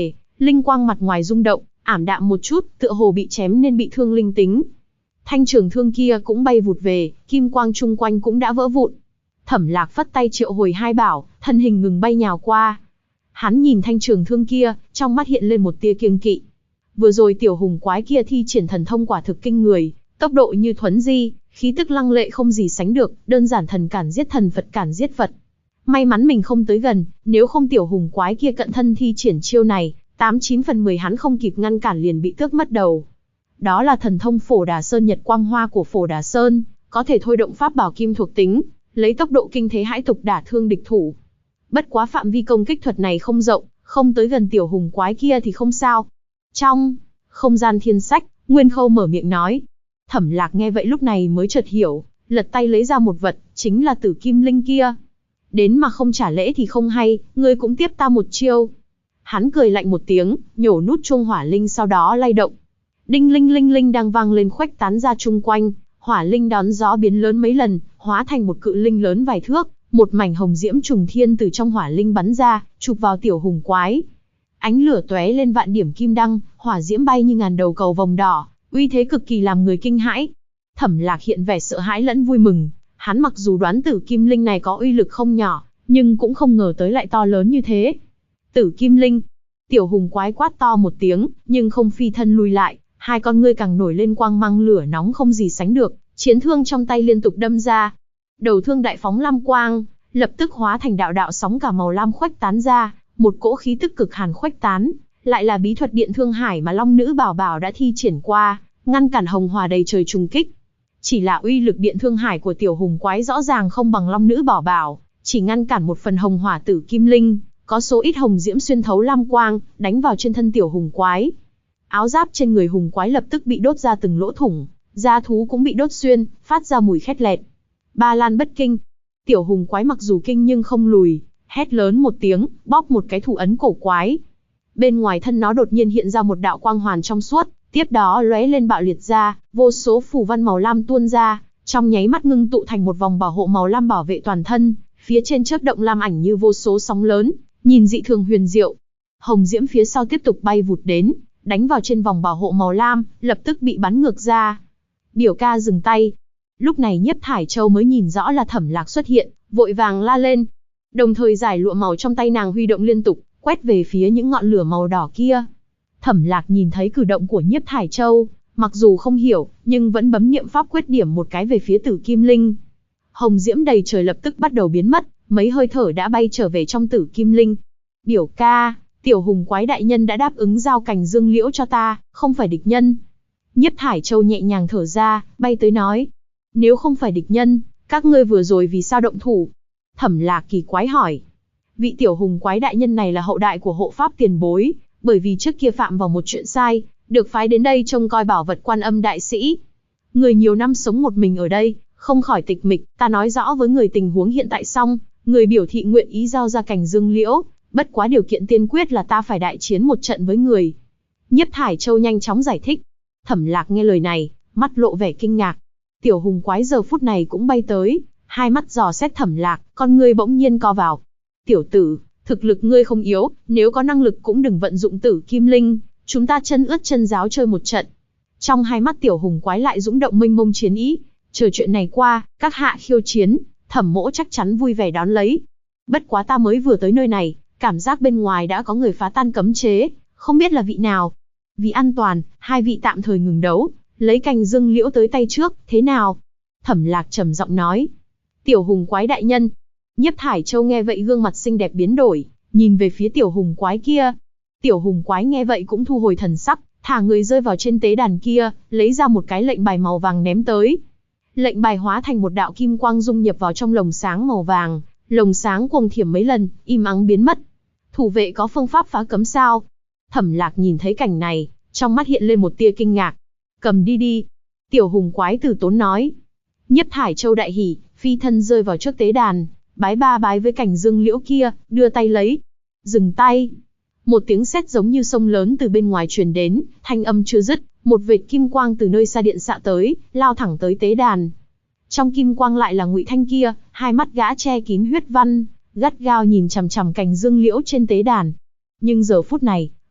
Linh quang mặt ngoài rung động, ảm đạm một chút, tựa hồ bị chém nên bị thương linh tính. Thanh trường thương kia cũng bay vụt về, kim quang chung quanh cũng đã vỡ vụn. Thẩm Lạc phất tay triệu hồi hai bảo, thân hình ngừng bay nhào qua. Hắn nhìn thanh trường thương kia, trong mắt hiện lên một tia kiêng kỵ. Vừa rồi tiểu hùng quái kia thi triển thần thông quả thực kinh người, tốc độ như thuấn di, khí tức lăng lệ không gì sánh được, đơn giản thần cản giết thần, Phật cản giết Phật. May mắn mình không tới gần, nếu không tiểu hùng quái kia cận thân thi triển chiêu này, 89 phần 10 hắn không kịp ngăn cản liền bị tước mất đầu. Đó là thần thông Phổ Đà Sơn Nhật Quang Hoa của Phổ Đà Sơn, có thể thôi động pháp bảo kim thuộc tính, lấy tốc độ kinh thế hãi tục đả thương địch thủ. Bất quá phạm vi công kích thuật này không rộng, không tới gần tiểu hùng quái kia thì không sao. Trong không gian thiên sách, Nguyên Khâu mở miệng nói. Thẩm Lạc nghe vậy lúc này mới chợt hiểu, lật tay lấy ra một vật, chính là tử kim linh kia. Đến mà không trả lễ thì không hay, ngươi cũng tiếp ta một chiêu. Hắn cười lạnh một tiếng, nhổ nút chuông hỏa linh sau đó lay động. Đinh linh linh linh đang vang lên khuếch tán ra chung quanh, hỏa linh đón gió biến lớn mấy lần, hóa thành một cự linh lớn vài thước, một mảnh hồng diễm trùng thiên từ trong hỏa linh bắn ra, chụp vào tiểu hùng quái. Ánh lửa tóe lên vạn điểm kim đăng, hỏa diễm bay như ngàn đầu cầu vồng đỏ, uy thế cực kỳ làm người kinh hãi. Thẩm Lạc hiện vẻ sợ hãi lẫn vui mừng, hắn mặc dù đoán tử kim linh này có uy lực không nhỏ, nhưng cũng không ngờ tới lại to lớn như thế. Tử kim linh, tiểu hùng quái quát to một tiếng, nhưng không phi thân lùi lại, hai con ngươi càng nổi lên quang mang lửa nóng không gì sánh được, chiến thương trong tay liên tục đâm ra. Đầu thương đại phóng lam quang, lập tức hóa thành đạo đạo sóng cả màu lam khuếch tán ra, một cỗ khí tức cực hàn khuếch tán, lại là bí thuật điện thương hải mà Long Nữ Bảo Bảo đã thi triển qua, ngăn cản hồng hỏa đầy trời trùng kích. Chỉ là uy lực điện thương hải của tiểu hùng quái rõ ràng không bằng Long Nữ Bảo Bảo, chỉ ngăn cản một phần hồng hỏa tử kim linh, có số ít hồng diễm xuyên thấu lam quang, đánh vào trên thân tiểu hùng quái. Áo giáp trên người hùng quái lập tức bị đốt ra từng lỗ thủng, da thú cũng bị đốt xuyên, phát ra mùi khét lẹt. Ba Lan bất kinh. Tiểu hùng quái mặc dù kinh nhưng không lùi, hét lớn một tiếng, bóp một cái thủ ấn cổ quái. Bên ngoài thân nó đột nhiên hiện ra một đạo quang hoàn trong suốt, tiếp đó lóe lên bạo liệt ra, vô số phù văn màu lam tuôn ra, trong nháy mắt ngưng tụ thành một vòng bảo hộ màu lam bảo vệ toàn thân, phía trên chớp động lam ảnh như vô số sóng lớn, nhìn dị thường huyền diệu. Hồng diễm phía sau tiếp tục bay vụt đến, đánh vào trên vòng bảo hộ màu lam, lập tức bị bắn ngược ra. Biểu ca dừng tay. Lúc này Nhiếp Thải Châu mới nhìn rõ là Thẩm Lạc xuất hiện, vội vàng la lên. Đồng thời giải lụa màu trong tay nàng huy động liên tục, quét về phía những ngọn lửa màu đỏ kia. Thẩm Lạc nhìn thấy cử động của Nhiếp Thải Châu, mặc dù không hiểu, nhưng vẫn bấm niệm pháp quyết điểm một cái về phía Tử Kim Linh. Hồng diễm đầy trời lập tức bắt đầu biến mất, mấy hơi thở đã bay trở về trong Tử Kim Linh. Biểu ca, tiểu hùng quái đại nhân đã đáp ứng giao cành dương liễu cho ta, không phải địch nhân. Nhiếp Thải Châu nhẹ nhàng thở ra, bay tới nói. Nếu không phải địch nhân, các ngươi vừa rồi vì sao động thủ? Thẩm Lạc kỳ quái hỏi. Vị tiểu hùng quái đại nhân này là hậu đại của hộ pháp tiền bối, bởi vì trước kia phạm vào một chuyện sai, được phái đến đây trông coi bảo vật Quan Âm đại sĩ. Người nhiều năm sống một mình ở đây, không khỏi tịch mịch, ta nói rõ với người tình huống hiện tại xong, người biểu thị nguyện ý giao ra cành dương liễu, bất quá điều kiện tiên quyết là ta phải đại chiến một trận với người. Nhiếp Thải Châu nhanh chóng giải thích. Thẩm Lạc nghe lời này, mắt lộ vẻ kinh ngạc. Tiểu hùng quái giờ phút này cũng bay tới, hai mắt dò xét Thẩm Lạc, con ngươi bỗng nhiên co vào. Tiểu tử, thực lực ngươi không yếu, nếu có năng lực cũng đừng vận dụng Tử Kim Linh, chúng ta chân ướt chân ráo chơi một trận. Trong hai mắt tiểu hùng quái lại dũng động mênh mông chiến ý, chờ chuyện này qua, các hạ khiêu chiến, Thẩm mỗ chắc chắn vui vẻ đón lấy. Bất quá ta mới vừa tới nơi này, cảm giác bên ngoài đã có người phá tan cấm chế, không biết là vị nào. Vì an toàn, hai vị tạm thời ngừng đấu, lấy cành dương liễu tới tay trước, thế nào? Thẩm Lạc trầm giọng nói. Tiểu hùng quái đại nhân. Nhiếp Thải Châu nghe vậy gương mặt xinh đẹp biến đổi, nhìn về phía tiểu hùng quái kia. Tiểu hùng quái nghe vậy cũng thu hồi thần sắc, thả người rơi vào trên tế đàn kia, lấy ra một cái lệnh bài màu vàng ném tới. Lệnh bài hóa thành một đạo kim quang dung nhập vào trong lồng sáng màu vàng, lồng sáng cuồng thiểm mấy lần, im ắng biến mất. Thủ vệ có phương pháp phá cấm sao? Thẩm Lạc nhìn thấy cảnh này, trong mắt hiện lên một tia kinh ngạc. Cầm đi đi. Tiểu hùng quái từ tốn nói. Nhiếp Thải Châu đại hỉ, phi thân rơi vào trước tế đàn, bái ba bái với cành dương liễu kia, đưa tay lấy. Dừng tay. Một tiếng sét giống như sông lớn từ bên ngoài truyền đến, thanh âm chưa dứt, một vệt kim quang từ nơi xa điện xạ tới, lao thẳng tới tế đàn. Trong kim quang lại là Ngụy Thanh kia, hai mắt gã che kín huyết văn, gắt gao nhìn chằm chằm cành dương liễu trên tế đàn. Nhưng giờ phút này,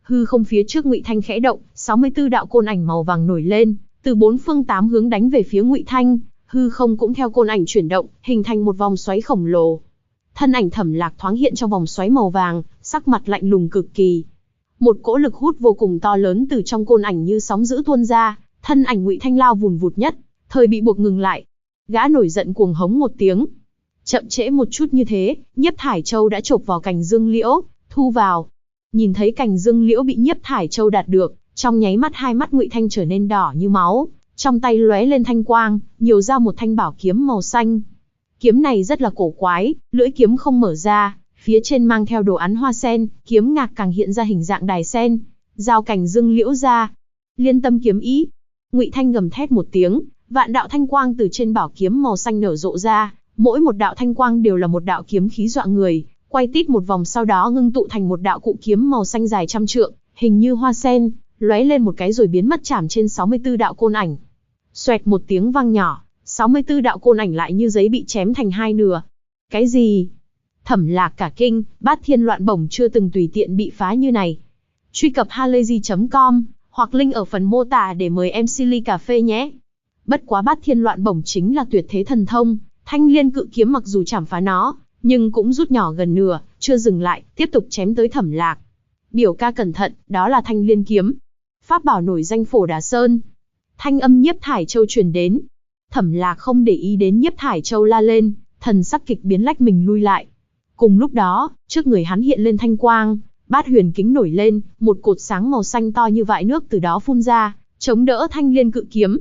Hư không phía trước Ngụy Thanh khẽ động, 64 đạo côn ảnh màu vàng nổi lên, từ bốn phương tám hướng đánh về phía Ngụy Thanh, hư không cũng theo côn ảnh chuyển động, hình thành một vòng xoáy khổng lồ. Thân ảnh Thẩm Lạc thoáng hiện trong vòng xoáy màu vàng, sắc mặt lạnh lùng cực kỳ. Một cỗ lực hút vô cùng to lớn từ trong côn ảnh như sóng dữ tuôn ra, thân ảnh Ngụy Thanh lao vùn vụt nhất, thời bị buộc ngừng lại. Gã nổi giận cuồng hống một tiếng. Chậm trễ một chút như thế, Nhiếp Thải Châu đã chộp vào cành dương liễu, thu vào. Nhìn thấy cành dương liễu bị Nhiếp Thải Châu đạt được, trong nháy mắt hai mắt Ngụy Thanh trở nên đỏ như máu, trong tay lóe lên thanh quang, nhiều ra một thanh bảo kiếm màu xanh. Kiếm này rất là cổ quái, lưỡi kiếm không mở ra, phía trên mang theo đồ án hoa sen, kiếm ngạc càng hiện ra hình dạng đài sen, giao cành dương liễu ra. Liên tâm kiếm ý. Ngụy Thanh gầm thét một tiếng, vạn đạo thanh quang từ trên bảo kiếm màu xanh nở rộ ra, mỗi một đạo thanh quang đều là một đạo kiếm khí dọa người, quay tít một vòng sau đó ngưng tụ thành một đạo cụ kiếm màu xanh dài trăm trượng, hình như hoa sen, lóe lên một cái rồi biến mất chạm trên 64 đạo côn ảnh. Xoẹt một tiếng vang nhỏ, 64 đạo côn ảnh lại như giấy bị chém thành hai nửa. Cái gì? Thẩm Lạc cả kinh, Bát Thiên Loạn Bổng chưa từng tùy tiện bị phá như này. Truy cập halayzi.com hoặc link ở phần mô tả để mời em Silly Cà Phê nhé. Bất quá Bát Thiên Loạn Bổng chính là tuyệt thế thần thông, Thanh Liên cự kiếm mặc dù chảm phá nó, nhưng cũng rút nhỏ gần nửa, chưa dừng lại, tiếp tục chém tới Thẩm Lạc. Biểu ca cẩn thận, đó là Thanh Liên kiếm, pháp bảo nổi danh Phổ Đà Sơn. Thanh âm Nhiếp Thải Châu truyền đến. Thẩm Lạc không để ý đến Nhiếp Thải Châu la lên, thần sắc kịch biến lách mình lui lại. Cùng lúc đó, trước người hắn hiện lên thanh quang, bát huyền kính nổi lên, một cột sáng màu xanh to như vại nước từ đó phun ra, chống đỡ Thanh Liên cự kiếm.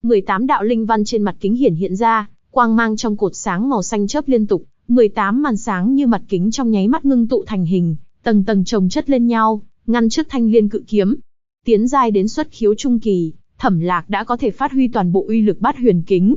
18 đạo linh văn trên mặt kính hiện ra, quang mang trong cột sáng màu xanh chớp liên tục, 18 màn sáng như mặt kính trong nháy mắt ngưng tụ thành hình, tầng tầng chồng chất lên nhau, ngăn trước Thanh Liên cự kiếm. Tiến giai đến xuất khiếu trung kỳ, Thẩm Lạc đã có thể phát huy toàn bộ uy lực bát huyền kính.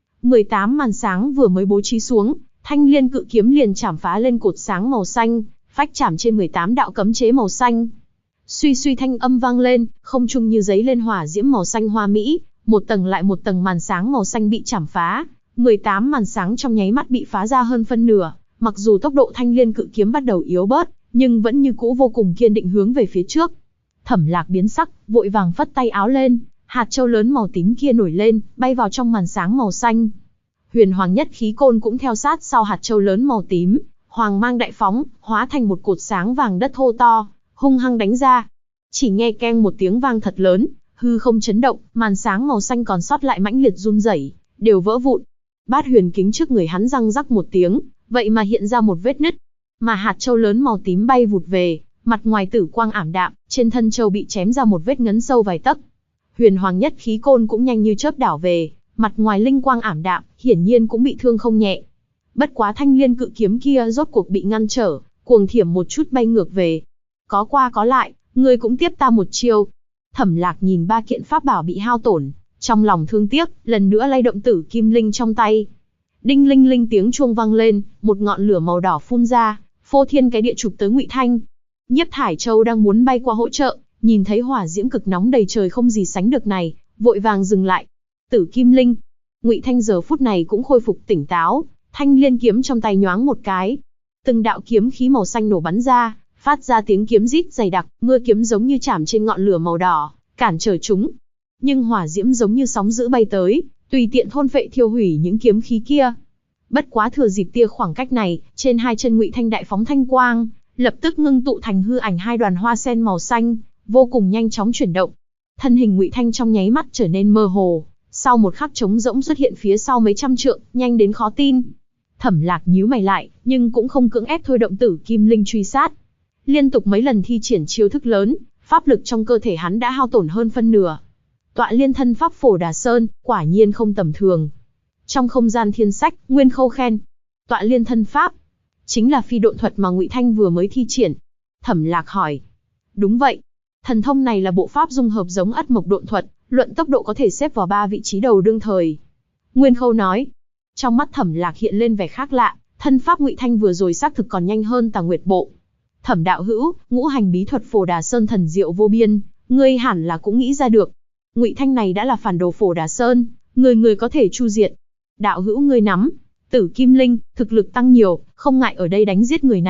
18 màn sáng vừa mới bố trí xuống, Thanh Liên cự kiếm liền chảm phá lên cột sáng màu xanh, phách chảm trên 18 đạo cấm chế màu xanh. Suy suy thanh âm vang lên, không trung như giấy lên hỏa diễm màu xanh hoa mỹ, một tầng lại một tầng màn sáng màu xanh bị chảm phá, 18 màn sáng trong nháy mắt bị phá ra hơn phân nửa, mặc dù tốc độ Thanh Liên cự kiếm bắt đầu yếu bớt, nhưng vẫn như cũ vô cùng kiên định hướng về phía trước. Thẩm Lạc biến sắc, vội vàng phất tay áo lên, hạt châu lớn màu tím kia nổi lên, bay vào trong màn sáng màu xanh. Huyền Hoàng Nhất Khí Côn cũng theo sát sau hạt châu lớn màu tím, hoàng mang đại phóng, hóa thành một cột sáng vàng đất thô to, hung hăng đánh ra. Chỉ nghe keng một tiếng vang thật lớn, hư không chấn động, màn sáng màu xanh còn sót lại mãnh liệt run rẩy, đều vỡ vụn. Bát huyền kính trước người hắn răng rắc một tiếng, vậy mà hiện ra một vết nứt. Mà hạt châu lớn màu tím bay vụt về, mặt ngoài tử quang ảm đạm, trên thân châu bị chém ra một vết ngấn sâu vài tấc. Huyền Hoàng Nhất Khí Côn cũng nhanh như chớp đảo về, mặt ngoài linh quang ảm đạm, hiển nhiên cũng bị thương không nhẹ. Bất quá Thanh Liên cự kiếm kia rốt cuộc bị ngăn trở, cuồng thiểm một chút bay ngược về. Có qua có lại, ngươi cũng tiếp ta một chiêu. Thẩm Lạc nhìn ba kiện pháp bảo bị hao tổn, trong lòng thương tiếc, lần nữa lay động tử kim linh trong tay. Đinh linh linh tiếng chuông vang lên, một ngọn lửa màu đỏ phun ra, phô thiên cái địa chụp tới Ngụy Thanh. Nhiếp Thải Châu đang muốn bay qua hỗ trợ, nhìn thấy hỏa diễm cực nóng đầy trời không gì sánh được này, vội vàng dừng lại. Tử kim linh. Ngụy Thanh giờ phút này cũng khôi phục tỉnh táo, Thanh Liên kiếm trong tay nhoáng một cái, từng đạo kiếm khí màu xanh nổ bắn ra, phát ra tiếng kiếm rít dày đặc, mưa kiếm giống như chạm trên ngọn lửa màu đỏ, cản trở chúng. Nhưng hỏa diễm giống như sóng dữ bay tới, tùy tiện thôn phệ thiêu hủy những kiếm khí kia. Bất quá thừa dịp tia khoảng cách này, trên hai chân Ngụy Thanh đại phóng thanh quang, lập tức ngưng tụ thành hư ảnh hai đoàn hoa sen màu xanh, vô cùng nhanh chóng chuyển động. Thân hình Ngụy Thanh trong nháy mắt trở nên mơ hồ, sau một khắc trống rỗng xuất hiện phía sau mấy trăm trượng, nhanh đến khó tin. Thẩm Lạc nhíu mày lại, nhưng cũng không cưỡng ép thôi động tử kim linh truy sát. Liên tục mấy lần thi triển chiêu thức lớn, pháp lực trong cơ thể hắn đã hao tổn hơn phân nửa. Tọa liên thân pháp Phổ Đà Sơn, quả nhiên không tầm thường. Trong không gian thiên sách, Nguyên Khâu khen, tọa liên thân pháp chính là phi độn thuật mà Ngụy Thanh vừa mới thi triển. Thẩm Lạc hỏi, đúng vậy, thần thông này là bộ pháp dung hợp giống Ất Mộc độn thuật, luận tốc độ có thể xếp vào 3 vị trí đầu đương thời. Nguyên Khâu nói. Trong mắt Thẩm Lạc hiện lên vẻ khác lạ, thân pháp Ngụy Thanh vừa rồi xác thực còn nhanh hơn Tà Nguyệt Bộ. Thẩm đạo hữu, ngũ hành bí thuật Phổ Đà Sơn thần diệu vô biên, ngươi hẳn là cũng nghĩ ra được. Ngụy Thanh này đã là phản đồ Phổ Đà Sơn, người có thể chu diệt. Đạo hữu ngươi nắm Tử Kim Linh, thực lực tăng nhiều, không ngại ở đây đánh giết người này,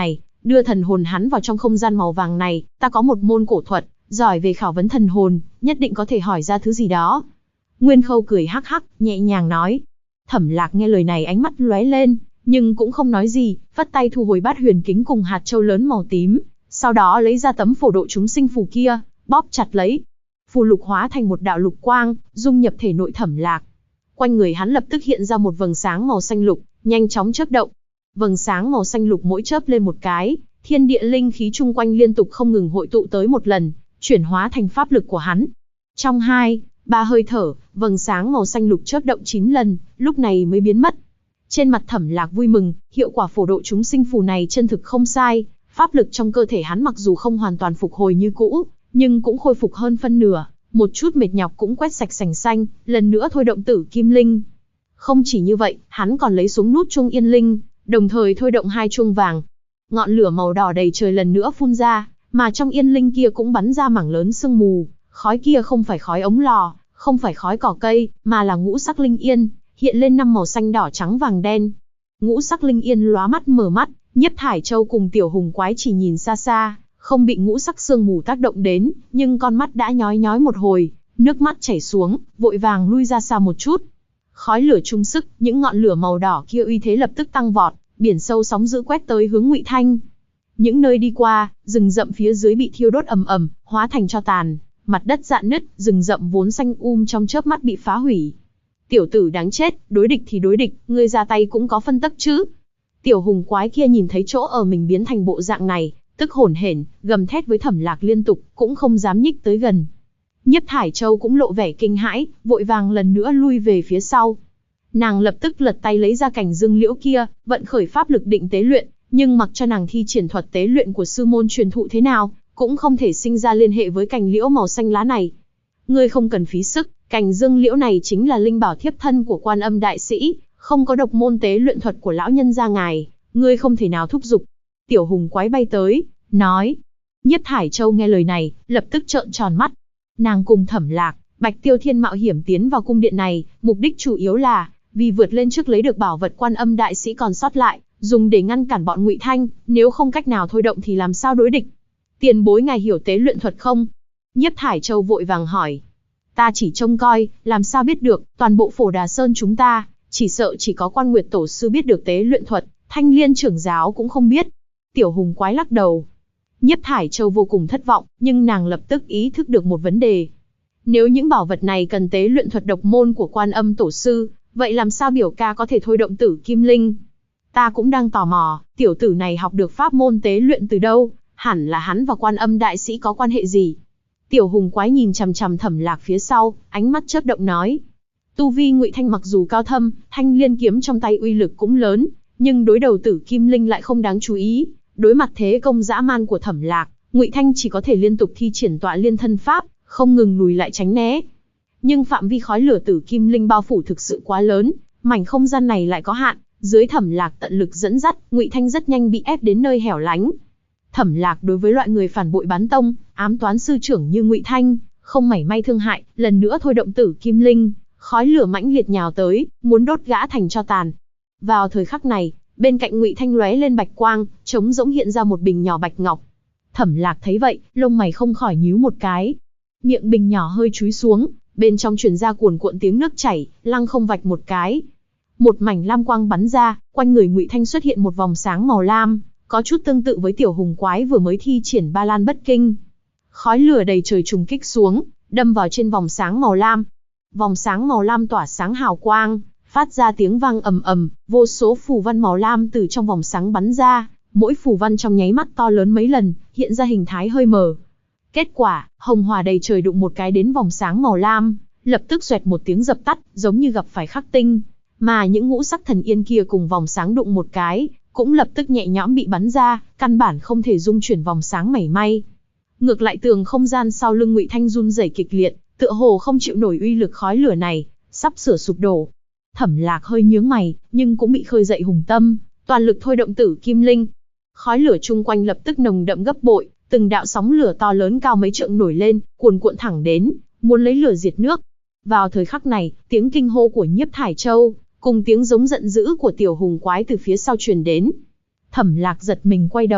đưa thần hồn hắn vào trong không gian màu vàng này, ta có một môn cổ thuật, giỏi về khảo vấn thần hồn, nhất định có thể hỏi ra thứ gì đó. Nguyên Khâu cười hắc hắc, nhẹ nhàng nói. Thẩm Lạc nghe lời này ánh mắt lóe lên, nhưng cũng không nói gì, vắt tay thu hồi bát huyền kính cùng hạt châu lớn màu tím, sau đó lấy ra tấm phổ độ chúng sinh phù kia, bóp chặt lấy. Phù lục hóa thành một đạo lục quang, dung nhập thể nội Thẩm Lạc. Quanh người hắn lập tức hiện ra một vầng sáng màu xanh lục, nhanh chóng chớp động. Vầng sáng màu xanh lục mỗi chớp lên một cái, thiên địa linh khí chung quanh liên tục không ngừng hội tụ tới một lần, chuyển hóa thành pháp lực của hắn. Trong 2-3 hơi thở, vầng sáng màu xanh lục chớp động 9 lần, lúc này mới biến mất. Trên mặt Thẩm Lạc vui mừng, hiệu quả phổ độ chúng sinh phù này chân thực không sai, pháp lực trong cơ thể hắn mặc dù không hoàn toàn phục hồi như cũ, nhưng cũng khôi phục hơn phân nửa, một chút mệt nhọc cũng quét sạch sành xanh, lần nữa thôi động Tử Kim Linh. Không chỉ như vậy, hắn còn lấy xuống nút chuông Yên Linh, đồng thời thôi động 2 chuông vàng. Ngọn lửa màu đỏ đầy trời lần nữa phun ra, mà trong Yên Linh kia cũng bắn ra mảng lớn sương mù, khói kia không phải khói ống lò, không phải khói cỏ cây, mà là ngũ sắc linh yên, hiện lên 5 màu xanh đỏ trắng vàng đen. Ngũ sắc linh yên lóa mắt mở mắt, Nhiếp Thải Châu cùng Tiểu Hùng Quái chỉ nhìn xa xa, không bị ngũ sắc sương mù tác động đến, nhưng con mắt đã nhói nhói một hồi, nước mắt chảy xuống, vội vàng lui ra xa một chút. Khói lửa chung sức, những ngọn lửa màu đỏ kia uy thế lập tức tăng vọt, biển sâu sóng dữ quét tới hướng Ngụy Thanh. Những nơi đi qua, rừng rậm phía dưới bị thiêu đốt ầm ầm, hóa thành tro tàn, mặt đất rạn nứt, rừng rậm vốn xanh trong chớp mắt bị phá hủy. Tiểu tử đáng chết, đối địch thì đối địch, ngươi ra tay cũng có phân tắc chứ. Tiểu Hùng Quái kia nhìn thấy chỗ ở mình biến thành bộ dạng này, tức hổn hển, gầm thét với Thẩm Lạc liên tục, cũng không dám nhích tới gần. Nhiếp Thải Châu cũng lộ vẻ kinh hãi, vội vàng lần nữa lui về phía sau. Nàng lập tức lật tay lấy ra cành dương liễu kia, vận khởi pháp lực định tế luyện, nhưng mặc cho nàng thi triển thuật tế luyện của sư môn truyền thụ thế nào, cũng không thể sinh ra liên hệ với cành liễu màu xanh lá này. Ngươi không cần phí sức, cành dương liễu này chính là linh bảo thiếp thân của Quan Âm đại sĩ, không có độc môn tế luyện thuật của lão nhân gia ngài, ngươi không thể nào thúc giục. Tiểu Hùng Quái bay tới, nói. Nhiếp Thải Châu nghe lời này, lập tức trợn tròn mắt. Nàng cùng Thẩm Lạc, Bạch Tiêu Thiên mạo hiểm tiến vào cung điện này, mục đích chủ yếu là vì vượt lên trước lấy được bảo vật Quan Âm đại sĩ còn sót lại, dùng để ngăn cản bọn Ngụy Thanh, nếu không cách nào thôi động thì làm sao đối địch. Tiền bối ngài hiểu tế luyện thuật không? Nhiếp Thải Châu vội vàng hỏi. Ta chỉ trông coi, làm sao biết được, toàn bộ Phổ Đà Sơn chúng ta, chỉ sợ chỉ có Quan Nguyệt tổ sư biết được tế luyện thuật, Thanh Liên trưởng giáo cũng không biết. Tiểu Hùng Quái lắc đầu. Nhiếp Thải Châu vô cùng thất vọng, nhưng nàng lập tức ý thức được một vấn đề. Nếu những bảo vật này cần tế luyện thuật độc môn của Quan Âm tổ sư, vậy làm sao biểu ca có thể thôi động Tử Kim Linh? Ta cũng đang tò mò, tiểu tử này học được pháp môn tế luyện từ đâu, hẳn là hắn và Quan Âm đại sĩ có quan hệ gì? Tiểu Hùng Quái nhìn chằm chằm Thẩm Lạc phía sau, ánh mắt chớp động nói. Tu vi Ngụy Thanh mặc dù cao thâm, Thanh Liên kiếm trong tay uy lực cũng lớn, nhưng đối đầu Tử Kim Linh lại không đáng chú ý. Đối mặt thế công dã man của Thẩm Lạc, Ngụy Thanh chỉ có thể liên tục thi triển Tọa Liên thân pháp, không ngừng lùi lại tránh né. Nhưng phạm vi khói lửa Tử Kim Linh bao phủ thực sự quá lớn, mảnh không gian này lại có hạn, dưới Thẩm Lạc tận lực dẫn dắt, Ngụy Thanh rất nhanh bị ép đến nơi hẻo lánh. Thẩm Lạc đối với loại người phản bội bán tông, ám toán sư trưởng như Ngụy Thanh, không mảy may thương hại, lần nữa thôi động Tử Kim Linh, khói lửa mãnh liệt nhào tới, muốn đốt gã thành tro tàn. Vào thời khắc này, bên cạnh Ngụy Thanh lóe lên bạch quang, trống rỗng hiện ra một bình nhỏ bạch ngọc. Thẩm Lạc thấy vậy, lông mày không khỏi nhíu một cái. Miệng bình nhỏ hơi chúi xuống, bên trong truyền ra cuồn cuộn tiếng nước chảy, lăng không vạch một cái. Một mảnh lam quang bắn ra, quanh người Ngụy Thanh xuất hiện một vòng sáng màu lam, có chút tương tự với Tiểu Hùng Quái vừa mới thi triển Ba Lan Bất Kinh. Khói lửa đầy trời trùng kích xuống, đâm vào trên vòng sáng màu lam. Vòng sáng màu lam tỏa sáng hào quang, phát ra tiếng vang ầm ầm, vô số phù văn màu lam từ trong vòng sáng bắn ra, mỗi phù văn trong nháy mắt to lớn mấy lần, hiện ra hình thái hơi mờ. Kết quả, hồng hỏa đầy trời đụng một cái đến vòng sáng màu lam, lập tức xoẹt một tiếng dập tắt, giống như gặp phải khắc tinh, mà những ngũ sắc thần yên kia cùng vòng sáng đụng một cái, cũng lập tức nhẹ nhõm bị bắn ra, căn bản không thể dung chuyển vòng sáng mảy may. Ngược lại tường không gian sau lưng Ngụy Thanh run rẩy kịch liệt, tựa hồ không chịu nổi uy lực khói lửa này, sắp sửa sụp đổ. Thẩm Lạc hơi nhướng mày, nhưng cũng bị khơi dậy hùng tâm, toàn lực thôi động Tử Kim Linh. Khói lửa chung quanh lập tức nồng đậm gấp bội, từng đạo sóng lửa to lớn cao mấy trượng nổi lên, cuồn cuộn thẳng đến, muốn lấy lửa diệt nước. Vào thời khắc này, tiếng kinh hô của Nhiếp Thải Châu, cùng tiếng giống giận dữ của Tiểu Hùng Quái từ phía sau truyền đến. Thẩm Lạc giật mình quay đầu,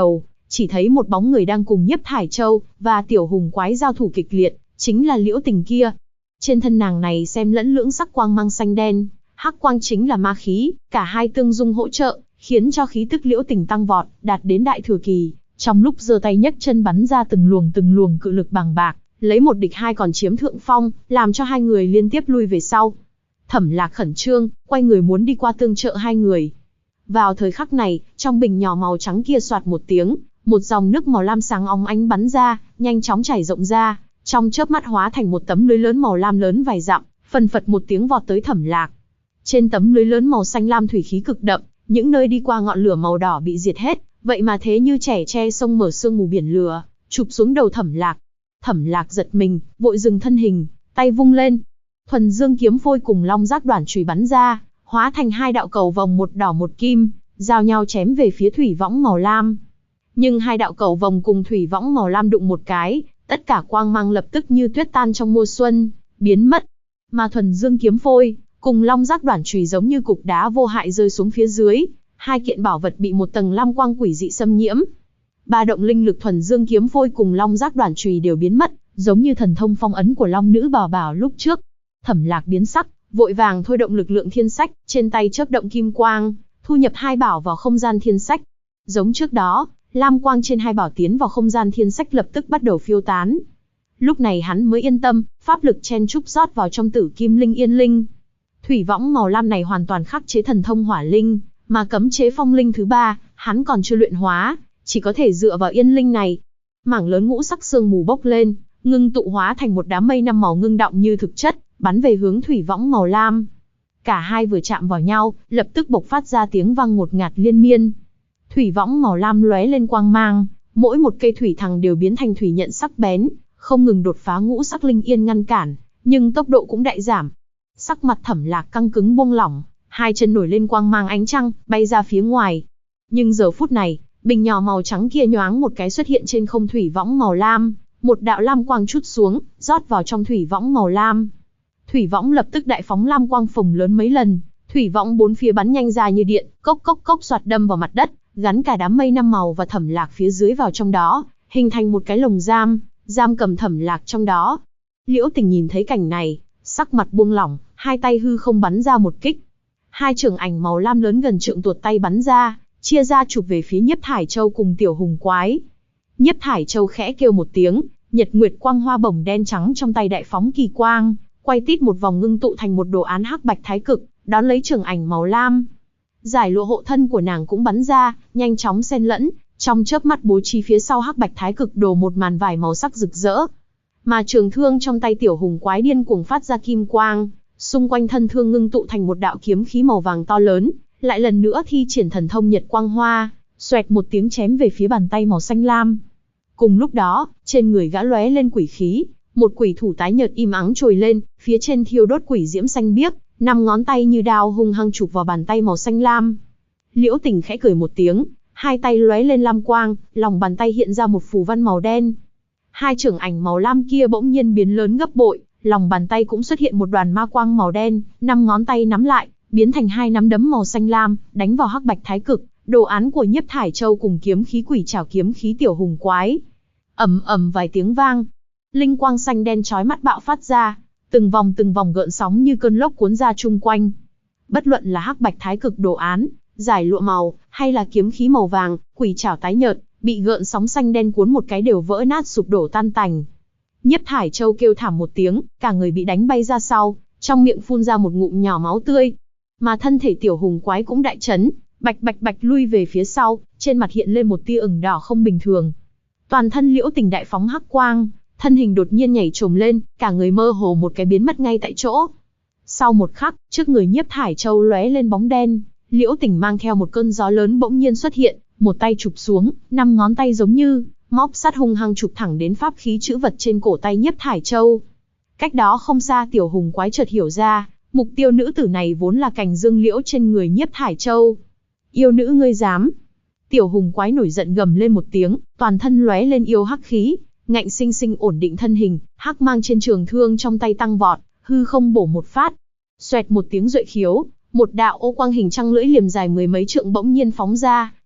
chỉ thấy một bóng người đang cùng Nhiếp Thải Châu và Tiểu Hùng Quái giao thủ kịch liệt, chính là Liễu Tình kia. Trên thân nàng này xem lẫn lưỡng sắc quang mang xanh đen, hắc quang chính là ma khí, cả hai tương dung hỗ trợ, khiến cho khí tức Liễu Tình tăng vọt, đạt đến đại thừa kỳ. Trong lúc giơ tay nhấc chân bắn ra từng luồng cự lực bàng bạc, lấy một địch hai còn chiếm thượng phong, làm cho hai người liên tiếp lui về sau. Thẩm Lạc khẩn trương, quay người muốn đi qua tương trợ hai người. Vào thời khắc này, trong bình nhỏ màu trắng kia xoạt một tiếng, một dòng nước màu lam sáng óng ánh bắn ra, nhanh chóng chảy rộng ra, trong chớp mắt hóa thành một tấm lưới lớn màu lam lớn vài dặm, phần phật một tiếng vọt tới Thẩm Lạc. Trên tấm lưới lớn màu xanh lam thủy khí cực đậm, những nơi đi qua ngọn lửa màu đỏ bị diệt hết, vậy mà thế như trẻ tre sông mở sương mù biển lửa, chụp xuống đầu Thẩm Lạc. Thẩm Lạc giật mình, vội dừng thân hình, tay vung lên. Thuần Dương kiếm phôi cùng Long Giác Đoản chùy bắn ra, hóa thành hai đạo cầu vồng một đỏ một kim, giao nhau chém về phía thủy võng màu lam. Nhưng hai đạo cầu vồng cùng thủy võng màu lam đụng một cái, tất cả quang mang lập tức như tuyết tan trong mùa xuân, biến mất. Mà Thuần Dương kiếm phôi cùng Long Giác Đoản chùy giống như cục đá vô hại rơi xuống phía dưới, hai kiện bảo vật bị một tầng lam quang quỷ dị xâm nhiễm. Ba động linh lực Thuần Dương kiếm phôi cùng Long Giác Đoản chùy đều biến mất, giống như thần thông phong ấn của Long Nữ Bảo Bảo lúc trước. Thẩm Lạc biến sắc, vội vàng thôi động lực lượng thiên sách, trên tay chớp động kim quang, thu nhập hai bảo vào không gian thiên sách. Giống trước đó, lam quang trên hai bảo tiến vào không gian thiên sách lập tức bắt đầu phiêu tán. Lúc này hắn mới yên tâm, pháp lực chen chúc rót vào trong Tử Kim Linh Yên Linh. Thủy võng màu lam này hoàn toàn khắc chế thần thông hỏa linh, mà cấm chế phong linh thứ ba, hắn còn chưa luyện hóa, chỉ có thể dựa vào yên linh này. Mảng lớn ngũ sắc sương mù bốc lên, ngưng tụ hóa thành một đám mây năm màu ngưng đọng như thực chất, bắn về hướng thủy võng màu lam. Cả hai vừa chạm vào nhau, lập tức bộc phát ra tiếng vang ngột ngạt liên miên. Thủy võng màu lam lóe lên quang mang, mỗi một cây thủy thằng đều biến thành thủy nhận sắc bén, không ngừng đột phá ngũ sắc linh yên ngăn cản, nhưng tốc độ cũng đại giảm. Sắc mặt Thẩm Lạc căng cứng buông lỏng, hai chân nổi lên quang mang ánh trăng, bay ra phía ngoài. Nhưng giờ phút này, bình nhỏ màu trắng kia nhoáng một cái xuất hiện trên không thủy võng màu lam, một đạo lam quang trút xuống, rót vào trong thủy võng màu lam. Thủy võng lập tức đại phóng lam quang phồng lớn mấy lần, thủy võng bốn phía bắn nhanh ra như điện, cốc cốc cốc xoạt đâm vào mặt đất, gắn cả đám mây năm màu và Thẩm Lạc phía dưới vào trong đó, hình thành một cái lồng giam, giam cầm Thẩm Lạc trong đó. Liễu Tình nhìn thấy cảnh này, sắc mặt buông lỏng, hai tay hư không bắn ra một kích. Hai trường ảnh màu lam lớn gần trượng tuột tay bắn ra, chia ra chụp về phía Nhiếp Thải Châu cùng Tiểu Hùng Quái. Nhiếp Thải Châu khẽ kêu một tiếng, nhật nguyệt quang hoa bổng đen trắng trong tay đại phóng kỳ quang, quay tít một vòng ngưng tụ thành một đồ án hắc bạch thái cực, đón lấy trường ảnh màu lam. Giải lụa hộ thân của nàng cũng bắn ra, nhanh chóng xen lẫn, trong chớp mắt bố trí phía sau hắc bạch thái cực đồ một màn vải màu sắc rực rỡ. Mà trường thương trong tay Tiểu Hùng Quái điên cuồng phát ra kim quang, xung quanh thân thương ngưng tụ thành một đạo kiếm khí màu vàng to lớn, lại lần nữa thi triển thần thông nhật quang hoa, xoẹt một tiếng chém về phía bàn tay màu xanh lam. Cùng lúc đó, trên người gã lóe lên quỷ khí, một quỷ thủ tái nhợt im ắng trồi lên, phía trên thiêu đốt quỷ diễm xanh biếc, năm ngón tay như đao hung hăng chụp vào bàn tay màu xanh lam. Liễu Tình khẽ cười một tiếng, hai tay lóe lên lam quang, lòng bàn tay hiện ra một phù văn màu đen. Hai trưởng ảnh màu lam kia bỗng nhiên biến lớn gấp bội, lòng bàn tay cũng xuất hiện một đoàn ma quang màu đen, năm ngón tay nắm lại, biến thành hai nắm đấm màu xanh lam, đánh vào hắc bạch thái cực, đồ án của Nhiếp Thải Châu cùng kiếm khí quỷ trảo kiếm khí Tiểu Hùng Quái. Ầm ầm vài tiếng vang, linh quang xanh đen chói mắt bạo phát ra, từng vòng gợn sóng như cơn lốc cuốn ra chung quanh. Bất luận là hắc bạch thái cực đồ án, giải lụa màu, hay là kiếm khí màu vàng, quỷ trảo tái nhợt, bị gợn sóng xanh đen cuốn một cái đều vỡ nát sụp đổ tan tành. Nhiếp Thải Châu kêu thảm một tiếng, cả người bị đánh bay ra sau, trong miệng phun ra một ngụm nhỏ máu tươi. Mà thân thể Tiểu Hùng Quái cũng đại chấn, bạch bạch bạch lui về phía sau, trên mặt hiện lên một tia ửng đỏ không bình thường. Toàn thân Liễu Tình đại phóng hắc quang, thân hình đột nhiên nhảy trồm lên, cả người mơ hồ một cái biến mất ngay tại chỗ. Sau một khắc, trước người Nhiếp Thải Châu lóe lên bóng đen, Liễu Tình mang theo một cơn gió lớn bỗng nhiên xuất hiện, một tay chụp xuống, năm ngón tay giống như móc sắt hung hăng chụp thẳng đến pháp khí chữ vật trên cổ tay Nhiếp Thải Châu. Cách đó không xa Tiểu Hùng Quái chợt hiểu ra, mục tiêu nữ tử này vốn là cành dương liễu trên người Nhiếp Thải Châu. Yêu nữ ngươi dám? Tiểu Hùng Quái nổi giận gầm lên một tiếng, toàn thân lóe lên yêu hắc khí, ngạnh sinh sinh ổn định thân hình, hắc mang trên trường thương trong tay tăng vọt, hư không bổ một phát. Xoẹt một tiếng duệ khiếu, một đạo ô quang hình trăng lưỡi liềm dài mười mấy trượng bỗng nhiên phóng ra,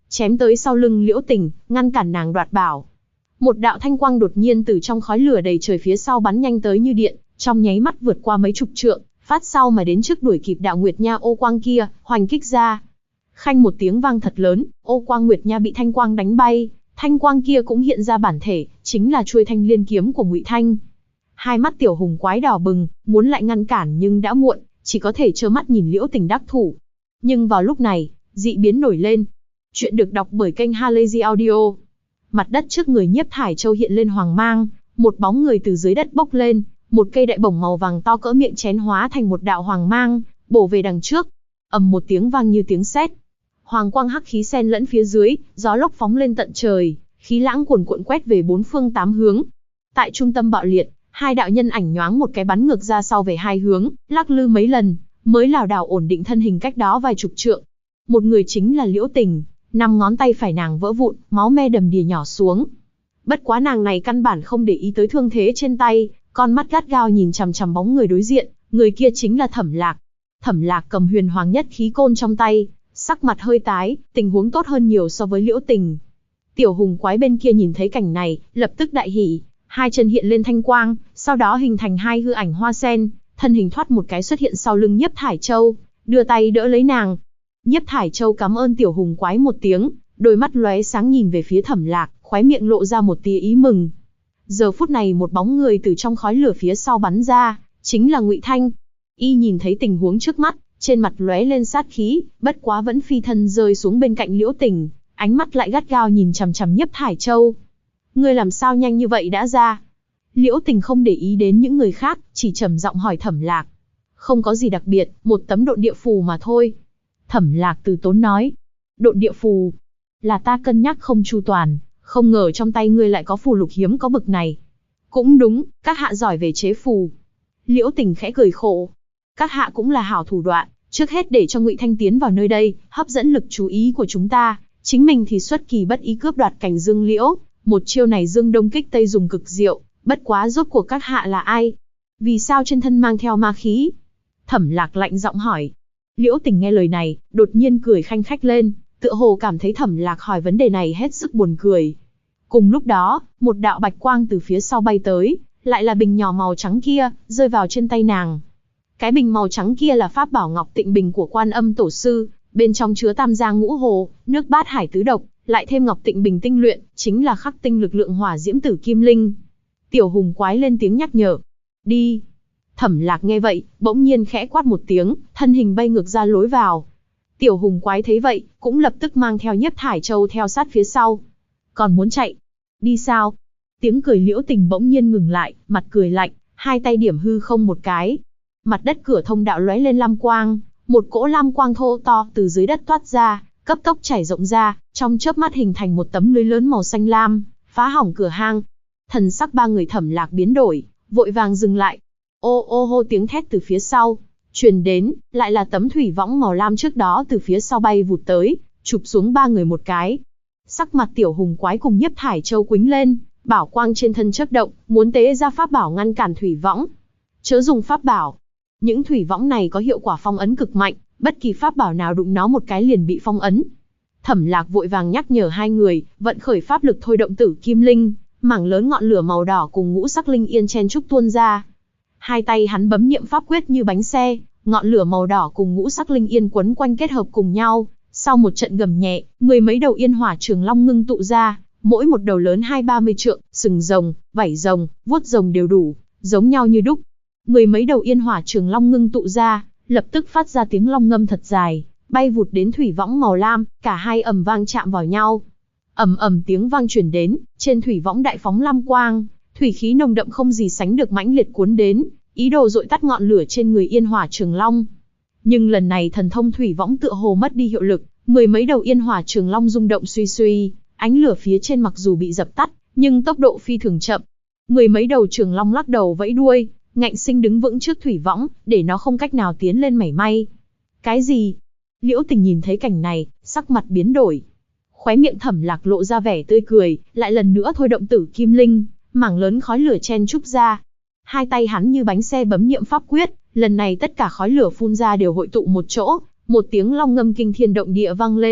chém tới sau lưng Liễu Tình, ngăn cản nàng đoạt bảo. Một đạo thanh quang đột nhiên từ trong khói lửa đầy trời phía sau bắn nhanh tới như điện, trong nháy mắt vượt qua mấy chục trượng, phát sau mà đến trước đuổi kịp đạo Nguyệt Nha ô quang kia, hoành kích ra. Khanh một tiếng vang thật lớn, ô quang Nguyệt Nha bị thanh quang đánh bay, thanh quang kia cũng hiện ra bản thể, chính là chuôi thanh liên kiếm của Ngụy Thanh. Hai mắt tiểu hùng quái đỏ bừng, muốn lại ngăn cản nhưng đã muộn, chỉ có thể trơ mắt nhìn Liễu Tình đắc thủ. Nhưng vào lúc này, dị biến nổi lên. Chuyện được đọc bởi kênh Halazy Audio. Mặt đất trước người Nhiếp Thải Châu hiện lên hoàng mang, một bóng người từ dưới đất bốc lên, một cây đại bổng màu vàng to cỡ miệng chén hóa thành một đạo hoàng mang, bổ về đằng trước. Ầm một tiếng vang như tiếng sét. Hoàng quang hắc khí xen lẫn phía dưới, gió lốc phóng lên tận trời, khí lãng cuồn cuộn quét về bốn phương tám hướng. Tại trung tâm bạo liệt, hai đạo nhân ảnh nhoáng một cái bắn ngược ra sau về hai hướng, lắc lư mấy lần, mới lảo đảo ổn định thân hình cách đó vài chục trượng. Một người chính là Liễu Tình, 5 ngón tay phải nàng vỡ vụn, máu me đầm đìa nhỏ xuống. Bất quá nàng này căn bản không để ý tới thương thế trên tay, con mắt gắt gao nhìn chằm chằm bóng người đối diện, người kia chính là Thẩm Lạc. Thẩm Lạc cầm huyền hoàng nhất khí côn trong tay, sắc mặt hơi tái, tình huống tốt hơn nhiều so với Liễu Tình. Tiểu hùng quái bên kia nhìn thấy cảnh này, lập tức đại hỉ, hai chân hiện lên thanh quang, sau đó hình thành hai hư ảnh hoa sen, thân hình thoát một cái xuất hiện sau lưng Nhiếp Thải Châu, đưa tay đỡ lấy nàng. Nhiếp Thải Châu cảm ơn tiểu hùng quái một tiếng, đôi mắt lóe sáng nhìn về phía Thẩm Lạc, khóe miệng lộ ra một tia ý mừng. Giờ phút này một bóng người từ trong khói lửa phía sau bắn ra, chính là Ngụy Thanh. Y nhìn thấy tình huống trước mắt, trên mặt lóe lên sát khí, bất quá vẫn phi thân rơi xuống bên cạnh Liễu Tình, ánh mắt lại gắt gao nhìn chằm chằm Nhiếp Thải Châu. Ngươi làm sao nhanh như vậy đã ra? Liễu Tình không để ý đến những người khác, chỉ trầm giọng hỏi Thẩm Lạc. Không có gì đặc biệt, một tấm độn địa phù mà thôi. Thẩm Lạc từ tốn nói. Độn địa phù? Là ta cân nhắc không chu toàn, không ngờ trong tay ngươi lại có phù lục hiếm có bực này. Cũng đúng, các hạ giỏi về chế phù. Liễu Tình khẽ cười khổ. Các hạ cũng là hảo thủ đoạn, trước hết để cho Ngụy Thanh tiến vào nơi đây, hấp dẫn lực chú ý của chúng ta, chính mình thì xuất kỳ bất ý cướp đoạt cảnh Dương Liễu, một chiêu này Dương Đông kích Tây dùng cực diệu, bất quá rốt cuộc các hạ là ai? Vì sao trên thân mang theo ma khí? Thẩm Lạc lạnh giọng hỏi. Liễu Tình nghe lời này, đột nhiên cười khanh khách lên, tựa hồ cảm thấy Thẩm Lạc hỏi vấn đề này hết sức buồn cười. Cùng lúc đó, một đạo bạch quang từ phía sau bay tới, lại là bình nhỏ màu trắng kia, rơi vào trên tay nàng. Cái bình màu trắng kia là pháp bảo Ngọc Tịnh Bình của Quan Âm Tổ sư, bên trong chứa Tam Giang Ngũ Hồ, nước Bát Hải tứ độc, lại thêm Ngọc Tịnh Bình tinh luyện, chính là khắc tinh lực lượng hỏa diễm tử kim linh. Tiểu hùng quái lên tiếng nhắc nhở. Đi. Thẩm Lạc nghe vậy, bỗng nhiên khẽ quát một tiếng, thân hình bay ngược ra lối vào. Tiểu hùng quái thấy vậy, cũng lập tức mang theo Nhiếp Thải Châu theo sát phía sau. Còn muốn chạy? Đi sao? Tiếng cười Liễu Tình bỗng nhiên ngừng lại, mặt cười lạnh, hai tay điểm hư không một cái. Mặt đất cửa thông đạo lóe lên lam quang, một cỗ lam quang thô to từ dưới đất toát ra, cấp tốc trải rộng ra, trong chớp mắt hình thành một tấm lưới lớn màu xanh lam, phá hỏng cửa hang. Thần sắc ba người Thẩm Lạc biến đổi, vội vàng dừng lại. Ô ô hô tiếng thét từ phía sau truyền đến, lại là tấm thủy võng màu lam trước đó từ phía sau bay vụt tới, chụp xuống ba người một cái. Sắc mặt tiểu hùng quái cùng Nhiếp Thải Châu quĩnh lên, bảo quang trên thân chớp động, muốn tế ra pháp bảo ngăn cản thủy võng. Chớ dùng pháp bảo. Những thủy võng này có hiệu quả phong ấn cực mạnh, bất kỳ pháp bảo nào đụng nó một cái liền bị phong ấn. Thẩm Lạc vội vàng nhắc nhở hai người, vận khởi pháp lực thôi động tử kim linh, mảng lớn ngọn lửa màu đỏ cùng ngũ sắc linh yên chen chúc tuôn ra. Hai tay hắn bấm niệm pháp quyết như bánh xe, ngọn lửa màu đỏ cùng ngũ sắc linh yên quấn quanh kết hợp cùng nhau. Sau một trận gầm nhẹ, mười mấy đầu yên hỏa trường long ngưng tụ ra, mỗi một đầu lớn 20-30 trượng, sừng rồng, vảy rồng, vuốt rồng đều đủ, giống nhau như đúc. Mười mấy đầu yên hỏa trường long ngưng tụ ra, lập tức phát ra tiếng long ngâm thật dài, bay vụt đến thủy võng màu lam, cả hai ầm vang chạm vào nhau. Ầm ầm tiếng vang truyền đến, trên thủy võng đại phóng lam quang, thủy khí nồng đậm không gì sánh được mãnh liệt cuốn đến, ý đồ dội tắt ngọn lửa trên người yên hỏa trường long. Nhưng lần này thần thông thủy võng tựa hồ mất đi hiệu lực, mười mấy đầu yên hỏa trường long rung động suy suy, ánh lửa phía trên mặc dù bị dập tắt, nhưng tốc độ phi thường chậm. Mười mấy đầu trường long lắc đầu vẫy đuôi, ngạnh sinh đứng vững trước thủy võng, để nó không cách nào tiến lên mảy may. Cái gì? Liễu Tình nhìn thấy cảnh này, sắc mặt biến đổi. Khóe miệng Thẩm Lạc lộ ra vẻ tươi cười, lại lần nữa thôi động tử kim linh, mảng lớn khói lửa chen chúc ra. Hai tay hắn như bánh xe bấm niệm pháp quyết, lần này tất cả khói lửa phun ra đều hội tụ một chỗ, một tiếng long ngâm kinh thiên động địa vang lên,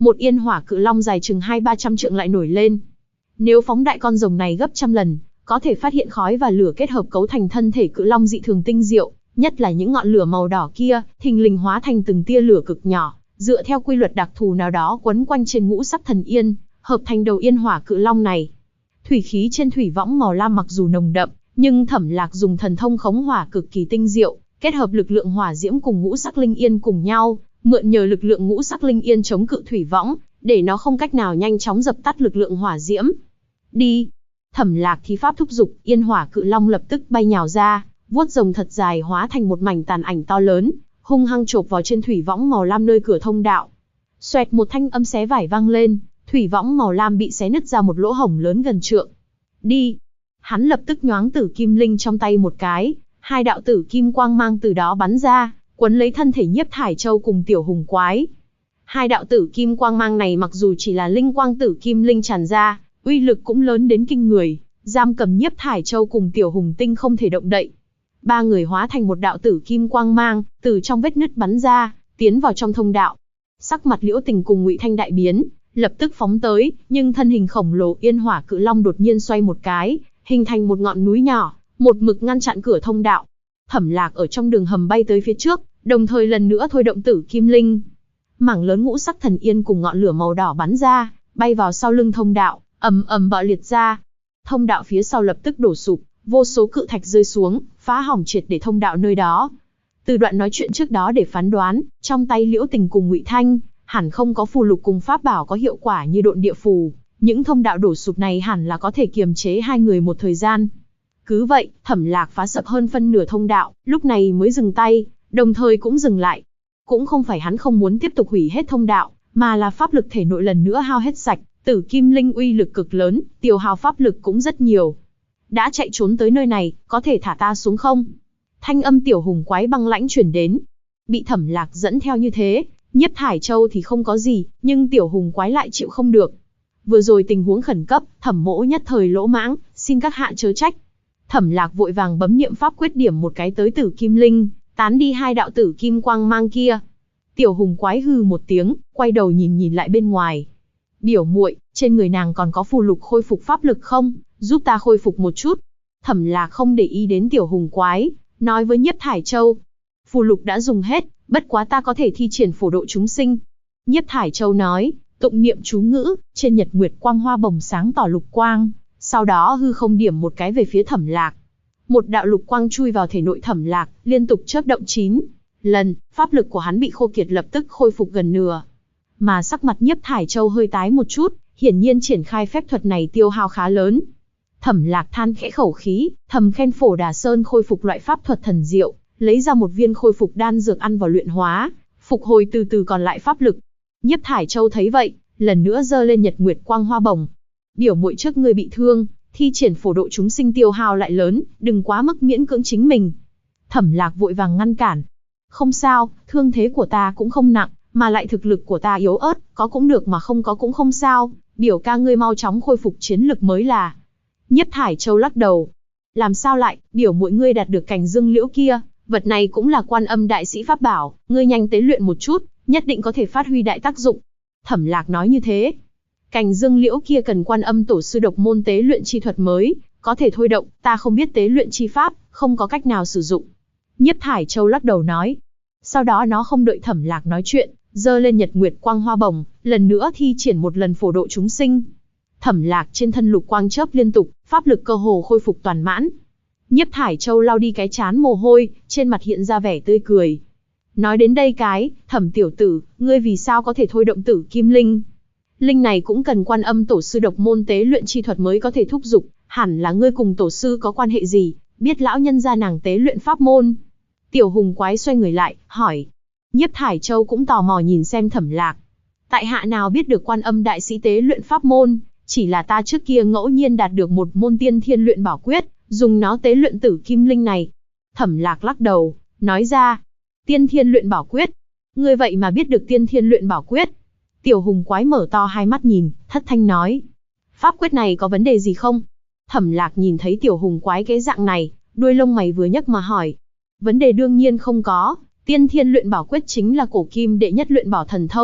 một yên hỏa cự long dài chừng 200-300 trượng lại nổi lên. Nếu phóng đại con rồng này gấp trăm lần, có thể phát hiện khói và lửa kết hợp cấu thành thân thể cự long dị thường tinh diệu, nhất là những ngọn lửa màu đỏ kia, thình lình hóa thành từng tia lửa cực nhỏ, dựa theo quy luật đặc thù nào đó quấn quanh trên ngũ sắc thần yên, hợp thành đầu yên hỏa cự long này. Thủy khí trên thủy võng màu lam mặc dù nồng đậm, nhưng Thẩm Lạc dùng thần thông khống hỏa cực kỳ tinh diệu, kết hợp lực lượng hỏa diễm cùng ngũ sắc linh yên cùng nhau, mượn nhờ lực lượng ngũ sắc linh yên chống cự thủy võng, để nó không cách nào nhanh chóng dập tắt lực lượng hỏa diễm. Đi! Thẩm Lạc thi pháp thúc giục, yên hỏa cự long lập tức bay nhào ra, vuốt rồng thật dài hóa thành một mảnh tàn ảnh to lớn, hung hăng chộp vào trên thủy võng màu lam nơi cửa thông đạo. Xoẹt một thanh âm xé vải vang lên, thủy võng màu lam bị xé nứt ra một lỗ hổng lớn gần trượng. Đi! Hắn lập tức nhoáng tử kim linh trong tay một cái, hai đạo tử kim quang mang từ đó bắn ra, quấn lấy thân thể Nhiếp Thải Châu cùng Tiểu Hùng Quái. Hai đạo tử kim quang mang này mặc dù chỉ là linh quang tử kim linh tràn ra, uy lực cũng lớn đến kinh người, giam cầm Nhiếp Thải Châu cùng Tiểu Hùng Tinh không thể động đậy. Ba người hóa thành một đạo tử kim quang mang, từ trong vết nứt bắn ra, tiến vào trong thông đạo. Sắc mặt Liễu Tình cùng Ngụy Thanh đại biến, lập tức phóng tới, nhưng thân hình khổng lồ yên hỏa cự long đột nhiên xoay một cái, hình thành một ngọn núi nhỏ, một mực ngăn chặn cửa thông đạo. Thẩm Lạc ở trong đường hầm bay tới phía trước, đồng thời lần nữa thôi động tử kim linh. Mảng lớn ngũ sắc thần yên cùng ngọn lửa màu đỏ bắn ra, bay vào sau lưng thông đạo, ầm ầm bạo liệt ra. Thông đạo phía sau lập tức đổ sụp, vô số cự thạch rơi xuống, phá hỏng triệt để thông đạo nơi đó. Từ đoạn nói chuyện trước đó để phán đoán, trong tay Liễu Tình cùng Ngụy Thanh, hẳn không có phù lục cùng pháp bảo có hiệu quả như độn địa phù. Những thông đạo đổ sụp này hẳn là có thể kiềm chế hai người một thời gian. Cứ vậy, Thẩm Lạc phá sập hơn phân nửa thông đạo, lúc này mới dừng tay, đồng thời cũng dừng lại. Cũng không phải hắn không muốn tiếp tục hủy hết thông đạo, mà là pháp lực thể nội lần nữa hao hết sạch, tử kim linh uy lực cực lớn, tiêu hao pháp lực cũng rất nhiều. Đã chạy trốn tới nơi này, có thể thả ta xuống không? Thanh âm Tiểu Hùng Quái băng lãnh truyền đến. Bị Thẩm Lạc dẫn theo như thế, Nhiếp Thải Châu thì không có gì, nhưng Tiểu Hùng Quái lại chịu không được. Vừa rồi tình huống khẩn cấp, Thẩm Mỗ nhất thời lỗ mãng, xin các hạ chớ trách. Thẩm Lạc vội vàng bấm niệm pháp quyết điểm một cái tới tử kim linh, tán đi hai đạo tử kim quang mang kia. Tiểu Hùng Quái hừ một tiếng, quay đầu nhìn lại bên ngoài. Biểu muội, trên người nàng còn có phù lục khôi phục pháp lực không? Giúp ta khôi phục một chút. Thẩm Lạc không để ý đến Tiểu Hùng Quái, nói với Nhiếp Thải Châu. Phù lục đã dùng hết, bất quá ta có thể thi triển phổ độ chúng sinh. Nhiếp Thải Châu nói, tụng niệm chú ngữ, trên nhật nguyệt quang hoa bồng sáng tỏ lục quang, sau đó hư không điểm một cái về phía Thẩm Lạc. Một đạo lục quang chui vào thể nội Thẩm Lạc, liên tục chớp động 9 lần, pháp lực của hắn bị khô kiệt lập tức khôi phục gần nửa. Mà sắc mặt Nhiếp Thải Châu hơi tái một chút, hiển nhiên triển khai phép thuật này tiêu hao khá lớn. Thẩm Lạc than khẽ khẩu khí, thầm khen Phổ Đà Sơn khôi phục loại pháp thuật thần diệu, lấy ra một viên khôi phục đan dược ăn vào luyện hóa, phục hồi từ từ còn lại pháp lực. Nhiếp Thải Châu thấy vậy, lần nữa giơ lên nhật nguyệt quang hoa bồng. Biểu muội trước ngươi bị thương, thi triển phổ độ chúng sinh tiêu hao lại lớn, đừng quá mức miễn cưỡng chính mình. Thẩm Lạc vội vàng ngăn cản. Không sao, thương thế của ta cũng không nặng, mà lại thực lực của ta yếu ớt, có cũng được mà không có cũng không sao, biểu ca ngươi mau chóng khôi phục chiến lực mới là. Nhiếp Thải Châu lắc đầu. Làm sao lại, biểu muội ngươi đạt được cành dương liễu kia, vật này cũng là Quan Âm đại sĩ pháp bảo, ngươi nhanh tế luyện một chút, nhất định có thể phát huy đại tác dụng. Thẩm Lạc nói như thế. Cành dương liễu kia cần Quan Âm tổ sư độc môn tế luyện chi thuật mới, có thể thôi động, ta không biết tế luyện chi pháp, không có cách nào sử dụng. Nhiếp Thải Châu lắc đầu nói. Sau đó nó không đợi Thẩm Lạc nói chuyện, giơ lên nhật nguyệt quang hoa bồng, lần nữa thi triển một lần phổ độ chúng sinh. Thẩm Lạc trên thân lục quang chớp liên tục, pháp lực cơ hồ khôi phục toàn mãn. Nhiếp Thải Châu lau đi cái trán mồ hôi, trên mặt hiện ra vẻ tươi cười. Nói đến đây Thẩm tiểu tử, ngươi vì sao có thể thôi động tử kim linh? Linh này cũng cần Quan Âm tổ sư độc môn tế luyện chi thuật mới có thể thúc dục, hẳn là ngươi cùng tổ sư có quan hệ gì, biết lão nhân gia nàng tế luyện pháp môn. Tiểu Hùng Quái xoay người lại, hỏi. Nhiếp Thải Châu cũng tò mò nhìn xem Thẩm Lạc. Tại hạ nào biết được Quan Âm đại sĩ tế luyện pháp môn, chỉ là ta trước kia ngẫu nhiên đạt được một môn tiên thiên luyện bảo quyết, dùng nó tế luyện tử kim linh này. Thẩm Lạc lắc đầu, nói ra. Tiên thiên luyện bảo quyết. Ngươi vậy mà biết được tiên thiên luyện bảo quyết. Tiểu Hùng Quái mở to hai mắt nhìn, thất thanh nói. Pháp quyết này có vấn đề gì không? Thẩm Lạc nhìn thấy Tiểu Hùng Quái cái dạng này, đuôi lông mày vừa nhấc mà hỏi. Vấn đề đương nhiên không có, tiên thiên luyện bảo quyết chính là cổ kim đệ nhất luyện bảo thần thông,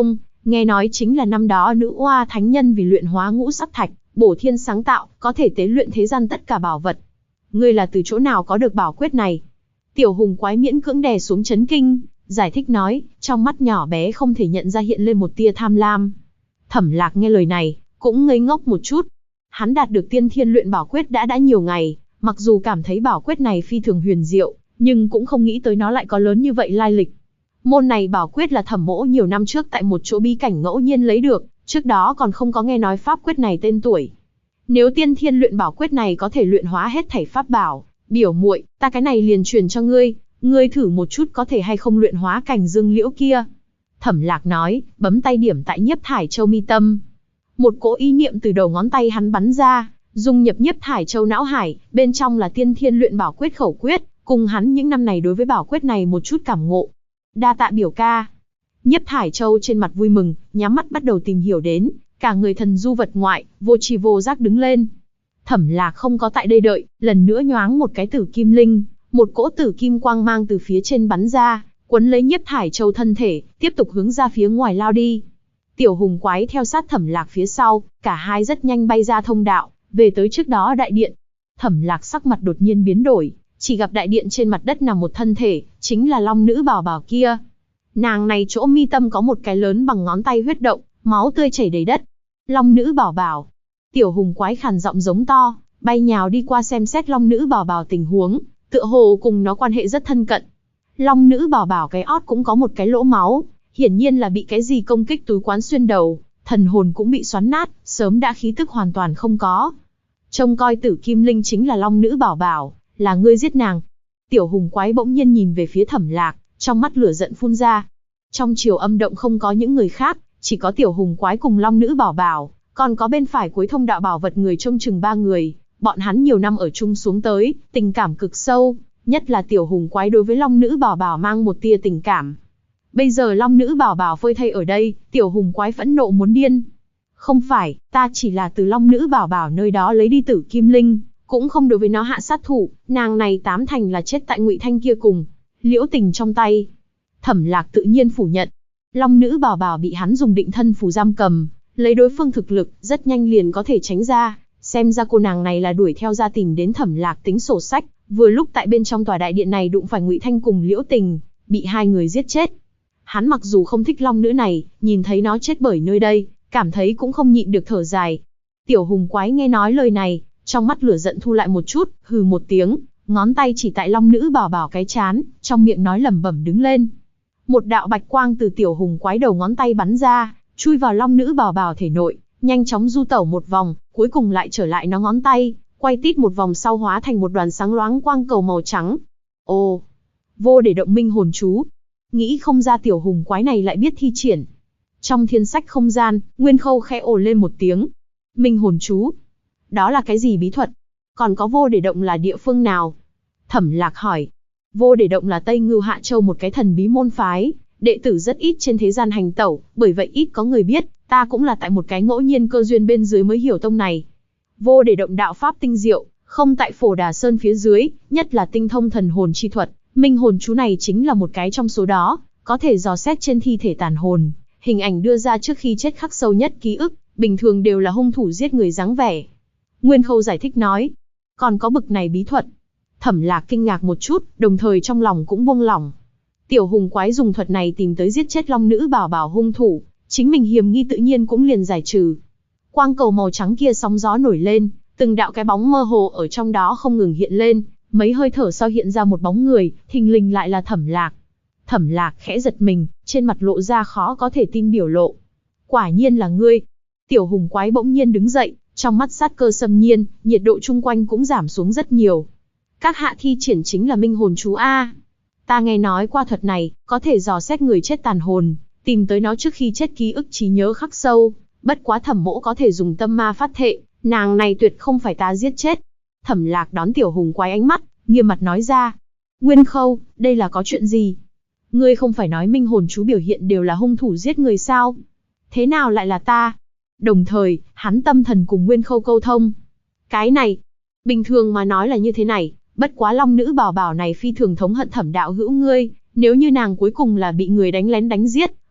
Nghe nói chính là năm đó nữ oa thánh nhân vì luyện hóa ngũ sắc thạch, bổ thiên sáng tạo, có thể tế luyện thế gian tất cả bảo vật. Ngươi là từ chỗ nào có được bảo quyết này? Tiểu hùng quái miễn cưỡng đè xuống chấn kinh, giải thích nói, trong mắt nhỏ bé không thể nhận ra hiện lên một tia tham lam. Thẩm Lạc nghe lời này, cũng ngây ngốc một chút. Hắn đạt được tiên thiên luyện bảo quyết đã nhiều ngày, mặc dù cảm thấy bảo quyết này phi thường huyền diệu, nhưng cũng không nghĩ tới nó lại có lớn như vậy lai lịch. Môn này bảo quyết là Thẩm Mỗ nhiều năm trước tại một chỗ bí cảnh ngẫu nhiên lấy được, trước đó còn không có nghe nói pháp quyết này tên tuổi. Nếu tiên thiên luyện bảo quyết này có thể luyện hóa hết thảy pháp bảo, biểu muội, ta cái này liền truyền cho ngươi, ngươi thử một chút có thể hay không luyện hóa cành dương liễu kia. Thẩm Lạc nói, bấm tay điểm tại Nhiếp Thải Châu mi tâm. Một cỗ ý niệm từ đầu ngón tay hắn bắn ra, dung nhập Nhiếp Thải Châu não hải, bên trong là tiên thiên luyện bảo quyết khẩu quyết, cùng hắn những năm này đối với bảo quyết này một chút cảm ngộ. Đa tạ biểu ca. Nhiếp Thải Châu trên mặt vui mừng, nhắm mắt bắt đầu tìm hiểu đến, cả người thần du vật ngoại, vô tri vô giác đứng lên. Thẩm Lạc không có tại đây đợi, lần nữa nhoáng một cái tử kim linh, một cỗ tử kim quang mang từ phía trên bắn ra, quấn lấy Nhiếp Thải Châu thân thể, tiếp tục hướng ra phía ngoài lao đi. Tiểu hùng quái theo sát Thẩm Lạc phía sau, cả hai rất nhanh bay ra thông đạo, về tới trước đó đại điện. Thẩm Lạc sắc mặt đột nhiên biến đổi, chỉ gặp đại điện trên mặt đất nằm một thân thể, chính là Long Nữ Bảo Bảo kia. Nàng này chỗ mi tâm có một cái lớn bằng ngón tay huyết động, máu tươi chảy đầy đất. Long Nữ Bảo Bảo. Tiểu hùng quái khàn giọng giống to, bay nhào đi qua xem xét Long Nữ Bảo Bảo tình huống, tựa hồ cùng nó quan hệ rất thân cận. Long Nữ Bảo Bảo cái ót cũng có một cái lỗ máu, hiển nhiên là bị cái gì công kích túi quán xuyên đầu, thần hồn cũng bị xoắn nát, sớm đã khí tức hoàn toàn không có. Trông coi tử kim linh chính là Long Nữ Bảo Bảo, là ngươi giết nàng. Tiểu hùng quái bỗng nhiên nhìn về phía Thẩm Lạc, trong mắt lửa giận phun ra. Trong triều âm động không có những người khác, chỉ có tiểu hùng quái cùng Long Nữ Bảo Bảo, còn có bên phải cuối thông đạo bảo vật người trông chừng 3 người, bọn hắn nhiều năm ở chung xuống tới, tình cảm cực sâu, nhất là tiểu hùng quái đối với Long Nữ Bảo Bảo mang một tia tình cảm. Bây giờ Long Nữ Bảo Bảo phơi thây ở đây, tiểu hùng quái phẫn nộ muốn điên. Không phải, ta chỉ là từ Long Nữ Bảo Bảo nơi đó lấy đi tử kim linh, cũng không đối với nó hạ sát thủ, nàng này 8 thành là chết tại Ngụy Thanh kia cùng Liễu Tình trong tay. Thẩm Lạc tự nhiên phủ nhận. Long Nữ Bảo Bảo bị hắn dùng định thân phù giam cầm, lấy đối phương thực lực, rất nhanh liền có thể tránh ra, xem ra cô nàng này là đuổi theo ra tìm đến Thẩm Lạc tính sổ sách, vừa lúc tại bên trong tòa đại điện này đụng phải Ngụy Thanh cùng Liễu Tình, bị hai người giết chết. Hắn mặc dù không thích long nữ này, nhìn thấy nó chết bởi nơi đây, cảm thấy cũng không nhịn được thở dài. Tiểu hùng quái nghe nói lời này, trong mắt lửa giận thu lại một chút, hừ một tiếng, ngón tay chỉ tại Long Nữ Bảo Bảo cái trán, trong miệng nói lẩm bẩm đứng lên. Một đạo bạch quang từ tiểu hùng quái đầu ngón tay bắn ra, chui vào Long Nữ Bảo Bảo thể nội, nhanh chóng du tẩu một vòng, cuối cùng lại trở lại nó ngón tay, quay tít một vòng sau hóa thành một đoàn sáng loáng quang cầu màu trắng. Ồ, vô để động minh hồn chú. Nghĩ không ra tiểu hùng quái này lại biết thi triển. Trong thiên sách không gian, Nguyên Khâu khẽ ồ lên một tiếng. Minh hồn chú. Đó là cái gì bí thuật? Còn có vô để động là địa phương nào? Thẩm Lạc hỏi. Vô để động là Tây Ngưu Hạ Châu một cái thần bí môn phái, đệ tử rất ít trên thế gian hành tẩu, bởi vậy ít có người biết, ta cũng là tại một cái ngẫu nhiên cơ duyên bên dưới mới hiểu tông này. Vô để động đạo pháp tinh diệu, không tại Phổ Đà Sơn phía dưới, nhất là tinh thông thần hồn chi thuật, minh hồn chú này chính là một cái trong số đó, có thể dò xét trên thi thể tàn hồn, hình ảnh đưa ra trước khi chết khắc sâu nhất ký ức, bình thường đều là hung thủ giết người dáng vẻ. Nguyên Khâu giải thích nói, còn có bực này bí thuật. Thẩm Lạc kinh ngạc một chút, đồng thời trong lòng cũng buông lỏng. Tiểu hùng quái dùng thuật này tìm tới giết chết Long Nữ Bảo Bảo hung thủ, chính mình hiểm nghi tự nhiên cũng liền giải trừ. Quang cầu màu trắng kia sóng gió nổi lên, từng đạo cái bóng mơ hồ ở trong đó không ngừng hiện lên, mấy hơi thở sau hiện ra một bóng người, thình lình lại là Thẩm Lạc. Thẩm Lạc khẽ giật mình, trên mặt lộ ra khó có thể tin biểu lộ. Quả nhiên là ngươi. Tiểu hùng quái bỗng nhiên đứng dậy, trong mắt sát cơ xâm nhiên, nhiệt độ chung quanh cũng giảm xuống rất nhiều. Các hạ thi triển chính là minh hồn chú A. Ta nghe nói qua thuật này, có thể dò xét người chết tàn hồn, tìm tới nó trước khi chết ký ức trí nhớ khắc sâu. Bất quá Thẩm mỗ có thể dùng tâm ma phát thệ, nàng này tuyệt không phải ta giết chết. Thẩm Lạc đón tiểu hùng quái ánh mắt, nghiêm mặt nói ra. Nguyên Khâu, đây là có chuyện gì? Ngươi không phải nói minh hồn chú biểu hiện đều là hung thủ giết người sao? Thế nào lại là ta? Đồng thời, hắn tâm thần cùng Nguyên Khâu câu thông. Cái này, bình thường mà nói là như thế này, bất quá Long Nữ Bảo Bảo này phi thường thống hận Thẩm đạo hữu ngươi, nếu như nàng cuối cùng là bị người đánh lén đánh giết,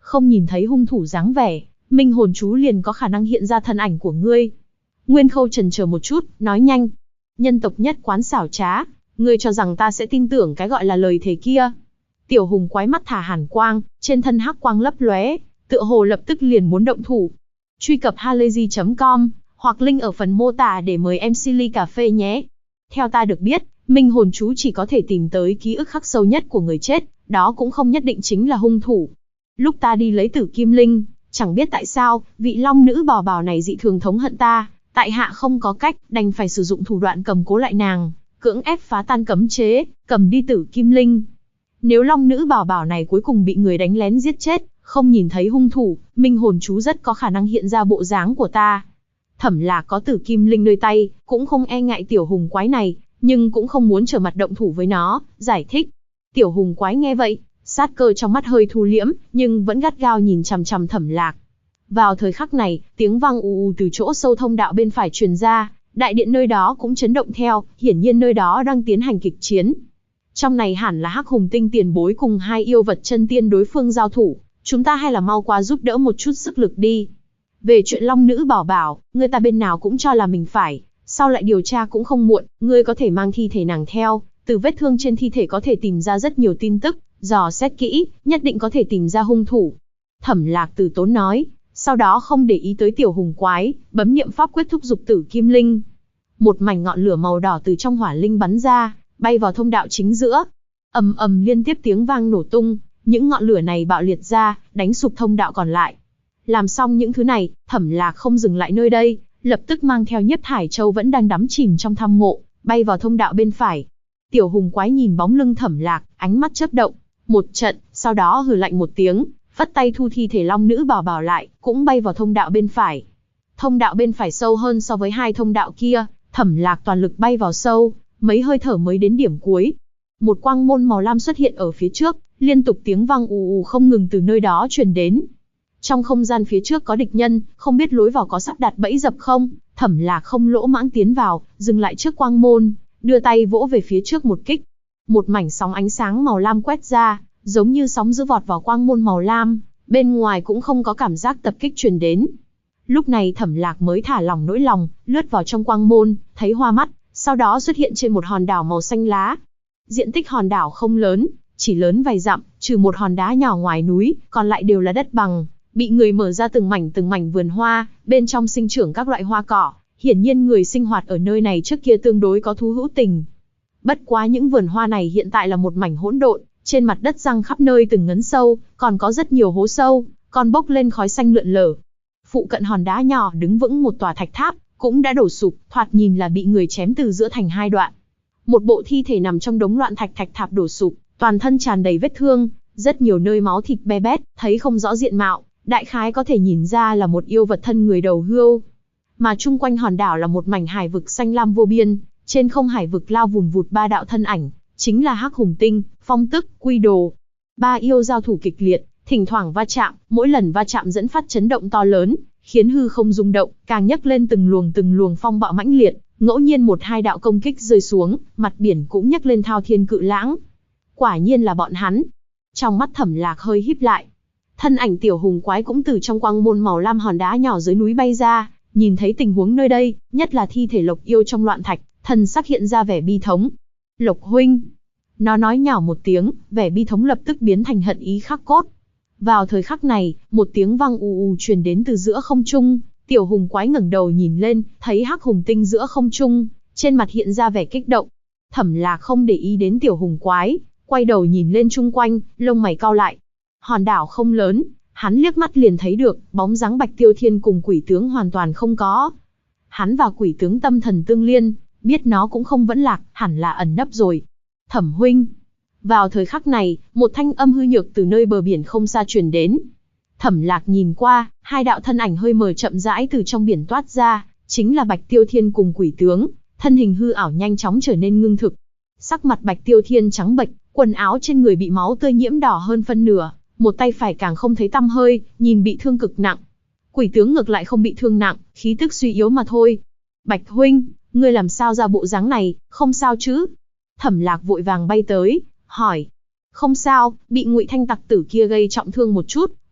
không nhìn thấy hung thủ dáng vẻ, minh hồn chú liền có khả năng hiện ra thân ảnh của ngươi. Nguyên Khâu chần chờ một chút, nói nhanh. Nhân tộc nhất quán xảo trá, ngươi cho rằng ta sẽ tin tưởng cái gọi là lời thề kia? Tiểu hùng quái mắt thả hàn quang, trên thân hắc quang lấp lóe, tựa hồ lập tức liền muốn động thủ. Truy cập halayzi.com hoặc link ở phần mô tả để mời em Silly Cà Phê nhé. Theo ta được biết, minh hồn chú chỉ có thể tìm tới ký ức khắc sâu nhất của người chết, đó cũng không nhất định chính là hung thủ. Lúc ta đi lấy Tử Kim Linh, chẳng biết tại sao, vị long nữ bào bào này dị thường thống hận ta, tại hạ không có cách, đành phải sử dụng thủ đoạn cầm cố lại nàng, cưỡng ép phá tan cấm chế, cầm đi Tử Kim Linh. Nếu long nữ bào bào này cuối cùng bị người đánh lén giết chết, không nhìn thấy hung thủ, minh hồn chú rất có khả năng hiện ra bộ dáng của ta. Thẩm Lạc có Tử Kim Linh nơi tay, cũng không e ngại tiểu hùng quái này, nhưng cũng không muốn trở mặt động thủ với nó, giải thích. Tiểu hùng quái nghe vậy, sát cơ trong mắt hơi thu liễm, nhưng vẫn gắt gao nhìn chằm chằm Thẩm Lạc. Vào thời khắc này, tiếng vang ù ù từ chỗ sâu thông đạo bên phải truyền ra, đại điện nơi đó cũng chấn động theo, hiển nhiên nơi đó đang tiến hành kịch chiến. Trong này hẳn là Hắc Hùng Tinh tiền bối cùng hai yêu vật chân tiên đối phương giao thủ, chúng ta hay là mau qua giúp đỡ một chút sức lực đi. Về chuyện long nữ bảo bảo, người ta bên nào cũng cho là mình phải, sau lại điều tra cũng không muộn, ngươi có thể mang thi thể nàng theo, từ vết thương trên thi thể có thể tìm ra rất nhiều tin tức, dò xét kỹ, nhất định có thể tìm ra hung thủ. Thẩm Lạc từ tốn nói, sau đó không để ý tới tiểu hùng quái, bấm niệm pháp quyết thúc giục Tử Kim Linh. Một mảnh ngọn lửa màu đỏ từ trong hỏa linh bắn ra, bay vào thông đạo chính giữa. Ầm ầm liên tiếp tiếng vang nổ tung, những ngọn lửa này bạo liệt ra, đánh sụp thông đạo còn lại. Làm xong những thứ này, Thẩm Lạc không dừng lại nơi đây, lập tức mang theo Nhiếp Thải Châu vẫn đang đắm chìm trong tham ngộ, bay vào thông đạo bên phải. Tiểu hùng quái nhìn bóng lưng Thẩm Lạc, ánh mắt chớp động, một trận, sau đó hừ lạnh một tiếng, phất tay thu thi thể long nữ bảo bảo lại, cũng bay vào thông đạo bên phải. Thông đạo bên phải sâu hơn so với hai thông đạo kia, Thẩm Lạc toàn lực bay vào sâu, mấy hơi thở mới đến điểm cuối. Một quang môn màu lam xuất hiện ở phía trước, liên tục tiếng vang ù ù không ngừng từ nơi đó truyền đến. Trong không gian phía trước có địch nhân, không biết lối vào có sắp đặt bẫy dập không? Thẩm Lạc không lỗ mãng tiến vào, dừng lại trước quang môn, đưa tay vỗ về phía trước một kích. Một mảnh sóng ánh sáng màu lam quét ra, giống như sóng dữ vọt vào quang môn màu lam, bên ngoài cũng không có cảm giác tập kích truyền đến. Lúc này Thẩm Lạc mới thả lỏng nỗi lòng, lướt vào trong quang môn, thấy hoa mắt, sau đó xuất hiện trên một hòn đảo màu xanh lá. Diện tích hòn đảo không lớn, chỉ lớn vài dặm, trừ một hòn đá nhỏ ngoài núi, còn lại đều là đất bằng, bị người mở ra từng mảnh vườn hoa, bên trong sinh trưởng các loại hoa cỏ, hiển nhiên người sinh hoạt ở nơi này trước kia tương đối có thú hữu tình. Bất quá những vườn hoa này hiện tại là một mảnh hỗn độn, trên mặt đất răng khắp nơi từng ngấn sâu, còn có rất nhiều hố sâu, còn bốc lên khói xanh lượn lờ. Phụ cận hòn đá nhỏ đứng vững một tòa thạch tháp, cũng đã đổ sụp, thoạt nhìn là bị người chém từ giữa thành hai đoạn. Một bộ thi thể nằm trong đống loạn thạch thạch đổ sụp, toàn thân tràn đầy vết thương, rất nhiều nơi máu thịt be bét, thấy không rõ diện mạo, đại khái có thể nhìn ra là một yêu vật thân người đầu hươu. Mà chung quanh hòn đảo là một mảnh hải vực xanh lam vô biên, trên không hải vực lao vùn vụt ba đạo thân ảnh, chính là Hắc Hùng Tinh, Phong Tức, Quy Đồ. Ba yêu giao thủ kịch liệt, thỉnh thoảng va chạm, mỗi lần va chạm dẫn phát chấn động to lớn, khiến hư không rung động, càng nhấc lên từng luồng phong bạo mãnh liệt, ngẫu nhiên một hai đạo công kích rơi xuống, mặt biển cũng nhấc lên thao thiên cự lãng. Quả nhiên là bọn hắn. Trong mắt Thẩm Lạc hơi híp lại. Thân ảnh tiểu hùng quái cũng từ trong quang môn màu lam hòn đá nhỏ dưới núi bay ra, nhìn thấy tình huống nơi đây, nhất là thi thể Lộc yêu trong loạn thạch, thần sắc hiện ra vẻ bi thống. Lộc huynh. Nó nói nhỏ một tiếng, vẻ bi thống lập tức biến thành hận ý khắc cốt. Vào thời khắc này, một tiếng vang ù ù truyền đến từ giữa không trung, tiểu hùng quái ngẩng đầu nhìn lên, thấy Hắc Hùng Tinh giữa không trung, trên mặt hiện ra vẻ kích động. Thẩm Lạc không để ý đến tiểu hùng quái, quay đầu nhìn lên chung quanh, lông mày cau lại. Hòn đảo không lớn, hắn liếc mắt liền thấy được, bóng dáng Bạch Tiêu Thiên cùng quỷ tướng hoàn toàn không có. Hắn và quỷ tướng tâm thần tương liên, biết nó cũng không vẫn lạc, hẳn là ẩn nấp rồi. Thẩm huynh. Vào thời khắc này, một thanh âm hư nhược từ nơi bờ biển không xa truyền đến. Thẩm Lạc nhìn qua, hai đạo thân ảnh hơi mờ chậm rãi từ trong biển toát ra, chính là Bạch Tiêu Thiên cùng quỷ tướng, thân hình hư ảo nhanh chóng trở nên ngưng thực. Sắc mặt Bạch Tiêu Thiên trắng bệch, quần áo trên người bị máu tươi nhiễm đỏ hơn phân nửa, một tay phải càng không thấy tăm hơi, nhìn bị thương cực nặng. Quỷ tướng ngược lại không bị thương nặng, khí tức suy yếu mà thôi. Bạch huynh, ngươi làm sao ra bộ dáng này, không sao chứ? Thẩm Lạc vội vàng bay tới, hỏi. Không sao, bị Ngụy Thanh tặc tử kia gây trọng thương một chút,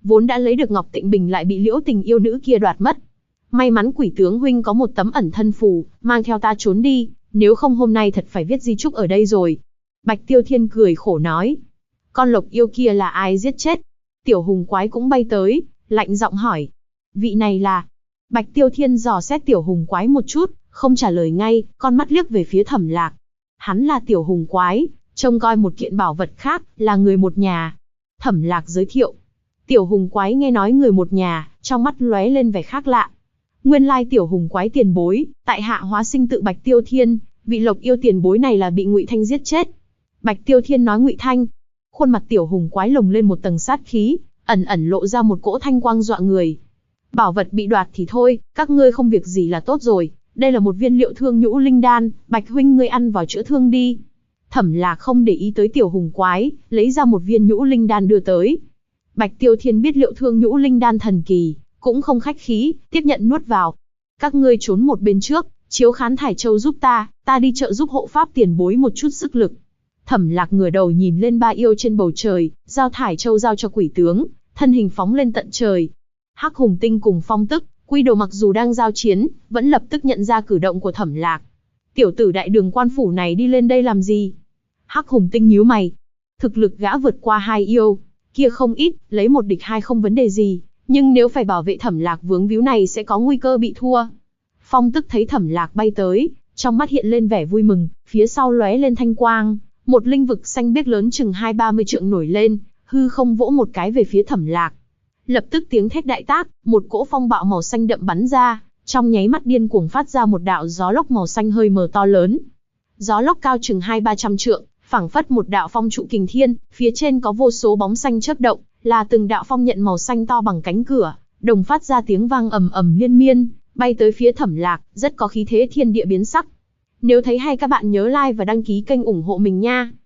vốn đã lấy được Ngọc Tịnh Bình lại bị Liễu Tình yêu nữ kia đoạt mất. May mắn Quỷ tướng huynh có một tấm ẩn thân phù, mang theo ta trốn đi, nếu không hôm nay thật phải viết di chúc ở đây rồi. Bạch Tiêu Thiên cười khổ nói. Con lộc yêu kia là ai giết chết? Tiểu hùng quái cũng bay tới, lạnh giọng hỏi. Vị này là... Bạch Tiêu Thiên dò xét tiểu hùng quái một chút, không trả lời ngay, con mắt liếc về phía Thẩm Lạc. Hắn là tiểu hùng quái, trông coi một kiện bảo vật khác, là người một nhà. Thẩm Lạc giới thiệu. Tiểu hùng quái nghe nói người một nhà, trong mắt lóe lên vẻ khác lạ. Nguyên lai tiểu hùng quái tiền bối, tại hạ hóa sinh tự Bạch Tiêu Thiên, vị lộc yêu tiền bối này là bị Ngụy Thanh giết chết. Bạch Tiêu Thiên nói Ngụy Thanh. Khuôn mặt tiểu hùng quái lồng lên một tầng sát khí, ẩn ẩn lộ ra một cỗ thanh quang dọa người. Bảo vật bị đoạt thì thôi, các ngươi không việc gì là tốt rồi. Đây là một viên liệu thương nhũ linh đan, Bạch huynh ngươi ăn vào chữa thương đi. Thẩm Lạc không để ý tới tiểu hùng quái, lấy ra một viên nhũ linh đan đưa tới. Bạch Tiêu Thiên biết liệu thương nhũ linh đan thần kỳ, cũng không khách khí, tiếp nhận nuốt vào. Các ngươi trốn một bên trước, chiếu khán thải châu giúp ta đi trợ giúp hộ pháp tiền bối một chút sức lực. Thẩm Lạc ngửa đầu nhìn lên ba yêu trên bầu trời, giao thải châu giao cho quỷ tướng, thân hình phóng lên tận trời. Hắc Hùng Tinh cùng Phong Tức, Quy Đồ mặc dù đang giao chiến, vẫn lập tức nhận ra cử động của Thẩm Lạc. Tiểu tử đại đường quan phủ này đi lên đây làm gì? Hắc Hùng Tinh nhíu mày. Thực lực gã vượt qua hai yêu kia không ít, lấy một địch hai không vấn đề gì, nhưng nếu phải bảo vệ Thẩm Lạc vướng víu này sẽ có nguy cơ bị thua. Phong Tức thấy Thẩm Lạc bay tới, trong mắt hiện lên vẻ vui mừng, phía sau lóe lên thanh quang, một linh vực xanh biếc lớn chừng 20-30 trượng nổi lên, hư không vỗ một cái về phía Thẩm Lạc. Lập tức tiếng thét đại tác, một cỗ phong bạo màu xanh đậm bắn ra, trong nháy mắt điên cuồng phát ra một đạo gió lốc màu xanh hơi mờ to lớn. Gió lốc cao chừng 200-300 trượng, phảng phất một đạo phong trụ kình thiên, phía trên có vô số bóng xanh chớp động, là từng đạo phong nhận màu xanh to bằng cánh cửa, đồng phát ra tiếng vang ầm ầm liên miên, bay tới phía Thẩm Lạc, rất có khí thế thiên địa biến sắc. Nếu thấy hay các bạn nhớ like và đăng ký kênh ủng hộ mình nha.